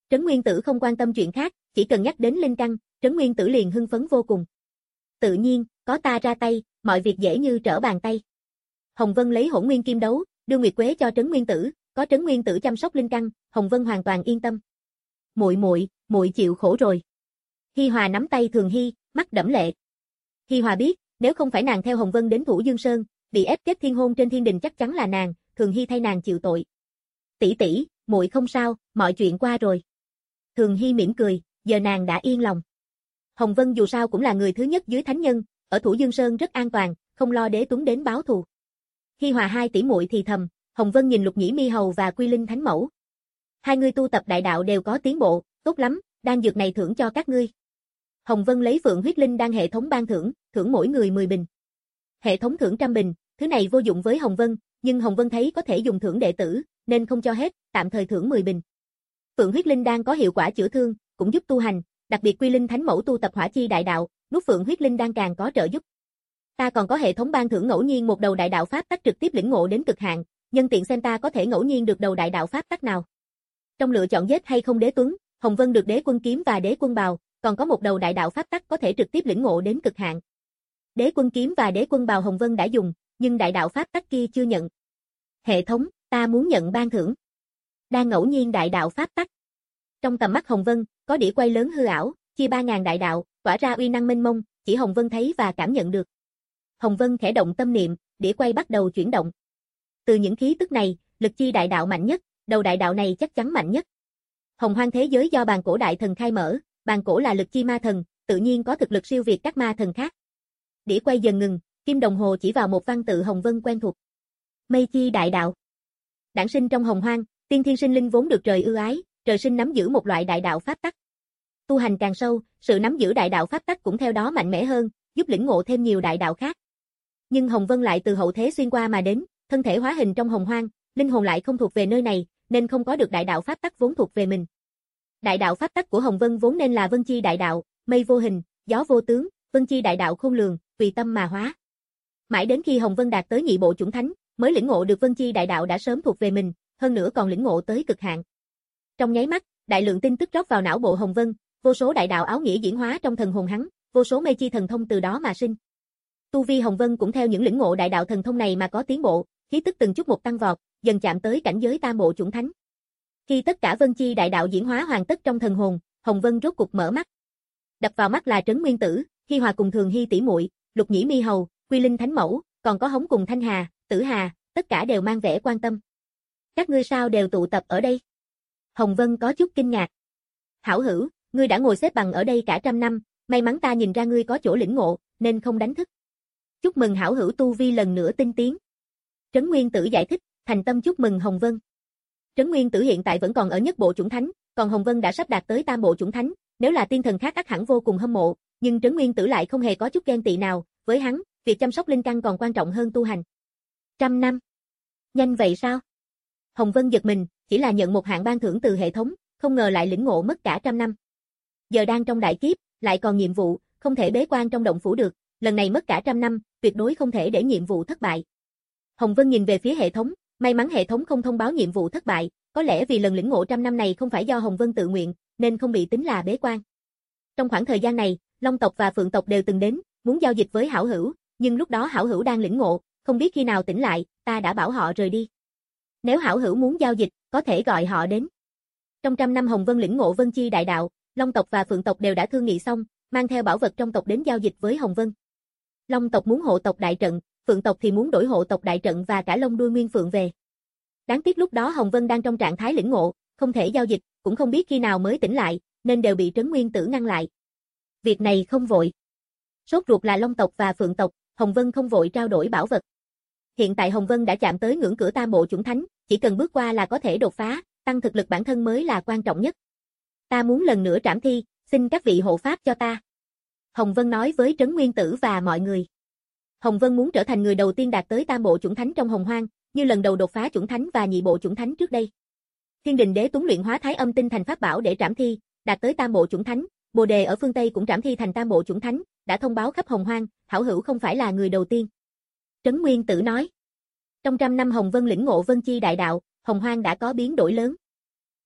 Trấn Nguyên Tử không quan tâm chuyện khác, chỉ cần nhắc đến linh căn, Trấn Nguyên Tử liền hưng phấn vô cùng. Tự nhiên, có ta ra tay, mọi việc dễ như trở bàn tay. Hồng Vân lấy Hỗn Nguyên Kim Đấu, đưa Nguyệt Quế cho Trấn Nguyên Tử, có Trấn Nguyên Tử chăm sóc linh căn, Hồng Vân hoàn toàn yên tâm. Muội muội, muội chịu khổ rồi. Hi Hòa nắm tay Thường Hy, mắt đẫm lệ. Hi Hòa biết, nếu không phải nàng theo Hồng Vân đến Thủ Dương Sơn, bị ép kết thiên hôn trên thiên đình chắc chắn là nàng, Thường Hy thay nàng chịu tội. Tỷ tỷ, muội không sao, mọi chuyện qua rồi. Thường Hy mỉm cười, giờ nàng đã yên lòng. Hồng Vân dù sao cũng là người thứ nhất dưới thánh nhân, ở Thủ Dương Sơn rất an toàn, không lo Đế Tuấn đến báo thù. Hi Hòa hai tỷ muội thì thầm, Hồng Vân nhìn Lục Nhĩ Mi Hầu và Quy Linh Thánh Mẫu. Hai người tu tập đại đạo đều có tiến bộ, tốt lắm, đan dược này thưởng cho các ngươi. Hồng Vân lấy Phượng huyết linh đan hệ thống ban thưởng, thưởng mỗi người mười bình. Hệ thống thưởng trăm bình, thứ này vô dụng với Hồng Vân, nhưng Hồng Vân thấy có thể dùng thưởng đệ tử, nên không cho hết, tạm thời thưởng mười bình. Phượng huyết linh đan có hiệu quả chữa thương, cũng giúp tu hành, đặc biệt Quy Linh Thánh Mẫu tu tập hỏa chi đại đạo, nuốt Phượng huyết linh đan càng có trợ giúp. Ta còn có hệ thống ban thưởng ngẫu nhiên một đầu đại đạo pháp tắc trực tiếp lĩnh ngộ đến cực hạn, nhân tiện xem ta có thể ngẫu nhiên được đầu đại đạo pháp tắc nào. Trong lựa chọn giết hay không Đế Tuấn, Hồng Vân được Đế Quân Kiếm và Đế Quân Bào, còn có một đầu đại đạo pháp tắc có thể trực tiếp lĩnh ngộ đến cực hạn. Đế Quân Kiếm và Đế Quân Bào Hồng Vân đã dùng, nhưng đại đạo pháp tắc kia chưa nhận. Hệ thống, ta muốn nhận ban thưởng. Đang ngẫu nhiên đại đạo pháp tắc. Trong tầm mắt Hồng Vân, có đĩa quay lớn hư ảo, chia ba ngàn đại đạo, tỏa ra uy năng mênh mông, chỉ Hồng Vân thấy và cảm nhận được. Hồng Vân khẽ động tâm niệm, đĩa quay bắt đầu chuyển động. Từ những khí tức này, lực chi đại đạo mạnh nhất, đầu đại đạo này chắc chắn mạnh nhất. Hồng Hoang thế giới do bàn cổ đại thần khai mở, bàn cổ là lực chi ma thần, tự nhiên có thực lực siêu việt các ma thần khác. Đĩa quay dần ngừng, kim đồng hồ chỉ vào một văn tự Hồng Vân quen thuộc. Mây chi đại đạo. Đản sinh trong Hồng Hoang, tiên thiên sinh linh vốn được trời ưu ái, trời sinh nắm giữ một loại đại đạo pháp tắc. Tu hành càng sâu, sự nắm giữ đại đạo pháp tắc cũng theo đó mạnh mẽ hơn, giúp lĩnh ngộ thêm nhiều đại đạo khác. Nhưng Hồng Vân lại từ hậu thế xuyên qua mà đến, thân thể hóa hình trong Hồng Hoang, linh hồn lại không thuộc về nơi này, nên không có được đại đạo pháp tắc vốn thuộc về mình. Đại đạo pháp tắc của Hồng Vân vốn nên là Vân chi đại đạo, mây vô hình, gió vô tướng, Vân chi đại đạo khôn lường, tùy tâm mà hóa. Mãi đến khi Hồng Vân đạt tới nhị bộ chủng thánh, mới lĩnh ngộ được Vân chi đại đạo đã sớm thuộc về mình, hơn nữa còn lĩnh ngộ tới cực hạn. Trong nháy mắt, đại lượng tin tức rót vào não bộ Hồng Vân, vô số đại đạo áo nghĩa diễn hóa trong thần hồn hắn, vô số mây chi thần thông từ đó mà sinh. Tu vi Hồng Vân cũng theo những lĩnh ngộ đại đạo thần thông này mà có tiến bộ, khí tức từng chút một tăng vọt, dần chạm tới cảnh giới tam bộ chủng thánh. Khi tất cả Vân chi đại đạo diễn hóa hoàn tất trong thần hồn, Hồng Vân rốt cục mở mắt. Đập vào mắt là Trấn Nguyên Tử, Hi Hòa cùng Thường Hy tỷ muội, Lục Nhĩ Mi Hầu, Quy Linh Thánh Mẫu, còn có Hống cùng Thanh Hà, Tử Hà, tất cả đều mang vẻ quan tâm. Các ngươi sao đều tụ tập ở đây? Hồng Vân có chút kinh ngạc. Hảo hữu, ngươi đã ngồi xếp bằng ở đây cả trăm năm, may mắn ta nhìn ra ngươi có chỗ lĩnh ngộ, nên không đánh thức. Chúc mừng hảo hữu tu vi lần nữa tinh tiến. Trấn Nguyên Tử giải thích, thành tâm chúc mừng Hồng Vân. Trấn Nguyên Tử hiện tại vẫn còn ở nhất bộ chủng thánh, còn Hồng Vân đã sắp đạt tới tam bộ chủng thánh, nếu là tiên thần khác ắt hẳn vô cùng hâm mộ, nhưng Trấn Nguyên Tử lại không hề có chút ghen tị nào, với hắn, việc chăm sóc linh căn còn quan trọng hơn tu hành. Trăm năm. Nhanh vậy sao? Hồng Vân giật mình, chỉ là nhận một hạng ban thưởng từ hệ thống, không ngờ lại lĩnh ngộ mất cả trăm năm. Giờ đang trong đại kiếp, lại còn nhiệm vụ, không thể bế quan trong động phủ được, lần này mất cả trăm năm, tuyệt đối không thể để nhiệm vụ thất bại. Hồng Vân nhìn về phía hệ thống, may mắn hệ thống không thông báo nhiệm vụ thất bại, có lẽ vì lần lĩnh ngộ trăm năm này không phải do Hồng Vân tự nguyện, nên không bị tính là bế quan. Trong khoảng thời gian này, Long tộc và Phượng tộc đều từng đến, muốn giao dịch với hảo hữu, nhưng lúc đó hảo hữu đang lĩnh ngộ, không biết khi nào tỉnh lại, ta đã bảo họ rời đi. Nếu hảo hữu muốn giao dịch, có thể gọi họ đến. Trong trăm năm Hồng Vân lĩnh ngộ Vân chi đại đạo, Long tộc và Phượng tộc đều đã thương nghị xong, mang theo bảo vật trong tộc đến giao dịch với Hồng Vân. Long tộc muốn hộ tộc đại trận, Phượng tộc thì muốn đổi hộ tộc đại trận và cả lông đuôi nguyên phượng về. Đáng tiếc lúc đó Hồng Vân đang trong trạng thái lĩnh ngộ, không thể giao dịch, cũng không biết khi nào mới tỉnh lại, nên đều bị Trấn Nguyên Tử ngăn lại. Việc này không vội. Sốt ruột là Long tộc và Phượng tộc, Hồng Vân không vội trao đổi bảo vật. Hiện tại Hồng Vân đã chạm tới ngưỡng cửa tam bộ chủng thánh, chỉ cần bước qua là có thể đột phá, tăng thực lực bản thân mới là quan trọng nhất. Ta muốn lần nữa trảm thi, xin các vị hộ pháp cho ta. Hồng Vân nói với Trấn Nguyên Tử và mọi người. Hồng Vân muốn trở thành người đầu tiên đạt tới tam bộ chủng thánh trong Hồng Hoang, như lần đầu đột phá chủng thánh và nhị bộ chủng thánh trước đây. Thiên Đình Đế Tuấn luyện hóa Thái Âm Tinh thành pháp bảo để trảm thi, đạt tới tam bộ chủng thánh, Bồ Đề ở phương Tây cũng trảm thi thành tam bộ chủng thánh, đã thông báo khắp Hồng Hoang, hảo hữu không phải là người đầu tiên. Trấn Nguyên Tử nói. Trong trăm năm Hồng Vân lĩnh ngộ Vân chi đại đạo, Hồng Hoang đã có biến đổi lớn.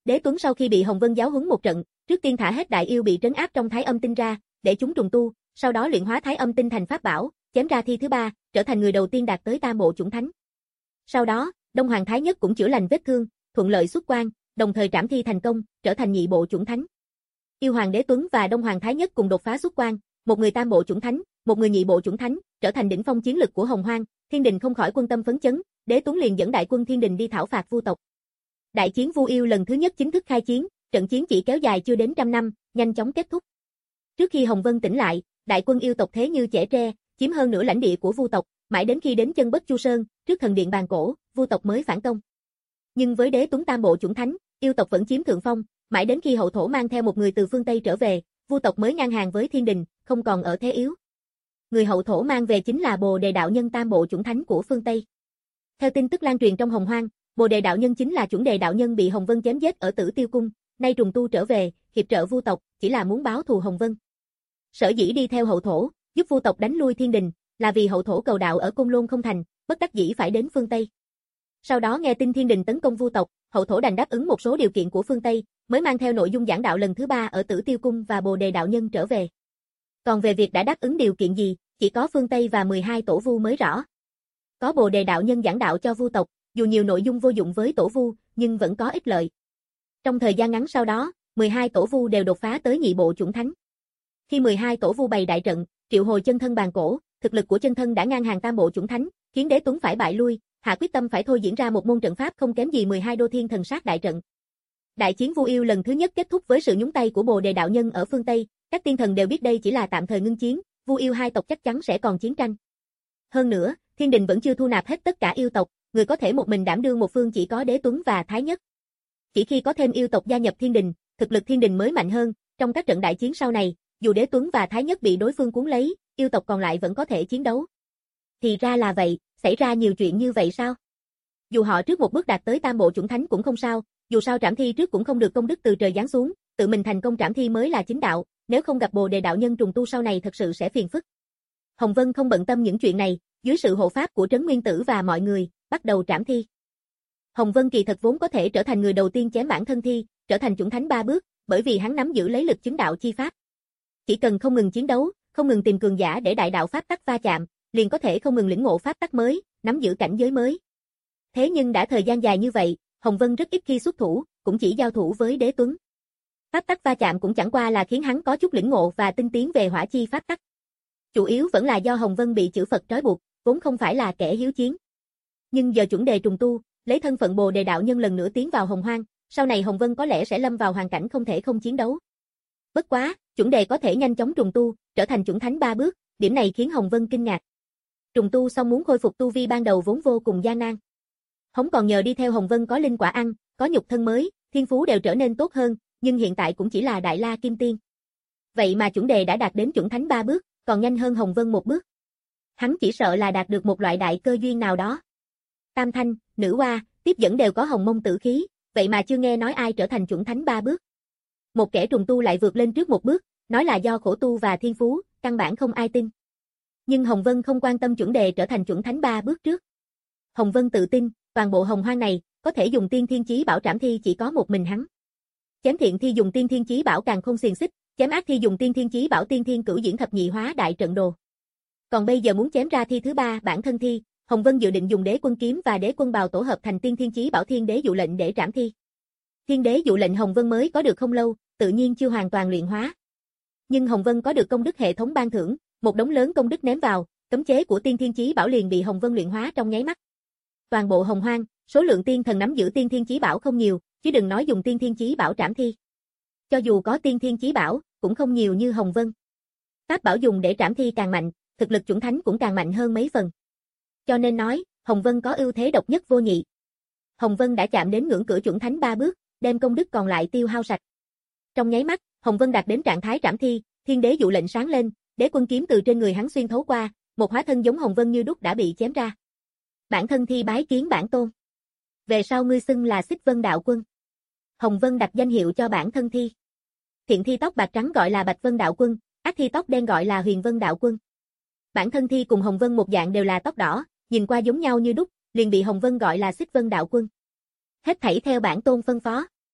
Đế Tuấn sau khi bị Hồng Vân giáo huấn một trận, trước tiên thả hết đại yêu bị trấn áp trong Thái Âm Tinh ra, để chúng trùng tu, sau đó luyện hóa Thái Âm Tinh thành pháp bảo, chém ra thi thứ ba, trở thành người đầu tiên đạt tới tam bộ chủng thánh. Sau đó, Đông Hoàng Thái Nhất cũng chữa lành vết thương, thuận lợi xuất quan, đồng thời trảm thi thành công, trở thành nhị bộ chủng thánh. Yêu Hoàng Đế Tuấn và Đông Hoàng Thái Nhất cùng đột phá xuất quan, một người tam bộ chủng thánh, một người nhị bộ chủng thánh, trở thành đỉnh phong chiến lực của Hồng Hoang, Thiên Đình không khỏi quân tâm phấn chấn, Đế Tuấn liền dẫn đại quân Thiên Đình đi thảo phạt Vu tộc. Đại chiến Vu Yêu lần thứ nhất chính thức khai chiến, trận chiến chỉ kéo dài chưa đến trăm năm, nhanh chóng kết thúc. Trước khi Hồng Vân tỉnh lại, đại quân yêu tộc thế như chẻ tre, chiếm hơn nửa lãnh địa của Vu tộc, mãi đến khi đến chân Bất Chu Sơn, trước thần điện bàn cổ, Vu tộc mới phản công. Nhưng với Đế Tuấn tam bộ chủng thánh, yêu tộc vẫn chiếm thượng phong, mãi đến khi Hậu Thổ mang theo một người từ phương Tây trở về, Vu tộc mới ngang hàng với Thiên Đình, không còn ở thế yếu. Người Hậu Thổ mang về chính là Bồ Đề đạo nhân tam bộ chủng thánh của phương Tây. Theo tin tức lan truyền trong Hồng Hoang, Bồ Đề đạo nhân chính là chuẩn đề đạo nhân bị Hồng Vân chém giết ở Tử Tiêu cung, nay trùng tu trở về, hiệp trợ Vu tộc, chỉ là muốn báo thù Hồng Vân. Sở dĩ đi theo Hậu Thổ, giúp Vu tộc đánh lui Thiên Đình, là vì Hậu Thổ cầu đạo ở Côn Lôn không thành, bất đắc dĩ phải đến phương Tây. Sau đó nghe tin Thiên Đình tấn công Vu tộc, Hậu Thổ đành đáp ứng một số điều kiện của phương Tây, mới mang theo nội dung giảng đạo lần thứ ba ở Tử Tiêu cung và Bồ Đề đạo nhân trở về. Còn về việc đã đáp ứng điều kiện gì, chỉ có phương Tây và mười hai tổ Vu mới rõ. Có Bồ Đề đạo nhân giảng đạo cho Vu tộc, dù nhiều nội dung vô dụng với tổ Vu, nhưng vẫn có ích lợi. Trong thời gian ngắn sau đó, mười hai tổ Vu đều đột phá tới nhị bộ chủng thánh. Khi mười hai tổ Vu bày đại trận, triệu hồi chân thân bàn cổ, thực lực của chân thân đã ngang hàng tam bộ chủng thánh, khiến Đế Tuấn phải bại lui, hạ quyết tâm phải thôi diễn ra một môn trận pháp không kém gì mười hai đô thiên thần sát đại trận. Đại chiến Vu Yêu lần thứ nhất kết thúc với sự nhúng tay của Bồ Đề đạo nhân ở phương Tây, các tiên thần đều biết đây chỉ là tạm thời ngưng chiến, Vu Yêu hai tộc chắc chắn sẽ còn chiến tranh. Hơn nữa, Thiên Đình vẫn chưa thu nạp hết tất cả yêu tộc, người có thể một mình đảm đương một phương chỉ có Đế Tuấn và Thái Nhất. Chỉ khi có thêm yêu tộc gia nhập Thiên Đình, thực lực Thiên Đình mới mạnh hơn, trong các trận đại chiến sau này, dù Đế Tuấn và Thái Nhất bị đối phương cuốn lấy, yêu tộc còn lại vẫn có thể chiến đấu. Thì ra là vậy, xảy ra nhiều chuyện như vậy sao? Dù họ trước một bước đạt tới tam bộ chủng thánh cũng không sao, dù sao trảm thi trước cũng không được công đức từ trời giáng xuống, tự mình thành công trảm thi mới là chính đạo, nếu không gặp Bồ Đề đạo nhân trùng tu sau này thật sự sẽ phiền phức. Hồng Vân không bận tâm những chuyện này, dưới sự hộ pháp của Trấn Nguyên Tử và mọi người, bắt đầu trảm thi. Hồng Vân kỳ thật vốn có thể trở thành người đầu tiên chém bản thân thi, trở thành chủng thánh ba bước, bởi vì hắn nắm giữ lấy lực chứng đạo chi pháp. Chỉ cần không ngừng chiến đấu, không ngừng tìm cường giả để đại đạo pháp tắc va chạm, liền có thể không ngừng lĩnh ngộ pháp tắc mới, nắm giữ cảnh giới mới. Thế nhưng đã thời gian dài như vậy, Hồng Vân rất ít khi xuất thủ, cũng chỉ giao thủ với Đế Tuấn. Pháp tắc va chạm cũng chẳng qua là khiến hắn có chút lĩnh ngộ và tinh tiến về hỏa chi pháp tắc. Chủ yếu vẫn là do Hồng Vân bị chữ Phật trói buộc, vốn không phải là kẻ hiếu chiến. Nhưng giờ chuẩn đề trùng tu, lấy thân phận Bồ Đề đạo nhân lần nữa tiến vào Hồng Hoang, sau này Hồng Vân có lẽ sẽ lâm vào hoàn cảnh không thể không chiến đấu. Bất quá, chuẩn đề có thể nhanh chóng trùng tu, trở thành chủng thánh ba bước, điểm này khiến Hồng Vân kinh ngạc. Trùng tu xong muốn khôi phục tu vi ban đầu vốn vô cùng gian nan. Hống còn nhờ đi theo Hồng Vân có linh quả ăn, có nhục thân mới, thiên phú đều trở nên tốt hơn, nhưng hiện tại cũng chỉ là Đại La Kim Tiên. Vậy mà chuẩn đề đã đạt đến chủng thánh ba bước, còn nhanh hơn Hồng Vân một bước. Hắn chỉ sợ là đạt được một loại đại cơ duyên nào đó. Tam Thanh, Nữ Hoa, tiếp dẫn đều có hồng mông tử khí, vậy mà chưa nghe nói ai trở thành chủng thánh ba bước. Một kẻ trùng tu lại vượt lên trước một bước, nói là do khổ tu và thiên phú, căn bản không ai tin. Nhưng Hồng Vân không quan tâm chuẩn đề trở thành chủng thánh ba bước trước. Hồng Vân tự tin, toàn bộ Hồng Hoang này, có thể dùng tiên thiên chí bảo trảm thi chỉ có một mình hắn. Chém thiện thi dùng tiên thiên chí bảo càng không xiềng xích, chém ác thi dùng tiên thiên chí bảo tiên thiên cửu diễn thập nhị hóa đại trận đồ. Còn bây giờ muốn chém ra thi thứ ba bản thân thi, Hồng Vân dự định dùng đế quân kiếm và đế quân bào tổ hợp thành tiên thiên chí bảo thiên đế dụ lệnh để trảm thi. Thiên đế dụ lệnh Hồng Vân mới có được không lâu, tự nhiên chưa hoàn toàn luyện hóa. Nhưng Hồng Vân có được công đức hệ thống ban thưởng, một đống lớn công đức ném vào, cấm chế của tiên thiên chí bảo liền bị Hồng Vân luyện hóa trong nháy mắt. Toàn bộ Hồng Hoang, số lượng tiên thần nắm giữ tiên thiên chí bảo không nhiều, chứ đừng nói dùng tiên thiên chí bảo trảm thi. Cho dù có tiên thiên chí bảo, cũng không nhiều như Hồng Vân. Pháp bảo dùng để trảm thi càng mạnh, thực lực chủng thánh cũng càng mạnh hơn mấy phần. Cho nên nói, Hồng Vân có ưu thế độc nhất vô nhị. Hồng Vân đã chạm đến ngưỡng cửa chủng thánh ba bước, đem công đức còn lại tiêu hao sạch. Trong nháy mắt, Hồng Vân đạt đến trạng thái trảm thi, thiên đế dụ lệnh sáng lên, đế quân kiếm từ trên người hắn xuyên thấu qua, một hóa thân giống Hồng Vân như đúc đã bị chém ra. Bản thân thi bái kiến bản tôn. Về sau ngươi xưng là Xích Vân đạo quân. Hồng Vân đặt danh hiệu cho bản thân thi. Thiện thi tóc bạc trắng gọi là Bạch Vân đạo quân, ác thi tóc đen gọi là Huyền Vân đạo quân. Bản thân thi cùng Hồng Vân một dạng đều là tóc đỏ, nhìn qua giống nhau như đúc, liền bị Hồng Vân gọi là Xích Vân đạo quân. Hết thảy theo bản tôn phân phó.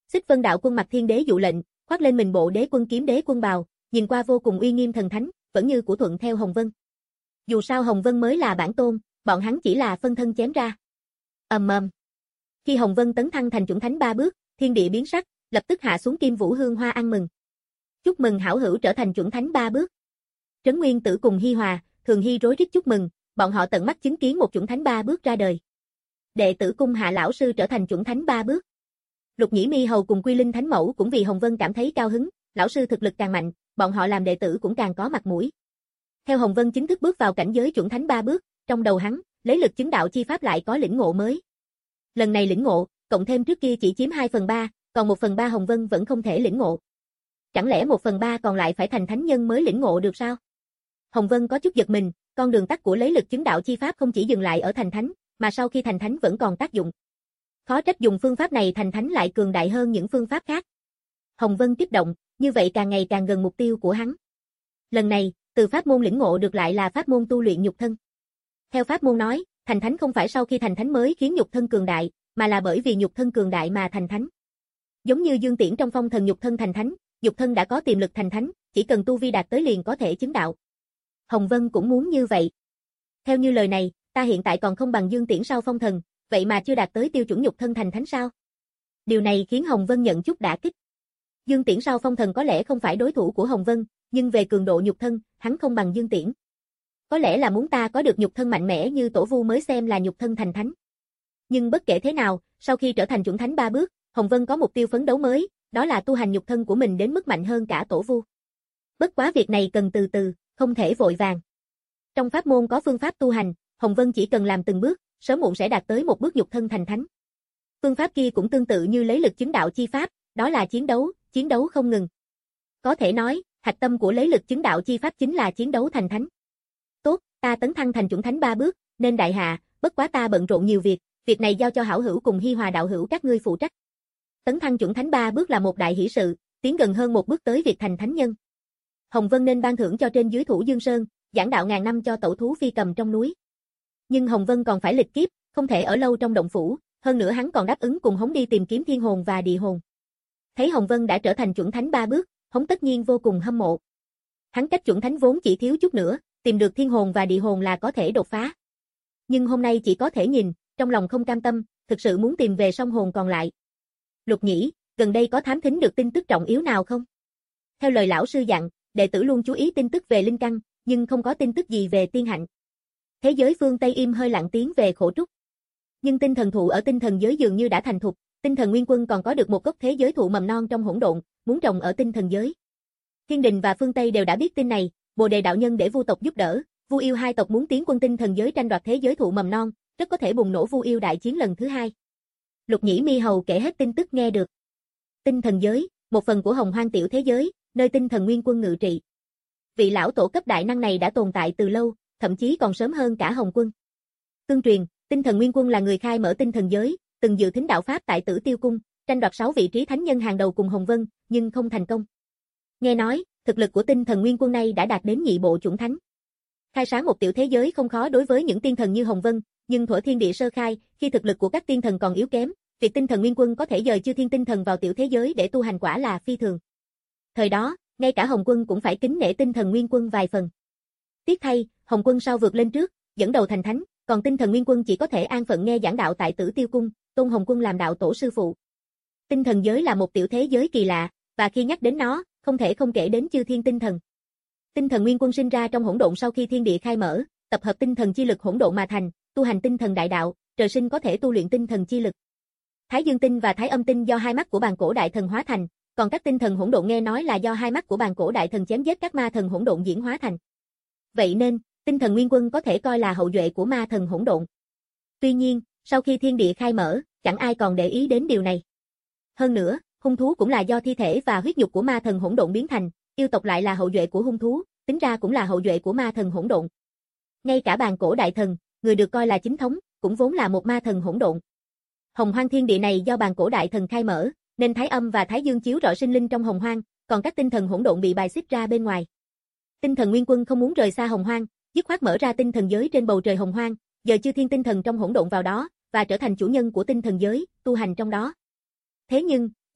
Xích Vân đạo quân mặc Thiên Đế dụ lệnh, khoác lên mình bộ Đế quân kiếm Đế quân bào, nhìn qua vô cùng uy nghiêm thần thánh, vẫn như của thuận theo Hồng Vân. Dù sao Hồng Vân mới là bản tôn, bọn hắn chỉ là phân thân chém ra. Ầm ầm. Khi Hồng Vân tấn thăng thành chuẩn thánh ba bước, thiên địa biến sắc, lập tức hạ xuống Kim Vũ Hương Hoa ăn mừng. Chúc mừng hảo hữu trở thành chuẩn thánh ba bước. Trấn Nguyên Tử cùng Hi Hòa, Thường Hy rối rít chúc mừng, bọn họ tận mắt chứng kiến một chuẩn thánh ba bước ra đời. Đệ tử cung Hạ lão sư trở thành chuẩn thánh ba bước. Lục Nhĩ Mi hầu cùng Quy Linh Thánh mẫu cũng vì Hồng Vân cảm thấy cao hứng, lão sư thực lực càng mạnh, bọn họ làm đệ tử cũng càng có mặt mũi. Theo Hồng Vân chính thức bước vào cảnh giới chuẩn thánh ba bước, trong đầu hắn, lấy lực chứng đạo chi pháp lại có lĩnh ngộ mới. Lần này lĩnh ngộ, cộng thêm trước kia chỉ chiếm hai phần ba, còn một phần ba Hồng Vân vẫn không thể lĩnh ngộ. Chẳng lẽ một phần ba còn lại phải thành thánh nhân mới lĩnh ngộ được sao? Hồng Vân có chút giật mình, con đường tắt của lấy lực chứng đạo chi pháp không chỉ dừng lại ở thành thánh, mà sau khi thành thánh vẫn còn tác dụng. Khó trách dùng phương pháp này thành thánh lại cường đại hơn những phương pháp khác. Hồng Vân kích động, như vậy càng ngày càng gần mục tiêu của hắn. Lần này, từ pháp môn lĩnh ngộ được lại là pháp môn tu luyện nhục thân. Theo pháp môn nói, thành thánh không phải sau khi thành thánh mới khiến nhục thân cường đại, mà là bởi vì nhục thân cường đại mà thành thánh. Giống như Dương Tiễn trong Phong Thần nhục thân thành thánh, nhục thân đã có tiềm lực thành thánh, chỉ cần tu vi đạt tới liền có thể chứng đạo. Hồng Vân cũng muốn như vậy. Theo như lời này, ta hiện tại còn không bằng Dương Tiễn sau Phong Thần, vậy mà chưa đạt tới tiêu chuẩn nhục thân thành thánh sao? Điều này khiến Hồng Vân nhận chút đả kích. Dương Tiễn sau Phong Thần có lẽ không phải đối thủ của Hồng Vân, nhưng về cường độ nhục thân, hắn không bằng Dương Tiễn. Có lẽ là muốn ta có được nhục thân mạnh mẽ như Tổ Vu mới xem là nhục thân thành thánh. Nhưng bất kể thế nào, sau khi trở thành chuẩn thánh ba bước, Hồng Vân có mục tiêu phấn đấu mới, đó là tu hành nhục thân của mình đến mức mạnh hơn cả Tổ Vu. Bất quá việc này cần từ từ, không thể vội vàng. Trong pháp môn có phương pháp tu hành, Hồng Vân chỉ cần làm từng bước, sớm muộn sẽ đạt tới một bước nhục thân thành thánh. Phương pháp kia cũng tương tự như lấy lực chứng đạo chi pháp, đó là chiến đấu, chiến đấu không ngừng. Có thể nói, hạch tâm của lấy lực chứng đạo chi pháp chính là chiến đấu thành thánh. Tốt, ta tấn thăng thành chuẩn thánh ba bước, nên đại hạ, bất quá ta bận rộn nhiều việc, việc này giao cho hảo hữu cùng Hi Hòa đạo hữu các ngươi phụ trách. Tấn thăng chuẩn thánh ba bước là một đại hỷ sự, tiến gần hơn một bước tới việc thành thánh nhân. Hồng Vân nên ban thưởng cho trên dưới thủ Dương Sơn, giảng đạo ngàn năm cho tẩu thú phi cầm trong núi. Nhưng Hồng Vân còn phải lịch kiếp, không thể ở lâu trong động phủ, hơn nữa hắn còn đáp ứng cùng Hống đi tìm kiếm thiên hồn và địa hồn. Thấy Hồng Vân đã trở thành chuẩn thánh ba bước, Hống tất nhiên vô cùng hâm mộ. Hắn cách chuẩn thánh vốn chỉ thiếu chút nữa, tìm được thiên hồn và địa hồn là có thể đột phá. Nhưng hôm nay chỉ có thể nhìn, trong lòng không cam tâm, thực sự muốn tìm về song hồn còn lại. Lục Nhĩ, gần đây có thám thính được tin tức trọng yếu nào không? Theo lời lão sư dặn, đệ tử luôn chú ý tin tức về linh căn, nhưng không có tin tức gì về tiên hạnh. Thế giới phương Tây im hơi lặng tiếng về khổ trúc. Nhưng tinh thần thụ ở tinh thần giới dường như đã thành thục, tinh thần nguyên quân còn có được một gốc thế giới thụ mầm non trong hỗn độn, muốn trồng ở tinh thần giới. Thiên Đình và phương Tây đều đã biết tin này, Bồ Đề đạo nhân để Vu tộc giúp đỡ, Vu yêu hai tộc muốn tiến quân tinh thần giới tranh đoạt thế giới thụ mầm non, rất có thể bùng nổ Vu yêu đại chiến lần thứ hai. Lục Nhĩ Mi hầu kể hết tin tức nghe được. Tinh thần giới, một phần của Hồng Hoang tiểu thế giới, nơi tinh thần nguyên quân ngự trị. Vị lão tổ cấp đại năng này đã tồn tại từ lâu, thậm chí còn sớm hơn cả Hồng Quân. Tương truyền, tinh thần nguyên quân là người khai mở tinh thần giới, từng dự thính đạo pháp tại Tử Tiêu cung, tranh đoạt sáu vị trí thánh nhân hàng đầu cùng Hồng Vân, nhưng không thành công. Nghe nói, thực lực của tinh thần nguyên quân này đã đạt đến nhị bộ chuẩn thánh. Khai sáng một tiểu thế giới không khó đối với những tiên thần như Hồng Vân, nhưng thuở thiên địa sơ khai, khi thực lực của các tiên thần còn yếu kém, việc tinh thần nguyên quân có thể dời chư thiên tinh thần vào tiểu thế giới để tu hành quả là phi thường. Thời đó, ngay cả Hồng Quân cũng phải kính nể tinh thần nguyên quân vài phần. Tiếc thay, Hồng Quân sau vượt lên trước, dẫn đầu thành thánh, còn tinh thần nguyên quân chỉ có thể an phận nghe giảng đạo tại Tử Tiêu cung, tôn Hồng Quân làm đạo tổ sư phụ. Tinh thần giới là một tiểu thế giới kỳ lạ, và khi nhắc đến nó, không thể không kể đến chư thiên tinh thần. Tinh thần nguyên quân sinh ra trong hỗn độn sau khi thiên địa khai mở, tập hợp tinh thần chi lực hỗn độn mà thành, tu hành tinh thần đại đạo, trời sinh có thể tu luyện tinh thần chi lực. Thái Dương tinh và Thái Âm tinh do hai mắt của bàn cổ đại thần hóa thành, còn các tinh thần hỗn độn nghe nói là do hai mắt của bàn cổ đại thần chém giết các ma thần hỗn độn diễn hóa thành. Vậy nên, tinh thần nguyên quân có thể coi là hậu duệ của ma thần hỗn độn. Tuy nhiên, sau khi thiên địa khai mở, chẳng ai còn để ý đến điều này. Hơn nữa, hung thú cũng là do thi thể và huyết nhục của ma thần hỗn độn biến thành, yêu tộc lại là hậu duệ của hung thú, tính ra cũng là hậu duệ của ma thần hỗn độn. Ngay cả bàn cổ đại thần, người được coi là chính thống, cũng vốn là một ma thần hỗn độn. Hồng Hoang thiên địa này do bàn cổ đại thần khai mở, nên Thái Âm và Thái Dương chiếu rọi sinh linh trong Hồng Hoang, còn các tinh thần hỗn độn bị bài xích ra bên ngoài. Tinh thần nguyên quân không muốn rời xa Hồng Hoang, dứt khoát mở ra tinh thần giới trên bầu trời Hồng Hoang, giờ chư thiên tinh thần trong hỗn độn vào đó, và trở thành chủ nhân của tinh thần giới, tu hành trong đó. Thế nhưng,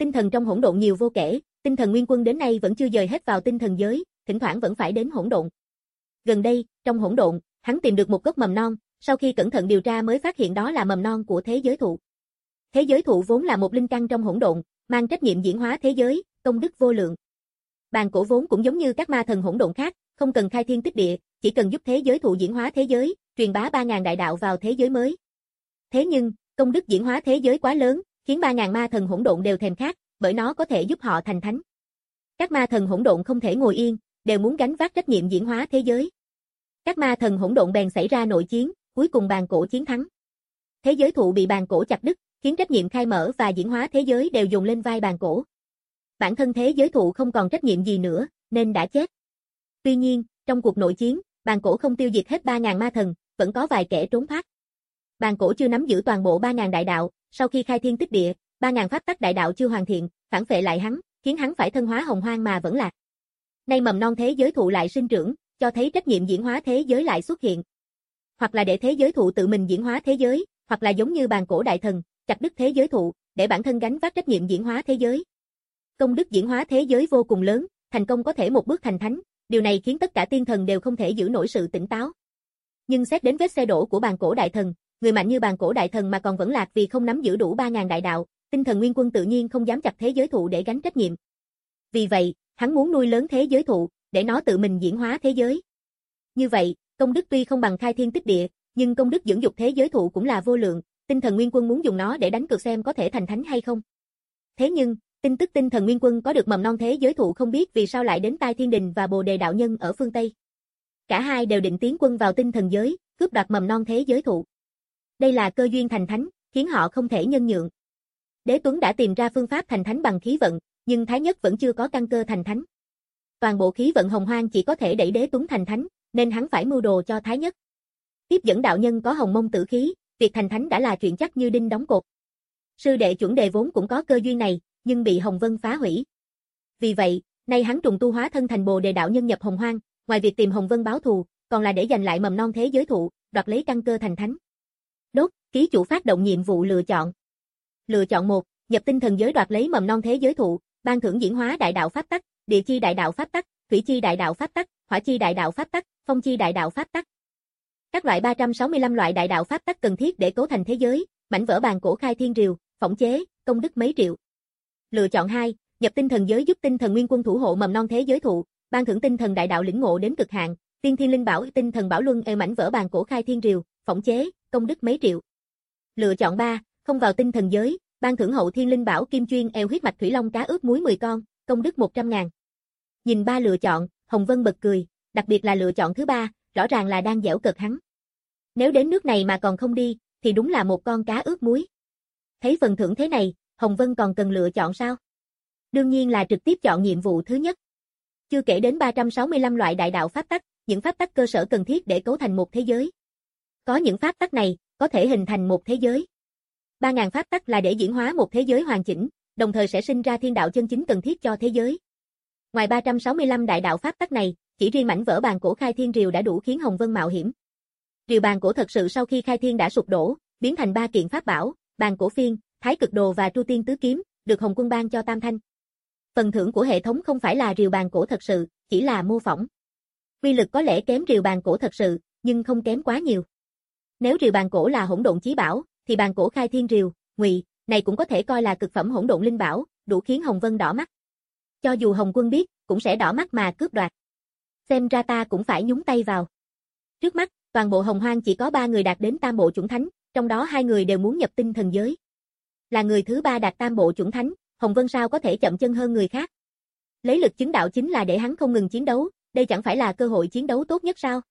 Tinh thần trong hỗn độn nhiều vô kể, tinh thần nguyên quân đến nay vẫn chưa dời hết vào tinh thần giới, thỉnh thoảng vẫn phải đến hỗn độn. Gần đây, trong hỗn độn, hắn tìm được một gốc mầm non, sau khi cẩn thận điều tra mới phát hiện đó là mầm non của thế giới thụ. Thế giới thụ vốn là một linh căn trong hỗn độn, mang trách nhiệm diễn hóa thế giới, công đức vô lượng. Bàn cổ vốn cũng giống như các ma thần hỗn độn khác, không cần khai thiên tích địa, chỉ cần giúp thế giới thụ diễn hóa thế giới, truyền bá ba ngàn đại đạo vào thế giới mới. Thế nhưng, công đức diễn hóa thế giới quá lớn, khiến ba ngàn ma thần hỗn độn đều thèm khát, bởi nó có thể giúp họ thành thánh. Các ma thần hỗn độn không thể ngồi yên, đều muốn gánh vác trách nhiệm diễn hóa thế giới. Các ma thần hỗn độn bèn xảy ra nội chiến, cuối cùng bàn cổ chiến thắng. Thế giới thụ bị bàn cổ chặt đứt, khiến trách nhiệm khai mở và diễn hóa thế giới đều dồn lên vai bàn cổ. Bản thân thế giới thụ không còn trách nhiệm gì nữa, nên đã chết. Tuy nhiên, trong cuộc nội chiến, bàn cổ không tiêu diệt hết ba ngàn ma thần, vẫn có vài kẻ trốn thoát. Bàn cổ chưa nắm giữ toàn bộ ba ngàn đại đạo, sau khi khai thiên tích địa, ba ngàn pháp tắc đại đạo chưa hoàn thiện, phản phệ lại hắn, khiến hắn phải thân hóa hồng hoang mà vẫn lạc. Nay mầm non thế giới thụ lại sinh trưởng, cho thấy trách nhiệm diễn hóa thế giới lại xuất hiện. Hoặc là để thế giới thụ tự mình diễn hóa thế giới, hoặc là giống như bàn cổ đại thần, chặt đứt thế giới thụ, để bản thân gánh vác trách nhiệm diễn hóa thế giới. Công đức diễn hóa thế giới vô cùng lớn, thành công có thể một bước thành thánh, điều này khiến tất cả tiên thần đều không thể giữ nổi sự tỉnh táo. Nhưng xét đến vết xe đổ của bàn cổ đại thần, người mạnh như bàn cổ đại thần mà còn vẫn lạc vì không nắm giữ đủ ba ngàn đại đạo, tinh thần nguyên quân tự nhiên không dám chặt thế giới thụ để gánh trách nhiệm. Vì vậy, hắn muốn nuôi lớn thế giới thụ, để nó tự mình diễn hóa thế giới. Như vậy, công đức tuy không bằng khai thiên tích địa, nhưng công đức dưỡng dục thế giới thụ cũng là vô lượng, tinh thần nguyên quân muốn dùng nó để đánh cược xem có thể thành thánh hay không. Thế nhưng, tin tức tinh thần nguyên quân có được mầm non thế giới thụ không biết vì sao lại đến tai Thiên Đình và Bồ Đề đạo nhân ở phương Tây. Cả hai đều định tiến quân vào tinh thần giới, cướp đoạt mầm non thế giới thụ. Đây là cơ duyên thành thánh, khiến họ không thể nhân nhượng. Đế Tuấn đã tìm ra phương pháp thành thánh bằng khí vận, nhưng Thái Nhất vẫn chưa có căn cơ thành thánh. Toàn bộ khí vận hồng hoang chỉ có thể đẩy Đế Tuấn thành thánh, nên hắn phải mưu đồ cho Thái Nhất. Tiếp dẫn đạo nhân có hồng mông tử khí, việc thành thánh đã là chuyện chắc như đinh đóng cột. Sư đệ chuẩn đề vốn cũng có cơ duyên này, nhưng bị Hồng Vân phá hủy. Vì vậy, nay hắn trùng tu hóa thân thành Bồ Đề đạo nhân nhập hồng hoang, ngoài việc tìm Hồng Vân báo thù, còn là để giành lại mầm non thế giới thụ, đoạt lấy căn cơ thành thánh. Đốt, ký chủ phát động nhiệm vụ lựa chọn. Lựa chọn một, nhập tinh thần giới đoạt lấy mầm non thế giới thụ, ban thưởng diễn hóa đại đạo pháp tắc, địa chi đại đạo pháp tắc, thủy chi đại đạo pháp tắc, hỏa chi đại đạo pháp tắc, phong chi đại đạo pháp tắc. Các loại ba trăm sáu mươi lăm loại đại đạo pháp tắc cần thiết để cấu thành thế giới, mảnh vỡ bàn cổ khai thiên rìu, phỏng chế, công đức mấy triệu. Lựa chọn hai, nhập tinh thần giới giúp tinh thần nguyên quân thủ hộ mầm non thế giới thụ, ban thưởng tinh thần đại đạo lĩnh ngộ đến cực hạn, tiên thiên linh bảo tinh thần bảo luân e mảnh vỡ bàn cổ khai thiên rìu, phỏng chế, công đức mấy triệu. Lựa chọn ba, không vào tinh thần giới, ban thưởng hậu thiên linh bảo kim chuyên eo huyết mạch thủy long cá ướp muối mười con, công đức một trăm ngàn. Nhìn ba lựa chọn, Hồng Vân bật cười, đặc biệt là lựa chọn thứ ba, rõ ràng là đang giễu cợt hắn. Nếu đến nước này mà còn không đi, thì đúng là một con cá ướp muối. Thấy phần thưởng thế này, Hồng Vân còn cần lựa chọn sao? Đương nhiên là trực tiếp chọn nhiệm vụ thứ nhất. Chưa kể đến ba trăm sáu mươi lăm loại đại đạo pháp tắc, những pháp tắc cơ sở cần thiết để cấu thành một thế giới. Có những pháp tắc này, có thể hình thành một thế giới. ba ngàn pháp tắc là để diễn hóa một thế giới hoàn chỉnh, đồng thời sẽ sinh ra thiên đạo chân chính cần thiết cho thế giới. Ngoài ba trăm sáu mươi lăm đại đạo pháp tắc này, chỉ riêng mảnh vỡ bàn cổ khai thiên rìu đã đủ khiến Hồng Vân mạo hiểm. Rìu bàn cổ thật sự sau khi khai thiên đã sụp đổ, biến thành ba kiện pháp bảo, bàn cổ phiên, thái cực đồ và tru tiên tứ kiếm, được Hồng Quân ban cho Tam Thanh. Phần thưởng của hệ thống không phải là rìu bàn cổ thật sự, chỉ là mô phỏng. Quy lực có lẽ kém rìu bàn cổ thật sự, nhưng không kém quá nhiều. Nếu rìu bàn cổ là hỗn độn chí bảo, thì bàn cổ khai thiên rìu, ngụy, này cũng có thể coi là cực phẩm hỗn độn linh bảo, đủ khiến Hồng Vân đỏ mắt. Cho dù Hồng Quân biết, cũng sẽ đỏ mắt mà cướp đoạt. Xem ra ta cũng phải nhúng tay vào. Trước mắt, toàn bộ Hồng Hoang chỉ có ba người đạt đến tam bộ chủng thánh, trong đó hai người đều muốn nhập tinh thần giới. Là người thứ ba đạt tam bộ chủng thánh, Hồng Vân sao có thể chậm chân hơn người khác. Lấy lực chứng đạo chính là để hắn không ngừng chiến đấu, đây chẳng phải là cơ hội chiến đấu tốt nhất sao?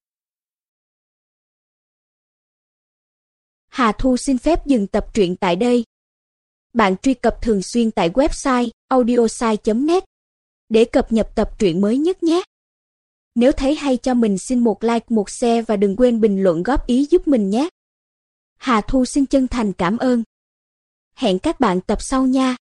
Hà Thu xin phép dừng tập truyện tại đây. Bạn truy cập thường xuyên tại website audiosai chấm net để cập nhật tập truyện mới nhất nhé. Nếu thấy hay cho mình xin một like, một share và đừng quên bình luận góp ý giúp mình nhé. Hà Thu xin chân thành cảm ơn. Hẹn các bạn tập sau nha.